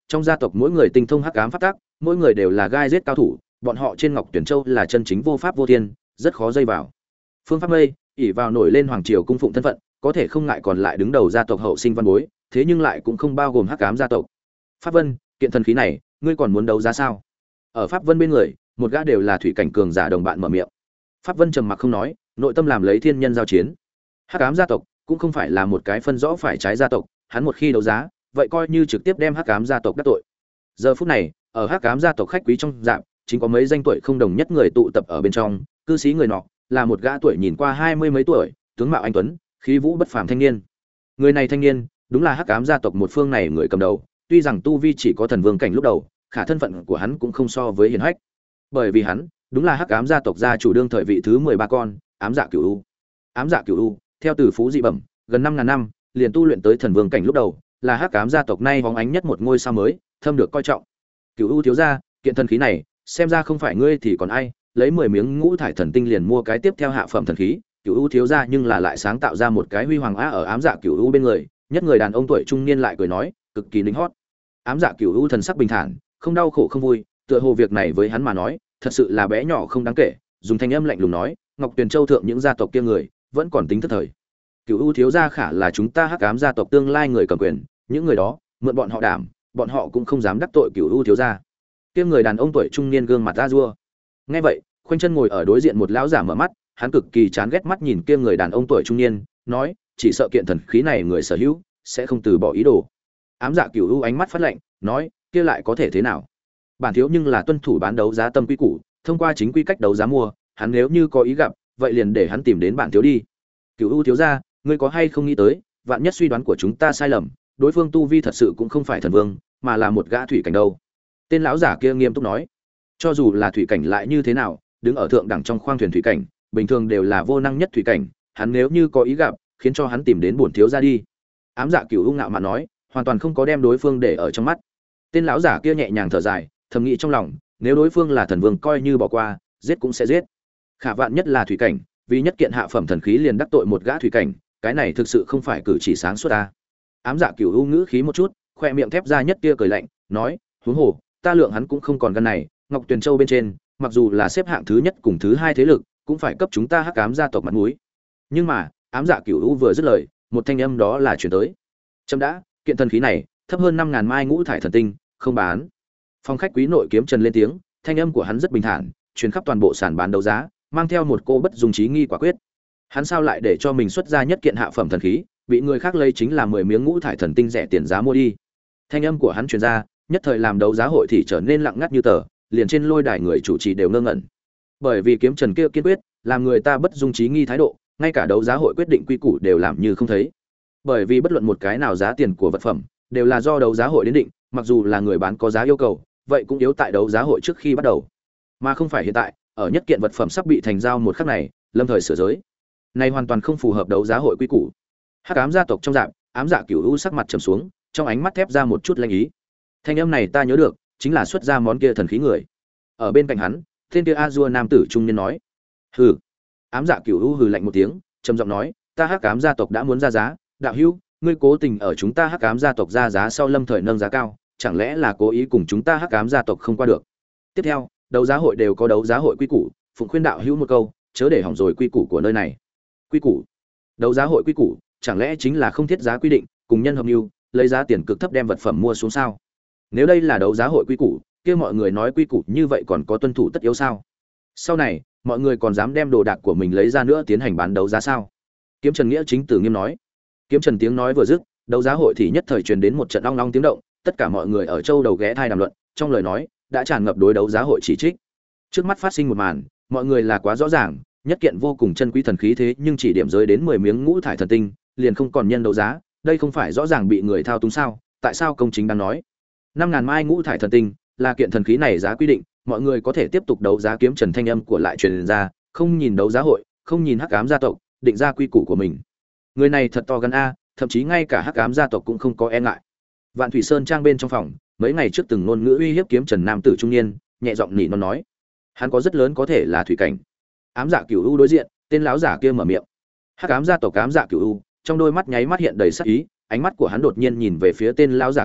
Trong gia tộc mỗi người tinh thông hắc ám pháp tắc, mỗi người đều là gai giết cao thủ, bọn họ trên Ngọc Tuyển Châu là chân chính vô pháp vô thiên, rất khó dây vào. Phương Pháp Mây ỷ vào nổi lên hoàng triều cung phụng thân phận, có thể không ngại còn lại đứng đầu gia tộc hậu sinh văn bối, thế nhưng lại cũng không bao gồm hắc ám gia tộc. Pháp Vân, kiện thần khí này, ngươi còn muốn đấu giá sao? Ở Pháp Vân bên người, một gã đều là thủy cảnh cường giả đồng bạn mở miệng. Pháp Vân trầm mặc không nói, nội tâm làm lấy thiên nhân giao chiến. Hắc ám gia tộc cũng không phải là một cái phân rõ phải trái gia tộc, hắn một khi đấu giá, vậy coi như trực tiếp đem hắc ám gia tộc đắc tội. Giờ phút này, ở hắc ám gia tộc khách quý trong dạp, chính có mấy danh tuổi không đồng nhất người tụ tập ở bên trong, cư sĩ người nọ là một gã tuổi nhìn qua 20 mấy tuổi, tướng mạo anh tuấn, khí vũ bất phàm thanh niên. Người này thanh niên, đúng là hắc ám gia tộc một phương này người cầm đầu, tuy rằng tu vi chỉ có thần vương cảnh lúc đầu, khả thân phận của hắn cũng không so với hiển hách. Bởi vì hắn, đúng là hắc ám gia tộc gia chủ đương thời vị thứ 13 con, ám dạ cửu u. Ám dạ cửu u, theo từ phú dị bẩm, gần 5000 năm, liền tu luyện tới thần vương cảnh lúc đầu, là hắc ám gia tộc nay bóng ánh nhất một ngôi sao mới, thâm được coi trọng. Cửu u thiếu gia, kiện thần khí này, xem ra không phải ngươi thì còn ai, lấy 10 miếng ngũ thải thần tinh liền mua cái tiếp theo hạ phẩm thần khí. Cửu u thiếu gia nhưng là lại sáng tạo ra một cái huy hoàng á ở ám dạ cửu u bên người, nhất người đàn ông tuổi trung niên lại cười nói, cực kỳ lính hót. Ám dạ cửu u thần sắc bình thản, không đau khổ không vui, tựa hồ việc này với hắn mà nói, thật sự là bé nhỏ không đáng kể, dùng thanh âm lạnh lùng nói, Ngọc Tuyền Châu thượng những gia tộc kia người, vẫn còn tính thất thời. Cửu u thiếu gia khả là chúng ta hắc ám gia tộc tương lai người cầm quyền, những người đó, mượn bọn họ đảm, bọn họ cũng không dám đắc tội Cửu u thiếu gia. Kia người đàn ông tuổi trung niên gương mặt ra rua. Nghe vậy, khoanh chân ngồi ở đối diện một lão giả mở mắt, hắn cực kỳ chán ghét mắt nhìn kia người đàn ông tuổi trung niên, nói, chỉ sợ kiện thần khí này người sở hữu sẽ không từ bỏ ý đồ. Ám dạ Cửu u ánh mắt phát lạnh, nói, kia lại có thể thế nào? Bản thiếu nhưng là tuân thủ bán đấu giá tâm quy củ, thông qua chính quy cách đấu giá mua, hắn nếu như có ý gặp, vậy liền để hắn tìm đến bản thiếu đi. Cửu u thiếu gia, ngươi có hay không nghĩ tới, vạn nhất suy đoán của chúng ta sai lầm, đối phương tu vi thật sự cũng không phải thần vương, mà là một gã thủy cảnh đâu. Tên lão giả kia nghiêm túc nói, cho dù là thủy cảnh lại như thế nào, đứng ở thượng đẳng trong khoang thuyền thủy cảnh, bình thường đều là vô năng nhất thủy cảnh, hắn nếu như có ý gặp, khiến cho hắn tìm đến bổn thiếu gia đi. Ám dạ Cửu u ngạo mạn nói, hoàn toàn không có đem đối phương để ở trong mắt. Tên lão giả kia nhẹ nhàng thở dài, thầm nghĩ trong lòng, nếu đối phương là thần vương coi như bỏ qua, giết cũng sẽ giết. Khả vạn nhất là thủy cảnh, vì nhất kiện hạ phẩm thần khí liền đắc tội một gã thủy cảnh, cái này thực sự không phải cử chỉ sáng suốt ta. Ám dạ Cửu u ngữ khí một chút, khoe miệng thép ra nhất tia cười lạnh, nói, huống hồ, ta lượng hắn cũng không còn gan này, Ngọc Tuyền Châu bên trên, mặc dù là xếp hạng thứ nhất cùng thứ hai thế lực, cũng phải cấp chúng ta hắc ám gia tộc mặt mũi. Nhưng mà, ám dạ Cửu u vừa dứt lời, một thanh âm đó là truyền tới. Chấm đã, kiện thần khí này, thấp hơn 5000 mai ngũ thải thần tinh, không bán. Phòng khách quý nội Kiếm Trần lên tiếng, thanh âm của hắn rất bình thản, truyền khắp toàn bộ sàn bán đấu giá, mang theo một cô bất dung trí nghi quả quyết. Hắn sao lại để cho mình xuất ra nhất kiện hạ phẩm thần khí, bị người khác lấy chính là 10 miếng ngũ thải thần tinh rẻ tiền giá mua đi. Thanh âm của hắn truyền ra, nhất thời làm đấu giá hội thì trở nên lặng ngắt như tờ, liền trên lôi đài người chủ trì đều ngơ ngẩn. Bởi vì Kiếm Trần kia kiên quyết, làm người ta bất dung trí nghi thái độ, ngay cả đấu giá hội quyết định quy củ đều làm như không thấy. Bởi vì bất luận một cái nào giá tiền của vật phẩm, đều là do đấu giá hội đến định, mặc dù là người bán có giá yêu cầu, vậy cũng yếu tại đấu giá hội trước khi bắt đầu, mà không phải hiện tại, ở nhất kiện vật phẩm sắp bị thành giao một khắc này, lâm thời sửa giới. Này hoàn toàn không phù hợp đấu giá hội quy củ. Hắc ám gia tộc trong dạp, ám dạ Cửu u sắc mặt trầm xuống, trong ánh mắt thép ra một chút lanh ý. Thanh âm này ta nhớ được, chính là xuất ra món kia thần khí người. Ở bên cạnh hắn, tên kia Azure nam tử trung niên nói. Hừ. Ám dạ Cửu u hừ lạnh một tiếng, trầm giọng nói, ta hắc ám gia tộc đã muốn ra giá, đạo hữu, ngươi cố tình ở chúng ta hắc ám gia tộc ra giá sau lâm thời nâng giá cao, chẳng lẽ là cố ý cùng chúng ta hắc ám gia tộc không qua được? Tiếp theo, đấu giá hội đều có đấu giá hội quy củ, phụng khuyên đạo hữu một câu, chớ để hỏng rồi quy củ của nơi này. Quy củ? Đấu giá hội quy củ, chẳng lẽ chính là không thiết giá quy định, cùng nhân hợp mưu, lấy giá tiền cực thấp đem vật phẩm mua xuống sao? Nếu đây là đấu giá hội quy củ, kia mọi người nói quy củ như vậy còn có tuân thủ tất yếu sao? Sau này, mọi người còn dám đem đồ đạc của mình lấy ra nữa tiến hành bán đấu giá sao? Kiếm Trần Nghĩa chính từ nghiêm nói. Kiếm Trần tiếng nói vừa dứt, đấu giá hội thì nhất thời truyền đến một trận ong ong tiếng động, tất cả mọi người ở châu đầu ghé thai đàm luận, trong lời nói đã tràn ngập đối đấu giá hội chỉ trích. Trước mắt phát sinh một màn, mọi người là quá rõ ràng, nhất kiện vô cùng chân quý thần khí thế nhưng chỉ điểm giới đến 10 miếng ngũ thải thần tinh, liền không còn nhân đấu giá, đây không phải rõ ràng bị người thao túng sao? Tại sao công chính đang nói 5000 mai ngũ thải thần tinh là kiện thần khí này giá quy định, mọi người có thể tiếp tục đấu giá. Kiếm Trần thanh âm của lại truyền ra, không nhìn đấu giá hội, không nhìn hắc ám gia tộc, định ra quy củ của mình. Người này thật to gan a, thậm chí ngay cả hắc ám gia tộc cũng không có e ngại. Vạn Thủy Sơn trang bên trong phòng, mấy ngày trước từng ngôn ngữ uy hiếp Kiếm Trần nam tử trung niên, nhẹ giọng nỉ nó nói, hắn có rất lớn có thể là thủy cảnh. Ám dạ Cửu u đối diện, tên lão giả kia mở miệng. Hắc ám gia tộc ám dạ Cửu u, trong đôi mắt nháy mắt hiện đầy sắc ý, ánh mắt của hắn đột nhiên nhìn về phía tên lão giả kia,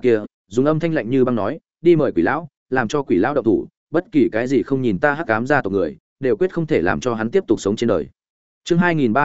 dùng âm thanh lạnh như băng nói, đi mời quỷ lão, làm cho quỷ lão động thủ, bất kỳ cái gì không nhìn ta hắc ám gia tộc người, đều quyết không thể làm cho hắn tiếp tục sống trên đời. Chương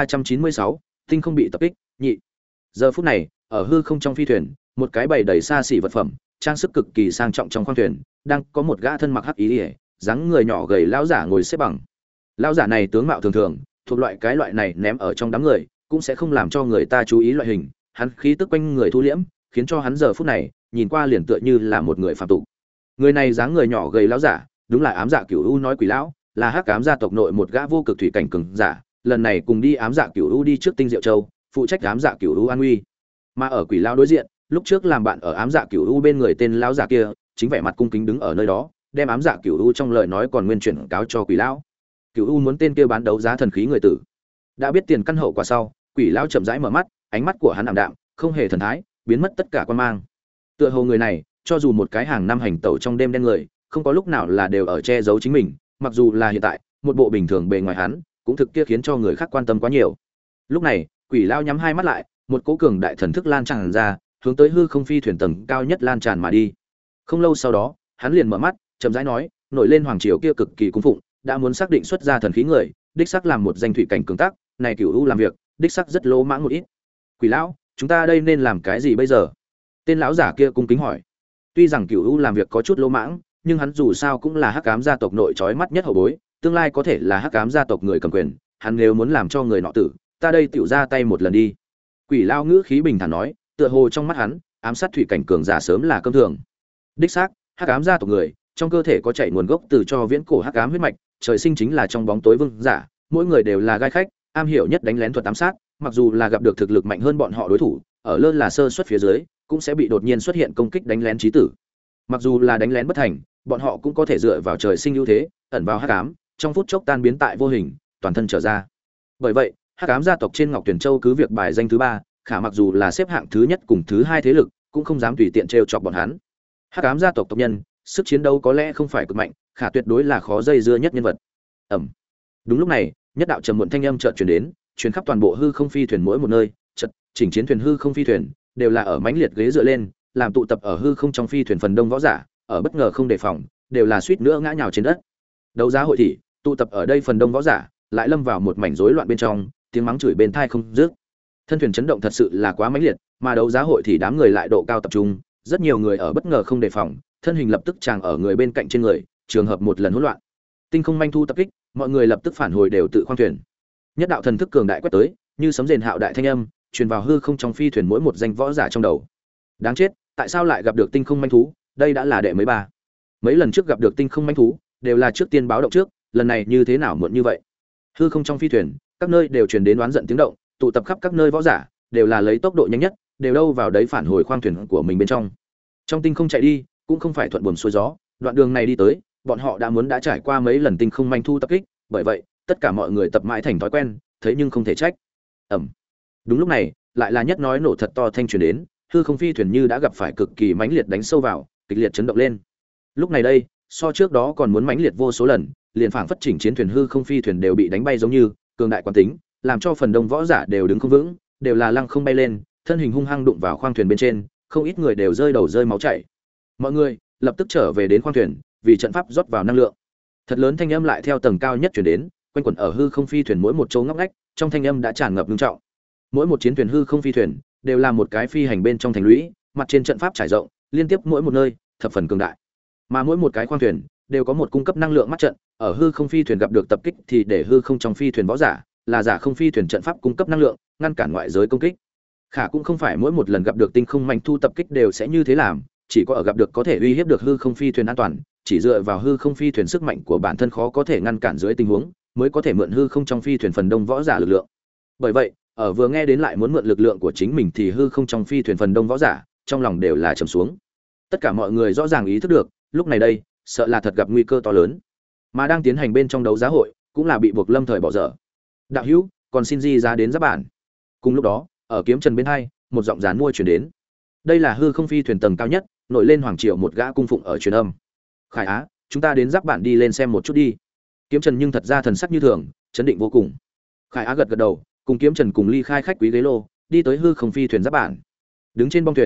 2396, tinh không bị tập kích, nhị. Giờ phút này, ở hư không trong phi thuyền, một cái bày đầy xa xỉ vật phẩm, trang sức cực kỳ sang trọng trong khoang thuyền, đang có một gã thân mặc hắc ý, dáng người nhỏ gầy lão giả ngồi xếp bằng. Lão giả này tướng mạo thường thường, thuộc loại này ném ở trong đám người, cũng sẽ không làm cho người ta chú ý loại hình, hắn khí tức quanh người thu liễm, khiến cho hắn giờ phút này, nhìn qua liền tựa như là một người phàm tục. Người này dáng người nhỏ gầy lão giả, đúng là ám dạ cửu u nói quỷ lão, là hắc ám gia tộc nội một gã vô cực thủy cảnh cường giả, lần này cùng đi ám dạ cửu u đi trước Tinh Diệu Châu, phụ trách ám dạ cửu u an nguy. Mà ở quỷ lão đối diện, lúc trước làm bạn ở ám dạ cửu u bên người tên lão giả kia, chính vẻ mặt cung kính đứng ở nơi đó, đem ám dạ cửu u trong lời nói còn nguyên chuyển cáo cho quỷ lão. Cửu u muốn tên kia bán đấu giá thần khí người tử. Đã biết tiền căn hậu quả sau, quỷ lão chậm rãi mở mắt, ánh mắt của hắn ảm đạm, không hề thần thái, biến mất tất cả quan mang. Tựa hồ người này, cho dù một cái hàng năm hành tẩu trong đêm đen người, không có lúc nào là đều ở che giấu chính mình, mặc dù là hiện tại, một bộ bình thường bề ngoài hắn, cũng thực kia khiến cho người khác quan tâm quá nhiều. Lúc này, quỷ lão nhắm hai mắt lại, một cỗ cường đại thần thức lan tràn ra, hướng tới hư không phi thuyền tầng cao nhất lan tràn mà đi. Không lâu sau đó, hắn liền mở mắt, chậm rãi nói, nổi lên hoàng triều kia cực kỳ cung phụng, đã muốn xác định xuất ra thần khí người, đích xác làm một danh thủy cảnh cường tác, này Cửu U làm việc, đích xác rất lỗ mãng một ít. Quỷ lão, chúng ta đây nên làm cái gì bây giờ? Tên lão giả kia cung kính hỏi. Tuy rằng Cửu U làm việc có chút lỗ mãng, nhưng hắn dù sao cũng là hắc ám gia tộc nội chói mắt nhất hậu bối, tương lai có thể là hắc ám gia tộc người cầm quyền, hắn nếu muốn làm cho người nọ tử, ta đây tiểu ra tay một lần đi. Quỷ lão ngữ khí bình thản nói, tựa hồ trong mắt hắn, ám sát thủy cảnh cường giả sớm là cơm thường. Đích xác, hắc ám gia tộc người, trong cơ thể có chảy nguồn gốc từ cho viễn cổ hắc ám huyết mạch, trời sinh chính là trong bóng tối vương giả, mỗi người đều là gai khách, am hiểu nhất đánh lén thuật ám sát, mặc dù là gặp được thực lực mạnh hơn bọn họ đối thủ, ở lơ là sơ suất phía dưới, cũng sẽ bị đột nhiên xuất hiện công kích đánh lén chí tử. Mặc dù là đánh lén bất thành, bọn họ cũng có thể dựa vào trời sinh ưu thế, ẩn vào hắc ám, trong phút chốc tan biến tại vô hình, toàn thân trở ra. Bởi vậy, hắc ám gia tộc trên Ngọc Tuyển Châu cứ việc bài danh thứ 3, khả mặc dù là xếp hạng thứ nhất cùng thứ 2 thế lực, cũng không dám tùy tiện trêu chọc bọn hắn. Hắc ám gia tộc tộc nhân, sức chiến đấu có lẽ không phải cực mạnh, khả tuyệt đối là khó dây dưa nhất nhân vật. Ẩm. Đúng lúc này, nhất đạo trầm muộn thanh âm chợt truyền đến, truyền khắp toàn bộ hư không phi thuyền mỗi một nơi, chợt, chỉnh chiến thuyền hư không phi thuyền đều là ở mãnh liệt ghế dựa lên, làm tụ tập ở hư không trong phi thuyền phần đông võ giả, ở bất ngờ không đề phòng, đều là suýt nữa ngã nhào trên đất. Đấu giá hội thị, tụ tập ở đây phần đông võ giả, lại lâm vào một mảnh rối loạn bên trong, tiếng mắng chửi bên tai không dứt. Thân thuyền chấn động thật sự là quá mãnh liệt, mà đấu giá hội thì đám người lại độ cao tập trung, rất nhiều người ở bất ngờ không đề phòng, thân hình lập tức tràn ở người bên cạnh trên người, trường hợp một lần hỗn loạn. Tinh không manh thu tập kích, mọi người lập tức phản hồi đều tự khoang thuyền. Nhất đạo thần thức cường đại quét tới, như sấm rền hạo đại thanh âm, truyền vào hư không trong phi thuyền mỗi một danh võ giả trong đầu. Đáng chết, tại sao lại gặp được tinh không manh thú, đây đã là đệ mấy ba. Mấy lần trước gặp được tinh không manh thú, đều là trước tiên báo động trước, lần này như thế nào muộn như vậy. Hư không trong phi thuyền, các nơi đều truyền đến đoán giận tiếng động, tụ tập khắp các nơi võ giả, đều là lấy tốc độ nhanh nhất, đều đâu vào đấy phản hồi khoang thuyền của mình bên trong. Trong tinh không chạy đi, cũng không phải thuận buồm xuôi gió, đoạn đường này đi tới, bọn họ đã trải qua mấy lần tinh không manh thu tập kích, bởi vậy, tất cả mọi người tập mãi thành thói quen, thấy nhưng không thể trách. Ầm. Đúng lúc này, lại là nhất nói nổ thật to thanh truyền đến, hư không phi thuyền như đã gặp phải cực kỳ mãnh liệt đánh sâu vào, kịch liệt chấn động lên. Lúc này đây, so trước đó còn muốn mãnh liệt vô số lần, liền phảng phất chỉnh chiến thuyền hư không phi thuyền đều bị đánh bay giống như, cường đại quán tính, làm cho phần đông võ giả đều đứng không vững, đều là lăng không bay lên, thân hình hung hăng đụng vào khoang thuyền bên trên, không ít người đều rơi đầu rơi máu chảy. Mọi người lập tức trở về đến khoang thuyền, vì trận pháp rót vào năng lượng. Thật lớn thanh âm lại theo tầng cao nhất truyền đến, quanh quẩn ở hư không phi thuyền mỗi một chỗ ngóc ngách, trong thanh âm đã tràn ngập nghiêm trọng. Mỗi một chiến thuyền hư không phi thuyền đều là một cái phi hành bên trong thành lũy, mặt trên trận pháp trải rộng, liên tiếp mỗi một nơi, thập phần cường đại. Mà mỗi một cái khoang thuyền đều có một cung cấp năng lượng mắt trận, ở hư không phi thuyền gặp được tập kích thì để hư không trong phi thuyền võ giả, là giả không phi thuyền trận pháp cung cấp năng lượng, ngăn cản ngoại giới công kích. Khả cũng không phải mỗi một lần gặp được tinh không manh thu tập kích đều sẽ như thế làm, chỉ có ở gặp được có thể uy hiếp được hư không phi thuyền an toàn, chỉ dựa vào hư không phi thuyền sức mạnh của bản thân khó có thể ngăn cản dưới tình huống, mới có thể mượn hư không trong phi thuyền phần đông võ giả lực lượng. Bởi vậy, ở vừa nghe đến lại muốn mượn lực lượng của chính mình thì hư không trong phi thuyền phần đông võ giả, trong lòng đều là trầm xuống. Tất cả mọi người rõ ràng ý thức được, lúc này đây, sợ là thật gặp nguy cơ to lớn. Mà đang tiến hành bên trong đấu giá hội, cũng là bị buộc lâm thời bỏ dở. Đạo hữu, còn xin di ra đến giáp bản. Cùng lúc đó, ở kiếm trần bên hai, một giọng dán mua truyền đến. Đây là hư không phi thuyền tầng cao nhất, nổi lên hoàng triều một gã cung phụng ở truyền âm. Khải Á, chúng ta đến giáp bản đi lên xem một chút đi. Kiếm trần nhưng thật ra thần sắc như thường, chấn định vô cùng. Khải Á gật gật đầu, cùng kiếm trần cùng ly khai khách quý ghế lô, đi tới hư không phi thuyền giáp bản. Đứng trên bong thuyền,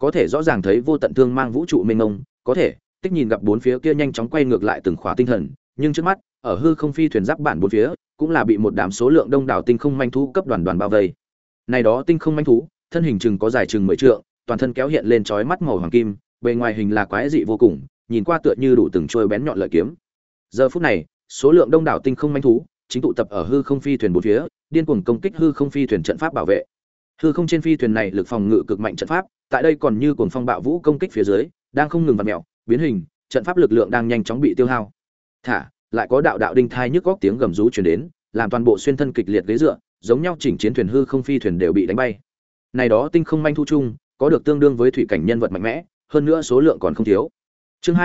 có thể rõ ràng thấy vô tận thương mang vũ trụ mênh mông, có thể tích nhìn gặp bốn phía kia nhanh chóng quay ngược lại từng khóa tinh thần, nhưng trước mắt, ở hư không phi thuyền giáp bản bốn phía, cũng là bị một đám số lượng đông đảo tinh không manh thú cấp đoàn đoàn bao vây. Này đó tinh không manh thú, thân hình chừng có dài chừng 10 trượng, toàn thân kéo hiện lên chói mắt màu hoàng kim, bề ngoài hình là quái dị vô cùng, nhìn qua tựa như đủ từng trôi bén nhọn lợi kiếm. Giờ phút này, số lượng đông đảo tinh không manh thú chính tụ tập ở hư không phi thuyền bốn phía, điên cuồng công kích hư không phi thuyền trận pháp bảo vệ. Hư không trên phi thuyền này lực phòng ngự cực mạnh trận pháp, tại đây còn như cuồng phong bạo vũ công kích phía dưới, đang không ngừng vặn mèo, biến hình, trận pháp lực lượng đang nhanh chóng bị tiêu hao. Thả, lại có đạo đạo đinh thai nhức góc tiếng gầm rú truyền đến, làm toàn bộ xuyên thân kịch liệt ghế dựa, giống nhau chỉnh chiến thuyền hư không phi thuyền đều bị đánh bay. Này đó tinh không manh thu chung, có được tương đương với thủy cảnh nhân vật mạnh mẽ, hơn nữa số lượng còn không thiếu. Chương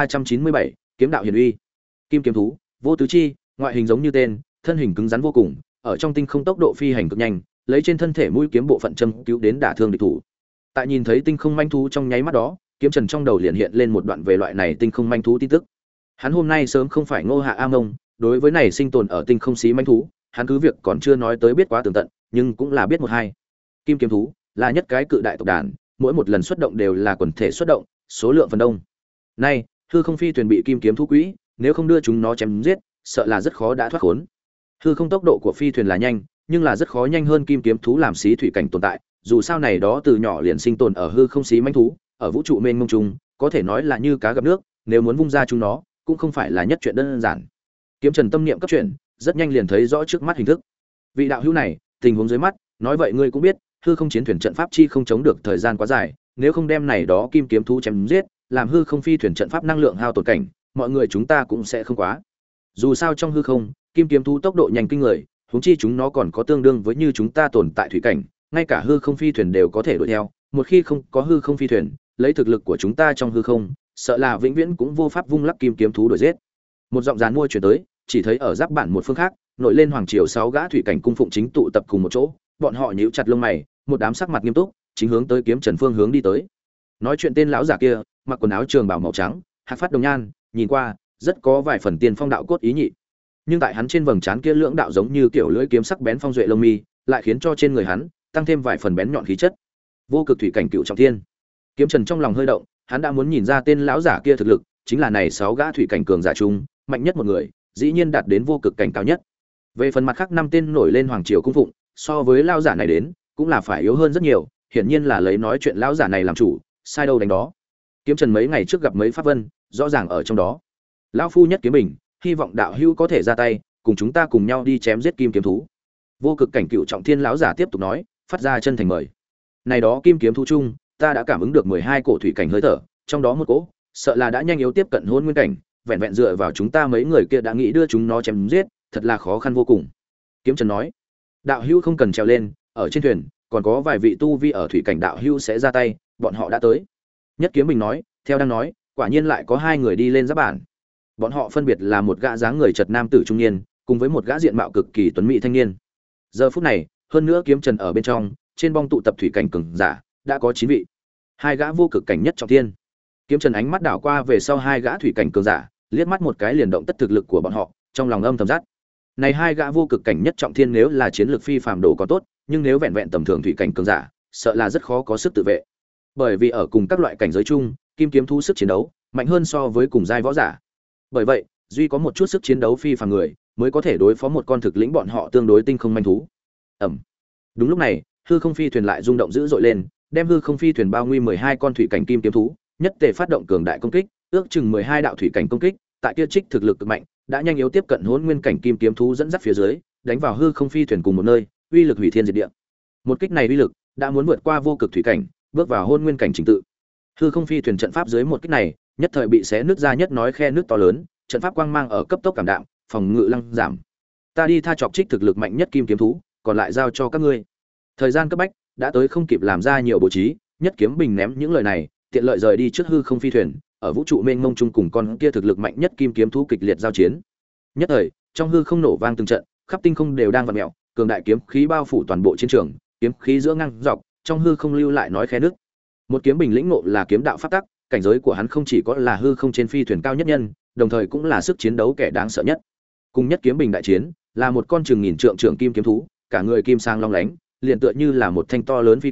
2397, kiếm đạo hiển uy. Kim kiếm thú, vô tứ chi, ngoại hình giống như tên, thân hình cứng rắn vô cùng, ở trong tinh không tốc độ phi hành cực nhanh, lấy trên thân thể mũi kiếm bộ phận châm cứu đến đả thương địch thủ. Tại nhìn thấy tinh không manh thú trong nháy mắt đó, Kiếm Trần trong đầu liền hiện lên một đoạn về loại này tinh không manh thú tin tức. Hắn hôm nay sớm không phải Ngô Hạ A Mông, đối với này sinh tồn ở tinh không xí manh thú, hắn cứ việc còn chưa nói tới biết quá tường tận, nhưng cũng là biết một hai. Kim kiếm thú là nhất cái cự đại tộc đàn, mỗi một lần xuất động đều là quần thể xuất động, số lượng phần đông. Nay, hư không phi thuyền bị kim kiếm thú quỹ, nếu không đưa chúng nó chém giết, sợ là rất khó đã thoát khốn. Hư không tốc độ của phi thuyền là nhanh, nhưng là rất khó nhanh hơn kim kiếm thú làm xí thủy cảnh tồn tại, dù sao này đó từ nhỏ liền sinh tồn ở hư không xí manh thú, ở vũ trụ mênh mông trùng, có thể nói là như cá gặp nước, nếu muốn vung ra chúng nó, cũng không phải là nhất chuyện đơn giản. Kiếm Trần tâm niệm cấp chuyển, rất nhanh liền thấy rõ trước mắt hình thức. Vị đạo hữu này, tình huống dưới mắt, nói vậy ngươi cũng biết, hư không chiến thuyền trận pháp chi không chống được thời gian quá dài, nếu không đem này đó kim kiếm thú chém giết, làm hư không phi thuyền trận pháp năng lượng hao tổn cảnh, mọi người chúng ta cũng sẽ không quá. Dù sao trong hư không, kim kiếm thú tốc độ nhanh kinh người, huống chi chúng nó còn có tương đương với như chúng ta tồn tại thủy cảnh, ngay cả hư không phi thuyền đều có thể đuổi theo, một khi không có hư không phi thuyền, lấy thực lực của chúng ta trong hư không, sợ là vĩnh viễn cũng vô pháp vung lắc kim kiếm thú đuổi giết. Một giọng dàn mua truyền tới, chỉ thấy ở giáp bản một phương khác, nổi lên hoàng triều 6 gã thủy cảnh cung phụng chính tụ tập cùng một chỗ, bọn họ nhíu chặt lông mày, một đám sắc mặt nghiêm túc, chính hướng tới Kiếm Trần phương hướng đi tới. Nói chuyện tên lão giả kia, mặc quần áo trường bào màu trắng, hạc phát đồng nhan, nhìn qua rất có vài phần tiên phong đạo cốt ý nhị. Nhưng tại hắn trên vầng trán kia lưỡng đạo giống như kiểu lưỡi kiếm sắc bén phong duệ lông mi, lại khiến cho trên người hắn tăng thêm vài phần bén nhọn khí chất. Vô cực thủy cảnh cựu trọng thiên. Kiếm Trần trong lòng hơi động, hắn đã muốn nhìn ra tên lão giả kia thực lực, chính là này 6 gã thủy cảnh cường giả chung, mạnh nhất một người, dĩ nhiên đạt đến vô cực cảnh cao nhất. Về phần mặt khác 5 tên nổi lên hoàng triều cung phụng, so với lão giả này đến, cũng là phải yếu hơn rất nhiều, hiển nhiên là lấy nói chuyện lão giả này làm chủ, sai đâu đánh đó. Kiếm Trần mấy ngày trước gặp mấy pháp vân, rõ ràng ở trong đó. Lão phu nhất kiếm mình, hy vọng đạo hữu có thể ra tay, cùng chúng ta cùng nhau đi chém giết kim kiếm thú. Vô cực cảnh cựu trọng thiên lão giả tiếp tục nói, phát ra chân thành mời. Này đó kim kiếm thú chung, ta đã cảm ứng được 12 cổ thủy cảnh hơi thở, trong đó một cỗ, sợ là đã nhanh yếu tiếp cận hôn nguyên cảnh, vẹn vẹn dựa vào chúng ta mấy người kia đã nghĩ đưa chúng nó chém giết, thật là khó khăn vô cùng. Kiếm Trần nói, đạo hữu không cần trèo lên, ở trên thuyền còn có vài vị tu vi ở thủy cảnh đạo hữu sẽ ra tay, bọn họ đã tới. Nhất kiếm mình nói, theo đang nói, quả nhiên lại có 2 người đi lên giáp bản. Bọn họ phân biệt là một gã dáng người chật nam tử trung niên, cùng với một gã diện mạo cực kỳ tuấn mỹ thanh niên. Giờ phút này, hơn nữa Kiếm Trần ở bên trong, trên bong tụ tập thủy cảnh cường giả, đã có 9 vị. 2 gã vô cực cảnh nhất trọng thiên. Kiếm Trần ánh mắt đảo qua về sau 2 gã thủy cảnh cường giả, liếc mắt một cái liền động tất thực lực của bọn họ, trong lòng âm thầm dắt. Này 2 gã vô cực cảnh nhất trọng thiên nếu là chiến lược phi phàm đồ có tốt, nhưng nếu vẹn vẹn tầm thường thủy cảnh cường giả, sợ là rất khó có sức tự vệ. Bởi vì ở cùng các loại cảnh giới chung, kim kiếm thú sức chiến đấu mạnh hơn so với cùng giai võ giả. Bởi vậy, duy có một chút sức chiến đấu phi phàm người, mới có thể đối phó một con thực lĩnh bọn họ tương đối tinh không manh thú. Ầm. Đúng lúc này, hư không phi thuyền lại rung động dữ dội lên, đem hư không phi thuyền bao nguy 12 con thủy cảnh kim kiếm thú, nhất tề phát động cường đại công kích, ước chừng 12 đạo thủy cảnh công kích, tại kia trích thực lực cực mạnh, đã nhanh yếu tiếp cận hỗn nguyên cảnh kim kiếm thú dẫn dắt phía dưới, đánh vào hư không phi thuyền cùng một nơi, uy lực hủy thiên diệt địa. Một kích này uy lực đã muốn vượt qua vô cực thủy cảnh, bước vào hỗn nguyên cảnh trình tự. Hư không phi thuyền trận pháp dưới một kích này, nhất thời bị xé nứt ra nhất nói khe nước to lớn, trận pháp quang mang ở cấp tốc cảm đạm, phòng ngự lăng giảm. Ta đi tha chọc trích thực lực mạnh nhất kim kiếm thú, còn lại giao cho các ngươi. Thời gian cấp bách đã tới, không kịp làm ra nhiều bố trí, nhất kiếm bình ném những lời này, tiện lợi rời đi trước hư không phi thuyền, ở vũ trụ mênh mông chung cùng con kia thực lực mạnh nhất kim kiếm thú kịch liệt giao chiến. Nhất thời, trong hư không nổ vang từng trận, khắp tinh không đều đang vặn mèo, cường đại kiếm khí bao phủ toàn bộ chiến trường, kiếm khí giữa ngang dọc, trong hư không lưu lại nói khe nước. Một kiếm bình lĩnh ngộ là kiếm đạo pháp tắc, cảnh giới của hắn không chỉ có là hư không trên phi thuyền cao nhất nhân, đồng thời cũng là sức chiến đấu kẻ đáng sợ nhất. Cùng nhất kiếm bình đại chiến, là một con chừng nghìn trượng trưởng kim kiếm thú, cả người kim sang long lánh, liền tựa như là một thanh to lớn phi kiếm,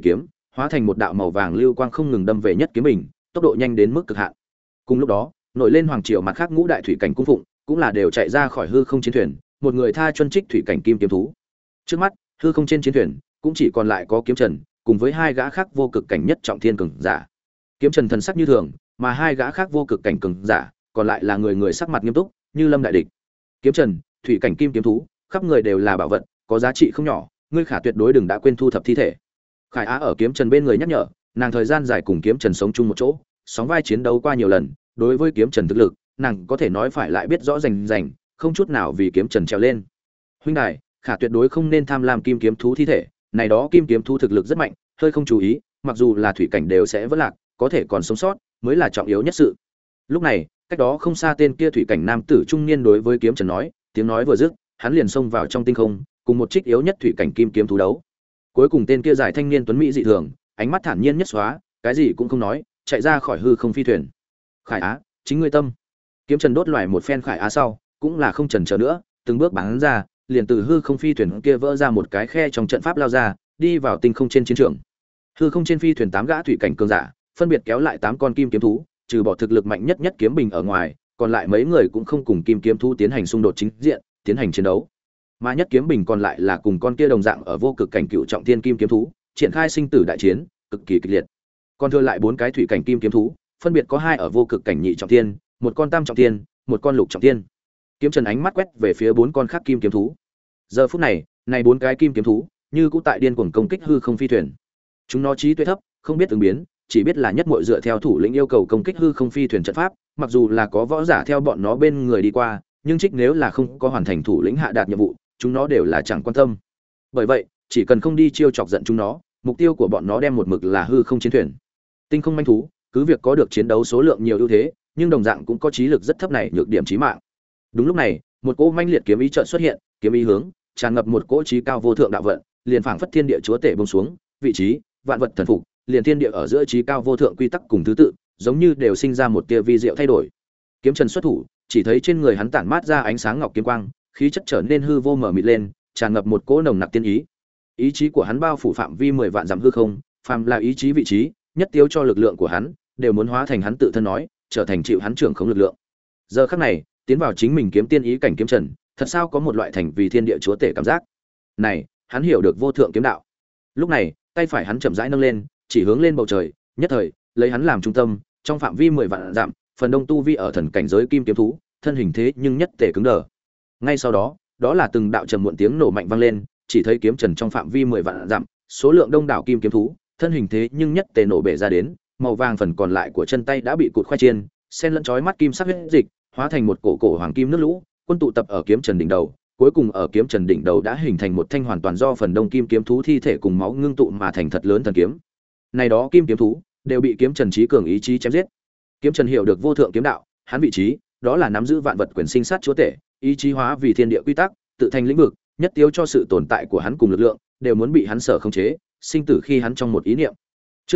hóa thành một đạo màu vàng lưu quang không ngừng đâm về nhất kiếm bình, tốc độ nhanh đến mức cực hạn. Cùng lúc đó, nổi lên hoàng triều mặt khác ngũ đại thủy cảnh cung phụng, cũng là đều chạy ra khỏi hư không chiến thuyền, một người tha chuân trích thủy cảnh kim kiếm thú. Trước mắt, hư không trên chiến thuyền cũng chỉ còn lại có Kiếm Trần, cùng với hai gã khác vô cực cảnh nhất trọng thiên cường giả. Kiếm Trần thần sắc như thường, mà hai gã khác vô cực cảnh cường giả, còn lại là người người sắc mặt nghiêm túc, như lâm đại địch. Kiếm Trần, thủy cảnh kim kiếm thú, khắp người đều là bảo vật, có giá trị không nhỏ, ngươi Khả tuyệt đối đừng đã quên thu thập thi thể. Khải Á ở Kiếm Trần bên người nhắc nhở, nàng thời gian dài cùng Kiếm Trần sống chung một chỗ, sóng vai chiến đấu qua nhiều lần, đối với Kiếm Trần thực lực, nàng có thể nói phải lại biết rõ rành rành, không chút nào vì Kiếm Trần trèo lên. Huynh đài, Khả tuyệt đối không nên tham lam kim kiếm thú thi thể, này đó kim kiếm thú thực lực rất mạnh, hơi không chú ý, mặc dù là thủy cảnh đều sẽ vỡ lạc, có thể còn sống sót mới là trọng yếu nhất sự. Lúc này, cách đó không xa tên kia thủy cảnh nam tử trung niên đối với Kiếm Trần nói, tiếng nói vừa dứt, hắn liền xông vào trong tinh không, cùng một trích yếu nhất thủy cảnh kim kiếm thú đấu. Cuối cùng tên kia giải thanh niên tuấn mỹ dị thường, ánh mắt thản nhiên nhất xóa, cái gì cũng không nói, chạy ra khỏi hư không phi thuyền. Khải Á, chính ngươi tâm. Kiếm Trần đốt loài một phen Khải Á sau, cũng là không chần chờ nữa, từng bước bắn ra, liền từ hư không phi thuyền kia vỡ ra một cái khe trong trận pháp lao ra, đi vào tinh không trên chiến trường. Hư không trên phi thuyền 8 gã thủy cảnh cường giả, phân biệt kéo lại 8 con kim kiếm thú, trừ bỏ thực lực mạnh nhất nhất kiếm bình ở ngoài, còn lại mấy người cũng không cùng kim kiếm thú tiến hành xung đột chính diện, tiến hành chiến đấu. Mà nhất kiếm bình còn lại là cùng con kia đồng dạng ở vô cực cảnh cựu trọng thiên kim kiếm thú, triển khai sinh tử đại chiến, cực kỳ kịch liệt. Còn thừa lại 4 cái thủy cảnh kim kiếm thú, phân biệt có 2 ở vô cực cảnh nhị trọng thiên, một con tam trọng thiên, một con lục trọng thiên. Kiếm Trần ánh mắt quét về phía 4 con khác kim kiếm thú. Giờ phút này, này 4 cái kim kiếm thú, như cũ tại điên cuồng công kích hư không phi thuyền. Chúng nó trí tuệ thấp, không biết ứng biến, chỉ biết là nhất muội dựa theo thủ lĩnh yêu cầu công kích hư không phi thuyền trận pháp, mặc dù là có võ giả theo bọn nó bên người đi qua, nhưng trích nếu là không có hoàn thành thủ lĩnh hạ đạt nhiệm vụ, chúng nó đều là chẳng quan tâm. Bởi vậy, chỉ cần không đi chiêu chọc giận chúng nó, mục tiêu của bọn nó đem một mực là hư không chiến thuyền. Tinh không manh thú, cứ việc có được chiến đấu số lượng nhiều ưu thế, nhưng đồng dạng cũng có trí lực rất thấp này nhược điểm chí mạng. Đúng lúc này, một cỗ manh liệt kiếm ý chợt xuất hiện, kiếm ý hướng, tràn ngập một cỗ trí cao vô thượng đạo vận, liền phảng phất thiên địa chúa tể buông xuống, vị trí, vạn vật thần phục, liền thiên địa ở giữa trí cao vô thượng quy tắc cùng thứ tự, giống như đều sinh ra một tia vi diệu thay đổi. Kiếm Trần xuất thủ, chỉ thấy trên người hắn tản mát ra ánh sáng ngọc kiếm quang, khí chất trở nên hư vô mở mịt lên, tràn ngập một cỗ nồng nặc tiên ý. Ý chí của hắn bao phủ phạm vi 10 vạn dặm hư không, phàm là ý chí vị trí, nhất tiêu cho lực lượng của hắn, đều muốn hóa thành hắn tự thân nói, trở thành chịu hắn trưởng khống lực lượng. Giờ khắc này, tiến vào chính mình kiếm tiên ý cảnh Kiếm Trần, thật sao có một loại thành vì thiên địa chúa tể cảm giác. Này, hắn hiểu được vô thượng kiếm đạo. Lúc này, tay phải hắn chậm rãi nâng lên, chỉ hướng lên bầu trời, nhất thời, lấy hắn làm trung tâm, trong phạm vi 10 vạn dặm, phần đông tu vi ở thần cảnh giới kim kiếm thú, thân hình thế nhưng nhất tề cứng đờ. Ngay sau đó, đó là từng đạo trầm muộn tiếng nổ mạnh vang lên, chỉ thấy Kiếm Trần trong phạm vi 10 vạn dặm, số lượng đông đảo kim kiếm thú, thân hình thế nhưng nhất tề nổ bể ra đến, màu vàng phần còn lại của chân tay đã bị cụt khoai chiên, xen lẫn chói mắt kim sắc huyết dịch, hóa thành một cổ cổ hoàng kim nước lũ, quân tụ tập ở Kiếm Trần đỉnh đầu, cuối cùng ở Kiếm Trần đỉnh đầu đã hình thành một thanh hoàn toàn do phần đông kim kiếm thú thi thể cùng máu ngưng tụ mà thành thật lớn thần kiếm. Này đó kim kiếm thú đều bị Kiếm Trần trí cường ý chí chém giết. Kiếm Trần hiểu được vô thượng kiếm đạo, hắn vị trí, đó là nắm giữ vạn vật quyền sinh sát chúa tể, ý chí hóa vì thiên địa quy tắc, tự thành lĩnh vực, nhất tiêu cho sự tồn tại của hắn cùng lực lượng, đều muốn bị hắn sở khống chế, sinh tử khi hắn trong một ý niệm. Chương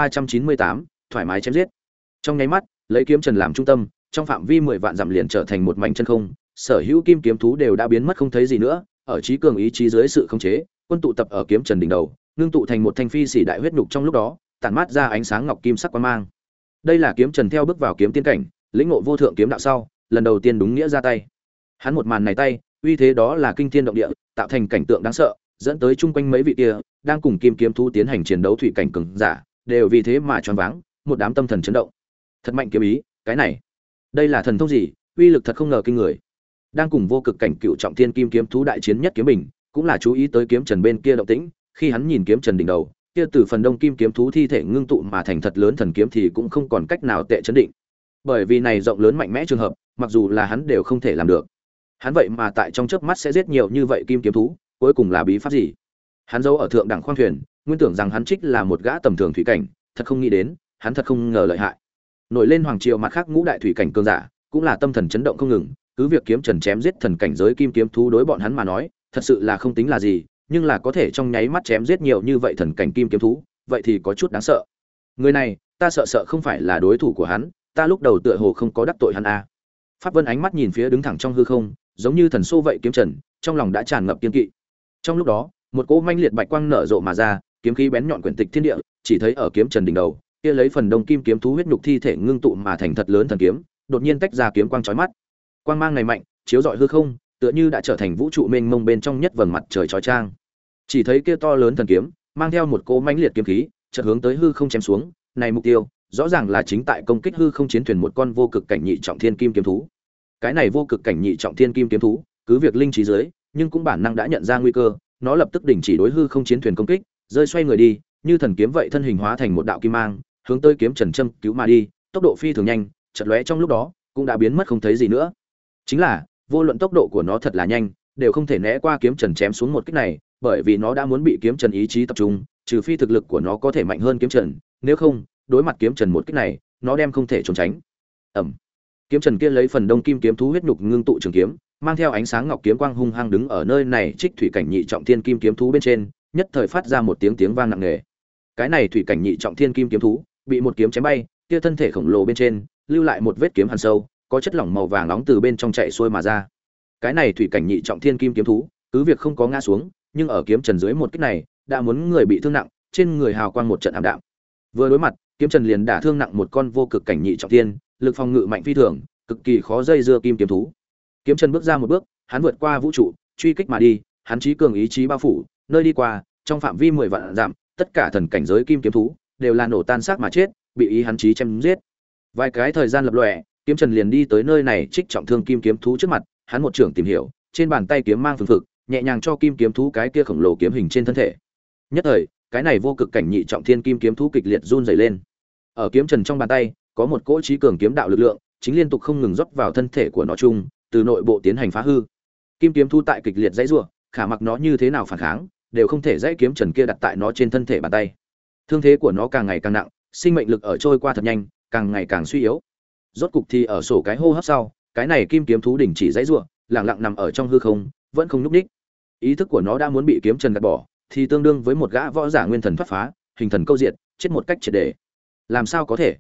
2398, thoải mái chém giết. Trong nháy mắt, lấy Kiếm Trần làm trung tâm, trong phạm vi 10 vạn dặm liền trở thành một mảnh chân không, sở hữu kim kiếm thú đều đã biến mất không thấy gì nữa, ở trí cường ý chí dưới sự khống chế, quân tụ tập ở Kiếm Trần đỉnh đầu, ngưng tụ thành một thanh phi xỉ đại huyết nhục trong lúc đó, tản mát ra ánh sáng ngọc kim sắc quang mang. Đây là Kiếm Trần theo bước vào kiếm tiên cảnh, lĩnh ngộ vô thượng kiếm đạo sau, lần đầu tiên đúng nghĩa ra tay. Hắn một màn này tay, uy thế đó là kinh thiên động địa, tạo thành cảnh tượng đáng sợ, dẫn tới chung quanh mấy vị kia đang cùng kim kiếm thú tiến hành chiến đấu thủy cảnh cường giả, đều vì thế mà choáng váng, một đám tâm thần chấn động. Thật mạnh kiếm ý, cái này, đây là thần thông gì, uy lực thật không ngờ kinh người. Đang cùng vô cực cảnh cựu trọng thiên kim kiếm thú đại chiến nhất kiếm bình, cũng là chú ý tới Kiếm Trần bên kia động tĩnh, khi hắn nhìn Kiếm Trần đỉnh đầu, kia từ phần đông kim kiếm thú thi thể ngưng tụ mà thành thật lớn thần kiếm thì cũng không còn cách nào tệ chấn định. Bởi vì này rộng lớn mạnh mẽ trường hợp, mặc dù là hắn đều không thể làm được. Hắn vậy mà tại trong chớp mắt sẽ giết nhiều như vậy kim kiếm thú, cuối cùng là bí pháp gì? Hắn giấu ở thượng đẳng khoang thuyền, nguyên tưởng rằng hắn trích là một gã tầm thường thủy cảnh, thật không nghĩ đến, hắn thật không ngờ lợi hại. Nổi lên hoàng triều mặt khác ngũ đại thủy cảnh cường giả, cũng là tâm thần chấn động không ngừng, cứ việc Kiếm Trần chém giết thần cảnh giới kim kiếm thú đối bọn hắn mà nói, thật sự là không tính là gì, nhưng là có thể trong nháy mắt chém giết nhiều như vậy thần cảnh kim kiếm thú, vậy thì có chút đáng sợ. Người này, ta sợ không phải là đối thủ của hắn, ta lúc đầu tựa hồ không có đắc tội hắn a. Pháp Vân ánh mắt nhìn phía đứng thẳng trong hư không, giống như thần xô vậy Kiếm Trần, trong lòng đã tràn ngập kiên kỵ. Trong lúc đó, một cỗ manh liệt bạch quang nở rộ mà ra, kiếm khí bén nhọn quyển tịch thiên địa, chỉ thấy ở kiếm trần đỉnh đầu, kia lấy phần đông kim kiếm thú huyết nhục thi thể ngưng tụ mà thành thật lớn thần kiếm, đột nhiên tách ra kiếm quang chói mắt. Quang mang này mạnh, chiếu rọi hư không, tựa như đã trở thành vũ trụ mênh mông bên trong nhất vầng mặt trời chói chang. Chỉ thấy kia to lớn thần kiếm, mang theo một cỗ mãnh liệt kiếm khí, chợt hướng tới hư không chém xuống, này mục tiêu, rõ ràng là chính tại công kích hư không chiến thuyền một con vô cực cảnh nhị trọng thiên kim kiếm thú. Cái này vô cực cảnh nhị trọng thiên kim kiếm thú, cứ việc linh trí dưới, nhưng cũng bản năng đã nhận ra nguy cơ, nó lập tức đình chỉ đối hư không chiến thuyền công kích, rơi xoay người đi, như thần kiếm vậy thân hình hóa thành một đạo kim mang, hướng tới kiếm trần châm cứu mà đi, tốc độ phi thường nhanh, chợt lóe trong lúc đó, cũng đã biến mất không thấy gì nữa. Chính là, vô luận tốc độ của nó thật là nhanh, đều không thể né qua kiếm trần chém xuống một kích này, bởi vì nó đã muốn bị kiếm trần ý chí tập trung, trừ phi thực lực của nó có thể mạnh hơn kiếm trần, nếu không, đối mặt kiếm trần một kích này, nó đem không thể trốn tránh. Ầm. Kiếm trần kia lấy phần đông kim kiếm thú huyết nhục ngưng tụ trường kiếm, mang theo ánh sáng ngọc kiếm quang hung hăng đứng ở nơi này trích thủy cảnh nhị trọng thiên kim kiếm thú bên trên, nhất thời phát ra một tiếng vang nặng nề. Cái này thủy cảnh nhị trọng thiên kim kiếm thú, bị một kiếm chém bay, kia thân thể khổng lồ bên trên, lưu lại một vết kiếm hằn sâu, có chất lỏng màu vàng nóng từ bên trong chảy xuôi mà ra. Cái này thủy cảnh nhị trọng thiên kim kiếm thú, cứ việc không có ngã xuống, nhưng ở kiếm trần dưới một kích này, đã muốn người bị thương nặng, trên người hào quang một trận ảm đạm. Vừa đối mặt, kiếm trần liền đả thương nặng một con vô cực cảnh nhị trọng thiên, lực phòng ngự mạnh phi thường, cực kỳ khó dây dưa kim kiếm thú. Kiếm trần bước ra một bước, hắn vượt qua vũ trụ, truy kích mà đi, hắn chí cường ý chí bao phủ, nơi đi qua, trong phạm vi 10 vạn dặm, tất cả thần cảnh giới kim kiếm thú đều là nổ tan xác mà chết, bị ý hắn chí chém giết. Vài cái thời gian lập lòe, kiếm trần liền đi tới nơi này trích trọng thương kim kiếm thú trước mặt, hắn một trưởng tìm hiểu, trên bàn tay kiếm mang phừng phực, nhẹ nhàng cho kim kiếm thú cái kia khổng lồ kiếm hình trên thân thể. Nhất thời, cái này vô cực cảnh nhị trọng thiên kim kiếm thú kịch liệt run rẩy lên. Ở kiếm trần trong bàn tay, có một cỗ chí cường kiếm đạo lực lượng, chính liên tục không ngừng rót vào thân thể của nó chung, từ nội bộ tiến hành phá hư. Kim kiếm thú tại kịch liệt dãy rủa, khả mặc nó như thế nào phản kháng, đều không thể dãy kiếm trần kia đặt tại nó trên thân thể bàn tay. Thương thế của nó càng ngày càng nặng, sinh mệnh lực ở trôi qua thật nhanh, càng ngày càng suy yếu. Rốt cục thì ở sổ cái hô hấp sau, cái này kim kiếm thú đình chỉ dãy rủa, lặng lặng nằm ở trong hư không, vẫn không nhúc nhích. Ý thức của nó đã muốn bị kiếm trần gạt bỏ, thì tương đương với một gã võ giả nguyên thần thoát phá, hình thần câu diệt, chết một cách triệt để. Làm sao có thể?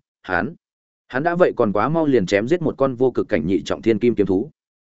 Hắn đã vậy còn quá mau liền chém giết một con vô cực cảnh nhị trọng thiên kim kiếm thú.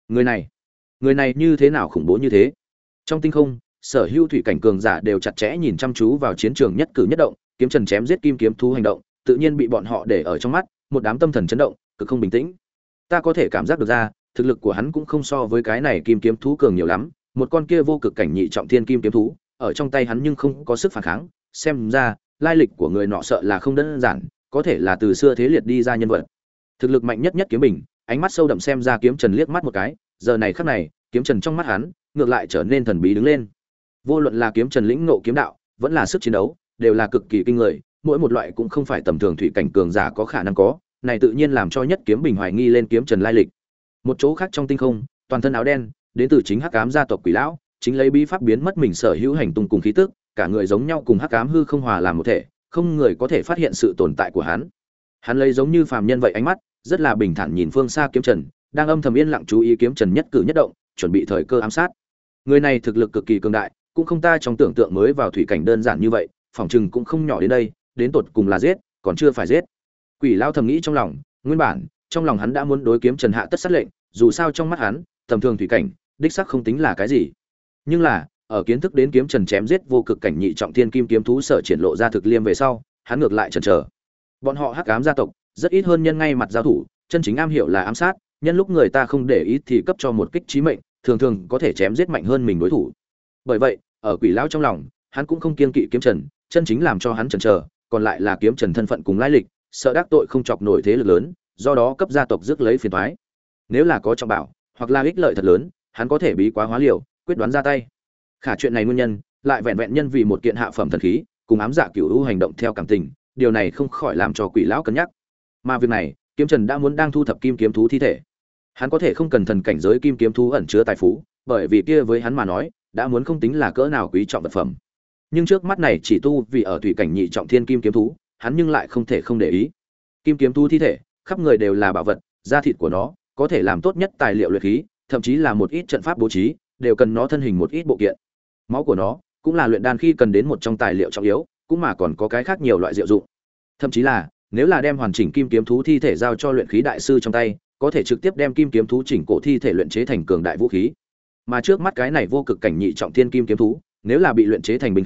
Người này như thế nào khủng bố như thế? Trong tinh không, sở hữu thủy cảnh cường giả đều chặt chẽ nhìn chăm chú vào chiến trường nhất cử nhất động, kiếm trần chém giết kim kiếm thú hành động, tự nhiên bị bọn họ để ở trong mắt, một đám tâm thần chấn động, cực không bình tĩnh. Ta có thể cảm giác được ra, thực lực của hắn cũng không so với cái này kim kiếm thú cường nhiều lắm, một con kia vô cực cảnh nhị trọng thiên kim kiếm thú, ở trong tay hắn nhưng không có sức phản kháng, xem ra, lai lịch của người nọ sợ là không đơn giản, có thể là từ xưa thế liệt đi ra nhân vật. Thực lực mạnh nhất kiếm bình, ánh mắt sâu đậm xem ra kiếm trần liếc mắt một cái, giờ này khắc này, kiếm trần trong mắt hắn, ngược lại trở nên thần bí đứng lên. Vô luận là kiếm trần lĩnh ngộ kiếm đạo, vẫn là sức chiến đấu, đều là cực kỳ kinh người, mỗi một loại cũng không phải tầm thường thủy cảnh cường giả có khả năng có, này tự nhiên làm cho nhất kiếm bình hoài nghi lên kiếm trần lai lịch. Một chỗ khác trong tinh không, toàn thân áo đen, đến từ chính Hắc Ám gia tộc Quỷ lão, chính lấy bí pháp biến mất mình sở hữu hành tung cùng khí tức, cả người giống nhau cùng Hắc Ám hư không hòa làm một thể, không người có thể phát hiện sự tồn tại của hắn. Hắn lấy giống như phàm nhân vậy ánh mắt, rất là bình thản nhìn phương xa kiếm trần, đang âm thầm yên lặng chú ý kiếm trần nhất cử nhất động, chuẩn bị thời cơ ám sát. Người này thực lực cực kỳ cường đại, cũng không ta trong tưởng tượng mới vào thủy cảnh đơn giản như vậy, phỏng chừng cũng không nhỏ đến đây, đến tột cùng là giết, còn chưa phải giết. Quỷ lao thầm nghĩ trong lòng, nguyên bản, trong lòng hắn đã muốn đối kiếm trần hạ tất sát lệnh, dù sao trong mắt hắn, tầm thường thủy cảnh, đích xác không tính là cái gì. Nhưng là, ở kiến thức đến kiếm trần chém giết vô cực cảnh nhị trọng thiên kim kiếm thú sở triển lộ ra thực liêm về sau, hắn ngược lại chần chờ. Bọn họ Hắc Ám gia tộc, rất ít hơn nhân ngay mặt giao thủ, chân chính am hiểu là ám sát, nhân lúc người ta không để ý thì cấp cho một kích chí mệnh, thường thường có thể chém giết mạnh hơn mình đối thủ. Bởi vậy, ở Quỷ lão trong lòng, hắn cũng không kiêng kỵ kiếm trần, chân chính làm cho hắn chần chờ, còn lại là kiếm trần thân phận cùng lai lịch, sợ đắc tội không chọc nổi thế lực lớn, do đó cấp gia tộc rước lấy phiền toái. Nếu là có trọng bảo, hoặc là ích lợi thật lớn, hắn có thể bí quá hóa liều, quyết đoán ra tay. Khả chuyện này nguyên nhân, lại vẹn vẹn nhân vì một kiện hạ phẩm thần khí, cùng ám dạ cửu u hành động theo cảm tình, điều này không khỏi làm cho Quỷ lão cân nhắc. Mà việc này, kiếm trần đã muốn đang thu thập kim kiếm thú thi thể. Hắn có thể không cần thần cảnh giới kim kiếm thú ẩn chứa tài phú, bởi vì kia với hắn mà nói, đã muốn không tính là cỡ nào quý trọng vật phẩm. Nhưng trước mắt này chỉ tu vì ở thủy cảnh nhị trọng thiên kim kiếm thú, hắn nhưng lại không thể không để ý. Kim kiếm thú thi thể, khắp người đều là bảo vật, da thịt của nó có thể làm tốt nhất tài liệu luyện khí, thậm chí là một ít trận pháp bố trí, đều cần nó thân hình một ít bộ kiện. Máu của nó cũng là luyện đan khi cần đến một trong tài liệu trọng yếu, cũng mà còn có cái khác nhiều loại diệu dụng. Thậm chí là, nếu là đem hoàn chỉnh kim kiếm thú thi thể giao cho luyện khí đại sư trong tay, có thể trực tiếp đem kim kiếm thú chỉnh cổ thi thể luyện chế thành cường đại vũ khí. Mà trước mắt cái này vô cực cảnh nhị trọng thiên kim kiếm thú, nếu là bị luyện chế thành binh khí,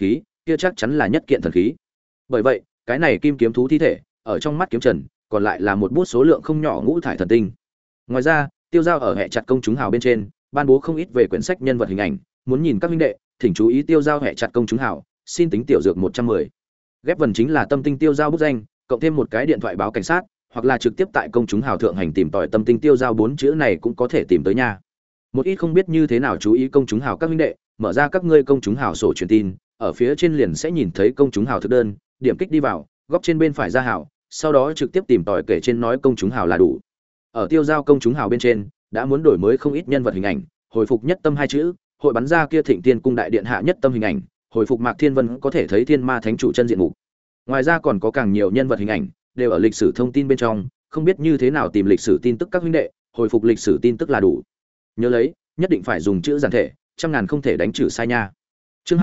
kia chắc chắn là nhất kiện thần khí. Bởi vậy, cái này kim kiếm thú thi thể, ở trong mắt Kiếm Trần, còn lại là một bút số lượng không nhỏ ngũ thải thần tinh. Ngoài ra, Tiêu Giao ở hệ chặt công chúng hào bên trên, ban bố không ít về quyển sách nhân vật hình ảnh, muốn nhìn các huynh đệ, thỉnh chú ý Tiêu Giao hệ chặt công chúng hào, xin tính tiểu dược 110. Ghép vần chính là tâm tinh Tiêu Giao bút danh, cộng thêm một cái điện thoại báo cảnh sát, hoặc là trực tiếp tại công chúng hào thượng hành tìm tòi tâm tinh Tiêu Giao 4 chữ này cũng có thể tìm tới nha. Một ít không biết như thế nào chú ý công chúng hào các huynh đệ, mở ra các ngươi công chúng hào sổ truyền tin, ở phía trên liền sẽ nhìn thấy công chúng hào thực đơn, điểm kích đi vào, góc trên bên phải ra hào, sau đó trực tiếp tìm tòi kể trên nói công chúng hào là đủ. Ở Tiêu Giao công chúng hào bên trên, đã muốn đổi mới không ít nhân vật hình ảnh, hồi phục nhất tâm 2 chữ, hội bắn ra kia Thịnh Tiên cung đại điện hạ nhất tâm hình ảnh, hồi phục Mạc Thiên Vân có thể thấy Thiên Ma Thánh chủ chân diện mục. Ngoài ra còn có càng nhiều nhân vật hình ảnh, đều ở lịch sử thông tin bên trong, không biết như thế nào tìm lịch sử tin tức các huynh đệ, hồi phục lịch sử tin tức là đủ. Nhớ lấy, nhất định phải dùng chữ giản thể, trăm ngàn không thể đánh trừ sai nha. Chương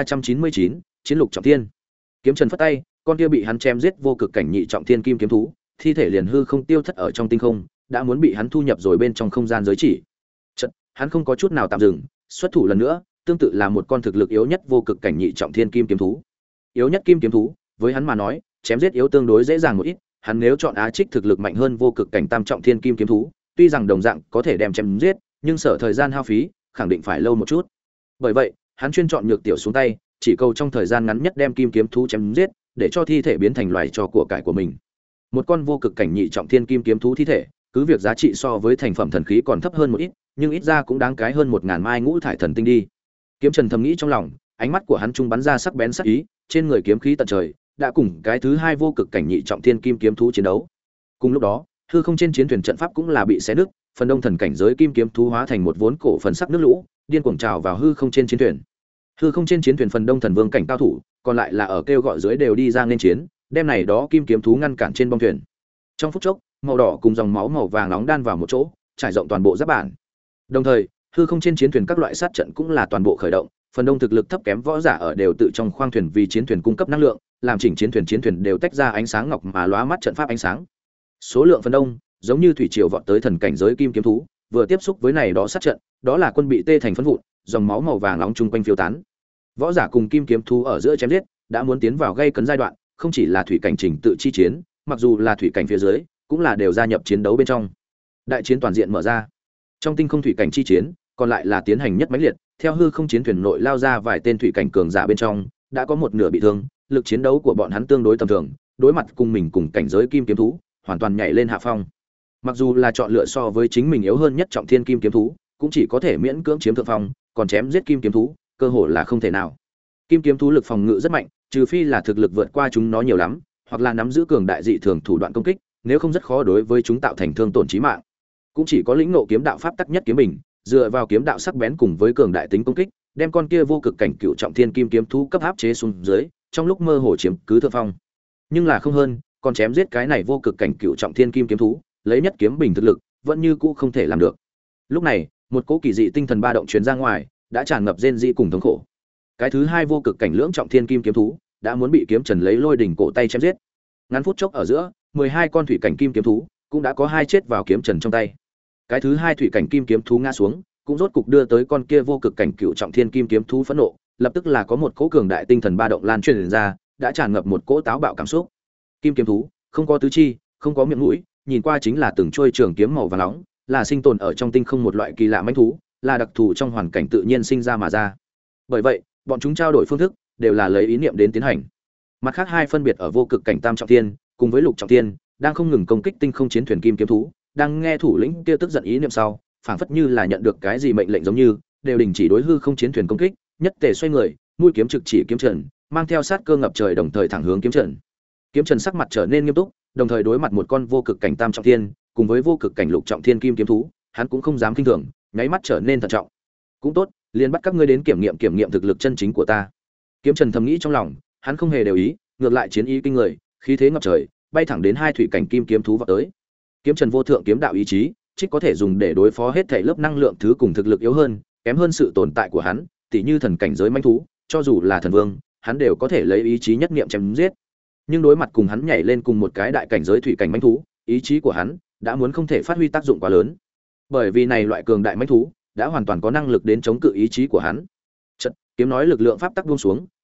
2399, Chiến lục trọng thiên. Kiếm Trần phất tay, con kia bị hắn chém giết vô cực cảnh nhị trọng thiên kim kiếm thú, thi thể liền hư không tiêu thất ở trong tinh không, đã muốn bị hắn thu nhập rồi bên trong không gian giới chỉ. Chợt, hắn không có chút nào tạm dừng, xuất thủ lần nữa, tương tự là một con thực lực yếu nhất vô cực cảnh nhị trọng thiên kim kiếm thú. Yếu nhất kim kiếm thú, với hắn mà nói, chém giết yếu tương đối dễ dàng một ít, hắn nếu chọn Á Trích thực lực mạnh hơn vô cực cảnh tam trọng thiên kim kiếm thú, tuy rằng đồng dạng có thể đem chém giết, nhưng sở thời gian hao phí, khẳng định phải lâu một chút. Bởi vậy, hắn chuyên chọn nhược tiểu xuống tay, chỉ cầu trong thời gian ngắn nhất đem kim kiếm thú chém giết, để cho thi thể biến thành loài cho của cải của mình. Một con vô cực cảnh nhị trọng thiên kim kiếm thú thi thể, cứ việc giá trị so với thành phẩm thần khí còn thấp hơn một ít, nhưng ít ra cũng đáng cái hơn 1000 mai ngũ thải thần tinh đi. Kiếm Trần thầm nghĩ trong lòng, ánh mắt của hắn trung bắn ra sắc bén sắc ý, trên người kiếm khí tận trời, đã cùng cái thứ hai vô cực cảnh nhị trọng thiên kim kiếm thú chiến đấu. Cùng lúc đó, hư không trên chiến thuyền trận pháp cũng là bị xé nứt, phần đông thần cảnh giới kim kiếm thú hóa thành một vốn cổ phần sắc nước lũ, điên cuồng trào vào hư không trên chiến thuyền. Hư không trên chiến thuyền phần đông thần vương cảnh cao thủ, còn lại là ở kêu gọi dưới đều đi ra nên chiến, đem này đó kim kiếm thú ngăn cản trên bong thuyền. Trong phút chốc, màu đỏ cùng dòng máu màu vàng nóng đan vào một chỗ, trải rộng toàn bộ giáp bản. Đồng thời, hư không trên chiến thuyền các loại sát trận cũng là toàn bộ khởi động, phần đông thực lực thấp kém võ giả ở đều tự trong khoang thuyền vì chiến thuyền cung cấp năng lượng, làm chỉnh chiến thuyền đều tách ra ánh sáng ngọc mà lóa mắt trận pháp ánh sáng. Số lượng phần đông, giống như thủy triều vọt tới thần cảnh giới kim kiếm thú, vừa tiếp xúc với này đó sát trận, đó là quân bị tê thành phân vụn, dòng máu màu vàng nóng chung quanh phiêu tán. Võ giả cùng kim kiếm thú ở giữa chém giết, đã muốn tiến vào gây cấn giai đoạn, không chỉ là thủy cảnh trình tự chi chiến, mặc dù là thủy cảnh phía dưới, cũng là đều gia nhập chiến đấu bên trong. Đại chiến toàn diện mở ra. Trong tinh không thủy cảnh chi chiến, còn lại là tiến hành nhất mãnh liệt, theo hư không chiến thuyền nội lao ra vài tên thủy cảnh cường giả bên trong, đã có một nửa bị thương, lực chiến đấu của bọn hắn tương đối tầm thường, đối mặt cùng mình cùng cảnh giới kim kiếm thú, hoàn toàn nhảy lên hạ phong. Mặc dù là chọn lựa so với chính mình yếu hơn nhất trọng thiên kim kiếm thú, cũng chỉ có thể miễn cưỡng chiếm thượng phong, còn chém giết kim kiếm thú, cơ hội là không thể nào. Kim kiếm thú lực phòng ngự rất mạnh, trừ phi là thực lực vượt qua chúng nó nhiều lắm, hoặc là nắm giữ cường đại dị thường thủ đoạn công kích, nếu không rất khó đối với chúng tạo thành thương tổn chí mạng. Cũng chỉ có lĩnh ngộ kiếm đạo pháp tắc nhất kiếm mình, dựa vào kiếm đạo sắc bén cùng với cường đại tính công kích, đem con kia vô cực cảnh cựu trọng thiên kim kiếm thú cấp áp chế xuống dưới, trong lúc mơ hồ chiếm cứ thượng phong. Nhưng là không hơn, còn chém giết cái này vô cực cảnh cựu trọng thiên kim kiếm thú, lấy nhất kiếm bình thực lực, vẫn như cũ không thể làm được. Lúc này, một cỗ kỳ dị tinh thần ba động truyền ra ngoài, đã tràn ngập rên rỉ cùng thống khổ. Cái thứ hai vô cực cảnh lưỡng trọng thiên kim kiếm thú, đã muốn bị Kiếm Trần lấy lôi đỉnh cổ tay chém giết. Ngắn phút chốc ở giữa, 12 con thủy cảnh kim kiếm thú, cũng đã có 2 chết vào Kiếm Trần trong tay. Cái thứ hai thủy cảnh kim kiếm thú ngã xuống, cũng rốt cục đưa tới con kia vô cực cảnh cựu trọng thiên kim kiếm thú phẫn nộ, lập tức là có một cỗ cường đại tinh thần ba động lan truyền ra, đã tràn ngập một cỗ táo bạo cảm xúc. Kim kiếm thú, không có tứ chi, không có miệng mũi, nhìn qua chính là từng trôi trường kiếm màu vàng nóng, là sinh tồn ở trong tinh không một loại kỳ lạ mãnh thú, là đặc thù trong hoàn cảnh tự nhiên sinh ra mà ra. Bởi vậy, bọn chúng trao đổi phương thức đều là lấy ý niệm đến tiến hành. Mặt khác hai phân biệt ở vô cực cảnh tam trọng thiên, cùng với lục trọng thiên, đang không ngừng công kích tinh không chiến thuyền kim kiếm thú, đang nghe thủ lĩnh kia tức giận ý niệm sau, phảng phất như là nhận được cái gì mệnh lệnh giống như, đều đình chỉ đối hư không chiến thuyền công kích, nhất tề xoay người, mũi kiếm trực chỉ Kiếm Trần, mang theo sát cơ ngập trời đồng thời thẳng hướng Kiếm Trần. Kiếm Trần sắc mặt trở nên nghiêm túc, đồng thời đối mặt một con vô cực cảnh tam trọng thiên, cùng với vô cực cảnh lục trọng thiên kim kiếm thú, hắn cũng không dám khinh thường, nháy mắt trở nên thận trọng. Cũng tốt, liền bắt các ngươi đến kiểm nghiệm thực lực chân chính của ta. Kiếm Trần thầm nghĩ trong lòng, hắn không hề đều ý, ngược lại chiến ý kinh người, khí thế ngập trời, bay thẳng đến hai thủy cảnh kim kiếm thú vọt tới. Kiếm Trần vô thượng kiếm đạo ý chí, trích có thể dùng để đối phó hết thảy lớp năng lượng thứ cùng thực lực yếu hơn, kém hơn sự tồn tại của hắn, tỉ như thần cảnh giới manh thú, cho dù là thần vương, hắn đều có thể lấy ý chí nhất niệm chém giết. Nhưng đối mặt cùng hắn nhảy lên cùng một cái đại cảnh giới thủy cảnh manh thú, ý chí của hắn đã muốn không thể phát huy tác dụng quá lớn. Bởi vì này loại cường đại manh thú đã hoàn toàn có năng lực đến chống cự ý chí của hắn. Chợt, kiếm nói lực lượng pháp tắc buông xuống,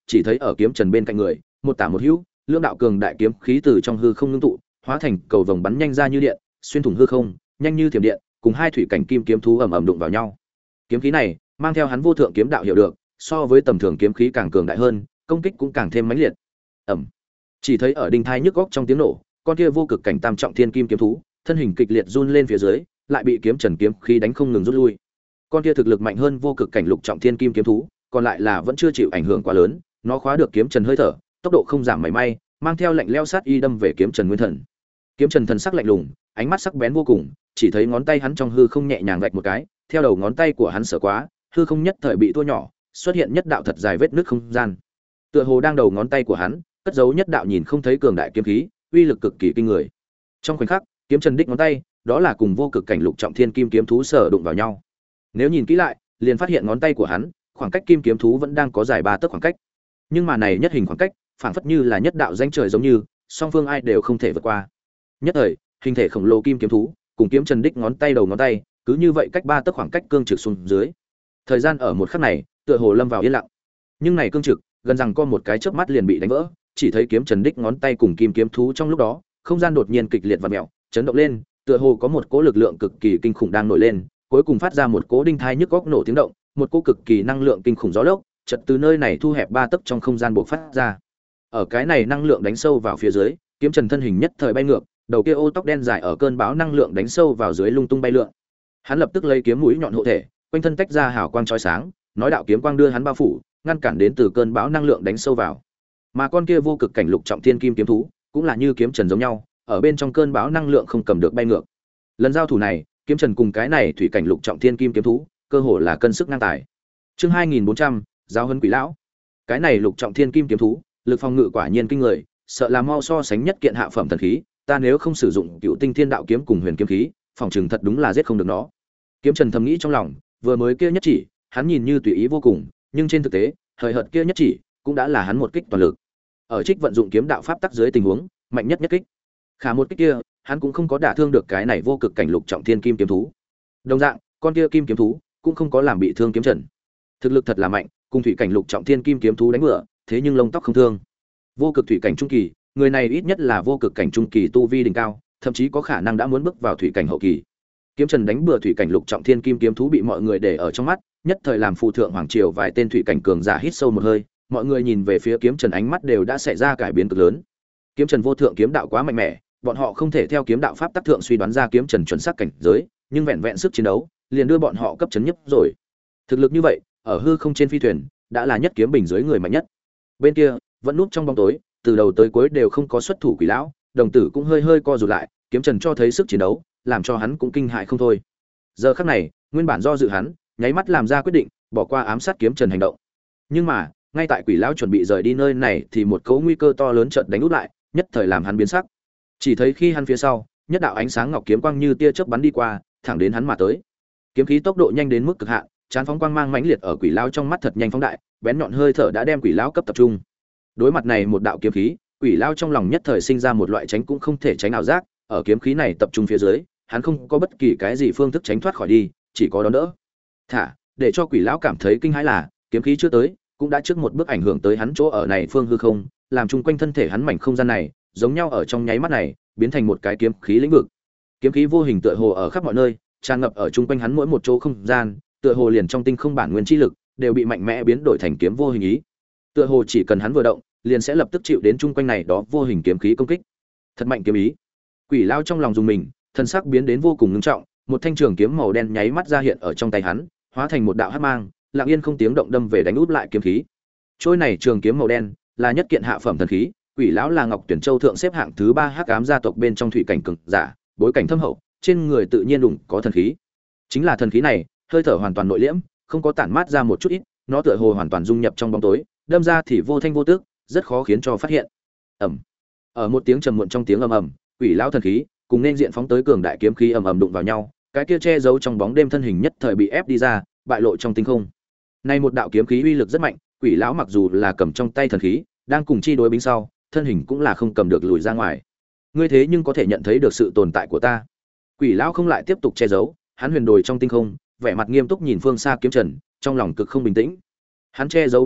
chỉ thấy ở kiếm trần bên cạnh người, một tả một hữu, lưỡng đạo cường đại kiếm khí từ trong hư không ngưng tụ, hóa thành cầu vồng bắn nhanh ra như điện, xuyên thủng hư không, nhanh như thiểm điện, cùng hai thủy cảnh kim kiếm thú ầm ầm đụng vào nhau. Kiếm khí này, mang theo hắn vô thượng kiếm đạo hiểu được, so với tầm thường kiếm khí càng cường đại hơn, công kích cũng càng thêm mãnh liệt. Ầm. Chỉ thấy ở đinh thai nhức góc trong tiếng nổ, con kia vô cực cảnh tam trọng thiên kim kiếm thú, thân hình kịch liệt run lên phía dưới, lại bị kiếm trần kiếm khí đánh không ngừng rút lui. Con kia thực lực mạnh hơn vô cực cảnh lục trọng thiên kim kiếm thú, còn lại là vẫn chưa chịu ảnh hưởng quá lớn, nó khóa được kiếm trần hơi thở, tốc độ không giảm mảy may, mang theo lệnh leo sát y đâm về kiếm trần nguyên thần. Kiếm trần thần sắc lạnh lùng, ánh mắt sắc bén vô cùng, chỉ thấy ngón tay hắn trong hư không nhẹ nhàng vạch một cái, theo đầu ngón tay của hắn sở quá, hư không nhất thời bị tua nhỏ, xuất hiện nhất đạo thật dài vết nứt không gian. Tựa hồ đang đầu ngón tay của hắn, cất giấu nhất đạo nhìn không thấy cường đại kiếm khí, uy lực cực kỳ kinh người. Trong khoảnh khắc, kiếm trần đích ngón tay, đó là cùng vô cực cảnh lục trọng thiên kim kiếm thú sở đụng vào nhau. Nếu nhìn kỹ lại, liền phát hiện ngón tay của hắn, khoảng cách kim kiếm thú vẫn đang có dài 3 tấc khoảng cách. Nhưng mà này nhất hình khoảng cách, phảng phất như là nhất đạo danh trời giống như, song phương ai đều không thể vượt qua. Nhất thời, hình thể khổng lồ kim kiếm thú, cùng kiếm trần đích ngón tay đầu ngón tay, cứ như vậy cách 3 tấc khoảng cách cương trực xuống dưới. Thời gian ở một khắc này, tựa hồ lâm vào yên lặng. Nhưng này cương trực, gần rằng có một cái chớp mắt liền bị đánh vỡ, chỉ thấy kiếm trần đích ngón tay cùng kim kiếm thú trong lúc đó, không gian đột nhiên kịch liệt vặn mèo, chấn động lên, tựa hồ có một cỗ lực lượng cực kỳ kinh khủng đang nổi lên, cuối cùng phát ra một cỗ đinh thai nhức góc nổ tiếng động, một cỗ cực kỳ năng lượng kinh khủng gió lốc, chợt từ nơi này thu hẹp 3 tấc trong không gian bộc phát ra. Ở cái này năng lượng đánh sâu vào phía dưới, kiếm trần thân hình nhất thời bay ngược, đầu kia ô tóc đen dài ở cơn bão năng lượng đánh sâu vào dưới lung tung bay lượn. Hắn lập tức lấy kiếm mũi nhọn hộ thể, quanh thân tách ra hào quang chói sáng, nói đạo kiếm quang đưa hắn bao phủ, ngăn cản đến từ cơn bão năng lượng đánh sâu vào. Mà con kia vô cực cảnh lục trọng thiên kim kiếm thú, cũng là như kiếm trần giống nhau, ở bên trong cơn bão năng lượng không cầm được bay ngược. Lần giao thủ này, kiếm trần cùng cái này thủy cảnh lục trọng thiên kim kiếm thú, cơ hồ là cân sức ngang tài. Chương 2400, giao huấn quỷ lão. Cái này lục trọng thiên kim kiếm thú, lực phòng ngự quả nhiên kinh người, sợ là mau so sánh nhất kiện hạ phẩm thần khí, ta nếu không sử dụng Cựu Tinh Thiên Đạo kiếm cùng Huyền kiếm khí, phòng trường thật đúng là giết không được nó. Kiếm Trần thầm nghĩ trong lòng, vừa mới kia nhất chỉ, hắn nhìn như tùy ý vô cùng, nhưng trên thực tế, hời hợt kia nhất chỉ, cũng đã là hắn một kích toàn lực. Ở trích vận dụng kiếm đạo pháp tắc dưới tình huống, mạnh nhất nhất kích. Khả một kích kia, hắn cũng không có đả thương được cái này vô cực cảnh lục trọng thiên kim kiếm thú. Đồng dạng, con kia kim kiếm thú cũng không có làm bị thương kiếm Trần. Thực lực thật là mạnh, cùng thủy cảnh lục trọng thiên kim kiếm thú đánh bừa, thế nhưng lông tóc không thương. Vô cực thủy cảnh trung kỳ, người này ít nhất là vô cực cảnh trung kỳ tu vi đỉnh cao, thậm chí có khả năng đã muốn bước vào thủy cảnh hậu kỳ. Kiếm Trần đánh bừa thủy cảnh lục trọng thiên kim kiếm thú bị mọi người để ở trong mắt, nhất thời làm phù thượng hoàng triều vài tên thủy cảnh cường giả hít sâu một hơi, mọi người nhìn về phía Kiếm Trần ánh mắt đều đã xảy ra cải biến cực lớn. Kiếm Trần vô thượng kiếm đạo quá mạnh mẽ, bọn họ không thể theo kiếm đạo pháp tắc thượng suy đoán ra Kiếm Trần chuẩn xác cảnh giới, nhưng vẹn vẹn sức chiến đấu, liền đưa bọn họ cấp chấn nhất rồi. Thực lực như vậy, ở hư không trên phi thuyền, đã là nhất kiếm bình dưới người mạnh nhất. Bên kia, vẫn núp trong bóng tối, từ đầu tới cuối đều không có xuất thủ quỷ lão, đồng tử cũng hơi hơi co rụt lại, Kiếm Trần cho thấy sức chiến đấu, làm cho hắn cũng kinh hại không thôi. Giờ khắc này, nguyên bản do dự hắn, nháy mắt làm ra quyết định, bỏ qua ám sát Kiếm Trần hành động. Nhưng mà, ngay tại quỷ lão chuẩn bị rời đi nơi này thì một cấu nguy cơ to lớn chợt đánh úp lại, nhất thời làm hắn biến sắc. Chỉ thấy khi hắn phía sau, nhất đạo ánh sáng ngọc kiếm quang như tia chớp bắn đi qua, thẳng đến hắn mà tới. Kiếm khí tốc độ nhanh đến mức cực hạn, chán phóng quang mang mãnh liệt ở quỷ lão trong mắt thật nhanh phóng đại, bén nhọn hơi thở đã đem quỷ lão cấp tập trung. Đối mặt này một đạo kiếm khí, quỷ lão trong lòng nhất thời sinh ra một loại tránh cũng không thể tránh ảo giác, ở kiếm khí này tập trung phía dưới, hắn không có bất kỳ cái gì phương thức tránh thoát khỏi đi, chỉ có đón đỡ. Thả, để cho quỷ lão cảm thấy kinh hãi là, kiếm khí chưa tới, cũng đã trước một bước ảnh hưởng tới hắn chỗ ở này phương hư không, làm chung quanh thân thể hắn mảnh không gian này, giống nhau ở trong nháy mắt này, biến thành một cái kiếm khí lĩnh vực. Kiếm khí vô hình tựa hồ ở khắp mọi nơi, tràn ngập ở chung quanh hắn mỗi một chỗ không gian, tựa hồ liền trong tinh không bản nguyên chi lực, đều bị mạnh mẽ biến đổi thành kiếm vô hình ý. Tựa hồ chỉ cần hắn vừa động, liền sẽ lập tức chịu đến chung quanh này đó vô hình kiếm khí công kích. Thật mạnh kiếm ý. Quỷ lao trong lòng dùng mình, thân sắc biến đến vô cùng ngưng trọng, một thanh trường kiếm màu đen nháy mắt ra hiện ở trong tay hắn, hóa thành một đạo hắc mang, lặng yên không tiếng động đâm về đánh úp lại kiếm khí. Trôi này trường kiếm màu đen là nhất kiện hạ phẩm thần khí, Quỷ lão là Ngọc Tuyển Châu thượng xếp hạng thứ 3 hắc ám gia tộc bên trong thủy cảnh cường giả, bối cảnh thâm hậu, trên người tự nhiên đủng có thần khí. Chính là thần khí này, hơi thở hoàn toàn nội liễm, không có tản mát ra một chút ít, nó tựa hồ hoàn toàn dung nhập trong bóng tối, đâm ra thì vô thanh vô tức, rất khó khiến cho phát hiện. Ầm. Ở một tiếng trầm muộn trong tiếng ầm ầm, Quỷ lão thần khí cùng nên diện phóng tới cường đại kiếm khí ầm ầm đụng vào nhau, cái kia che giấu trong bóng đêm thân hình nhất thời bị ép đi ra, bại lộ trong tinh không. Nay một đạo kiếm khí uy lực rất mạnh, Quỷ lão mặc dù là cầm trong tay thần khí, đang cùng chi đối binh sau, thân hình cũng là không cầm được lùi ra ngoài. Ngươi thế nhưng có thể nhận thấy được sự tồn tại của ta. Quỷ lão không lại tiếp tục che giấu, hắn huyền đồi trong tinh không, vẻ mặt nghiêm túc nhìn phương xa Kiếm Trần, trong lòng cực không bình tĩnh. Hắn che giấu bí thuật,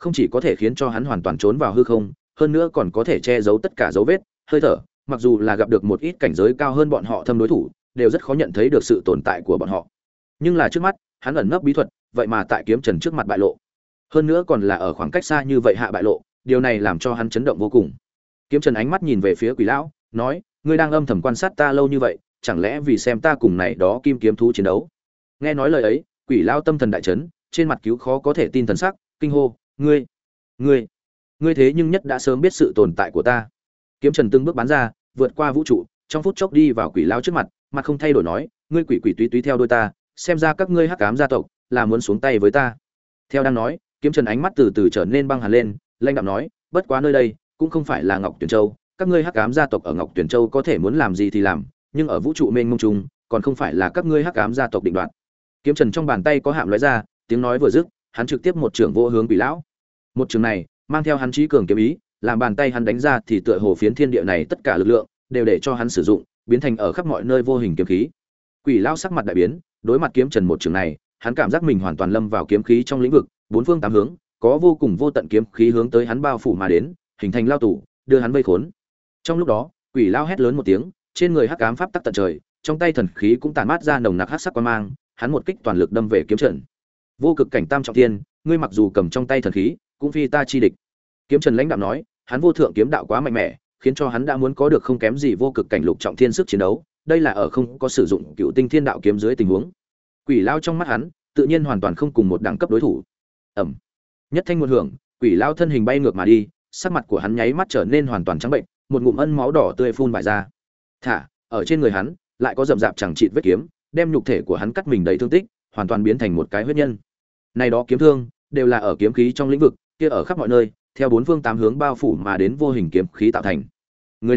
không chỉ có thể khiến cho hắn hoàn toàn trốn vào hư không, hơn nữa còn có thể che giấu tất cả dấu vết, hơi thở, mặc dù là gặp được một ít cảnh giới cao hơn bọn họ thâm đối thủ, đều rất khó nhận thấy được sự tồn tại của bọn họ. Nhưng là trước mắt, hắn ẩn nấp bí thuật, vậy mà tại kiếm trần trước mặt bại lộ. Hơn nữa còn là ở khoảng cách xa như vậy hạ bại lộ, điều này làm cho hắn chấn động vô cùng. Kiếm trần ánh mắt nhìn về phía Quỷ lão, nói: "Ngươi đang âm thầm quan sát ta lâu như vậy, chẳng lẽ vì xem ta cùng này đó kim kiếm thú chiến đấu?" Nghe nói lời ấy, Quỷ lão tâm thần đại chấn, trên mặt cứu khó có thể tin thần sắc, kinh hô: Ngươi ngươi thế nhưng nhất đã sớm biết sự tồn tại của ta." Kiếm trần từng bước bắn ra, vượt qua vũ trụ, trong phút chốc đi vào Quỷ lão trước mặt, mặt không thay đổi nói: "Ngươi quỷ quỷ túy túy theo đuôi ta, xem ra các ngươi Hắc Ám gia tộc là muốn xuống tay với ta." Theo đang nói, Kiếm trần ánh mắt từ từ trở nên băng hàn lên, lạnh đạm nói: "Bất quá nơi đây cũng không phải là Ngọc Tuyển Châu, các ngươi Hắc Ám gia tộc ở Ngọc Tuyển Châu có thể muốn làm gì thì làm, nhưng ở vũ trụ mênh mông trùng, còn không phải là các ngươi Hắc Ám gia tộc định đoạt." Kiếm trần trong bàn tay có hạm lóe ra, tiếng nói vừa dứt, hắn trực tiếp một trường vô hướng Quỷ lão. Một trường này mang theo hắn trí cường kiếm ý, làm bàn tay hắn đánh ra thì tựa hồ phiến thiên địa này tất cả lực lượng đều để cho hắn sử dụng, biến thành ở khắp mọi nơi vô hình kiếm khí. Quỷ lão sắc mặt đại biến, đối mặt kiếm trần một trường này, hắn cảm giác mình hoàn toàn lâm vào kiếm khí trong lĩnh vực, bốn phương tám hướng có vô cùng vô tận kiếm khí hướng tới hắn bao phủ mà đến, hình thành lao tù, đưa hắn vây khốn. Trong lúc đó, Quỷ lão hét lớn một tiếng, trên người hắc ám pháp tắc tận trời, trong tay thần khí cũng tản mát ra nồng nặc hắc sắc quang mang, hắn một kích toàn lực đâm về kiếm trần. Vô cực cảnh tam trọng thiên, ngươi mặc dù cầm trong tay thần khí, cũng phi ta chi địch. Kiếm trần lãnh đạo nói, hắn vô thượng kiếm đạo quá mạnh mẽ, khiến cho hắn đã muốn có được không kém gì vô cực cảnh lục trọng thiên sức chiến đấu, đây là ở không có sử dụng cựu tinh thiên đạo kiếm dưới tình huống. Quỷ lao trong mắt hắn, tự nhiên hoàn toàn không cùng một đẳng cấp đối thủ. Ầm. Nhất thanh một hưởng, Quỷ lao thân hình bay ngược mà đi, sắc mặt của hắn nháy mắt trở nên hoàn toàn trắng bệnh, một ngụm ân máu đỏ tươi phun bại ra. Thả, ở trên người hắn lại có rậm rạp chẳng chịt vết kiếm, đem nhục thể của hắn cắt mình đầy thương tích, hoàn toàn biến thành một cái huyết nhân. Này đó kiếm thương đều là ở kiếm khí trong lĩnh vực, kia ở khắp mọi nơi, theo bốn phương tám hướng bao phủ mà đến vô hình kiếm khí tạo thành. Người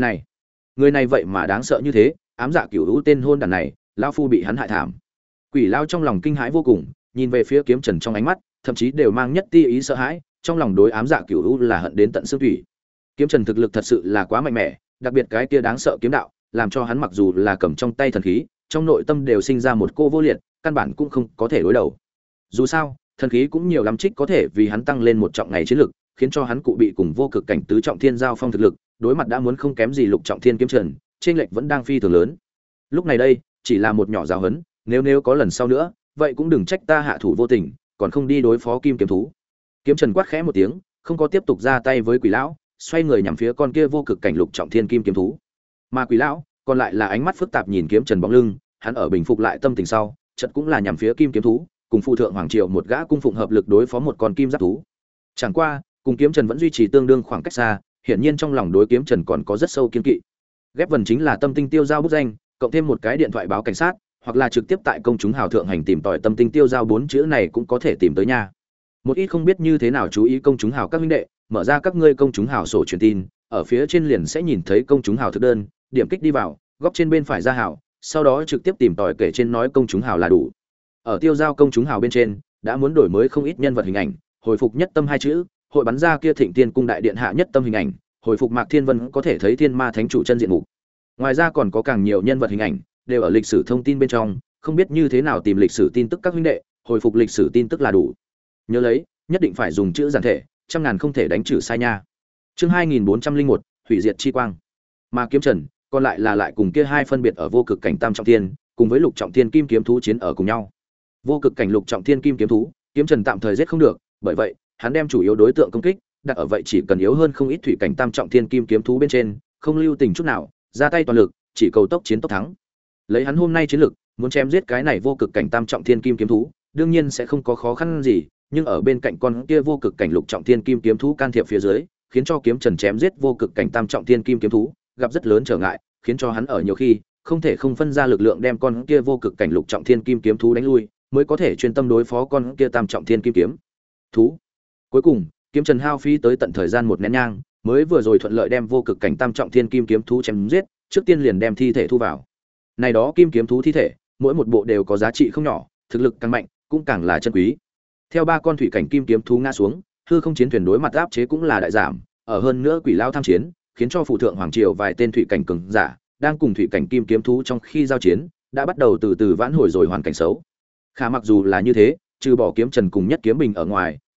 này vậy mà đáng sợ như thế, ám dạ cửu hữu tên hôn đàn này, lão phu bị hắn hại thảm. Quỷ lao trong lòng kinh hãi vô cùng, nhìn về phía kiếm trần trong ánh mắt, thậm chí đều mang nhất tia ý sợ hãi, trong lòng đối ám dạ cửu hữu là hận đến tận xương thủy. Kiếm trần thực lực thật sự là quá mạnh mẽ, đặc biệt cái kia đáng sợ kiếm đạo, làm cho hắn mặc dù là cầm trong tay thần khí, trong nội tâm đều sinh ra một cô vô liệt, căn bản cũng không có thể đối đầu. Dù sao, thần khí cũng nhiều lắm trích có thể vì hắn tăng lên một trọng ngày chiến lực, khiến cho hắn cụ bị cùng vô cực cảnh tứ trọng thiên giao phong thực lực, đối mặt đã muốn không kém gì lục trọng thiên kiếm trần, trên lệch vẫn đang phi thường lớn. Lúc này đây, chỉ là một nhỏ giáo hấn, nếu có lần sau nữa, vậy cũng đừng trách ta hạ thủ vô tình, còn không đi đối phó kim kiếm thú. Kiếm trần quát khẽ một tiếng, không có tiếp tục ra tay với Quỷ lão, xoay người nhằm phía con kia vô cực cảnh lục trọng thiên kim kiếm thú. Mà Quỷ lão, còn lại là ánh mắt phức tạp nhìn kiếm trần bóng lưng, hắn ở bình phục lại tâm tình sau, chợt cũng là nhằm phía kim kiếm thú, cùng phụ thượng hoàng triều một gã cung phụng hợp lực đối phó một con kim giáp thú. Chẳng qua, cùng kiếm trần vẫn duy trì tương đương khoảng cách xa, hiển nhiên trong lòng đối kiếm trần còn có rất sâu kiên kỵ. Ghép vần chính là tâm tinh tiêu giao bút danh, cộng thêm một cái điện thoại báo cảnh sát, hoặc là trực tiếp tại công chúng hào thượng hành tìm tòi tâm tinh tiêu giao bốn chữ này cũng có thể tìm tới nha. Một ít không biết như thế nào chú ý công chúng hào các huynh đệ, mở ra các ngươi công chúng hào sổ truyền tin, ở phía trên liền sẽ nhìn thấy công chúng hào thực đơn, điểm kích đi vào, góc trên bên phải ra hào, sau đó trực tiếp tìm tòi kể trên nói công chúng hào là đủ. Ở tiêu giao công chúng hào bên trên, đã muốn đổi mới không ít nhân vật hình ảnh, hồi phục nhất tâm hai chữ, hội bắn ra kia Thịnh Tiên cung đại điện hạ nhất tâm hình ảnh, hồi phục Mạc Thiên Vân có thể thấy Thiên Ma Thánh chủ chân diện mục. Ngoài ra còn có càng nhiều nhân vật hình ảnh, đều ở lịch sử thông tin bên trong, không biết như thế nào tìm lịch sử tin tức các huynh đệ, hồi phục lịch sử tin tức là đủ. Nhớ lấy, nhất định phải dùng chữ giản thể, trăm ngàn không thể đánh trừ sai nha. Chương 2401, hủy diệt chi quang. Mà kiếm trần, còn lại là lại cùng kia hai phân biệt ở vô cực cảnh tam trọng thiên, cùng với lục trọng thiên kim kiếm thú chiến ở cùng nhau. Vô cực cảnh lục trọng thiên kim kiếm thú, kiếm trần tạm thời giết không được, bởi vậy, hắn đem chủ yếu đối tượng công kích đặt ở vậy chỉ cần yếu hơn không ít thủy cảnh tam trọng thiên kim kiếm thú bên trên, không lưu tình chút nào, ra tay toàn lực, chỉ cầu tốc chiến tốc thắng. Lấy hắn hôm nay chiến lực, muốn chém giết cái này vô cực cảnh tam trọng thiên kim kiếm thú, đương nhiên sẽ không có khó khăn gì, nhưng ở bên cạnh con kia vô cực cảnh lục trọng thiên kim kiếm thú can thiệp phía dưới, khiến cho kiếm trần chém giết vô cực cảnh tam trọng thiên kim kiếm thú gặp rất lớn trở ngại, khiến cho hắn ở nhiều khi không thể không phân ra lực lượng đem con kia vô cực cảnh lục trọng thiên kim kiếm thú đánh lui, mới có thể chuyên tâm đối phó con kia tam trọng thiên kim kiếm thú. Cuối cùng, kiếm trần hao phí tới tận thời gian một nén nhang, mới vừa rồi thuận lợi đem vô cực cảnh tam trọng thiên kim kiếm thú chém giết, trước tiên liền đem thi thể thu vào. Này đó kim kiếm thú thi thể, mỗi một bộ đều có giá trị không nhỏ, thực lực càng mạnh, cũng càng là chân quý. Theo ba con thủy cảnh kim kiếm thú ngã xuống, hư không chiến thuyền đối mặt áp chế cũng là đại giảm, ở hơn nữa quỷ lao tham chiến, khiến cho phụ thượng hoàng triều vài tên thủy cảnh cường giả đang cùng thủy cảnh kim kiếm thú trong khi giao chiến, đã bắt đầu từ từ vãn hồi rồi hoàn cảnh xấu. Khả mặc dù là như thế, trừ bỏ kiếm trần cùng nhất kiếm bình ở ngoài,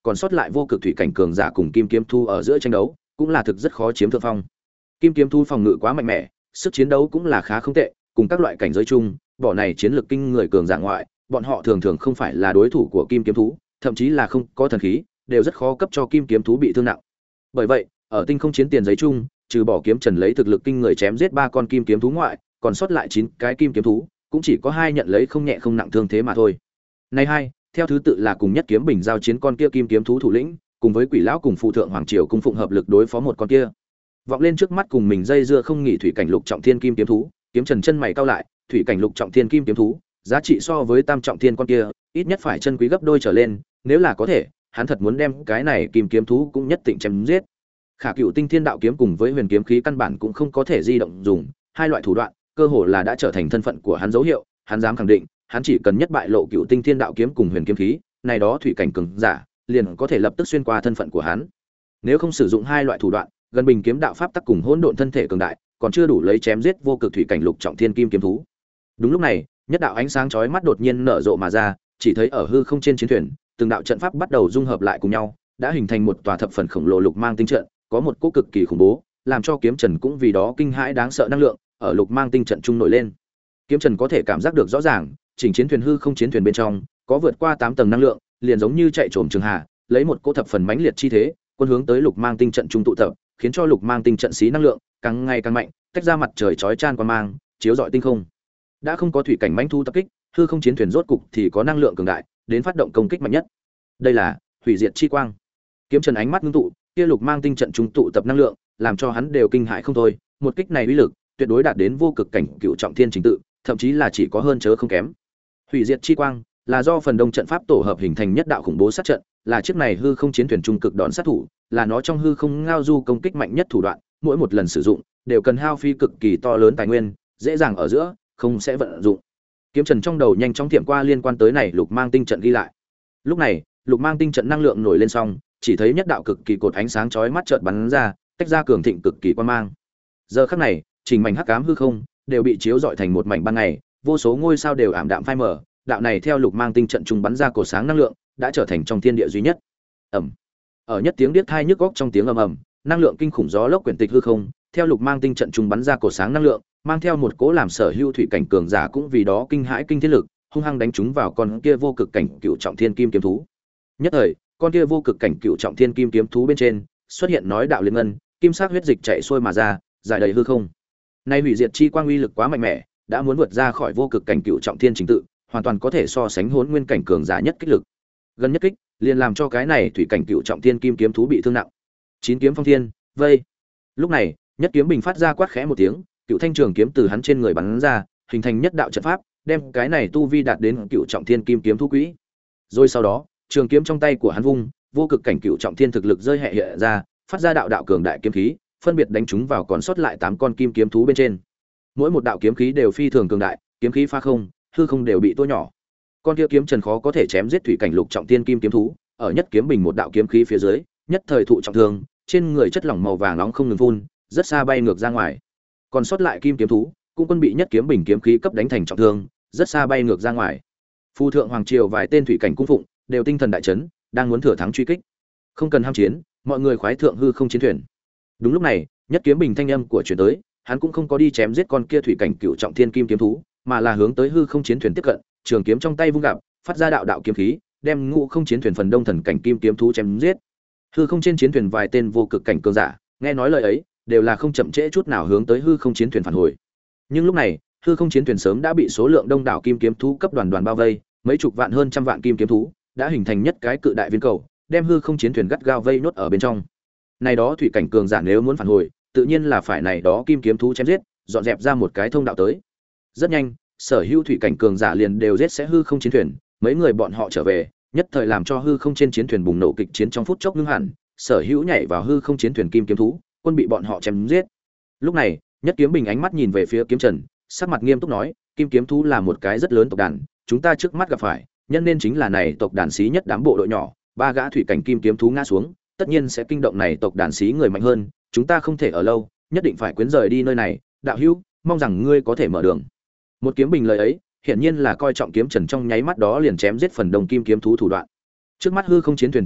còn sót lại vô cực thủy cảnh cường giả cùng kim kiếm thu ở giữa tranh đấu cũng là thực rất khó chiếm thượng phong. Kim kiếm thu phòng ngự quá mạnh mẽ, sức chiến đấu cũng là khá không tệ, cùng các loại cảnh giới chung, bỏ này chiến lược kinh người cường giả ngoại, bọn họ thường thường không phải là đối thủ của kim kiếm thú, thậm chí là không có thần khí, đều rất khó cấp cho kim kiếm thú bị thương nặng. Bởi vậy, ở tinh không chiến tiền giấy chung, trừ bỏ kiếm Trần lấy thực lực kinh người chém giết 3 con kim kiếm thú ngoại, còn sót lại 9 cái kim kiếm thú, cũng chỉ có 2 nhận lấy không nhẹ không nặng thương thế mà thôi. Này hai, theo thứ tự là cùng nhất kiếm bình giao chiến con kia kim kiếm thú thủ lĩnh, cùng với quỷ lão cùng phụ thượng hoàng triều cung phụng hợp lực đối phó một con kia. Vọng lên trước mắt cùng mình dây dưa không nghỉ thủy cảnh lục trọng thiên kim kiếm thú, kiếm Trần chân mày cau lại, thủy cảnh lục trọng thiên kim kiếm thú, giá trị so với tam trọng thiên con kia, ít nhất phải chân quý gấp đôi trở lên, nếu là có thể, hắn thật muốn đem cái này kim kiếm thú cũng nhất định chém giết. Khả Cựu Tinh Thiên Đạo kiếm cùng với Huyền kiếm khí căn bản cũng không có thể di động dùng, hai loại thủ đoạn, cơ hồ là đã trở thành thân phận của hắn dấu hiệu, hắn dám khẳng định, hắn chỉ cần nhất bại lộ Cựu Tinh Thiên Đạo kiếm cùng Huyền kiếm khí, này đó thủy cảnh cường giả, liền có thể lập tức xuyên qua thân phận của hắn. Nếu không sử dụng hai loại thủ đoạn, gần bình kiếm đạo pháp tắc cùng hỗn độn thân thể cường đại, còn chưa đủ lấy chém giết vô cực thủy cảnh lục trọng thiên kim kiếm thú. Đúng lúc này, nhất đạo ánh sáng chói mắt đột nhiên nở rộ mà ra, chỉ thấy ở hư không trên chiến thuyền, từng đạo trận pháp bắt đầu dung hợp lại cùng nhau, đã hình thành một tòa thập phần khổng lồ lục mang tinh trận, có một cỗ cực kỳ khủng bố, làm cho kiếm Trần cũng vì đó kinh hãi đáng sợ năng lượng ở lục mang tinh trận trung nổi lên. Kiếm Trần có thể cảm giác được rõ ràng, chỉnh chiến thuyền hư không chiến thuyền bên trong có vượt qua 8 tầng năng lượng, liền giống như chạy trồm trường hạ, lấy một cỗ thập phần mãnh liệt chi thế, quân hướng tới lục mang tinh trận trung tụ tập, khiến cho lục mang tinh trận xí năng lượng càng ngày càng mạnh, tách ra mặt trời chói chan quang mang, chiếu rọi tinh không. Đã không có thủy cảnh mãnh thu tập kích, hư không chiến thuyền rốt cục thì có năng lượng cường đại, đến phát động công kích mạnh nhất. Đây là hủy diệt chi quang. Kiếm Trần ánh mắt ngưng tụ, kia lục mang tinh trận trung tụ tập năng lượng, làm cho hắn đều kinh hãi không thôi, một kích này uy lực tuyệt đối đạt đến vô cực cảnh cựu trọng thiên trình tự, thậm chí là chỉ có hơn chớ không kém. Hủy diệt chi quang là do phần đông trận pháp tổ hợp hình thành nhất đạo khủng bố sát trận, là chiếc này hư không chiến thuyền trung cực đòn sát thủ, là nó trong hư không ngao du công kích mạnh nhất thủ đoạn, mỗi một lần sử dụng đều cần hao phí cực kỳ to lớn tài nguyên, dễ dàng ở giữa không sẽ vận dụng. Kiếm Trần trong đầu nhanh chóng tiệm qua liên quan tới này lục mang tinh trận ghi lại. Lúc này, lục mang tinh trận năng lượng nổi lên xong, chỉ thấy nhất đạo cực kỳ cột ánh sáng chói mắt chợt bắn ra, tách ra cường thịnh cực kỳ quang mang. Giờ khắc này, chỉnh mảnh hắc ám hư không đều bị chiếu rọi thành một mảnh ban ngày, vô số ngôi sao đều ảm đạm phai mờ, đạo này theo lục mang tinh trận trung bắn ra cột sáng năng lượng, đã trở thành trong thiên địa duy nhất. Ầm. Ở nhất tiếng điếc tai nhức óc trong tiếng ầm ầm, năng lượng kinh khủng gió lốc quyển tịch hư không, theo lục mang tinh trận trung bắn ra cột sáng năng lượng, mang theo một cỗ làm sở hữu thủy cảnh cường giả cũng vì đó kinh hãi kinh thiên lực, hung hăng đánh trúng vào con kia vô cực cảnh cựu trọng thiên kim kiếm thú. Nhất thời, con kia vô cực cảnh cựu trọng thiên kim kiếm thú bên trên xuất hiện nói đạo liên ngân, kim sắc huyết dịch chảy xuôi mà ra, giải đầy hư không. Nay hủy diệt chi quang uy lực quá mạnh mẽ, đã muốn vượt ra khỏi vô cực cảnh cựu trọng thiên trình tự, hoàn toàn có thể so sánh hỗn nguyên cảnh cường giả nhất kích lực. Gần nhất kích, liền làm cho cái này thủy cảnh cựu trọng thiên kim kiếm thú bị thương nặng. Chín kiếm phong thiên, vây. Lúc này, nhất kiếm bình phát ra quát khẽ một tiếng, cựu thanh trường kiếm từ hắn trên người bắn ra, hình thành nhất đạo trận pháp, đem cái này tu vi đạt đến cựu trọng thiên kim kiếm thú quỹ. Rồi sau đó, trường kiếm trong tay của hắn vung, vô cực cảnh cựu trọng thiên thực lực rơi hệ hiện ra, phát ra đạo đạo cường đại kiếm khí, phân biệt đánh trúng vào còn sót lại 8 con kim kiếm thú bên trên. Mỗi một đạo kiếm khí đều phi thường cường đại, kiếm khí phá không, hư không đều bị tua nhỏ. Con kia kiếm Trần khó có thể chém giết thủy cảnh lục trọng thiên kim kiếm thú, ở nhất kiếm bình một đạo kiếm khí phía dưới, nhất thời thụ trọng thương, trên người chất lỏng màu vàng nóng không ngừng phun, rất xa bay ngược ra ngoài. Còn sót lại kim kiếm thú, cũng quân bị nhất kiếm bình kiếm khí cấp đánh thành trọng thương, rất xa bay ngược ra ngoài. Phu thượng hoàng triều vài tên thủy cảnh cung phụng, đều tinh thần đại chấn, đang muốn thừa thắng truy kích. Không cần ham chiến, mọi người khoái thượng hư không chiến thuyền. Đúng lúc này, nhất kiếm bình thanh âm của truyền tới, hắn cũng không có đi chém giết con kia thủy cảnh cựu trọng thiên kim kiếm thú, mà là hướng tới hư không chiến thuyền tiếp cận, trường kiếm trong tay vung gặp, phát ra đạo đạo kiếm khí, đem ngũ không chiến thuyền phần đông thần cảnh kim kiếm thú chém giết. Hư không trên chiến thuyền vài tên vô cực cảnh cường giả, nghe nói lời ấy, đều là không chậm trễ chút nào hướng tới hư không chiến thuyền phản hồi. Nhưng lúc này, hư không chiến thuyền sớm đã bị số lượng đông đảo kim kiếm thú cấp đoàn bao vây, mấy chục vạn hơn trăm vạn kim kiếm thú đã hình thành nhất cái cự đại viên cầu, đem hư không chiến thuyền gắt gao vây nốt ở bên trong. Này đó thủy cảnh cường giả nếu muốn phản hồi, tự nhiên là phải này đó kim kiếm thú chém giết, dọn dẹp ra một cái thông đạo tới. Rất nhanh, sở hữu thủy cảnh cường giả liền đều giết sẽ hư không chiến thuyền, mấy người bọn họ trở về, nhất thời làm cho hư không trên chiến thuyền bùng nổ kịch chiến trong phút chốc ngưng hẳn, sở hữu nhảy vào hư không chiến thuyền kim kiếm thú, quân bị bọn họ chém giết. Lúc này, nhất kiếm bình ánh mắt nhìn về phía kiếm Trần, sắc mặt nghiêm túc nói, kim kiếm thú là một cái rất lớn tộc đàn, chúng ta trước mắt gặp phải, nhân nên chính là này tộc đàn xí nhất đám bộ đội nhỏ, 3 gã thủy cảnh kim kiếm thú ngã xuống, tất nhiên sẽ kinh động này tộc đàn xí người mạnh hơn, chúng ta không thể ở lâu, nhất định phải quyến rời đi nơi này, đạo hữu, mong rằng ngươi có thể mở đường. Một kiếm bình lời ấy, hiển nhiên là coi trọng kiếm Trần trong nháy mắt đó liền chém giết phần đông kim kiếm thú thủ đoạn. Trước mắt hư không chiến thuyền chung quanh,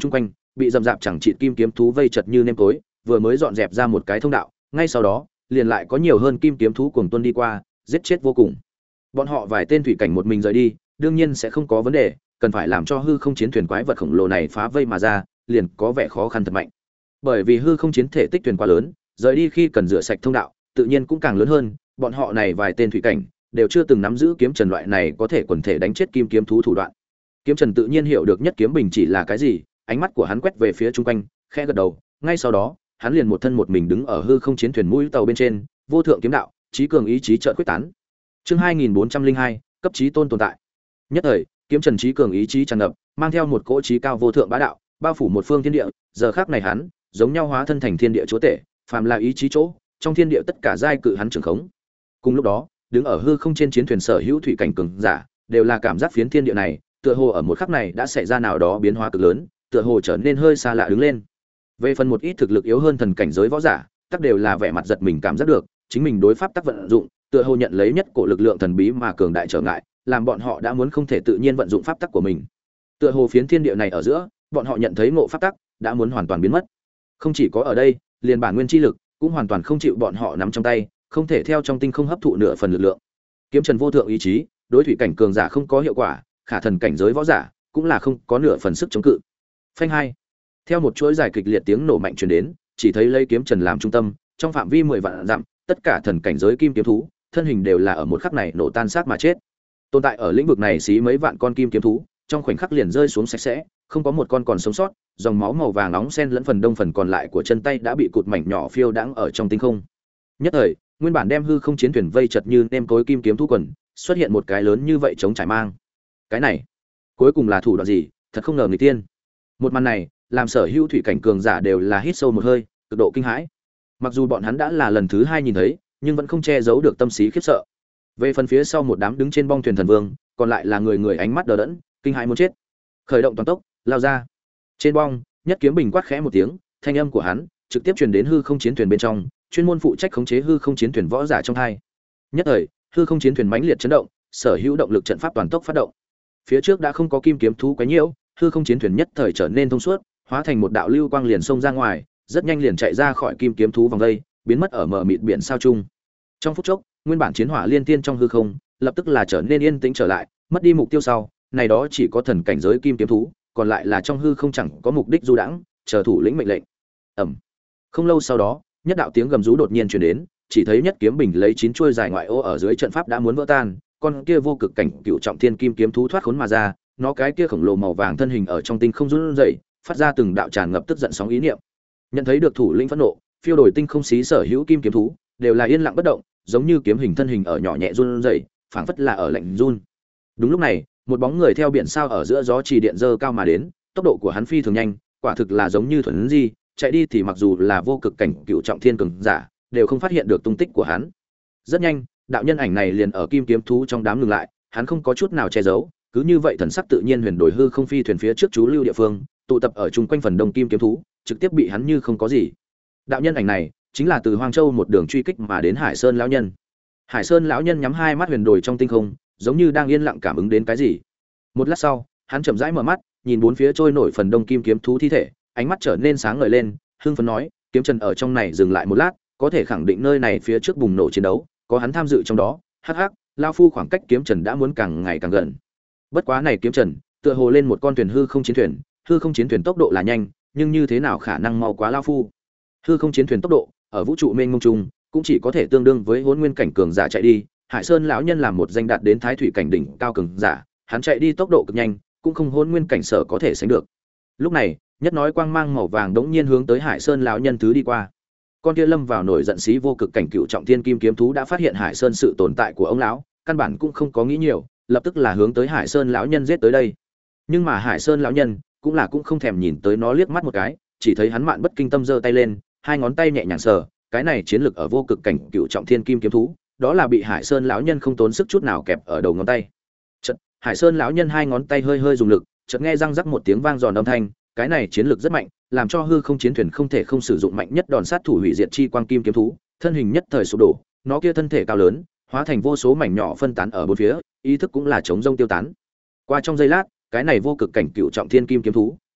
bị rậm rạp chẳng chịt kim kiếm thú vây chật như nêm tối, vừa mới dọn dẹp ra một cái thông đạo, ngay sau đó, liền lại có nhiều hơn kim kiếm thú cuồng tuân đi qua, giết chết vô cùng. Bọn họ vài tên thủy cảnh một mình rời đi, đương nhiên sẽ không có vấn đề, cần phải làm cho hư không chiến thuyền quái vật khổng lồ này phá vây mà ra, liền có vẻ khó khăn thật mạnh. Bởi vì hư không chiến thể tích thuyền quá lớn, rời đi khi cần rửa sạch thông đạo, tự nhiên cũng càng lớn hơn, bọn họ này vài tên thủy cảnh đều chưa từng nắm giữ kiếm trần loại này có thể quần thể đánh chết kim kiếm thú thủ đoạn. Kiếm Trần tự nhiên hiểu được nhất kiếm bình chỉ là cái gì, ánh mắt của hắn quét về phía chung quanh, khẽ gật đầu, ngay sau đó, hắn liền một thân một mình đứng ở hư không chiến thuyền mũi tàu bên trên, vô thượng kiếm đạo, trí cường ý chí chợt quyết tán. Chương 2402, cấp chí tôn tồn tại. Nhất thời, Kiếm Trần trí cường ý chí tràn ngập, mang theo một cỗ trí cao vô thượng bá đạo, bao phủ một phương thiên địa, giờ khắc này hắn, giống nhau hóa thân thành thiên địa chúa tể, phàm là ý chí chỗ, trong thiên địa tất cả giai cự hắn trường khống. Cùng lúc đó, đứng ở hư không trên chiến thuyền sở hữu thủy cảnh cường giả, đều là cảm giác phiến thiên địa này, tựa hồ ở một khắc này đã xảy ra nào đó biến hóa cực lớn, tựa hồ trở nên hơi xa lạ đứng lên. Về phần một ít thực lực yếu hơn thần cảnh giới võ giả, tất đều là vẻ mặt giật mình cảm giác được, chính mình đối pháp tác vận dụng, tựa hồ nhận lấy nhất cổ lực lượng thần bí mà cường đại trở ngại, làm bọn họ đã muốn không thể tự nhiên vận dụng pháp tắc của mình. Tựa hồ phiến thiên địa này ở giữa, bọn họ nhận thấy ngộ pháp tắc đã muốn hoàn toàn biến mất. Không chỉ có ở đây, liền bản nguyên chi lực cũng hoàn toàn không chịu bọn họ nắm trong tay, không thể theo trong tinh không hấp thụ nửa phần lực lượng. Kiếm Trần vô thượng ý chí, đối thủy cảnh cường giả không có hiệu quả, khả thần cảnh giới võ giả cũng là không có nửa phần sức chống cự. Phanh hai, theo một chuỗi dài kịch liệt tiếng nổ mạnh truyền đến, chỉ thấy lấy Kiếm Trần làm trung tâm, trong phạm vi 10 vạn dặm, tất cả thần cảnh giới kim kiếm thú, thân hình đều là ở một khắc này nổ tan xác mà chết. Tồn tại ở lĩnh vực này xí mấy vạn con kim kiếm thú, trong khoảnh khắc liền rơi xuống sạch sẽ, không có một con còn sống sót, dòng máu màu vàng nóng xen lẫn phần đông phần còn lại của chân tay đã bị cụt mảnh nhỏ phiêu đãng ở trong tinh không. Nhất thời, nguyên bản đem hư không chiến thuyền vây chật như nêm tối kim kiếm thú quần, xuất hiện một cái lớn như vậy chống trải mang. Cái này, cuối cùng là thủ đoạn gì, thật không ngờ người tiên. Một màn này, làm sở hữu thủy cảnh cường giả đều là hít sâu một hơi, cực độ kinh hãi. Mặc dù bọn hắn đã là lần thứ 2 nhìn thấy, nhưng vẫn không che giấu được tâm trí khiếp sợ. Về phần phía sau một đám đứng trên bong thuyền thần vương, còn lại là người người ánh mắt đờ đẫn, kinh hãi muốn chết. Khởi động toàn tốc, lao ra. Trên bong, Nhất Kiếm Bình quát khẽ một tiếng, thanh âm của hắn trực tiếp truyền đến hư không chiến thuyền bên trong, chuyên môn phụ trách khống chế hư không chiến thuyền võ giả trong hai. Nhất thời, hư không chiến thuyền mãnh liệt chấn động, sở hữu động lực trận pháp toàn tốc phát động. Phía trước đã không có kim kiếm thú quấy nhiễu, hư không chiến thuyền nhất thời trở nên thông suốt, hóa thành một đạo lưu quang liền xông ra ngoài, rất nhanh liền chạy ra khỏi kim kiếm thú vòng vây, biến mất ở mờ mịt biển sao trung. Trong phút chốc, nguyên bản chiến hỏa liên tiên trong hư không, lập tức là trở nên yên tĩnh trở lại, mất đi mục tiêu sau, này đó chỉ có thần cảnh giới kim kiếm thú, còn lại là trong hư không chẳng có mục đích du đãng, chờ thủ lĩnh mệnh lệnh. Ầm. Không lâu sau đó, nhất đạo tiếng gầm rú đột nhiên truyền đến, chỉ thấy Nhất Kiếm Bình lấy 9 chuôi dài ngoại ô ở dưới trận pháp đã muốn vỡ tan, con kia vô cực cảnh cựu trọng thiên kim kiếm thú thoát khốn mà ra, nó cái kia khổng lồ màu vàng thân hình ở trong tinh không run rẩy, phát ra từng đạo tràn ngập tức giận sóng ý niệm. Nhận thấy được thủ lĩnh phẫn nộ, phiêu đổi tinh không xí sở hữu kim kiếm thú, đều là yên lặng bất động, giống như kiếm hình thân hình ở nhỏ nhẹ run rẩy, phảng phất là ở lạnh run. Đúng lúc này, một bóng người theo biển sao ở giữa gió trì điện dơ cao mà đến, tốc độ của hắn phi thường nhanh, quả thực là giống như thuần di, chạy đi thì mặc dù là vô cực cảnh cựu trọng thiên cường giả, đều không phát hiện được tung tích của hắn. Rất nhanh, đạo nhân ảnh này liền ở kim kiếm thú trong đám ngừng lại, hắn không có chút nào che giấu, cứ như vậy thần sắc tự nhiên huyền đổi hư không phi thuyền phía trước chú lưu địa phương, tụ tập ở chung quanh phần đông kim kiếm thú, trực tiếp bị hắn như không có gì. Đạo nhân ảnh này chính là từ Hoang Châu một đường truy kích mà đến Hải Sơn lão nhân. Hải Sơn lão nhân nhắm hai mắt huyền đổi trong tinh không, giống như đang yên lặng cảm ứng đến cái gì. Một lát sau, hắn chậm rãi mở mắt, nhìn bốn phía trôi nổi phần đông kim kiếm thú thi thể, ánh mắt trở nên sáng ngời lên, hưng phấn nói, Kiếm Trần ở trong này dừng lại một lát, có thể khẳng định nơi này phía trước bùng nổ chiến đấu, có hắn tham dự trong đó. Hắc hắc, lão phu khoảng cách Kiếm Trần đã muốn càng ngày càng gần. Bất quá này Kiếm Trần, tựa hồ lên một con thuyền hư không chiến thuyền, hư không chiến thuyền tốc độ là nhanh, nhưng như thế nào khả năng mau quá lão phu. Hư không chiến thuyền tốc độ, ở vũ trụ mênh mông trung, cũng chỉ có thể tương đương với Hỗn Nguyên cảnh cường giả chạy đi. Hải Sơn lão nhân làm một danh đạt đến Thái Thủy cảnh đỉnh cao cường giả, hắn chạy đi tốc độ cực nhanh, cũng không Hỗn Nguyên cảnh sở có thể sánh được. Lúc này, nhất nói quang mang màu vàng đống nhiên hướng tới Hải Sơn lão nhân thứ đi qua. Con kia lâm vào nổi giận xí vô cực cảnh cựu trọng thiên kim kiếm thú đã phát hiện Hải Sơn sự tồn tại của ông lão, căn bản cũng không có nghĩ nhiều, lập tức là hướng tới Hải Sơn lão nhân giết tới đây. Nhưng mà Hải Sơn lão nhân cũng không thèm nhìn tới nó liếc mắt một cái, chỉ thấy hắn mạn bất kinh tâm giơ tay lên, hai ngón tay nhẹ nhàng sờ, cái này chiến lực ở vô cực cảnh cựu trọng thiên kim kiếm thú, đó là bị Hải Sơn lão nhân không tốn sức chút nào kẹp ở đầu ngón tay. Chợt, Hải Sơn lão nhân hai ngón tay hơi hơi dùng lực, chợt nghe răng rắc một tiếng vang giòn âm thanh, cái này chiến lực rất mạnh, làm cho hư không chiến thuyền không thể không sử dụng mạnh nhất đòn sát thủ hủy diệt chi quang kim kiếm thú, thân hình nhất thời sụp đổ, nó kia thân thể cao lớn, hóa thành vô số mảnh nhỏ phân tán ở bốn phía, ý thức cũng là chống rông tiêu tán. Qua trong giây lát, cái này vô cực cảnh cựu trọng thiên kim kiếm thú,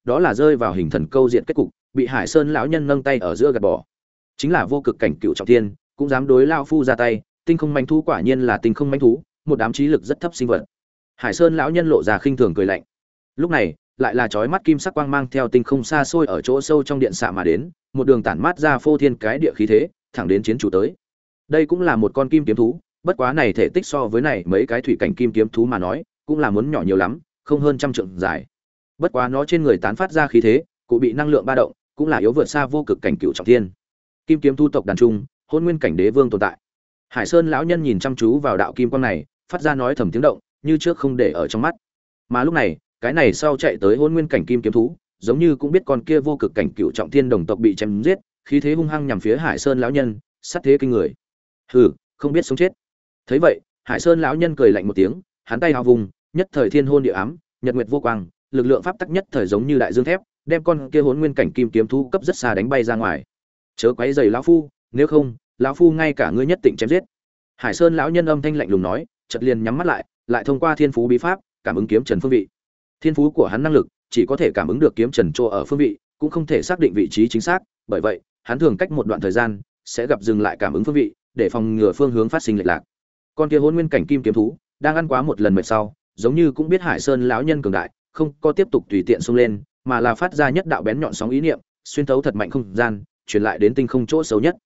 đó là rơi vào hình thần câu diện kết cục, bị Hải Sơn lão nhân nâng tay ở giữa gạt bỏ. Chính là vô cực cảnh cựu trọng thiên, cũng dám đối lão phu ra tay, tinh không manh thú quả nhiên là tinh không manh thú, một đám trí lực rất thấp sinh vật. Hải Sơn lão nhân lộ ra khinh thường cười lạnh. Lúc này, lại là chói mắt kim sắc quang mang theo tinh không xa xôi ở chỗ sâu trong điện xạ mà đến, một đường tản mát ra phô thiên cái địa khí thế, thẳng đến chiến chủ tới. Đây cũng là một con kim kiếm thú, bất quá này thể tích so với này mấy cái thủy cảnh kim kiếm thú mà nói, cũng là muốn nhỏ nhiều lắm, không hơn trăm trượng dài. Bất quá nó trên người tán phát ra khí thế, cũng bị năng lượng ba động, cũng là yếu vượt xa vô cực cảnh cựu trọng thiên. Kim kiếm thu tộc đàn trung, hôn nguyên cảnh đế vương tồn tại. Hải Sơn lão nhân nhìn chăm chú vào đạo kim quang này, phát ra nói thầm tiếng động, như trước không để ở trong mắt. Mà lúc này, cái này sau chạy tới hôn nguyên cảnh kim kiếm thú, giống như cũng biết con kia vô cực cảnh cựu trọng thiên đồng tộc bị chém giết, khí thế hung hăng nhằm phía Hải Sơn lão nhân, sát thế kinh người. Hừ, không biết sống chết. Thấy vậy, Hải Sơn lão nhân cười lạnh một tiếng, hắn tay hào vùng, nhất thời thiên hôn địa ám, nhật nguyệt vô quang, lực lượng pháp tắc nhất thời giống như đại dương thép, đem con kia hỗn nguyên cảnh kim kiếm thú cấp rất xa đánh bay ra ngoài. Chớ quấy rầy lão phu, nếu không, lão phu ngay cả ngươi nhất định chém giết. Hải Sơn lão nhân âm thanh lạnh lùng nói, chợt liền nhắm mắt lại, lại thông qua thiên phú bí pháp, cảm ứng kiếm trần phương vị. Thiên phú của hắn năng lực chỉ có thể cảm ứng được kiếm trần chỗ ở phương vị, cũng không thể xác định vị trí chính xác, bởi vậy, hắn thường cách một đoạn thời gian sẽ gặp dừng lại cảm ứng phương vị, để phòng ngừa phương hướng phát sinh lệch lạc. Con kia hỗn nguyên cảnh kim kiếm thú đang ăn quá một lần mệt sau, giống như cũng biết Hải Sơn lão nhân cường đại, không có tiếp tục tùy tiện xông lên, mà là phát ra nhất đạo bén nhọn sóng ý niệm, xuyên thấu thật mạnh không gian, truyền lại đến tinh không chỗ xấu nhất.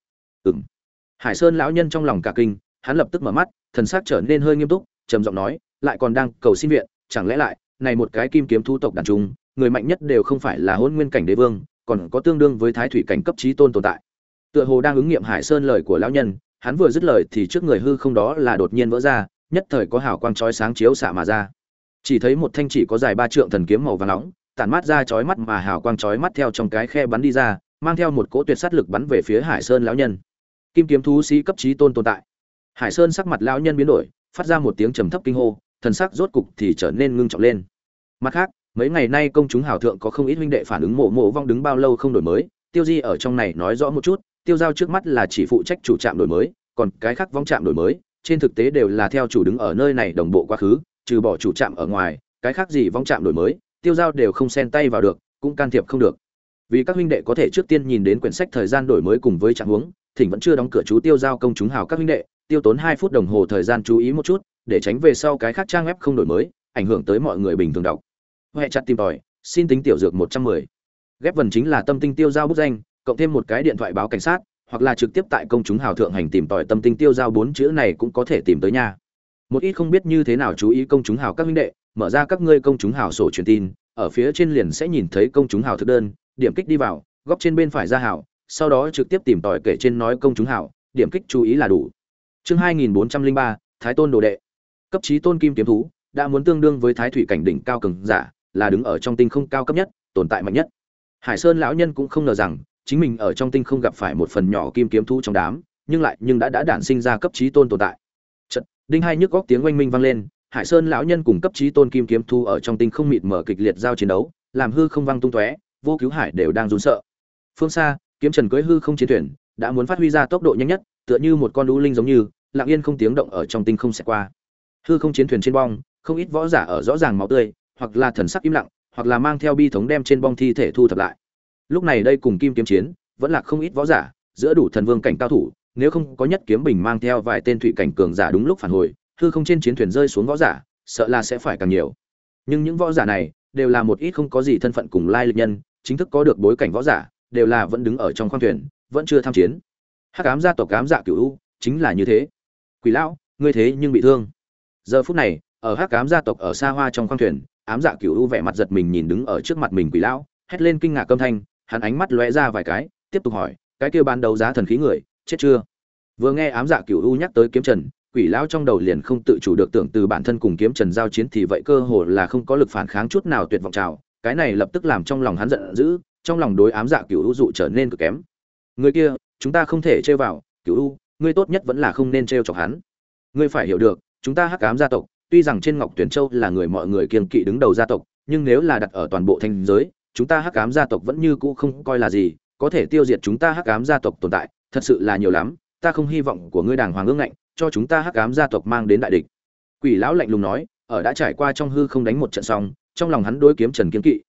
Hải Sơn lão nhân trong lòng cả kinh, hắn lập tức mở mắt, thần sắc trở nên hơi nghiêm túc, trầm giọng nói, lại còn đang cầu xin viện, chẳng lẽ lại, này một cái kim kiếm thu tộc đàn trung, người mạnh nhất đều không phải là hỗn nguyên cảnh đế vương, còn có tương đương với thái thủy cảnh cấp chí tôn tồn tại. Tựa hồ đang ứng nghiệm Hải Sơn lời của lão nhân, hắn vừa dứt lời thì trước người hư không đó là đột nhiên vỡ ra, nhất thời có hào quang chói sáng chiếu xạ mà ra. Chỉ thấy một thanh chỉ có dài 3 trượng thần kiếm màu vàng nóng, tản mát ra chói mắt mà hào quang chói mắt theo trong cái khe bắn đi ra, mang theo một cỗ tuyệt sát lực bắn về phía Hải Sơn lão nhân. Kim kiếm thú sĩ cấp chí tôn tồn tại. Hải Sơn sắc mặt lão nhân biến đổi, phát ra một tiếng trầm thấp kinh hô, thần sắc rốt cục thì trở nên ngưng trọng lên. Mặt khác, mấy ngày nay công chúng hào thượng có không ít huynh đệ phản ứng mộ vong đứng bao lâu không đổi mới, Tiêu Di ở trong này nói rõ một chút, Tiêu Giao trước mắt là chỉ phụ trách chủ trạm đổi mới, còn cái khác vong trạm đổi mới, trên thực tế đều là theo chủ đứng ở nơi này đồng bộ quá khứ, trừ bỏ chủ trạm ở ngoài, cái khác gì vong trạm đổi mới, Tiêu Giao đều không xen tay vào được, cũng can thiệp không được. Vì các huynh đệ có thể trước tiên nhìn đến quyển sách thời gian đổi mới cùng với trạng huống, thỉnh vẫn chưa đóng cửa chú Tiêu Giao công chúng hào các huynh đệ, tiêu tốn 2 phút đồng hồ thời gian chú ý một chút, để tránh về sau cái khác trang web không đổi mới, ảnh hưởng tới mọi người bình thường đọc. Hệ chặt tìm tòi, xin tính tiểu dược 110. Ghép vần chính là tâm tinh Tiêu Giao bút danh, cộng thêm một cái điện thoại báo cảnh sát, hoặc là trực tiếp tại công chúng hào thượng hành tìm tòi tâm tinh Tiêu Giao 4 chữ này cũng có thể tìm tới nha. Một ít không biết như thế nào chú ý công chúng hào các huynh đệ, mở ra các ngươi công chúng hào sổ truyền tin, ở phía trên liền sẽ nhìn thấy công chúng hào thực đơn, điểm kích đi vào, góc trên bên phải ra hào, sau đó trực tiếp tìm tòi kể trên nói công chúng hào, điểm kích chú ý là đủ. Chương 2403, Thái Tôn đồ đệ. Cấp chí tôn kim kiếm thú, đã muốn tương đương với thái thủy cảnh đỉnh cao cường giả, là đứng ở trong tinh không cao cấp nhất, tồn tại mạnh nhất. Hải Sơn lão nhân cũng không ngờ rằng, chính mình ở trong tinh không gặp phải một phần nhỏ kim kiếm thú trong đám, nhưng đã đản sinh ra cấp chí tôn tồn tại. Chợt, đinh hai nhức góc tiếng oanh minh vang lên, Hải Sơn lão nhân cùng cấp chí tôn kim kiếm thú ở trong tinh không mịt mở kịch liệt giao chiến đấu, làm hư không vang tung tóe, vô cứu hải đều đang run sợ. Phương xa, kiếm trần cưỡi hư không chiến thuyền, đã muốn phát huy ra tốc độ nhanh nhất, tựa như một con đũ linh giống như, lặng yên không tiếng động ở trong tinh không sẽ qua. Hư không chiến thuyền trên bong, không ít võ giả ở rõ ràng máu tươi, hoặc là thần sắc im lặng, hoặc là mang theo bi thống đem trên bong thi thể thu thập lại. Lúc này đây cùng kim kiếm chiến, vẫn là không ít võ giả, giữa đủ thần vương cảnh cao thủ, nếu không có nhất kiếm bình mang theo vài tên thủy cảnh cường giả đúng lúc phản hồi, hư không trên chiến thuyền rơi xuống võ giả, sợ là sẽ phải càng nhiều. Nhưng những võ giả này đều là một ít không có gì thân phận cùng lai lịch nhân, chính thức có được bối cảnh võ giả, đều là vẫn đứng ở trong khoang thuyền, vẫn chưa tham chiến. Hắc ám gia tộc ám dạ cửu u, chính là như thế. Quỷ lão, ngươi thế nhưng bị thương. Giờ phút này, ở Hắc ám gia tộc ở xa hoa trong khoang thuyền, ám dạ cửu u vẻ mặt giật mình nhìn đứng ở trước mặt mình quỷ lão, hét lên kinh ngạc âm thanh, hắn ánh mắt lóe ra vài cái, tiếp tục hỏi, cái kia bán đấu giá thần khí người, chết chưa? Vừa nghe ám dạ cửu u nhắc tới kiếm trần, quỷ lão trong đầu liền không tự chủ được tưởng từ bản thân cùng kiếm trần giao chiến thì vậy cơ hồ là không có lực phản kháng chút nào, tuyệt vọng trào, cái này lập tức làm trong lòng hắn giận dữ, trong lòng đối ám dạ cửu u dụ trở nên cực kém. Người kia, chúng ta không thể trêu vào, cửu u, ngươi tốt nhất vẫn là không nên trêu chọc hắn. Ngươi phải hiểu được, chúng ta Hắc ám gia tộc, tuy rằng trên Ngọc Tuyển Châu là người mọi người kiêng kỵ đứng đầu gia tộc, nhưng nếu là đặt ở toàn bộ thành giới, chúng ta Hắc ám gia tộc vẫn như cũ không coi là gì, có thể tiêu diệt chúng ta Hắc ám gia tộc tồn tại, thật sự là nhiều lắm, ta không hy vọng của ngươi đàng hoàng ương ngạnh, cho chúng ta Hắc ám gia tộc mang đến đại địch. Quỷ lão lạnh lùng nói, ở đã trải qua trong hư không đánh một trận xong, trong lòng hắn đối kiếm trần kiêng kỵ,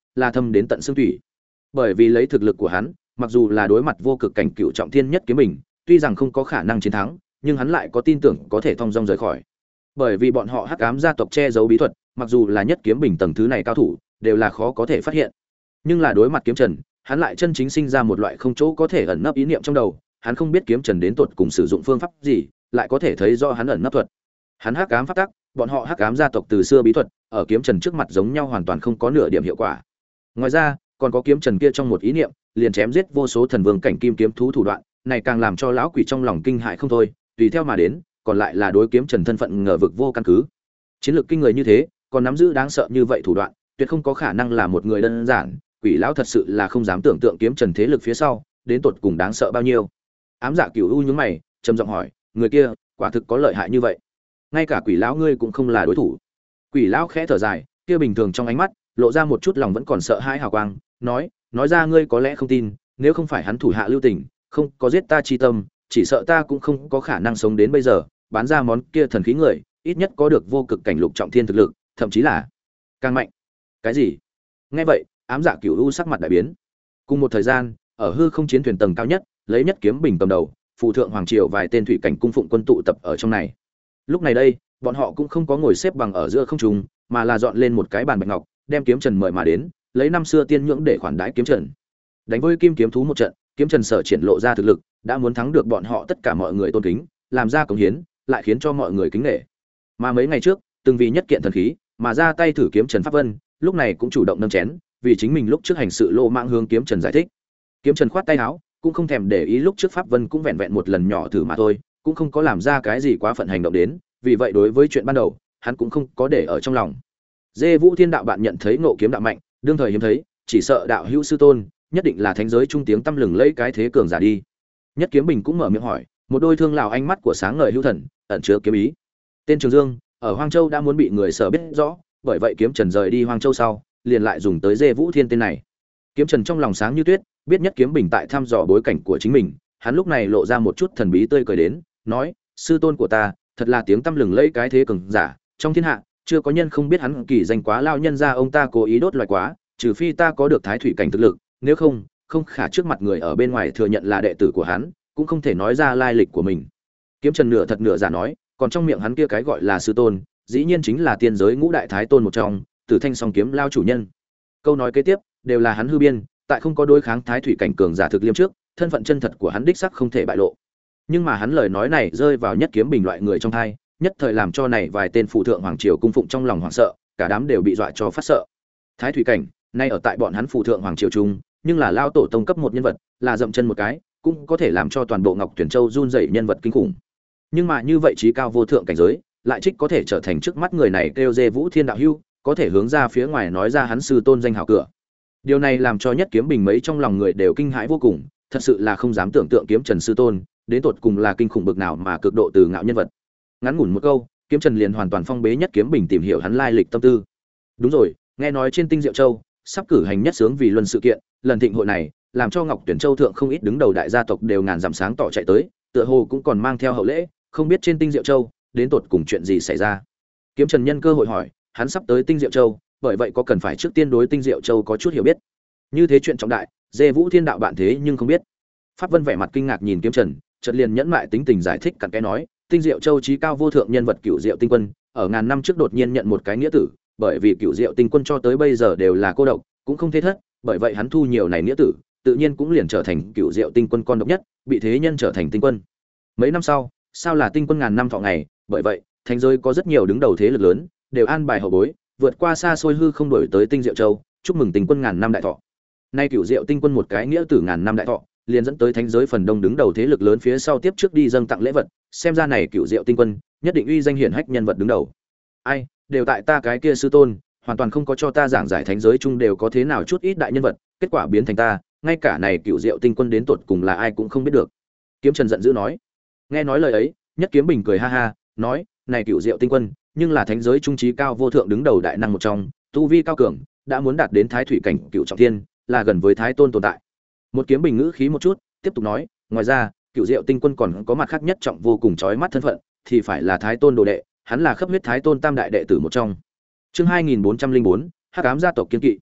là thâm đến tận xương thủy. Bởi vì lấy thực lực của hắn, mặc dù là đối mặt vô cực cảnh cựu trọng thiên nhất kiếm mình, tuy rằng không có khả năng chiến thắng, nhưng hắn lại có tin tưởng có thể thong dong rời khỏi. Bởi vì bọn họ Hắc Ám gia tộc che giấu bí thuật, mặc dù là nhất kiếm bình tầng thứ này cao thủ, đều là khó có thể phát hiện. Nhưng là đối mặt Kiếm Trần, hắn lại chân chính sinh ra một loại không chỗ có thể ẩn nấp ý niệm trong đầu, hắn không biết Kiếm Trần đến tột cùng sử dụng phương pháp gì, lại có thể thấy rõ hắn ẩn nấp thuật. Hắn Hắc Ám pháp tắc, bọn họ Hắc Ám gia tộc từ xưa bí thuật, ở Kiếm Trần trước mặt giống nhau hoàn toàn không có nửa điểm hiệu quả. Ngoài ra, còn có Kiếm Trần kia trong một ý niệm, liền chém giết vô số thần vương cảnh kim kiếm thú thủ đoạn, này càng làm cho lão quỷ trong lòng kinh hại không thôi, tùy theo mà đến, còn lại là đối Kiếm Trần thân phận ngờ vực vô căn cứ. Chiến lược kinh người như thế, còn nắm giữ đáng sợ như vậy thủ đoạn, tuyệt không có khả năng là một người đơn giản, quỷ lão thật sự là không dám tưởng tượng Kiếm Trần thế lực phía sau, đến tột cùng đáng sợ bao nhiêu. Ám Dạ Cửu U nhướng mày, trầm giọng hỏi, người kia, quả thực có lợi hại như vậy? Ngay cả quỷ lão ngươi cũng không là đối thủ. Quỷ lão khẽ thở dài, kia bình thường trong ánh mắt lộ ra một chút lòng vẫn còn sợ hãi hào quang, nói ra ngươi có lẽ không tin, nếu không phải hắn thủ hạ lưu tình, không có giết ta chi tâm, chỉ sợ ta cũng không có khả năng sống đến bây giờ, bán ra món kia thần khí người, ít nhất có được vô cực cảnh lục trọng thiên thực lực, thậm chí là càng mạnh. Cái gì? Nghe vậy, Ám Dạ Cửu U sắc mặt đại biến. Cùng một thời gian, ở hư không chiến thuyền tầng cao nhất, lấy nhất kiếm bình cầm đầu, phụ thượng hoàng triều vài tên thủy cảnh cung phụng quân tụ tập ở trong này. Lúc này đây, bọn họ cũng không có ngồi xếp bằng ở giữa không trung, mà là dọn lên một cái bàn bạch ngọc, đem Kiếm Trần mời mà đến, lấy năm xưa tiên nhưỡng để khoản đãi Kiếm Trần. Đánh với kim kiếm thú một trận, Kiếm Trần sở triển lộ ra thực lực, đã muốn thắng được bọn họ tất cả mọi người tôn kính, làm ra cống hiến, lại khiến cho mọi người kính nể. Mà mấy ngày trước, từng vì nhất kiện thần khí, mà ra tay thử Kiếm Trần Pháp Vân, lúc này cũng chủ động nâng chén, vì chính mình lúc trước hành sự lô mạng hướng Kiếm Trần giải thích. Kiếm Trần khoát tay áo, cũng không thèm để ý lúc trước Pháp Vân cũng vẹn vẹn một lần nhỏ thử mà thôi, cũng không có làm ra cái gì quá phận hành động đến, vì vậy đối với chuyện ban đầu, hắn cũng không có để ở trong lòng. Dê Vũ Thiên đạo bạn nhận thấy Ngộ Kiếm đạo mạnh, đương thời hiếm thấy, chỉ sợ đạo hữu sư tôn, nhất định là thánh giới trung tiếng tăm lừng lẫy cái thế cường giả đi. Nhất Kiếm Bình cũng mở miệng hỏi, một đôi thương lão ánh mắt của sáng ngời hữu thần, ẩn chứa kiếm ý. Tên Trường Dương, ở Hoang Châu đã muốn bị người sở biết rõ, bởi vậy Kiếm Trần rời đi Hoang Châu sau, liền lại dùng tới Dê Vũ Thiên tên này. Kiếm Trần trong lòng sáng như tuyết, biết Nhất Kiếm Bình tại thăm dò bối cảnh của chính mình, hắn lúc này lộ ra một chút thần bí tươi cười đến, nói: "Sư tôn của ta, thật là tiếng tăm lừng lẫy cái thế cường giả, trong thiên hạ chưa có nhân không biết hắn kỳ danh quá lao nhân ra ông ta cố ý đốt loài quá, trừ phi ta có được thái thủy cảnh thực lực, nếu không, không khả trước mặt người ở bên ngoài thừa nhận là đệ tử của hắn, cũng không thể nói ra lai lịch của mình." Kiếm Trần nửa thật nửa giả nói, còn trong miệng hắn kia cái gọi là sư tôn, dĩ nhiên chính là tiên giới ngũ đại thái tôn một trong, Tử Thanh Song kiếm lao chủ nhân. Câu nói kế tiếp đều là hắn hư biên, tại không có đối kháng thái thủy cảnh cường giả thực liêm trước, thân phận chân thật của hắn đích sắc không thể bại lộ. Nhưng mà hắn lời nói này rơi vào Nhất Kiếm Bình loại người trong tai, nhất thời làm cho này vài tên phụ thượng hoàng triều cung phụng trong lòng hoảng sợ, cả đám đều bị dọa cho phát sợ. Thái thủy cảnh, nay ở tại bọn hắn phụ thượng hoàng triều trung, nhưng là lao tổ tông cấp một nhân vật, là dậm chân một cái, cũng có thể làm cho toàn bộ Ngọc Tuyển Châu run rẩy nhân vật kinh khủng. Nhưng mà như vậy trí cao vô thượng cảnh giới, lại trích có thể trở thành trước mắt người này kêu Dê Vũ Thiên đạo hữu, có thể hướng ra phía ngoài nói ra hắn sư tôn danh hào cửa. Điều này làm cho Nhất Kiếm Bình mấy trong lòng người đều kinh hãi vô cùng, thật sự là không dám tưởng tượng Kiếm Trần sư tôn, đến tột cùng là kinh khủng bực nào mà cực độ từ ngạo nhân vật. Ngắn ngủn một câu, Kiếm Trần liền hoàn toàn phong bế Nhất Kiếm Bình tìm hiểu hắn lai lịch tâm tư. Đúng rồi, nghe nói trên Tinh Diệu Châu sắp cử hành nhất sướng vì luân sự kiện, lần thịnh hội này làm cho Ngọc Tuyển Châu thượng không ít đứng đầu đại gia tộc đều ngàn dặm sáng tỏ chạy tới, tựa hồ cũng còn mang theo hậu lễ, không biết trên Tinh Diệu Châu đến tột cùng chuyện gì xảy ra. Kiếm Trần nhân cơ hội hỏi, hắn sắp tới Tinh Diệu Châu, bởi vậy có cần phải trước tiên đối Tinh Diệu Châu có chút hiểu biết. Như thế chuyện trọng đại, Dê Vũ Thiên đạo bạn thế nhưng không biết. Pháp Vân vẻ mặt kinh ngạc nhìn Kiếm Trần, chợt liền nhẫn mại tính tình giải thích cặn kẽ nói, Tinh Diệu Châu trí cao vô thượng nhân vật Cửu Diệu Tinh Quân, ở ngàn năm trước đột nhiên nhận một cái nghĩa tử, bởi vì Cửu Diệu Tinh Quân cho tới bây giờ đều là cô độc, cũng không thế thất, bởi vậy hắn thu nhiều này nghĩa tử, tự nhiên cũng liền trở thành Cửu Diệu Tinh Quân con độc nhất, bị thế nhân trở thành tinh quân. Mấy năm sau, sao là tinh quân ngàn năm thọ ngày, bởi vậy, thành giới có rất nhiều đứng đầu thế lực lớn, đều an bài hậu bối, vượt qua xa xôi hư không đổi tới Tinh Diệu Châu, chúc mừng tinh quân ngàn năm đại thọ. Nay Cửu Diệu Tinh Quân một cái nghĩa tử ngàn năm đại thọ, liền dẫn tới thánh giới phần đông đứng đầu thế lực lớn phía sau tiếp trước đi dâng tặng lễ vật, xem ra này Cửu Diệu Tinh Quân nhất định uy danh hiển hách nhân vật đứng đầu. Ai, đều tại ta cái kia sư tôn, hoàn toàn không có cho ta giảng giải thánh giới chung đều có thế nào chút ít đại nhân vật, kết quả biến thành ta, ngay cả này Cửu Diệu Tinh Quân đến tột cùng là ai cũng không biết được. Kiếm Trần giận dữ nói. Nghe nói lời ấy, Nhất Kiếm Bình cười ha ha, nói, này Cửu Diệu Tinh Quân, nhưng là thánh giới trung trí cao vô thượng đứng đầu đại năng một trong, tu vi cao cường, đã muốn đạt đến thái thủy cảnh cửu trọng thiên, là gần với thái tôn tồn tại. Một Kiếm Bình ngữ khí một chút, tiếp tục nói, ngoài ra, Cửu Diệu Tinh Quân còn có mặt khác nhất trọng vô cùng chói mắt thân phận, thì phải là thái tôn đồ đệ, hắn là khắp huyết thái tôn tam đại đệ tử một trong. Chương 2404, Hắc Ám gia tộc kiên kỵ.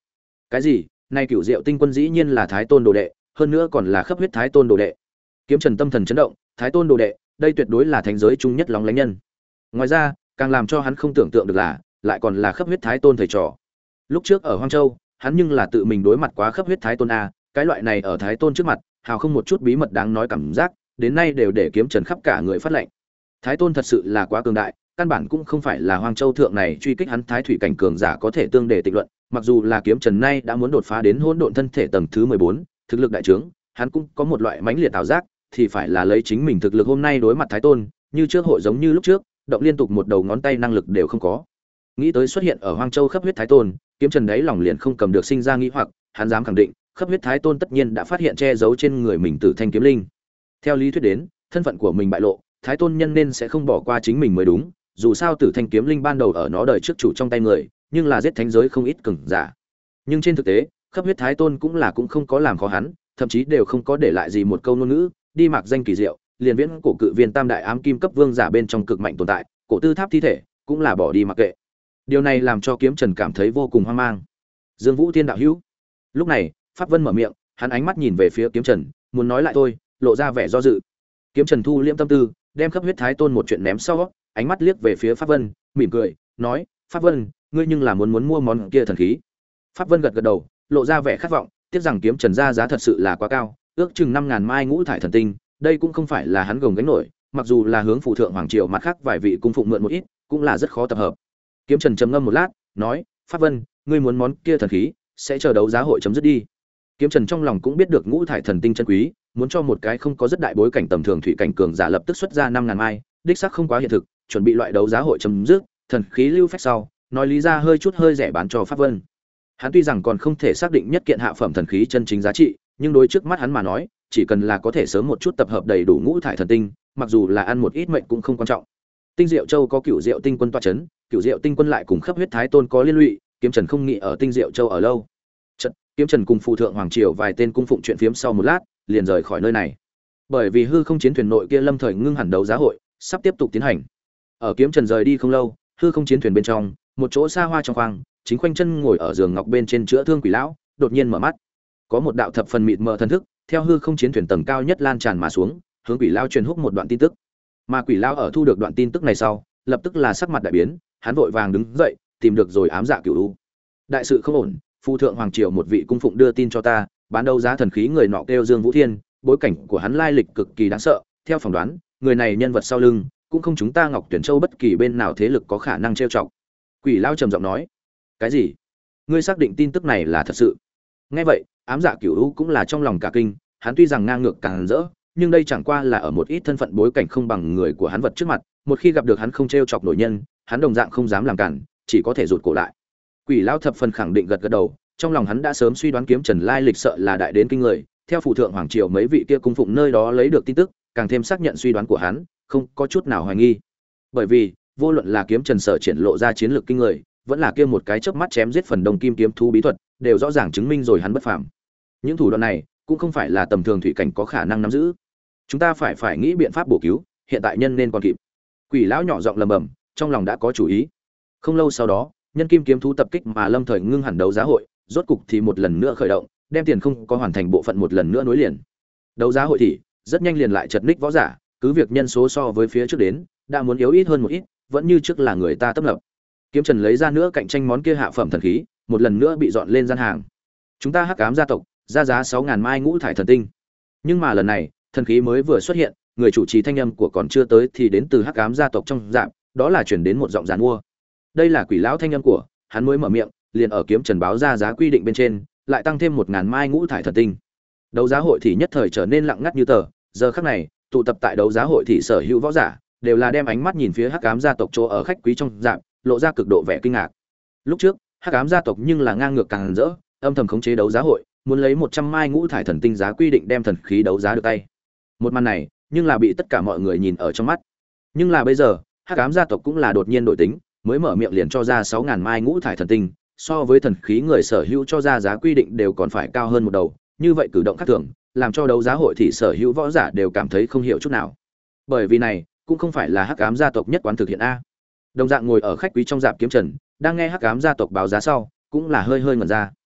Cái gì? Nay Cửu Diệu Tinh Quân dĩ nhiên là Thái Tôn đồ đệ, hơn nữa còn là khắp huyết Thái Tôn đồ đệ. Kiếm Trần tâm thần chấn động, Thái Tôn đồ đệ, đây tuyệt đối là thánh giới trung nhất lóng lánh nhân. Ngoài ra, càng làm cho hắn không tưởng tượng được là, lại còn là khắp huyết Thái Tôn thầy trò. Lúc trước ở Hoang Châu, hắn nhưng là tự mình đối mặt quá khắp huyết Thái Tôn a, cái loại này ở Thái Tôn trước mặt, hào không một chút bí mật đáng nói cảm giác, đến nay đều để Kiếm Trần khắp cả người phát lệnh. Thái Tôn thật sự là quá cường đại, căn bản cũng không phải là Hoang Châu thượng này truy kích hắn thái thủy cảnh cường giả có thể tương để tịch luận, mặc dù là Kiếm Trần nay đã muốn đột phá đến hỗn độn thân thể tầng thứ 14, thực lực đại trướng, hắn cũng có một loại mãnh liệt ảo giác, thì phải là lấy chính mình thực lực hôm nay đối mặt Thái Tôn, như trước hội giống như lúc trước, động liên tục một đầu ngón tay năng lực đều không có. Nghĩ tới xuất hiện ở Hoang Châu khắp huyết Thái Tôn, Kiếm Trần đấy lòng liền không cầm được sinh ra nghĩ hoặc, hắn dám khẳng định, khắp huyết Thái Tôn tất nhiên đã phát hiện che giấu trên người mình Tử Thanh kiếm linh. Theo lý thuyết đến, thân phận của mình bại lộ, Thái Tôn nhân nên sẽ không bỏ qua chính mình mới đúng, dù sao Tử Thanh kiếm linh ban đầu ở nó đời trước chủ trong tay người, nhưng là giết thánh giới không ít cường giả. Nhưng trên thực tế, khắp huyết Thái Tôn cũng không có làm khó hắn, thậm chí đều không có để lại gì một câu ngôn ngữ, đi mặc danh kỳ diệu, liền viễn cổ cự viên tam đại ám kim cấp vương giả bên trong cực mạnh tồn tại, cổ tư tháp thi thể cũng là bỏ đi mặc kệ. Điều này làm cho Kiếm Trần cảm thấy vô cùng hoang mang. Dương Vũ Thiên đạo hữu. Lúc này, Pháp Vân mở miệng, hắn ánh mắt nhìn về phía Kiếm Trần, muốn nói lại thôi, lộ ra vẻ do dự. Kiếm Trần thu liễm tâm tư, đem khắp huyết Thái Tôn một chuyện ném sau, ánh mắt liếc về phía Pháp Vân, mỉm cười, nói: "Pháp Vân, ngươi nhưng là muốn mua món kia thần khí?" Pháp Vân gật gật đầu, lộ ra vẻ khát vọng, tiếc rằng Kiếm Trần ra giá thật sự là quá cao, ước chừng 5000 mai ngũ thải thần tinh, đây cũng không phải là hắn gồng gánh nổi, mặc dù là hướng phụ thượng hoàng triều mặt khác vài vị cung phụng mượn một ít, cũng là rất khó tập hợp. Kiếm Trần trầm ngâm một lát, nói: "Pháp Vân, ngươi muốn món kia thần khí, sẽ chờ đấu giá hội chấm dứt đi." Kiếm Trần trong lòng cũng biết được ngũ thải thần tinh chân quý, muốn cho một cái không có rất đại bối cảnh tầm thường thủy cảnh cường giả lập tức xuất ra 5000 mai, đích xác không quá hiện thực, chuẩn bị loại đấu giá hội chấm dứt, thần khí lưu phách sau, nói lý ra hơi rẻ bán cho Pháp Vân. Hắn tuy rằng còn không thể xác định nhất kiện hạ phẩm thần khí chân chính giá trị, nhưng đối trước mắt hắn mà nói, chỉ cần là có thể sớm một chút tập hợp đầy đủ ngũ thải thần tinh, mặc dù là ăn một ít mệnh cũng không quan trọng. Tinh Diệu Châu có Cửu Diệu Tinh Quân tọa chấn, Cửu Diệu Tinh Quân lại cùng khắp huyết Thái Tôn có liên lụy, Kiếm Trần không nghĩ ở Tinh Diệu Châu ở lâu. Chợt, Kiếm Trần cùng phụ thượng hoàng triều vài tên cung phụng chuyện phiếm sau một lát, liền rời khỏi nơi này. Bởi vì hư không chiến thuyền nội kia lâm thời ngưng hẳn đấu giá hội, sắp tiếp tục tiến hành. Ở Kiếm Trần rời đi không lâu, hư không chiến thuyền bên trong, một chỗ xa hoa trong khoang, chính khoanh chân ngồi ở giường ngọc bên trên chữa thương quỷ lão, đột nhiên mở mắt. Có một đạo thập phần mịt mờ thần thức, theo hư không chiến thuyền tầng cao nhất lan tràn mà xuống, hướng quỷ lão truyền húc một đoạn tin tức. Mà quỷ lão ở thu được đoạn tin tức này sau, lập tức là sắc mặt đại biến, hắn vội vàng đứng dậy, tìm được rồi ám dạ cửu u. Đại sự không ổn, phu thượng hoàng triều một vị cung phụng đưa tin cho ta, bán đấu giá thần khí người nọ kêu Dương Vũ Thiên, bối cảnh của hắn lai lịch cực kỳ đáng sợ, theo phỏng đoán, người này nhân vật sau lưng, cũng không chúng ta Ngọc Tuyển Châu bất kỳ bên nào thế lực có khả năng trêu chọc. Quỷ lão trầm giọng nói: "Cái gì? Ngươi xác định tin tức này là thật sự?" Nghe vậy, ám dạ cửu u cũng là trong lòng cả kinh, hắn tuy rằng ngang ngược càng rỡ, nhưng đây chẳng qua là ở một ít thân phận bối cảnh không bằng người của hắn vật trước mặt, một khi gặp được hắn không trêu chọc nổi nhân, hắn đồng dạng không dám làm cản, chỉ có thể rụt cổ lại. Quỷ lão thập phần khẳng định gật gật đầu, trong lòng hắn đã sớm suy đoán Kiếm Trần lai lịch sợ là đại đến kinh người, theo phụ thượng hoàng triều mấy vị kia cung phụng nơi đó lấy được tin tức, càng thêm xác nhận suy đoán của hắn, không có chút nào hoài nghi. Bởi vì, vô luận là Kiếm Trần sở triển lộ ra chiến lược kinh người, vẫn là kia một cái chớp mắt chém giết phần đông kim kiếm thú bí thuật, đều rõ ràng chứng minh rồi hắn bất phàm. Những thủ đoạn này cũng không phải là tầm thường thủy cảnh có khả năng nắm giữ. Chúng ta phải nghĩ biện pháp bổ cứu, hiện tại nhân nên còn kịp. Quỷ lão nhỏ giọng lầm bầm, trong lòng đã có chủ ý. Không lâu sau đó, nhân kim kiếm thú tập kích mà lâm thời ngưng hẳn đấu giá hội, rốt cục thì một lần nữa khởi động, đem tiền không có hoàn thành bộ phận một lần nữa nối liền. Đấu giá hội thì rất nhanh liền lại chật ních võ giả, cứ việc nhân số so với phía trước đến, đã muốn yếu ít hơn một ít, vẫn như trước là người ta tấp nập. Kiếm Trần lấy ra nữa cạnh tranh món kia hạ phẩm thần khí, một lần nữa bị dọn lên gian hàng. Chúng ta Hắc Ám gia tộc, ra giá 6000 mai ngũ thải thần tinh. Nhưng mà lần này, thần khí mới vừa xuất hiện, người chủ trì thanh âm của còn chưa tới thì đến từ Hắc Ám gia tộc trong dạng, đó là chuyển đến một giọng giàn mua. Đây là quỷ lão thanh âm của, hắn mới mở miệng, liền ở Kiếm Trần báo ra giá quy định bên trên, lại tăng thêm 1000 mai ngũ thải thần tinh. Đấu giá hội thì nhất thời trở nên lặng ngắt như tờ, giờ khắc này, tụ tập tại đấu giá hội thì sở hữu võ giả, đều là đem ánh mắt nhìn phía Hắc Ám gia tộc chỗ ở khách quý trong dạng, lộ ra cực độ vẻ kinh ngạc. Lúc trước, Hắc Ám gia tộc nhưng là ngang ngược càng rỡ, âm thầm khống chế đấu giá hội, muốn lấy 100 mai ngũ thải thần tinh giá quy định đem thần khí đấu giá được tay. Một màn này, nhưng là bị tất cả mọi người nhìn ở trong mắt. Nhưng là bây giờ, Hắc Ám gia tộc cũng là đột nhiên đổi tính, mới mở miệng liền cho ra 6000 mai ngũ thải thần tinh, so với thần khí người sở hữu cho ra giá quy định đều còn phải cao hơn một đầu, như vậy cử động khác thường, làm cho đấu giá hội thì sở hữu võ giả đều cảm thấy không hiểu chút nào. Bởi vì này, cũng không phải là Hắc Ám gia tộc nhất quán thực hiện a. Đồng dạng ngồi ở khách quý trong dạp Kiếm Trần, đang nghe Hắc Ám gia tộc báo giá sau, cũng là hơi ngẩn ra.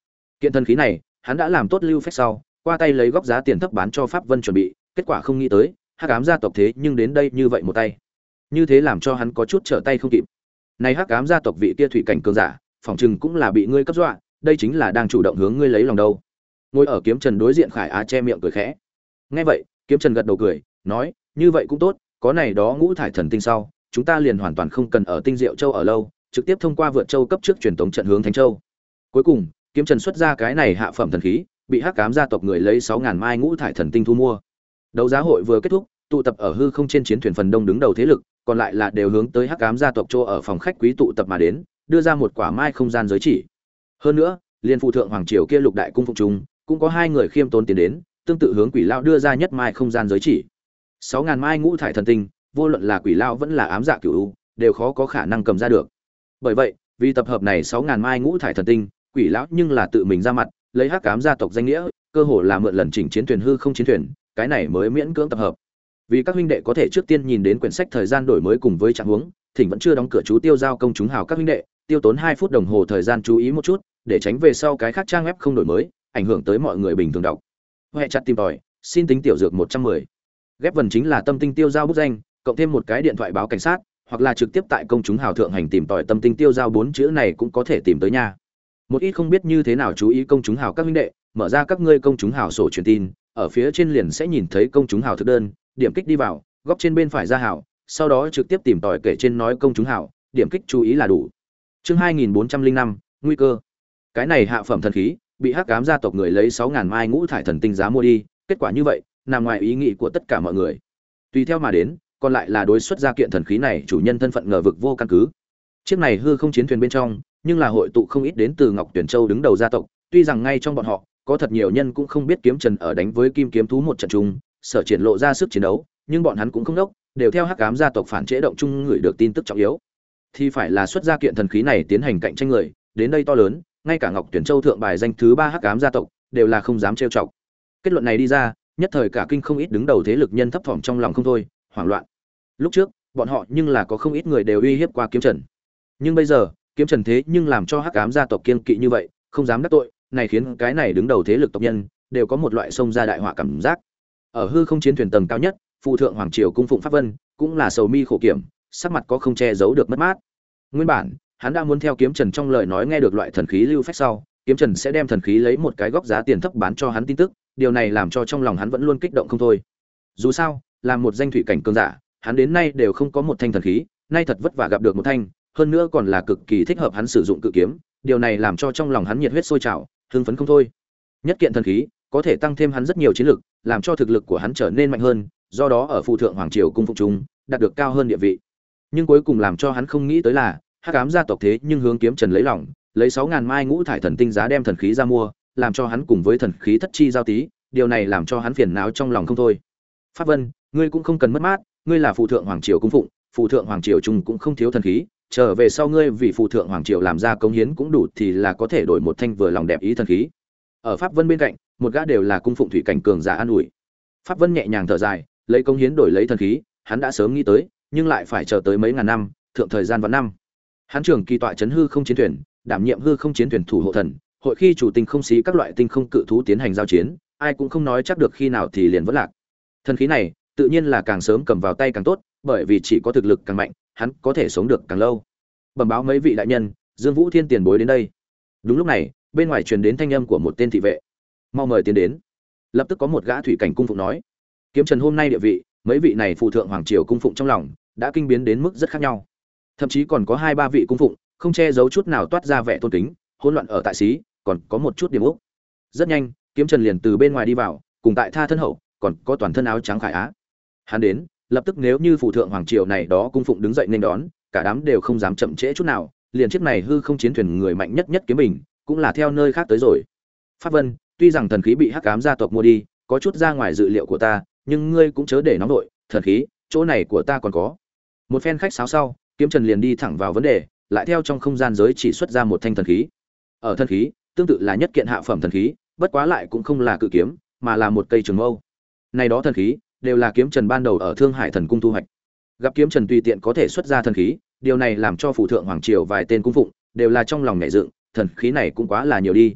Kiện thần khí này, hắn đã làm tốt lưu phách sau, qua tay lấy góc giá tiền thấp bán cho Pháp Vân chuẩn bị, kết quả không nghĩ tới, Hắc Ám gia tộc thế nhưng đến đây như vậy một tay. Như thế làm cho hắn có chút trở tay không kịp. Này Hắc Ám gia tộc vị kia thủy cảnh cường giả, phòng trừng cũng là bị ngươi cấp dọa, đây chính là đang chủ động hướng ngươi lấy lòng đâu. Ngồi ở kiếm trần đối diện Khải Á che miệng cười khẽ. Nghe vậy, kiếm trần gật đầu cười, nói, như vậy cũng tốt, có này đó ngũ thải thần tinh sau, chúng ta liền hoàn toàn không cần ở Tinh Diệu Châu ở lâu, trực tiếp thông qua vượt châu cấp trước truyền tống trận hướng Thánh Châu. Cuối cùng, kiếm trần xuất ra cái này hạ phẩm thần khí, bị Hắc Ám gia tộc người lấy 6000 mai ngũ thải thần tinh thu mua. Đấu giá hội vừa kết thúc, tụ tập ở hư không trên chiến thuyền phần đông đứng đầu thế lực, còn lại là đều hướng tới Hắc Ám gia tộc chỗ ở phòng khách quý tụ tập mà đến, đưa ra một quả mai không gian giới chỉ. Hơn nữa, liên phụ thượng hoàng triều kia lục đại cung phục trung, cũng có hai người khiêm tốn tiến đến, tương tự hướng Quỷ Lão đưa ra nhất mai không gian giới chỉ. 6000 mai ngũ thải thần tinh, vô luận là Quỷ Lão vẫn là ám dạ cửu, đều khó có khả năng cầm ra được. Bởi vậy, vì tập hợp này 6000 mai ngũ thải thần tinh, Quỷ Lão nhưng là tự mình ra mặt, lấy Hắc Ám gia tộc danh nghĩa, cơ hồ là mượn lần chỉnh chiến thuyền hư không chiến thuyền, cái này mới miễn cưỡng tập hợp. Vì các huynh đệ có thể trước tiên nhìn đến quyển sách thời gian đổi mới cùng với trạng huống, thỉnh vẫn chưa đóng cửa chú tiêu giao công chúng hào các huynh đệ, tiêu tốn 2 phút đồng hồ thời gian chú ý một chút, để tránh về sau cái khác trang web không đổi mới, ảnh hưởng tới mọi người bình thường đọc. Hệ chặt tìm tòi, xin tính tiểu dược 110. Ghép vần chính là tâm tinh tiêu giao bút danh, cộng thêm một cái điện thoại báo cảnh sát, hoặc là trực tiếp tại công chúng hào thượng hành tìm tòi tâm tinh tiêu giao 4 chữ này cũng có thể tìm tới nha. Một ít không biết như thế nào chú ý công chúng hào các huynh đệ, mở ra các ngươi công chúng hào sổ truyền tin, ở phía trên liền sẽ nhìn thấy công chúng hào thực đơn, điểm kích đi vào, góc trên bên phải ra hào, sau đó trực tiếp tìm tòi kể trên nói công chúng hào, điểm kích chú ý là đủ. Chương 2405, nguy cơ. Cái này hạ phẩm thần khí, bị Hắc Ám gia tộc người lấy 6000 mai ngũ thải thần tinh giá mua đi, kết quả như vậy, nằm ngoài ý nghĩ của tất cả mọi người. Tùy theo mà đến, còn lại là đối xuất ra kiện thần khí này chủ nhân thân phận ngờ vực vô căn cứ. Chiếc này hư không chiến thuyền bên trong, nhưng là hội tụ không ít đến từ Ngọc Tuyển Châu đứng đầu gia tộc, tuy rằng ngay trong bọn họ, có thật nhiều nhân cũng không biết Kiếm Trần ở đánh với Kim Kiếm thú một trận chung, sở triển lộ ra sức chiến đấu, nhưng bọn hắn cũng không đốc, đều theo Hắc Ám gia tộc phản chế động chung người được tin tức trọng yếu. Thì phải là xuất ra kiện thần khí này tiến hành cạnh tranh người, đến đây to lớn, ngay cả Ngọc Tuyển Châu thượng bài danh thứ 3 Hắc Ám gia tộc đều là không dám trêu chọc. Kết luận này đi ra, nhất thời cả kinh không ít đứng đầu thế lực nhân thấp thỏm trong lòng không thôi, hoảng loạn. Lúc trước, bọn họ nhưng là có không ít người đều uy hiếp qua Kiếm Trần. Nhưng bây giờ, Kiếm Trần thế nhưng làm cho Hắc Ám gia tộc kiêng kỵ như vậy, không dám đắc tội, này khiến cái này đứng đầu thế lực tộc nhân đều có một loại xông ra đại họa cảm giác. Ở hư không chiến thuyền tầng cao nhất, phụ thượng hoàng triều cung phụng Pháp Vân, cũng là sầu mi khổ kiểm, sắc mặt có không che giấu được mất mát. Nguyên bản, hắn đã muốn theo Kiếm Trần trong lời nói nghe được loại thần khí lưu phách sau, Kiếm Trần sẽ đem thần khí lấy một cái góc giá tiền thấp bán cho hắn tin tức, điều này làm cho trong lòng hắn vẫn luôn kích động không thôi. Dù sao, làm một danh thủy cảnh cường giả, hắn đến nay đều không có một thanh thần khí, nay thật vất vả gặp được một thanh, hơn nữa còn là cực kỳ thích hợp hắn sử dụng cự kiếm, điều này làm cho trong lòng hắn nhiệt huyết sôi trào, hưng phấn không thôi. Nhất kiện thần khí có thể tăng thêm hắn rất nhiều chiến lực, làm cho thực lực của hắn trở nên mạnh hơn, do đó ở phụ thượng hoàng triều cung phục trung đạt được cao hơn địa vị. Nhưng cuối cùng làm cho hắn không nghĩ tới là, Hắc Ám gia tộc thế nhưng hướng Kiếm Trần lấy lòng, lấy 6000 mai ngũ thải thần tinh giá đem thần khí ra mua, làm cho hắn cùng với thần khí thất chi giao tí, điều này làm cho hắn phiền não trong lòng không thôi. Pháp Vân, ngươi cũng không cần mất mát, ngươi là phụ thượng hoàng triều cung phụng, phụ thượng hoàng triều trung cũng không thiếu thần khí, trở về sau ngươi vì phụ thượng hoàng triều làm ra công hiến cũng đủ thì là có thể đổi một thanh vừa lòng đẹp ý thần khí. Ở Pháp Vân bên cạnh, một gã đều là cung phụng thủy cảnh cường giả an ủi. Pháp Vân nhẹ nhàng thở dài, lấy công hiến đổi lấy thần khí, hắn đã sớm nghĩ tới, nhưng lại phải chờ tới mấy ngàn năm, thượng thời gian vạn năm. Hắn trưởng kỳ tọa trấn hư không chiến thuyền, đảm nhiệm hư không chiến thuyền thủ hộ thần, hội khi chủ tinh không xí các loại tinh không cự thú tiến hành giao chiến, ai cũng không nói chắc được khi nào thì liền vỡ lạc. Thần khí này, tự nhiên là càng sớm cầm vào tay càng tốt, bởi vì chỉ có thực lực càng mạnh, hắn có thể sống được càng lâu. Bẩm báo mấy vị đại nhân, Dương Vũ Thiên tiền bối đến đây. Đúng lúc này, bên ngoài truyền đến thanh âm của một tên thị vệ. Mau mời tiến đến. Lập tức có một gã thủy cảnh cung phụng nói, Kiếm Trần hôm nay địa vị, mấy vị này phụ thượng hoàng triều cung phụng trong lòng đã kinh biến đến mức rất khác nhau. Thậm chí còn có 2-3 vị cung phụng, không che giấu chút nào toát ra vẻ tôn kính, hỗn loạn ở tại xí, còn có một chút điểm ốc. Rất nhanh, Kiếm Trần liền từ bên ngoài đi vào, cùng tại tha thân hậu, còn có toàn thân áo trắng Khải Á. Hắn đến, lập tức nếu như phụ thượng hoàng triều này đó cung phụng đứng dậy nên đón, cả đám đều không dám chậm trễ chút nào, liền chiếc này hư không chiến thuyền người mạnh nhất nhất kiếm mình, cũng là theo nơi khác tới rồi. Pháp Vân, tuy rằng thần khí bị Hắc Ám gia tộc mua đi, có chút ra ngoài dự liệu của ta, nhưng ngươi cũng chớ để nóng đội, thần khí, chỗ này của ta còn có. Một phen khách sáo sau, Kiếm Trần liền đi thẳng vào vấn đề, lại theo trong không gian giới chỉ xuất ra một thanh thần khí. Ở thần khí, tương tự là nhất kiện hạ phẩm thần khí, bất quá lại cũng không là cự kiếm, mà là một cây trường mâu. Này đó thần khí đều là Kiếm Trần ban đầu ở Thương Hải Thần Cung thu hoạch. Gặp Kiếm Trần tùy tiện có thể xuất ra thần khí, điều này làm cho phụ thượng hoàng triều vài tên cung phụng đều là trong lòng nhẹ dựng, thần khí này cũng quá là nhiều đi.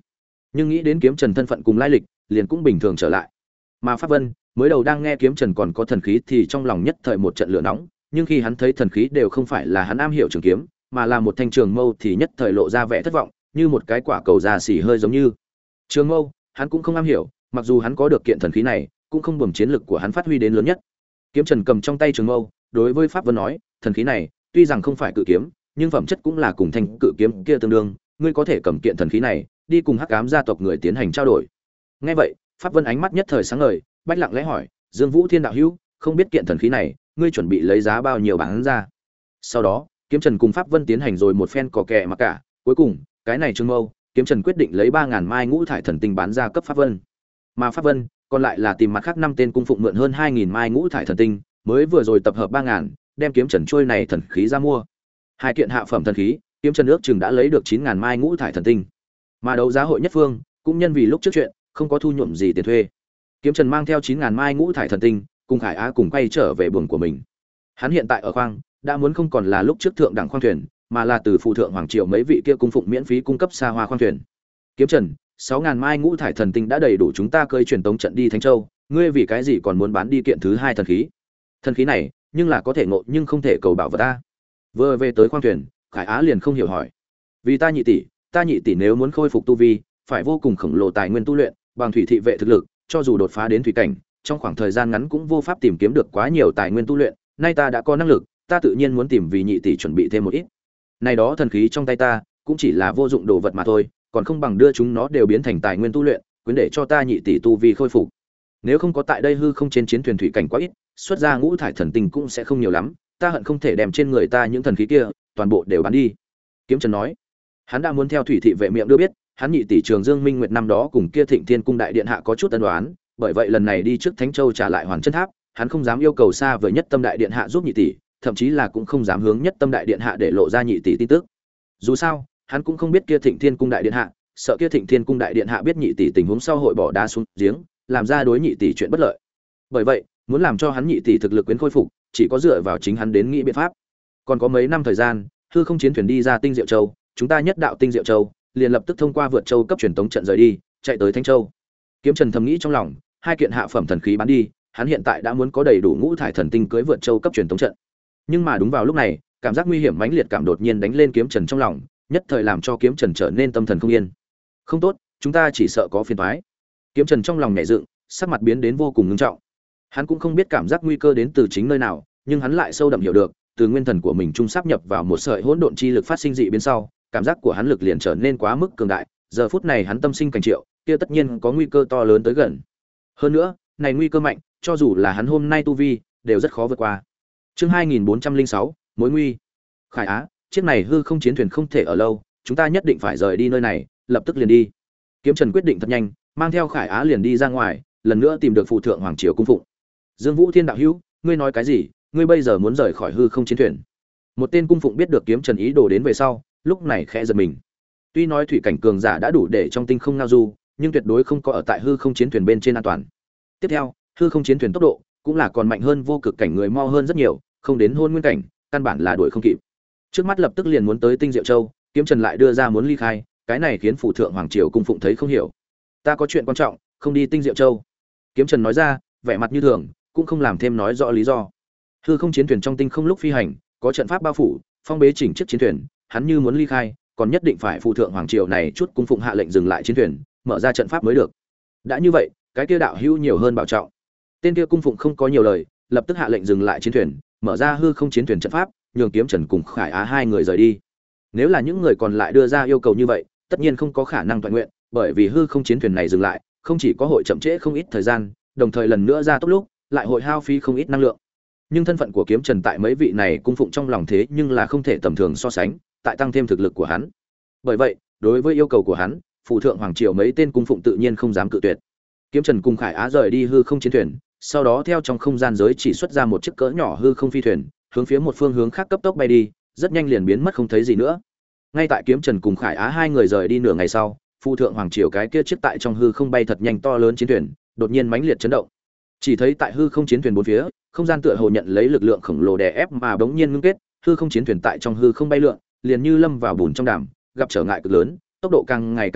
nhưng nghĩ đến kiếm trần thân phận cùng lai lịch liền cũng bình thường trở lại. Mà Pháp Vân mới đầu đang nghe kiếm trần còn có thần khí thì trong lòng nhất thời một trận lửa nóng, nhưng khi hắn thấy thần khí đều không phải là hắn am hiểu trường kiếm mà là một thanh trường mâu thì nhất thời lộ ra vẻ thất vọng, như một cái quả cầu già xỉ hơi giống như trường mâu. Hắn cũng không am hiểu, mặc dù hắn có được kiện thần khí này cũng không buồm chiến lực của hắn phát huy đến lớn nhất. Kiếm trần cầm trong tay trường mâu đối với Pháp Vân nói, thần khí này tuy rằng không phải cự kiếm nhưng phẩm chất cũng là cùng thanh cự kiếm kia tương đương, ngươi có thể cầm kiện thần khí này đi cùng Hắc Ám gia tộc người tiến hành trao đổi. Nghe vậy Pháp Vân ánh mắt nhất thời sáng ngời, bách lặng lẽ hỏi, Dương Vũ Thiên đạo hữu, không biết kiện thần khí này ngươi chuẩn bị lấy giá bao nhiêu bán ra? Sau đó kiếm trần cùng Pháp Vân tiến hành rồi một phen cò kè mà cả, cuối cùng cái này trường mâu kiếm trần quyết định lấy 3.000 mai ngũ thải thần tinh bán ra cấp Pháp Vân, mà Pháp Vân còn lại là tìm mặt khác 5 tên cung phụng mượn hơn 2.000 mai ngũ thải thần tinh, mới vừa rồi tập hợp 3.000 đem kiếm trần trôi này thần khí ra mua. Hai kiện hạ phẩm thần khí kiếm trần ước chừng đã lấy được 9.000 mai ngũ thải thần tinh, mà đấu giá hội nhất phương cũng nhân vì lúc trước chuyện không có thu nhuộm gì tiền thuê, kiếm trần mang theo 9.000 mai ngũ thải thần tinh cùng Khải Á cùng quay trở về buồng của mình. Hắn hiện tại ở khoang đã muốn không còn là lúc trước thượng đẳng khoang thuyền, mà là từ phụ thượng hoàng triều mấy vị kia cung phụng miễn phí cung cấp xa hoa khoang thuyền. Kiếm trần, 6.000 mai ngũ thải thần tinh đã đầy đủ chúng ta cơi truyền tống trận đi Thánh Châu, ngươi vì cái gì còn muốn bán đi kiện thứ hai thần khí? Thần khí này nhưng là có thể ngộ nhưng không thể cầu bảo vật ta. Vừa về tới khoang thuyền, Khải Á liền không hiểu hỏi, vì ta nhị tỷ nếu muốn khôi phục tu vi phải vô cùng khổng lồ tài nguyên tu luyện, bằng thủy thị vệ thực lực cho dù đột phá đến thủy cảnh trong khoảng thời gian ngắn cũng vô pháp tìm kiếm được quá nhiều tài nguyên tu luyện, nay ta đã có năng lực, ta tự nhiên muốn tìm vì nhị tỷ chuẩn bị thêm một ít. Này đó thần khí trong tay ta cũng chỉ là vô dụng đồ vật mà thôi, còn không bằng đưa chúng nó đều biến thành tài nguyên tu luyện, quyến để cho ta nhị tỷ tu vi khôi phục. Nếu không có tại đây hư không trên chiến thuyền thủy cảnh quá ít, xuất ra ngũ thải thần tinh cũng sẽ không nhiều lắm, ta hận không thể đem trên người ta những thần khí kia toàn bộ đều bán đi. Kiếm Trần nói, hắn đã muốn theo thủy thị vệ miệng đưa biết, hắn nhị tỷ Trường Dương Minh Nguyệt năm đó cùng kia Thịnh Thiên cung đại điện hạ có chút ân đoán, bởi vậy lần này đi trước Thánh Châu trả lại Hoàn Chân Tháp, hắn không dám yêu cầu xa vời nhất tâm đại điện hạ giúp nhị tỷ, thậm chí là cũng không dám hướng nhất tâm đại điện hạ để lộ ra nhị tỷ tin tức. Dù sao, hắn cũng không biết kia Thịnh Thiên cung đại điện hạ, sợ kia Thịnh Thiên cung đại điện hạ biết nhị tỷ tình huống sau hội bỏ đá xuống giếng, làm ra đối nhị tỷ chuyện bất lợi. Bởi vậy, muốn làm cho hắn nhị tỷ thực lực quyến khôi phục, chỉ có dựa vào chính hắn đến nghĩ biện pháp. Còn có mấy năm thời gian, hư không chiến thuyền đi ra Tinh Diệu Châu, chúng ta nhất đạo Tinh Diệu Châu, liền lập tức thông qua vượt châu cấp truyền tống trận rời đi, chạy tới Thanh Châu. Kiếm Trần thầm nghĩ trong lòng, hai kiện hạ phẩm thần khí bán đi, hắn hiện tại đã muốn có đầy đủ ngũ thải thần tinh cưới vượt châu cấp truyền tống trận. Nhưng mà đúng vào lúc này, cảm giác nguy hiểm mãnh liệt cảm đột nhiên đánh lên Kiếm Trần trong lòng, nhất thời làm cho Kiếm Trần trở nên tâm thần không yên. Không tốt, chúng ta chỉ sợ có phiền toái. Kiếm Trần trong lòng nhảy dựng, sắc mặt biến đến vô cùng nghiêm trọng. Hắn cũng không biết cảm giác nguy cơ đến từ chính nơi nào, nhưng hắn lại sâu đậm hiểu được, từ nguyên thần của mình trung sáp nhập vào một sợi hỗn độn chi lực phát sinh dị biến sau, cảm giác của hắn lực liền trở nên quá mức cường đại, giờ phút này hắn tâm sinh cảnh triệu, kia tất nhiên có nguy cơ to lớn tới gần. Hơn nữa, này nguy cơ mạnh, cho dù là hắn hôm nay tu vi, đều rất khó vượt qua. Chương 2406, mối nguy. Khải Á, chiếc này hư không chiến thuyền không thể ở lâu, chúng ta nhất định phải rời đi nơi này, lập tức liền đi. Kiếm Trần quyết định thật nhanh, mang theo Khải Á liền đi ra ngoài, lần nữa tìm được phụ thượng hoàng triều cung phụng. Dương Vũ Thiên đạo hữu, ngươi nói cái gì? Ngươi bây giờ muốn rời khỏi hư không chiến thuyền? Một tên cung phụng biết được Kiếm Trần ý đồ đến về sau, lúc này khẽ giật mình. Tuy nói thủy cảnh cường giả đã đủ để trong tinh không ngao du, nhưng tuyệt đối không có ở tại hư không chiến thuyền bên trên an toàn. Tiếp theo, hư không chiến thuyền tốc độ cũng là còn mạnh hơn vô cực cảnh người mau hơn rất nhiều, không đến hôn nguyên cảnh, căn bản là đuổi không kịp. Trước mắt lập tức liền muốn tới Tinh Diệu Châu, Kiếm Trần lại đưa ra muốn ly khai, cái này khiến phụ thượng hoàng triều cung phụng thấy không hiểu. Ta có chuyện quan trọng, không đi Tinh Diệu Châu. Kiếm Trần nói ra, vẻ mặt như thường, cũng không làm thêm nói rõ lý do. Hư không chiến thuyền trong tinh không lúc phi hành, có trận pháp bao phủ, phong bế chỉnh chiếc chiến thuyền, hắn như muốn ly khai, còn nhất định phải phụ thượng hoàng triều này chút cung phụng hạ lệnh dừng lại chiến thuyền, mở ra trận pháp mới được. Đã như vậy, cái kia đạo hữu nhiều hơn bảo trọng. Tên kia cung phụng không có nhiều lời, lập tức hạ lệnh dừng lại chiến thuyền, mở ra hư không chiến thuyền trận pháp, nhường Kiếm Trần cùng Khải Á hai người rời đi. Nếu là những người còn lại đưa ra yêu cầu như vậy, tất nhiên không có khả năng toàn nguyện, bởi vì hư không chiến thuyền này dừng lại, không chỉ có hội chậm trễ không ít thời gian, đồng thời lần nữa ra tốc lúc, lại hội hao phí không ít năng lượng. Nhưng thân phận của Kiếm Trần tại mấy vị này cung phụng trong lòng thế nhưng là không thể tầm thường so sánh, tại tăng thêm thực lực của hắn. Bởi vậy, đối với yêu cầu của hắn, phụ thượng hoàng triều mấy tên cung phụng tự nhiên không dám cự tuyệt. Kiếm Trần cùng Khải Á rời đi hư không chiến thuyền, sau đó theo trong không gian giới chỉ xuất ra một chiếc cỡ nhỏ hư không phi thuyền, hướng phía một phương hướng khác cấp tốc bay đi, rất nhanh liền biến mất không thấy gì nữa. Ngay tại Kiếm Trần cùng Khải Á hai người rời đi nửa ngày sau, phụ thượng hoàng triều cái kia chiếc tại trong hư không bay thật nhanh to lớn chiến thuyền, đột nhiên mãnh liệt chấn động. Chỉ thấy tại hư không chiến thuyền bốn phía, không gian tựa hồ nhận lấy lực lượng khổng lồ đè ép mà bỗng nhiên ngưng kết, hư không chiến thuyền tại trong hư không bay lượn, liền như lâm vào bùn trong đàm, gặp trở ngại cực lớn, tốc độ càng ngày càng chậm,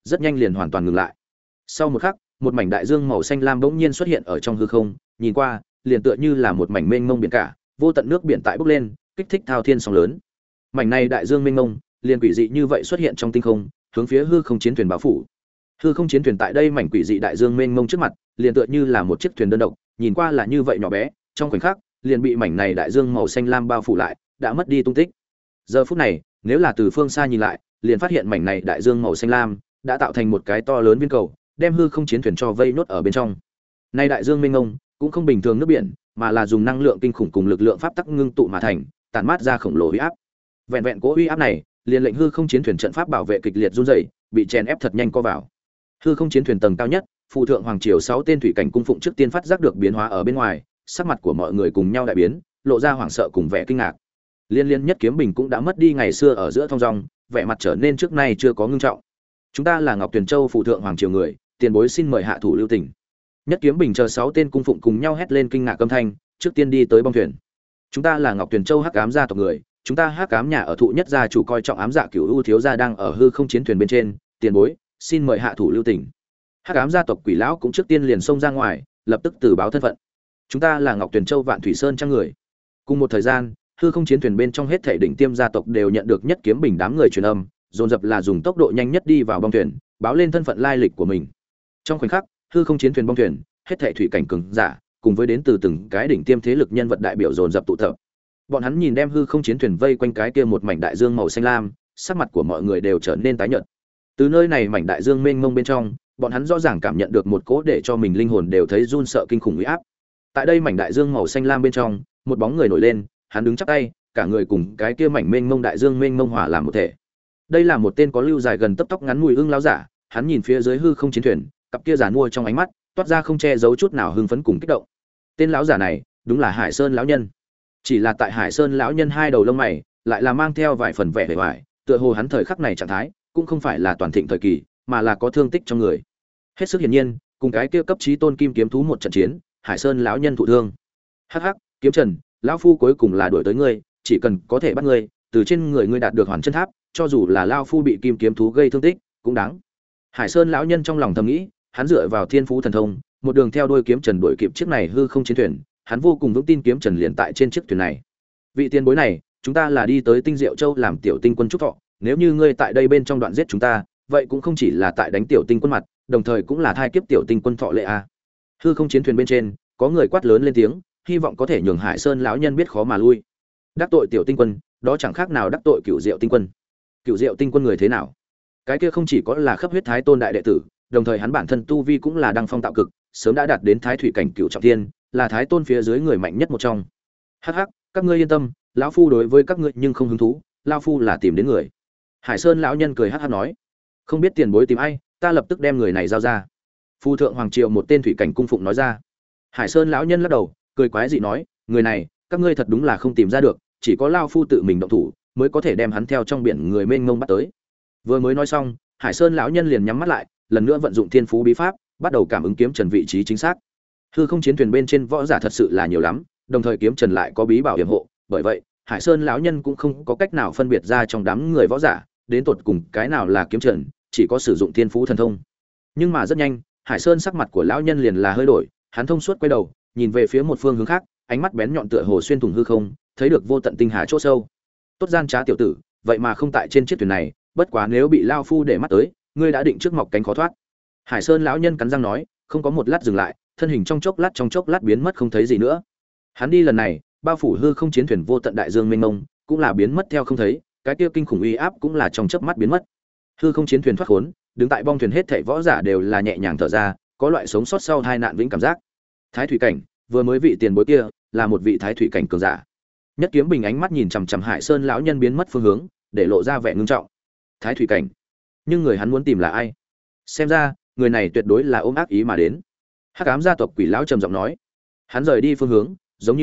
rất nhanh liền hoàn toàn ngừng lại. Sau một khắc, một mảnh đại dương màu xanh lam bỗng nhiên xuất hiện ở trong hư không, nhìn qua, liền tựa như là một mảnh mênh mông biển cả, vô tận nước biển tại bốc lên, kích thích thao thiên sóng lớn. Mảnh này đại dương mênh mông, liền quỷ dị như vậy xuất hiện trong tinh không, hướng phía hư không chiến thuyền bao phủ. Hư không chiến thuyền tại đây mảnh quỷ dị đại dương mênh mông trước mặt, liền tựa như là một chiếc thuyền đơn độc, nhìn qua là như vậy nhỏ bé, trong khoảnh khắc, liền bị mảnh này đại dương màu xanh lam bao phủ lại, đã mất đi tung tích. Giờ phút này, nếu là từ phương xa nhìn lại, liền phát hiện mảnh này đại dương màu xanh lam đã tạo thành một cái to lớn viên cầu, đem hư không chiến thuyền cho vây nốt ở bên trong. Nay đại dương mênh mông cũng không bình thường nước biển, mà là dùng năng lượng kinh khủng cùng lực lượng pháp tắc ngưng tụ mà thành, tản mát ra khổng lồ uy áp. Vẹn vẹn cố uy áp này, liền lệnh hư không chiến thuyền trận pháp bảo vệ kịch liệt run rẩy, bị chèn ép thật nhanh co vào. Hư không chiến thuyền tầng cao nhất, phụ thượng hoàng triều 6 tên thủy cảnh cung phụng trước tiên phát giác được biến hóa ở bên ngoài, sắc mặt của mọi người cùng nhau đại biến, lộ ra hoảng sợ cùng vẻ kinh ngạc. Liên Liên Nhất Kiếm Bình cũng đã mất đi ngày xưa ở giữa thông dong, vẻ mặt trở nên trước nay chưa có ngưng trọng. Chúng ta là Ngọc Tuyền Châu phụ thượng hoàng triều người, tiền bối xin mời hạ thủ lưu tình. Nhất Kiếm Bình chờ 6 tên cung phụng cùng nhau hét lên kinh ngạc âm thanh, trước tiên đi tới bong thuyền. Chúng ta là Ngọc Tuyền Châu Hắc Ám gia tộc người, chúng ta Hắc Ám nhà ở thụ nhất gia chủ coi trọng ám dạ cửu u thiếu gia đang ở hư không chiến thuyền bên trên, tiền bối, xin mời hạ thủ lưu tình. Hắc Ám gia tộc Quỷ lão cũng trước tiên liền xông ra ngoài, lập tức từ báo thân phận. Chúng ta là Ngọc Tuyền Châu Vạn Thủy Sơn trang người. Cùng một thời gian, hư không chiến thuyền bên trong hết thảy đỉnh tiêm gia tộc đều nhận được Nhất Kiếm Bình đám người truyền âm, dồn dập là dùng tốc độ nhanh nhất đi vào bong thuyền, báo lên thân phận lai lịch của mình. Trong khoảnh khắc, hư không chiến thuyền bong thuyền, hết thảy thủy cảnh cường giả, cùng với đến từ từng cái đỉnh tiêm thế lực nhân vật đại biểu dồn dập tụ tập. Bọn hắn nhìn đem hư không chiến thuyền vây quanh cái kia một mảnh đại dương màu xanh lam, sắc mặt của mọi người đều trở nên tái nhợt. Từ nơi này mảnh đại dương mênh mông bên trong, bọn hắn rõ ràng cảm nhận được một cỗ để cho mình linh hồn đều thấy run sợ kinh khủng uy áp. Tại đây mảnh đại dương màu xanh lam bên trong, một bóng người nổi lên, hắn đứng chắp tay, cả người cùng cái kia mảnh mênh mông đại dương mênh mông hòa làm một thể. Đây là một tên có lưu dài gần tấp tóc ngắn mùi ưng lão giả, hắn nhìn phía dưới hư không chiến thuyền, cặp kia giàn mua trong ánh mắt toát ra không che giấu chút nào hưng phấn cùng kích động. Tên lão giả này, đúng là Hải Sơn lão nhân. Chỉ là tại Hải Sơn lão nhân hai đầu lông mày, lại là mang theo vài phần vẻ vẻ vải, tựa hồ hắn thời khắc này trạng thái, cũng không phải là toàn thịnh thời kỳ, mà là có thương tích trong người. Hết sức hiển nhiên, cùng cái kia cấp chí tôn kim kiếm thú một trận chiến, Hải Sơn lão nhân thụ thương. Hắc hắc, Kiếm Trần, lão phu cuối cùng là đuổi tới ngươi, chỉ cần có thể bắt ngươi, từ trên người ngươi đạt được hoàn chân tháp, cho dù là lão phu bị kim kiếm thú gây thương tích, cũng đáng. Hải Sơn lão nhân trong lòng thầm nghĩ, hắn dựa vào thiên phú thần thông, một đường theo đuôi Kiếm Trần đuổi kịp chiếc này hư không chiến thuyền, hắn vô cùng vững tin Kiếm Trần liền tại trên chiếc thuyền này. Vị tiền bối này, chúng ta là đi tới Tinh Diệu Châu làm tiểu tinh quân trúc thọ, nếu như ngươi tại đây bên trong đoạn giết chúng ta, vậy cũng không chỉ là tại đánh tiểu tinh quân mặt, đồng thời cũng là thai kiếp tiểu tinh quân thọ lệ a. Hư không chiến thuyền bên trên, có người quát lớn lên tiếng, hy vọng có thể nhường Hải Sơn lão nhân biết khó mà lui. Đắc tội tiểu tinh quân, đó chẳng khác nào đắc tội Cửu Diệu tinh quân. Cửu Diệu tinh quân người thế nào? Cái kia không chỉ có là khắp huyết thái tôn đại đệ tử, đồng thời hắn bản thân tu vi cũng là đăng phong tạo cực, sớm đã đạt đến thái thủy cảnh cửu trọng thiên, là thái tôn phía dưới người mạnh nhất một trong. Hắc hắc, các ngươi yên tâm, lão phu đối với các ngươi nhưng không hứng thú, lão phu là tìm đến người. Hải Sơn lão nhân cười hắc hắc nói, không biết tiền bối tìm ai, ta lập tức đem người này giao ra. Phu thượng hoàng triều một tên thủy cảnh cung phụng nói ra. Hải Sơn lão nhân lắc đầu, cười quái dị nói, người này, các ngươi thật đúng là không tìm ra được, chỉ có lão phu tự mình động thủ, mới có thể đem hắn theo trong biển người mênh mông bắt tới. Vừa mới nói xong, Hải Sơn lão nhân liền nhắm mắt lại, lần nữa vận dụng thiên phú bí pháp, bắt đầu cảm ứng Kiếm Trần vị trí chính xác. Hư không chiến thuyền bên trên võ giả thật sự là nhiều lắm, đồng thời Kiếm Trần lại có bí bảo hiểm hộ, bởi vậy, Hải Sơn lão nhân cũng không có cách nào phân biệt ra trong đám người võ giả, đến tột cùng cái nào là Kiếm Trần, chỉ có sử dụng thiên phú thần thông. Nhưng mà rất nhanh, Hải Sơn sắc mặt của lão nhân liền là hơi đổi, hắn thông suốt quay đầu, nhìn về phía một phương hướng khác, ánh mắt bén nhọn tựa hồ xuyên thủng hư không, thấy được vô tận tinh hà chỗ sâu. Tốt gian trá tiểu tử, vậy mà không tại trên chiếc thuyền này, bất quá nếu bị lao phu để mắt tới, ngươi đã định trước mọc cánh khó thoát. Hải Sơn lão nhân cắn răng nói, không có một lát dừng lại, thân hình trong chốc lát biến mất không thấy gì nữa. Hắn đi lần này, bao phủ hư không chiến thuyền vô tận đại dương mênh mông, cũng là biến mất theo không thấy, cái kia kinh khủng uy áp cũng là trong chớp mắt biến mất. Hư không chiến thuyền thoát khốn, đứng tại bong thuyền hết thảy võ giả đều là nhẹ nhàng thở ra, có loại sống sót sau tai nạn vĩnh cảm giác. Thái thủy cảnh, vừa mới vị tiền bối kia, là một vị thái thủy cảnh cường giả. Nhất Kiếm Bình ánh mắt nhìn chằm chằm Hải Sơn lão nhân biến mất phương hướng, để lộ ra vẻ ngưng trọng. Thái thủy cảnh, nhưng người hắn muốn tìm là ai? Xem ra, người này tuyệt đối là ôm ác ý mà đến. Hắc Ám gia tộc Quỷ lão trầm giọng nói. Hắn rời đi phương hướng,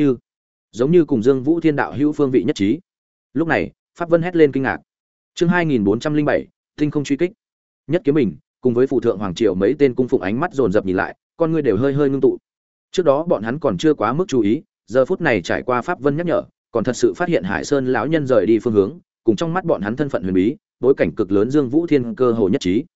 giống như cùng Dương Vũ Thiên đạo hữu phương vị nhất trí. Lúc này, Pháp Vân hét lên kinh ngạc. Chương 2407, tinh không truy kích. Nhất Kiếm Bình cùng với phụ thượng hoàng triều mấy tên cung phụng ánh mắt dồn dập nhìn lại, con ngươi đều hơi hơi ngưng tụ. Trước đó bọn hắn còn chưa quá mức chú ý, giờ phút này trải qua Pháp Vân nhắc nhở, còn thật sự phát hiện Hải Sơn lão nhân rời đi phương hướng, cùng trong mắt bọn hắn thân phận huyền bí, bối cảnh cực lớn Dương Vũ Thiên cơ hồ nhất trí.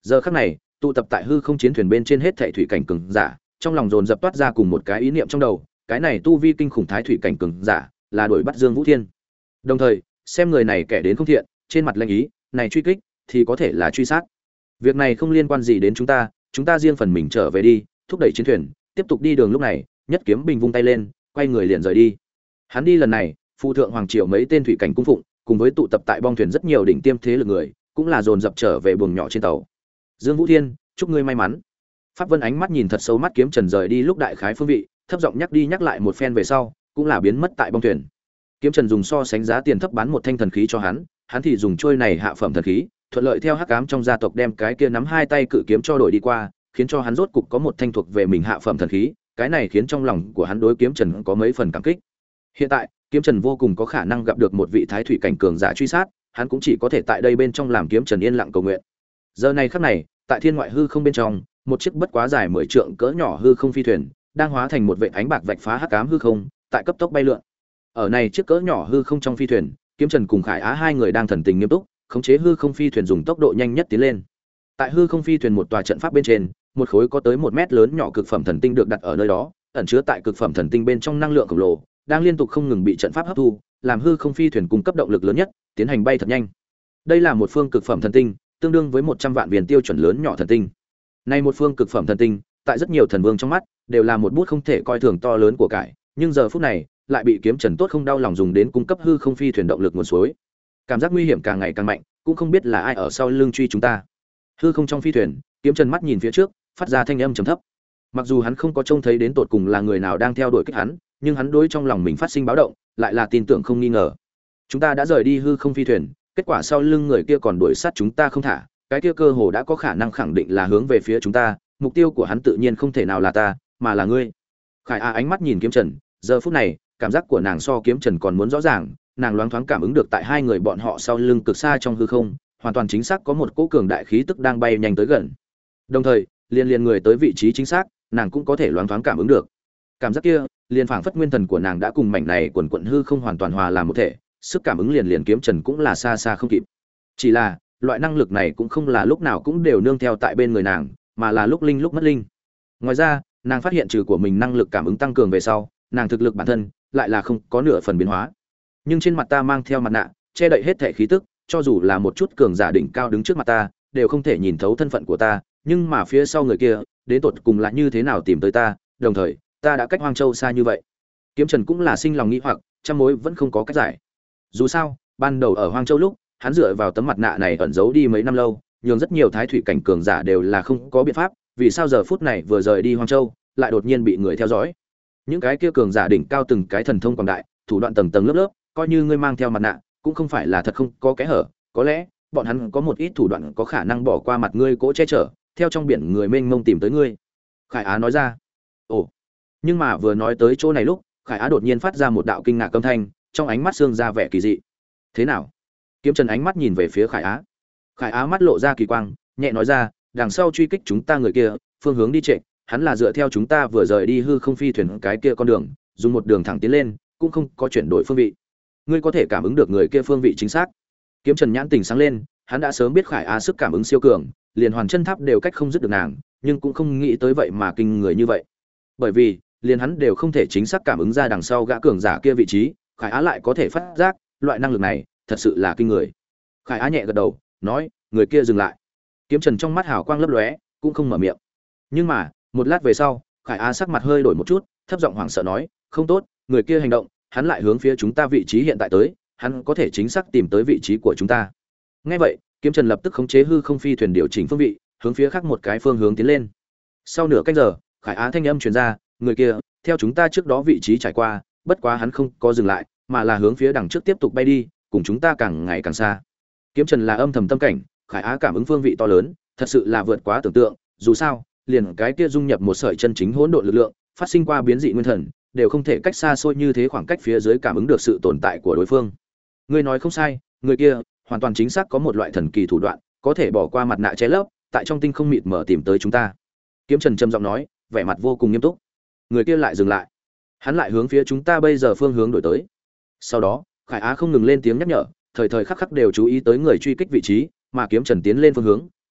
Giờ khắc này, tụ tập tại hư không chiến thuyền bên trên hết thảy thủy cảnh cường giả, trong lòng dồn dập toát ra cùng một cái ý niệm trong đầu, cái này tu vi kinh khủng thái thủy cảnh cường giả, là đuổi bắt Dương Vũ Thiên. Đồng thời, xem người này kẻ đến không thiện, trên mặt lanh ý, này truy kích thì có thể là truy sát. Việc này không liên quan gì đến chúng ta riêng phần mình trở về đi, thúc đẩy chiến thuyền, tiếp tục đi đường. Lúc này, Nhất Kiếm Bình vung tay lên, quay người liền rời đi. Hắn đi lần này, phụ thượng hoàng triều mấy tên thủy cảnh cung phụng, cùng với tụ tập tại bong thuyền rất nhiều đỉnh tiêm thế lực người, cũng là dồn dập trở về buồng nhỏ trên tàu. Dương Vũ Thiên, chúc ngươi may mắn. Pháp Vân ánh mắt nhìn thật sâu mắt Kiếm Trần rời đi lúc đại khái phương vị, thấp giọng nhắc đi nhắc lại một phen về sau, cũng là biến mất tại bong thuyền. Kiếm Trần dùng so sánh giá tiền thấp bán một thanh thần khí cho hắn thì dùng trôi này hạ phẩm thần khí, thuận lợi theo hắc ám trong gia tộc đem cái kia nắm hai tay cự kiếm cho đổi đi qua, khiến cho hắn rốt cục có một thanh thuộc về mình hạ phẩm thần khí, cái này khiến trong lòng của hắn đối Kiếm Trần có mấy phần cảm kích. Hiện tại, Kiếm Trần vô cùng có khả năng gặp được một vị thái thủy cảnh cường giả truy sát, hắn cũng chỉ có thể tại đây bên trong làm Kiếm Trần yên lặng cầu nguyện. Giờ này khắc này, tại thiên ngoại hư không bên trong, một chiếc bất quá dài 10 trượng cỡ nhỏ hư không phi thuyền, đang hóa thành một vệt ánh bạc vạch phá hắc ám hư không, tại cấp tốc bay lượn. Ở này chiếc cỡ nhỏ hư không trong phi thuyền, Kiếm Trần cùng Khải Á hai người đang thần tình nghiêm túc, khống chế hư không phi thuyền dùng tốc độ nhanh nhất tiến lên. Tại hư không phi thuyền một tòa trận pháp bên trên, một khối có tới 1 mét lớn nhỏ cực phẩm thần tinh được đặt ở nơi đó, ẩn chứa tại cực phẩm thần tinh bên trong năng lượng khổng lồ, đang liên tục không ngừng bị trận pháp hấp thu, làm hư không phi thuyền cung cấp động lực lớn nhất, tiến hành bay thật nhanh. Đây là một phương cực phẩm thần tinh, tương đương với 100 vạn viên tiêu chuẩn lớn nhỏ thần tinh. Này một phương cực phẩm thần tinh, tại rất nhiều thần vương trong mắt, đều là một bút không thể coi thường to lớn của cải, nhưng giờ phút này, lại bị Kiếm Trần tốt không đau lòng dùng đến cung cấp hư không phi thuyền động lực nguồn suối. Cảm giác nguy hiểm càng ngày càng mạnh, cũng không biết là ai ở sau lưng truy chúng ta. Hư không trong phi thuyền, Kiếm Trần mắt nhìn phía trước, phát ra thanh âm trầm thấp. Mặc dù hắn không có trông thấy đến tột cùng là người nào đang theo đuổi kích hắn, nhưng hắn đối trong lòng mình phát sinh báo động, lại là tin tưởng không nghi ngờ. Chúng ta đã rời đi hư không phi thuyền, kết quả sau lưng người kia còn đuổi sát chúng ta không thả, cái kia cơ hồ đã có khả năng khẳng định là hướng về phía chúng ta, mục tiêu của hắn tự nhiên không thể nào là ta, mà là ngươi. Khải Á ánh mắt nhìn Kiếm Trần, giờ phút này, cảm giác của nàng so Kiếm Trần còn muốn rõ ràng, nàng loáng thoáng cảm ứng được tại hai người bọn họ sau lưng cực xa trong hư không, hoàn toàn chính xác có một cỗ cường đại khí tức đang bay nhanh tới gần. Đồng thời, liên người tới vị trí chính xác, nàng cũng có thể loáng thoáng cảm ứng được. Cảm giác kia, liền phảng phất nguyên thần của nàng đã cùng mảnh này quần quần hư không hoàn toàn hòa làm một thể, sức cảm ứng liền Kiếm Trần cũng là xa xa không kịp. Chỉ là, loại năng lực này cũng không là lúc nào cũng đều nương theo tại bên người nàng, mà là lúc linh lúc mất linh. Ngoài ra, nàng phát hiện trừ của mình năng lực cảm ứng tăng cường về sau, nàng thực lực bản thân lại là không có nửa phần biến hóa. Nhưng trên mặt ta mang theo mặt nạ, che đậy hết thể khí tức, cho dù là một chút cường giả đỉnh cao đứng trước mặt ta, đều không thể nhìn thấu thân phận của ta, nhưng mà phía sau người kia, đến tột cùng là như thế nào tìm tới ta, đồng thời, ta đã cách Hoang Châu xa như vậy. Kiếm Trần cũng là sinh lòng nghi hoặc, trăm mối vẫn không có cách giải. Dù sao, ban đầu ở Hoang Châu lúc, hắn dựa vào tấm mặt nạ này ẩn giấu đi mấy năm lâu, nhường rất nhiều thái thủy cảnh cường giả đều là không có biện pháp, vì sao giờ phút này vừa rời đi Hoang Châu, lại đột nhiên bị người theo dõi. Những cái kia cường giả đỉnh cao từng cái thần thông quảng đại, thủ đoạn tầng tầng lớp lớp, coi như ngươi mang theo mặt nạ, cũng không phải là thật không có kẽ hở, có lẽ bọn hắn có một ít thủ đoạn có khả năng bỏ qua mặt ngươi cố che chở, theo trong biển người mênh mông tìm tới ngươi. Khải Á nói ra. Ồ. Nhưng mà vừa nói tới chỗ này lúc, Khải Á đột nhiên phát ra một đạo kinh ngạc âm thanh, trong ánh mắt xương ra vẻ kỳ dị. Thế nào? Kiếm Trần ánh mắt nhìn về phía Khải Á. Khải Á mắt lộ ra kỳ quang, nhẹ nói ra, đằng sau truy kích chúng ta người kia, phương hướng đi trệ, hắn là dựa theo chúng ta vừa rời đi hư không phi thuyền cái kia con đường, dùng một đường thẳng tiến lên, cũng không có chuyển đổi phương vị. Ngươi có thể cảm ứng được người kia phương vị chính xác? Kiếm Trần nhãn tình sáng lên, hắn đã sớm biết Khải Á sức cảm ứng siêu cường, liền Hoàn Chân Tháp đều cách không dứt được nàng, nhưng cũng không nghĩ tới vậy mà kinh người như vậy. Bởi vì, liền hắn đều không thể chính xác cảm ứng ra đằng sau gã cường giả kia vị trí, Khải Á lại có thể phát giác, loại năng lực này thật sự là kinh người. Khải Á nhẹ gật đầu, nói, người kia dừng lại. Kiếm Trần trong mắt hào quang lấp lóe, cũng không mở miệng. Nhưng mà, một lát về sau, Khải Á sắc mặt hơi đổi một chút, thấp giọng hoảng sợ nói, không tốt, người kia hành động, hắn lại hướng phía chúng ta vị trí hiện tại tới, hắn có thể chính xác tìm tới vị trí của chúng ta. Nghe vậy, Kiếm Trần lập tức khống chế hư không phi thuyền điều chỉnh phương vị, hướng phía khác một cái phương hướng tiến lên. Sau nửa canh giờ, Khải Á thanh âm truyền ra, người kia, theo chúng ta trước đó vị trí trải qua, bất quá hắn không có dừng lại, mà là hướng phía đằng trước tiếp tục bay đi, cùng chúng ta càng ngày càng xa. Kiếm Trần là âm thầm tâm cảnh, Khải Á cảm ứng phương vị to lớn, thật sự là vượt quá tưởng tượng, dù sao, liền cái kia dung nhập một sợi chân chính hỗn độn lực lượng, phát sinh qua biến dị nguyên thần, đều không thể cách xa xôi như thế khoảng cách phía dưới cảm ứng được sự tồn tại của đối phương. Ngươi nói không sai, người kia hoàn toàn chính xác có một loại thần kỳ thủ đoạn, có thể bỏ qua mặt nạ che lấp, tại trong tinh không mịt mờ tìm tới chúng ta. Kiếm Trần trầm giọng nói, vẻ mặt vô cùng nghiêm túc. Người kia lại dừng lại, hắn lại hướng phía chúng ta bây giờ phương hướng đổi tới. Sau đó, Khải Á không ngừng lên tiếng nhắc nhở, thời thời khắc khắc đều chú ý tới người truy kích vị trí, mà Kiếm Trần tiến lên phương hướng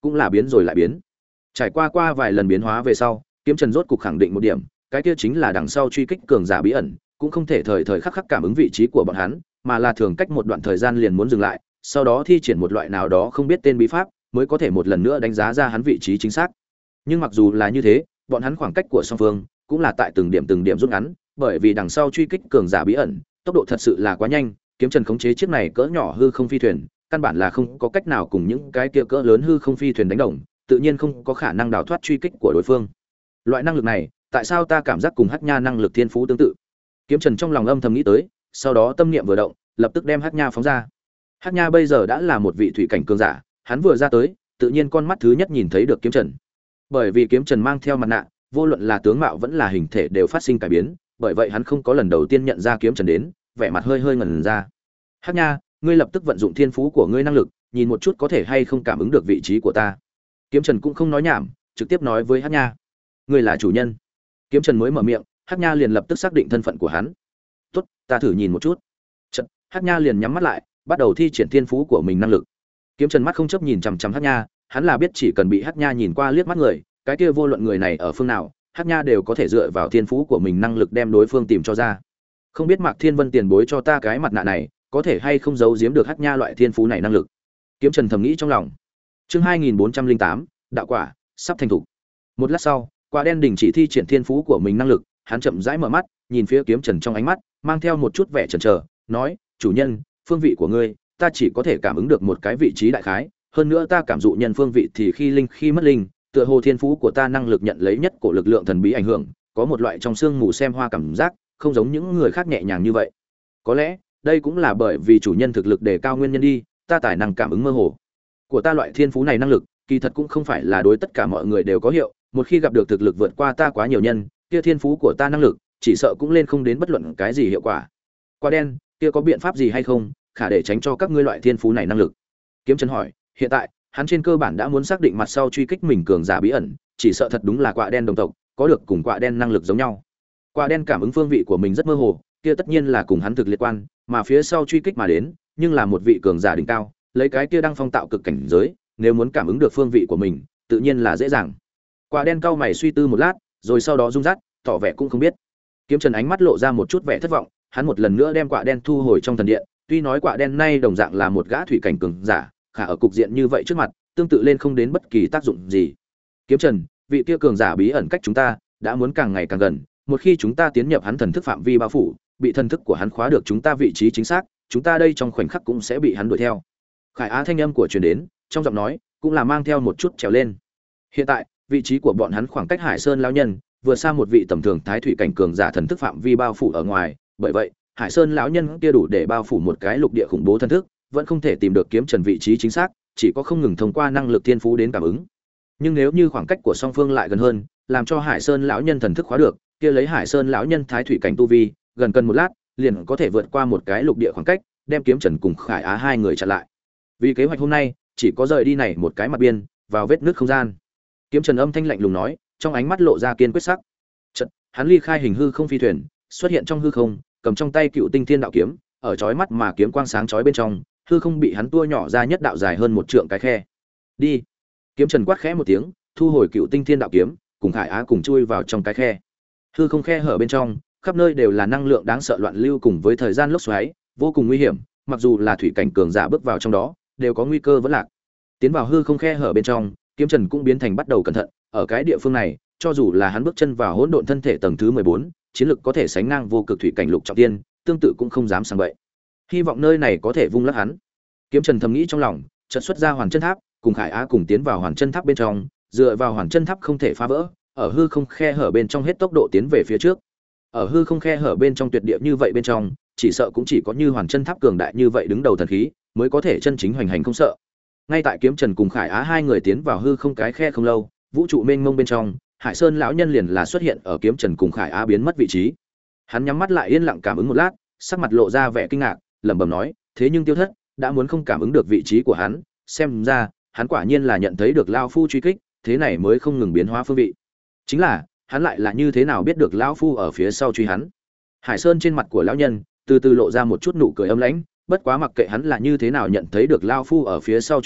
cũng là biến rồi lại biến. Trải qua vài lần biến hóa về sau, Kiếm Trần rốt cục khẳng định một điểm, cái kia chính là đằng sau truy kích cường giả bí ẩn, cũng không thể thời thời khắc khắc cảm ứng vị trí của bọn hắn, mà là thường cách một đoạn thời gian liền muốn dừng lại, sau đó thi triển một loại nào đó không biết tên bí pháp, mới có thể một lần nữa đánh giá ra hắn vị trí chính xác. Nhưng mặc dù là như thế, bọn hắn khoảng cách của song phương cũng là tại từng điểm rút ngắn, bởi vì đằng sau truy kích cường giả bí ẩn, tốc độ thật sự là quá nhanh, Kiếm Trần khống chế chiếc này cỡ nhỏ hư không phi thuyền, căn bản là không có cách nào cùng những cái kia cỡ lớn hư không phi thuyền đánh đồng, tự nhiên không có khả năng đào thoát truy kích của đối phương. Loại năng lực này, tại sao ta cảm giác cùng Hắc Nha năng lực thiên phú tương tự? Kiếm Trần trong lòng âm thầm nghĩ tới, sau đó tâm niệm vừa động, lập tức đem Hắc Nha phóng ra. Hắc Nha bây giờ đã là một vị thủy cảnh cường giả, hắn vừa ra tới, tự nhiên con mắt thứ nhất nhìn thấy được Kiếm Trần. Bởi vì Kiếm Trần mang theo mặt nạ, vô luận là tướng mạo vẫn là hình thể đều phát sinh cải biến, bởi vậy hắn không có lần đầu tiên nhận ra Kiếm Trần đến, vẻ mặt hơi ngẩn ra. Hắc Nha, ngươi lập tức vận dụng thiên phú của ngươi năng lực, nhìn một chút có thể hay không cảm ứng được vị trí của ta. Kiếm Trần cũng không nói nhảm, trực tiếp nói với Hắc Nha, ngươi là chủ nhân. Kiếm Trần mới mở miệng, Hắc Nha liền lập tức xác định thân phận của hắn. Tốt, ta thử nhìn một chút. Chợt, Hắc Nha liền nhắm mắt lại, bắt đầu thi triển thiên phú của mình năng lực. Kiếm Trần mắt không chấp nhìn chằm chằm Hắc Nha, hắn là biết chỉ cần bị Hắc Nha nhìn qua liếc mắt người, cái kia vô luận người này ở phương nào, Hắc Nha đều có thể dựa vào thiên phú của mình năng lực đem đối phương tìm cho ra. Không biết Mạc Thiên Vân tiền bối cho ta cái mặt nạ này, có thể hay không giấu giếm được Hắc Nha loại thiên phú này năng lực. Kiếm Trần thầm nghĩ trong lòng. Chương 2408, đạo quả sắp thành thủ. Một lát sau, Quả Đen đình chỉ thi triển thiên phú của mình năng lực, hắn chậm rãi mở mắt, nhìn phía Kiếm Trần trong ánh mắt mang theo một chút vẻ chần chờ, nói: "Chủ nhân, phương vị của ngươi, ta chỉ có thể cảm ứng được một cái vị trí đại khái, hơn nữa ta cảm dụ nhân phương vị thì khi linh khi mất linh, tựa hồ thiên phú của ta năng lực nhận lấy nhất của lực lượng thần bí ảnh hưởng, có một loại trong xương mù xem hoa cảm giác, không giống những người khác nhẹ nhàng như vậy. Có lẽ, đây cũng là bởi vì chủ nhân thực lực đề cao nguyên nhân đi, ta tài năng cảm ứng mơ hồ. Của ta loại thiên phú này năng lực, kỳ thật cũng không phải là đối tất cả mọi người đều có hiệu, một khi gặp được thực lực vượt qua ta quá nhiều nhân, kia thiên phú của ta năng lực, chỉ sợ cũng lên không đến bất luận cái gì hiệu quả. Quả Đen, kia có biện pháp gì hay không, khả để tránh cho các ngươi loại thiên phú này năng lực?" Kiếm Trần hỏi, hiện tại, hắn trên cơ bản đã muốn xác định mặt sau truy kích mình cường giả bí ẩn, chỉ sợ thật đúng là Quả Đen đồng tộc, có được cùng Quả Đen năng lực giống nhau. Quả Đen cảm ứng phương vị của mình rất mơ hồ, kia tất nhiên là cùng hắn thực liên quan, mà phía sau truy kích mà đến, nhưng là một vị cường giả đỉnh cao, lấy cái kia đang phong tạo cực cảnh giới, nếu muốn cảm ứng được phương vị của mình, tự nhiên là dễ dàng. Quả Đen cau mày suy tư một lát, rồi sau đó rung rát, tỏ vẻ cũng không biết. Kiếm Trần ánh mắt lộ ra một chút vẻ thất vọng, hắn một lần nữa đem Quả Đen thu hồi trong thần điện, tuy nói Quả Đen nay đồng dạng là một gã thủy cảnh cường giả, khả ở cục diện như vậy trước mặt, tương tự lên không đến bất kỳ tác dụng gì. Kiếm Trần, vị kia cường giả bí ẩn cách chúng ta đã muốn càng ngày càng gần, một khi chúng ta tiến nhập hắn thần thức phạm vi bao phủ, bị thần thức của hắn khóa được chúng ta vị trí chính xác, chúng ta đây trong khoảnh khắc cũng sẽ bị hắn đuổi theo. Khải Á thanh âm của truyền đến, trong giọng nói cũng là mang theo một chút trèo lên. Hiện tại, vị trí của bọn hắn khoảng cách Hải Sơn lão nhân vừa xa một vị tầm thường thái thủy cảnh cường giả thần thức phạm vi bao phủ ở ngoài, bởi vậy, Hải Sơn lão nhân kia đủ để bao phủ một cái lục địa khủng bố thần thức, vẫn không thể tìm được Kiếm Trần vị trí chính xác, chỉ có không ngừng thông qua năng lực thiên phú đến cảm ứng. Nhưng nếu như khoảng cách của song phương lại gần hơn, làm cho Hải Sơn lão nhân thần thức khóa được, kia lấy Hải Sơn lão nhân thái thủy cảnh tu vi, gần cần một lát, liền có thể vượt qua một cái lục địa khoảng cách, đem Kiếm Trần cùng Khải Á hai người chặn lại. Vì kế hoạch hôm nay, chỉ có rời đi này một cái mặt biên, vào vết nứt không gian. Kiếm Trần âm thanh lạnh lùng nói, trong ánh mắt lộ ra kiên quyết sắc. Chợt, hắn ly khai hình hư không phi thuyền, xuất hiện trong hư không, cầm trong tay Cựu Tinh Thiên Đạo kiếm, ở chói mắt mà kiếm quang sáng chói bên trong, hư không bị hắn tua nhỏ ra nhất đạo dài hơn một trượng cái khe. Đi. Kiếm Trần quát khẽ một tiếng, thu hồi Cựu Tinh Thiên Đạo kiếm, cùng Khải Á cùng chui vào trong cái khe. Hư không khe hở bên trong, khắp nơi đều là năng lượng đáng sợ loạn lưu cùng với thời gian lốc xoáy, vô cùng nguy hiểm, mặc dù là thủy cảnh cường giả bước vào trong đó, đều có nguy cơ vẫn lạc. Tiến vào hư không khe hở bên trong, Kiếm Trần cũng biến thành bắt đầu cẩn thận, ở cái địa phương này, cho dù là hắn bước chân vào hỗn độn thân thể tầng thứ 14, chiến lực có thể sánh ngang vô cực thủy cảnh lục trọng tiên, tương tự cũng không dám sang bậy. Hy vọng nơi này có thể vung lắc hắn. Kiếm Trần thầm nghĩ trong lòng, chợt xuất ra Hoàn Chân Tháp, cùng Khải Á cùng tiến vào Hoàn Chân Tháp bên trong, dựa vào Hoàn Chân Tháp không thể phá vỡ, ở hư không khe hở bên trong hết tốc độ tiến về phía trước. Ở hư không khe hở bên trong tuyệt địa như vậy bên trong, chỉ sợ cũng chỉ có như Hoàn Chân Tháp cường đại như vậy đứng đầu thần khí, mới có thể chân chính hoành hành không sợ. Ngay tại Kiếm Trần cùng Khải Á hai người tiến vào hư không cái khe không lâu, vũ trụ mênh mông bên trong, Hải Sơn lão nhân liền là xuất hiện ở Kiếm Trần cùng Khải Á biến mất vị trí. Hắn nhắm mắt lại yên lặng cảm ứng một lát, sắc mặt lộ ra vẻ kinh ngạc, lẩm bẩm nói, thế nhưng Tiêu Thất đã muốn không cảm ứng được vị trí của hắn, xem ra, hắn quả nhiên là nhận thấy được lão phu truy kích, thế này mới không ngừng biến hóa phương vị. Chính là, hắn lại là như thế nào biết được lão phu ở phía sau truy hắn? Hải Sơn trên mặt của lão nhân từ từ lộ ra một chút nụ cười âm lãnh, bất quá mặc kệ hắn là như thế nào nhận thấy được lão phu ở phía sau truy kích,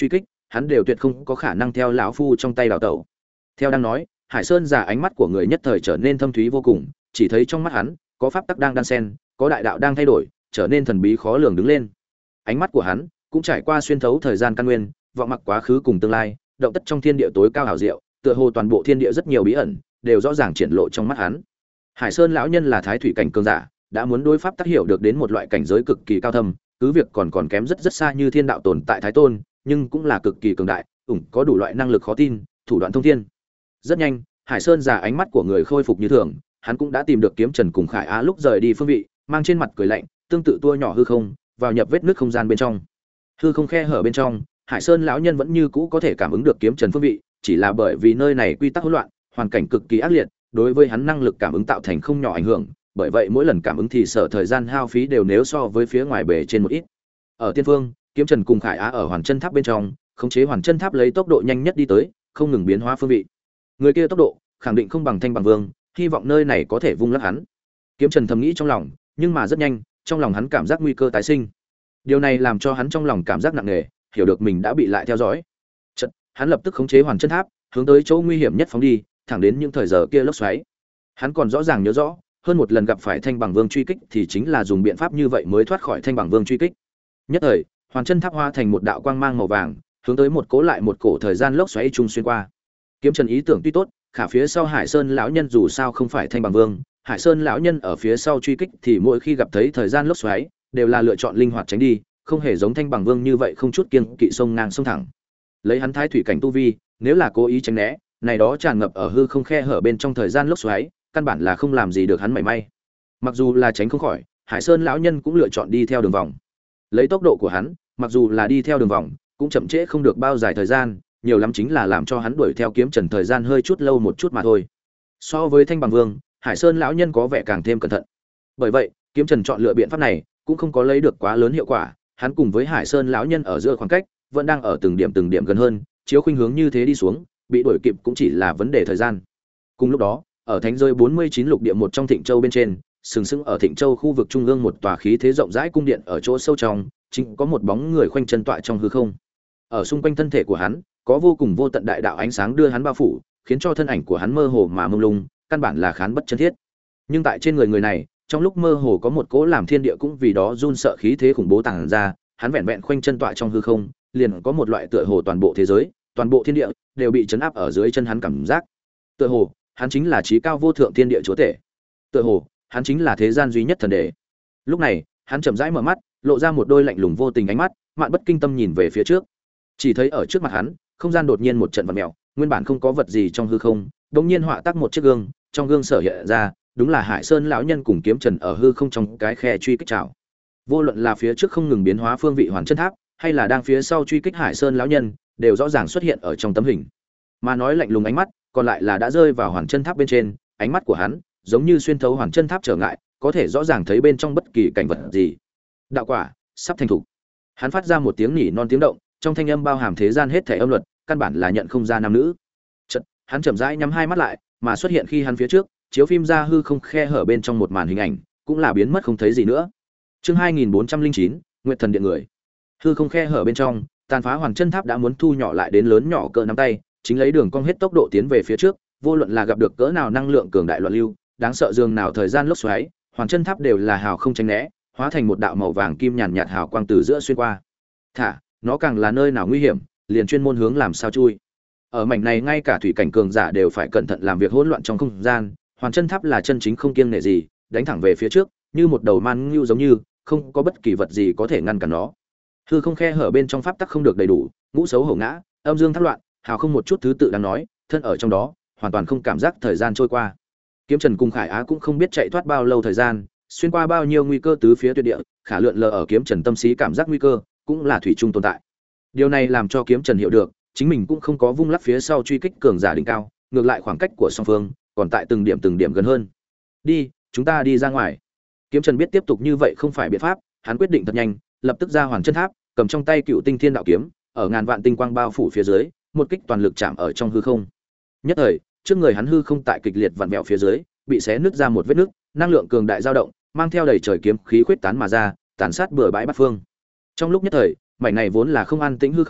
hắn đều tuyệt không có khả năng theo lão phu trong tay đào tẩu. Theo đang nói, Hải Sơn giả ánh mắt của người nhất thời trở nên thâm thúy vô cùng, chỉ thấy trong mắt hắn có pháp tắc đang đan xen, có đại đạo đang thay đổi, trở nên thần bí khó lường đứng lên. Ánh mắt của hắn cũng trải qua xuyên thấu thời gian căn nguyên, vọng mặc quá khứ cùng tương lai, động tất trong thiên địa tối cao hảo diệu, tựa hồ toàn bộ thiên địa rất nhiều bí ẩn đều rõ ràng triển lộ trong mắt hắn. Hải Sơn lão nhân là thái thủy cảnh cường giả, đã muốn đối pháp tác hiểu được đến một loại cảnh giới cực kỳ cao thâm, cứ việc còn kém rất xa như thiên đạo tồn tại thái tôn, nhưng cũng là cực kỳ cường đại, có đủ loại năng lực khó tin, thủ đoạn thông thiên. Rất nhanh, Hải Sơn giả ánh mắt của người khôi phục như thường, hắn cũng đã tìm được kiếm Trần cùng Khải Á lúc rời đi phương vị, mang trên mặt cười lạnh, tương tự tua nhỏ hư không, vào nhập vết nước không gian bên trong. Hư không khe hở bên trong, Hải Sơn lão nhân vẫn như cũ có thể cảm ứng được kiếm Trần phương vị, chỉ là bởi vì nơi này quy tắc hỗn loạn, hoàn cảnh cực kỳ ác liệt, đối với hắn năng lực cảm ứng tạo thành không nhỏ ảnh hưởng, bởi vậy mỗi lần cảm ứng thì sở thời gian hao phí đều nếu so với phía ngoài bề trên một ít. Ở tiên phương, kiếm Trần cùng Khải Á ở Hoàn Chân Tháp bên trong, khống chế Hoàn Chân Tháp lấy tốc độ nhanh nhất đi tới, không ngừng biến hóa phương vị. Người kia tốc độ khẳng định không bằng Thanh Bằng Vương, hy vọng nơi này có thể vung lắc hắn. Kiếm Trần thầm nghĩ trong lòng, nhưng mà rất nhanh, trong lòng hắn cảm giác nguy cơ tái sinh. Điều này làm cho hắn trong lòng cảm giác nặng nề, hiểu được mình đã bị lại theo dõi. Chợt, hắn lập tức khống chế Hoàn Chân Tháp, hướng tới chỗ nguy hiểm nhất phóng đi, thẳng đến những thời giờ kia lốc xoáy. Hắn còn rõ ràng nhớ rõ, hơn một lần gặp phải Thanh Bằng Vương truy kích thì chính là dùng biện pháp như vậy mới thoát khỏi Thanh Bằng Vương truy kích. Nhất thời, Hoàn Chân Tháp hóa thành một đạo quang mang màu vàng, hướng tới một cố lại một cổ thời gian lốc xoáy trung xuyên qua. Kiếm Trần ý tưởng tuy tốt, khả phía sau Hải Sơn lão nhân dù sao không phải Thanh Bằng Vương, Hải Sơn lão nhân ở phía sau truy kích thì mỗi khi gặp thấy thời gian lốc xoáy, đều là lựa chọn linh hoạt tránh đi, không hề giống Thanh Bằng Vương như vậy không chút kiêng kỵ sông ngang sông thẳng. Lấy hắn thái thủy cảnh tu vi, nếu là cố ý tránh né, này đó tràn ngập ở hư không khe hở bên trong thời gian lốc xoáy, căn bản là không làm gì được hắn mảy may. Mặc dù là tránh không khỏi, Hải Sơn lão nhân cũng lựa chọn đi theo đường vòng. Lấy tốc độ của hắn, mặc dù là đi theo đường vòng, cũng chậm trễ không được bao dài thời gian, nhiều lắm chính là làm cho hắn đuổi theo kiếm Trần thời gian hơi chút lâu một chút mà thôi. So với Thanh Bằng Vương, Hải Sơn lão nhân có vẻ càng thêm cẩn thận. Bởi vậy, kiếm Trần chọn lựa biện pháp này cũng không có lấy được quá lớn hiệu quả, hắn cùng với Hải Sơn lão nhân ở giữa khoảng cách vẫn đang ở từng điểm gần hơn, chiếu khuynh hướng như thế đi xuống, bị đuổi kịp cũng chỉ là vấn đề thời gian. Cùng lúc đó, ở thánh giới 49 lục địa một trong Thịnh Châu bên trên, sừng sững ở Thịnh Châu khu vực trung ương một tòa khí thế rộng rãi cung điện ở chỗ sâu trong, chính có một bóng người khoanh chân tọa trong hư không. Ở xung quanh thân thể của hắn, có vô cùng vô tận đại đạo ánh sáng đưa hắn bao phủ, khiến cho thân ảnh của hắn mơ hồ mà mông lung, căn bản là khán bất chân thiết. Nhưng tại trên người này, trong lúc mơ hồ có một cỗ làm thiên địa cũng vì đó run sợ khí thế khủng bố tàng ra, hắn vẹn vẹn khoanh chân tọa trong hư không, liền có một loại tựa hồ toàn bộ thế giới, toàn bộ thiên địa đều bị chấn áp ở dưới chân hắn cảm giác. Tựa hồ, hắn chính là chí cao vô thượng thiên địa chúa tể. Tựa hồ, hắn chính là thế gian duy nhất thần đế. Lúc này, hắn chậm rãi mở mắt, lộ ra một đôi lạnh lùng vô tình ánh mắt, mạn bất kinh tâm nhìn về phía trước. Chỉ thấy ở trước mặt hắn, không gian đột nhiên một trận vặn mèo, nguyên bản không có vật gì trong hư không, đột nhiên họa tác một chiếc gương, trong gương sở hiện ra, đúng là Hải Sơn lão nhân cùng kiếm Trần ở hư không trong cái khe truy kích chảo. Vô luận là phía trước không ngừng biến hóa phương vị Hoàn Chân Tháp, hay là đang phía sau truy kích Hải Sơn lão nhân, đều rõ ràng xuất hiện ở trong tấm hình. Mà nói lạnh lùng ánh mắt, còn lại là đã rơi vào Hoàn Chân Tháp bên trên, ánh mắt của hắn giống như xuyên thấu Hoàn Chân Tháp trở ngại, có thể rõ ràng thấy bên trong bất kỳ cảnh vật gì. Đạo quả sắp thành thục. Hắn phát ra một tiếng nỉ non tiếng động, trong thanh âm bao hàm thế gian hết thảy âm luật, căn bản là nhận không ra nam nữ. Chợt, hắn chậm rãi nhắm hai mắt lại, mà xuất hiện khi hắn phía trước, chiếu phim ra hư không khe hở bên trong một màn hình ảnh, cũng là biến mất không thấy gì nữa. Chương 2409, Nguyệt Thần Điện người. Hư không khe hở bên trong, tàn phá Hoàn Chân Tháp đã muốn thu nhỏ lại đến lớn nhỏ cỡ nắm tay, chính lấy đường cong hết tốc độ tiến về phía trước, vô luận là gặp được cỡ nào năng lượng cường đại loạn lưu, đáng sợ dường nào thời gian lốc xoáy, Hoàn Chân Tháp đều là hào không tránh né, hóa thành một đạo màu vàng kim nhàn nhạt hào quang từ giữa xuyên qua. Thả, nó càng là nơi nào nguy hiểm, liền chuyên môn hướng làm sao chui. Ở mảnh này ngay cả thủy cảnh cường giả đều phải cẩn thận làm việc hỗn loạn trong không gian, Hoàn Chân Tháp là chân chính không kiêng nể gì, đánh thẳng về phía trước, như một đầu man ngưu giống như, không có bất kỳ vật gì có thể ngăn cản nó. Hư không khe hở bên trong pháp tắc không được đầy đủ, ngũ xấu hổ ngã, âm dương thác loạn, hào không một chút thứ tự đang nói, thân ở trong đó, hoàn toàn không cảm giác thời gian trôi qua. Kiếm Trần cùng Khải Á cũng không biết chạy thoát bao lâu thời gian, xuyên qua bao nhiêu nguy cơ tứ phía tuyệt địa, khả lượn lờ ở Kiếm Trần tâm sĩ cảm giác nguy cơ, cũng là thủy chung tồn tại. Điều này làm cho Kiếm Trần hiểu được, chính mình cũng không có vung lắc phía sau truy kích cường giả đỉnh cao, ngược lại khoảng cách của song phương còn tại từng điểm gần hơn. Đi, chúng ta đi ra ngoài. Kiếm Trần biết tiếp tục như vậy không phải biện pháp, hắn quyết định thật nhanh, lập tức ra Hoàn Chân Tháp, cầm trong tay Cựu Tinh Thiên Đạo kiếm, ở ngàn vạn tinh quang bao phủ phía dưới, một kích toàn lực chạm ở trong hư không. Nhất thời, trước người hắn hư không tại kịch liệt vặn vẹo phía dưới, bị xé nứt ra một vết nứt, năng lượng cường đại dao động, mang theo đầy trời kiếm khí khuyết tán mà ra, tàn sát bừa bãi bát phương. Trong lúc nhất thời, mảnh này vốn là không an tĩnh hư không,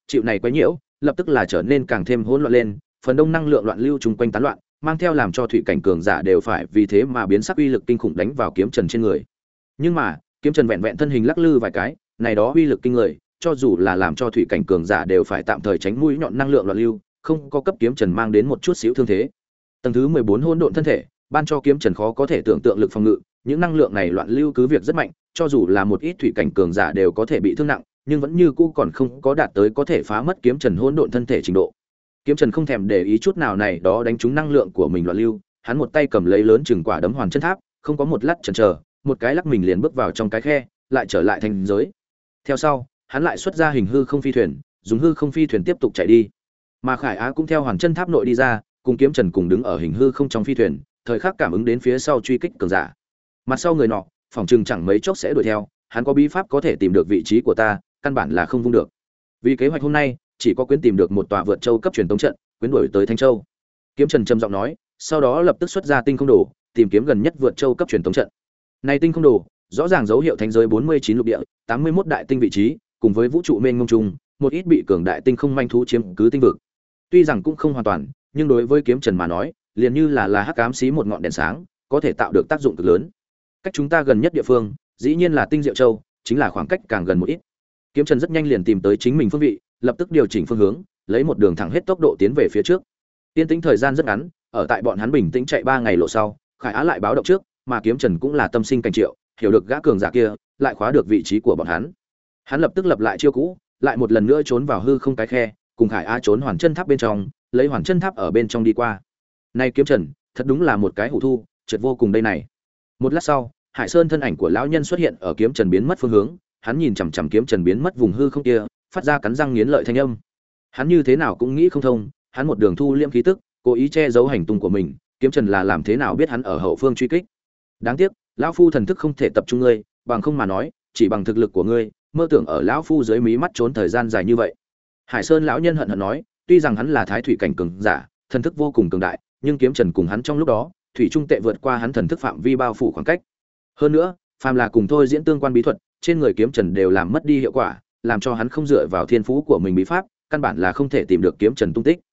chịu này quấy nhiễu, lập tức là trở nên càng thêm hỗn loạn lên, phần đông năng lượng loạn lưu chung quanh tán loạn, mang theo làm cho thủy cảnh cường giả đều phải vì thế mà biến sắc uy lực kinh khủng đánh vào kiếm trần trên người. Nhưng mà, kiếm trần vẹn vẹn thân hình lắc lư vài cái, này đó uy lực kinh người, cho dù là làm cho thủy cảnh cường giả đều phải tạm thời tránh mũi nhọn năng lượng loạn lưu, không có cấp kiếm trần mang đến một chút xíu thương thế. Tầng thứ 14 hỗn độn thân thể, ban cho kiếm trần khó có thể tưởng tượng lực phòng ngự, những năng lượng này loạn lưu cứ việc rất mạnh, cho dù là một ít thủy cảnh cường giả đều có thể bị thương nặng, nhưng vẫn như cũ còn không có đạt tới có thể phá mất kiếm trần hỗn độn thân thể trình độ. Kiếm trần không thèm để ý chút nào này đó đánh trúng năng lượng của mình loạn lưu, hắn một tay cầm lấy lớn chừng quả đấm hoàn chân tháp, không có một lát chần chờ, một cái lắc mình liền bước vào trong cái khe, lại trở lại thành giới. Theo sau, hắn lại xuất ra hình hư không phi thuyền, dùng hư không phi thuyền tiếp tục chạy đi. Mà Khải Á cũng theo hoàn chân tháp nội đi ra, cùng kiếm trần cùng đứng ở hình hư không trong phi thuyền, thời khắc cảm ứng đến phía sau truy kích cường giả. Mặt sau người nọ, phòng trừng chẳng mấy chốc sẽ đuổi theo, hắn có bí pháp có thể tìm được vị trí của ta, căn bản là không vung được. Vì kế hoạch hôm nay, chỉ có quyến tìm được một tòa vượt châu cấp truyền tống trận, quyến đuổi tới Thanh Châu. Kiếm Trần trầm giọng nói, sau đó lập tức xuất ra tinh không đồ, tìm kiếm gần nhất vượt châu cấp truyền tống trận. Này tinh không đồ, rõ ràng dấu hiệu thánh giới 49 lục địa, 81 đại tinh vị trí, cùng với vũ trụ mênh mông trùng, một ít bị cường đại tinh không manh thú chiếm cứ tinh vực. Tuy rằng cũng không hoàn toàn, nhưng đối với Kiếm Trần mà nói, liền như là hắc ám xí một ngọn đèn sáng, có thể tạo được tác dụng cực lớn. Cách chúng ta gần nhất địa phương, dĩ nhiên là Tinh Diệu Châu, chính là khoảng cách càng gần một ít. Kiếm Trần rất nhanh liền tìm tới chính mình phương vị, lập tức điều chỉnh phương hướng, lấy một đường thẳng hết tốc độ tiến về phía trước. Tiên tĩnh thời gian rất ngắn, ở tại bọn hắn bình tĩnh chạy 3 ngày lộ sau, Khải Á lại báo động trước, mà Kiếm Trần cũng là tâm sinh cảnh triệu, hiểu được gã cường giả kia, lại khóa được vị trí của bọn hắn. Hắn lập tức lập lại chiêu cũ, lại một lần nữa trốn vào hư không cái khe, cùng Khải Á trốn hoàn chân tháp bên trong, lấy hoàn chân tháp ở bên trong đi qua. Này Kiếm Trần, thật đúng là một cái hủ thu, trượt vô cùng đây này. Một lát sau, Hải Sơn thân ảnh của lão nhân xuất hiện ở Kiếm Trần biến mất phương hướng, hắn nhìn chằm chằm Kiếm Trần biến mất vùng hư không kia, phát ra cắn răng nghiến lợi thanh âm. Hắn như thế nào cũng nghĩ không thông, hắn một đường thu liễm khí tức, cố ý che giấu hành tung của mình, Kiếm Trần là làm thế nào biết hắn ở hậu phương truy kích. Đáng tiếc, lão phu thần thức không thể tập trung ngươi, bằng không mà nói, chỉ bằng thực lực của ngươi, mơ tưởng ở lão phu dưới mí mắt trốn thời gian dài như vậy. Hải Sơn lão nhân hận hận nói, tuy rằng hắn là thái thủy cảnh cường giả, thần thức vô cùng cường đại, nhưng Kiếm Trần cùng hắn trong lúc đó, thủy trung tệ vượt qua hắn thần thức phạm vi bao phủ khoảng cách. Hơn nữa, phàm là cùng thôi diễn tương quan bí thuật, trên người Kiếm Trần đều làm mất đi hiệu quả, làm cho hắn không dựa vào thiên phú của mình bí pháp, căn bản là không thể tìm được Kiếm Trần tung tích.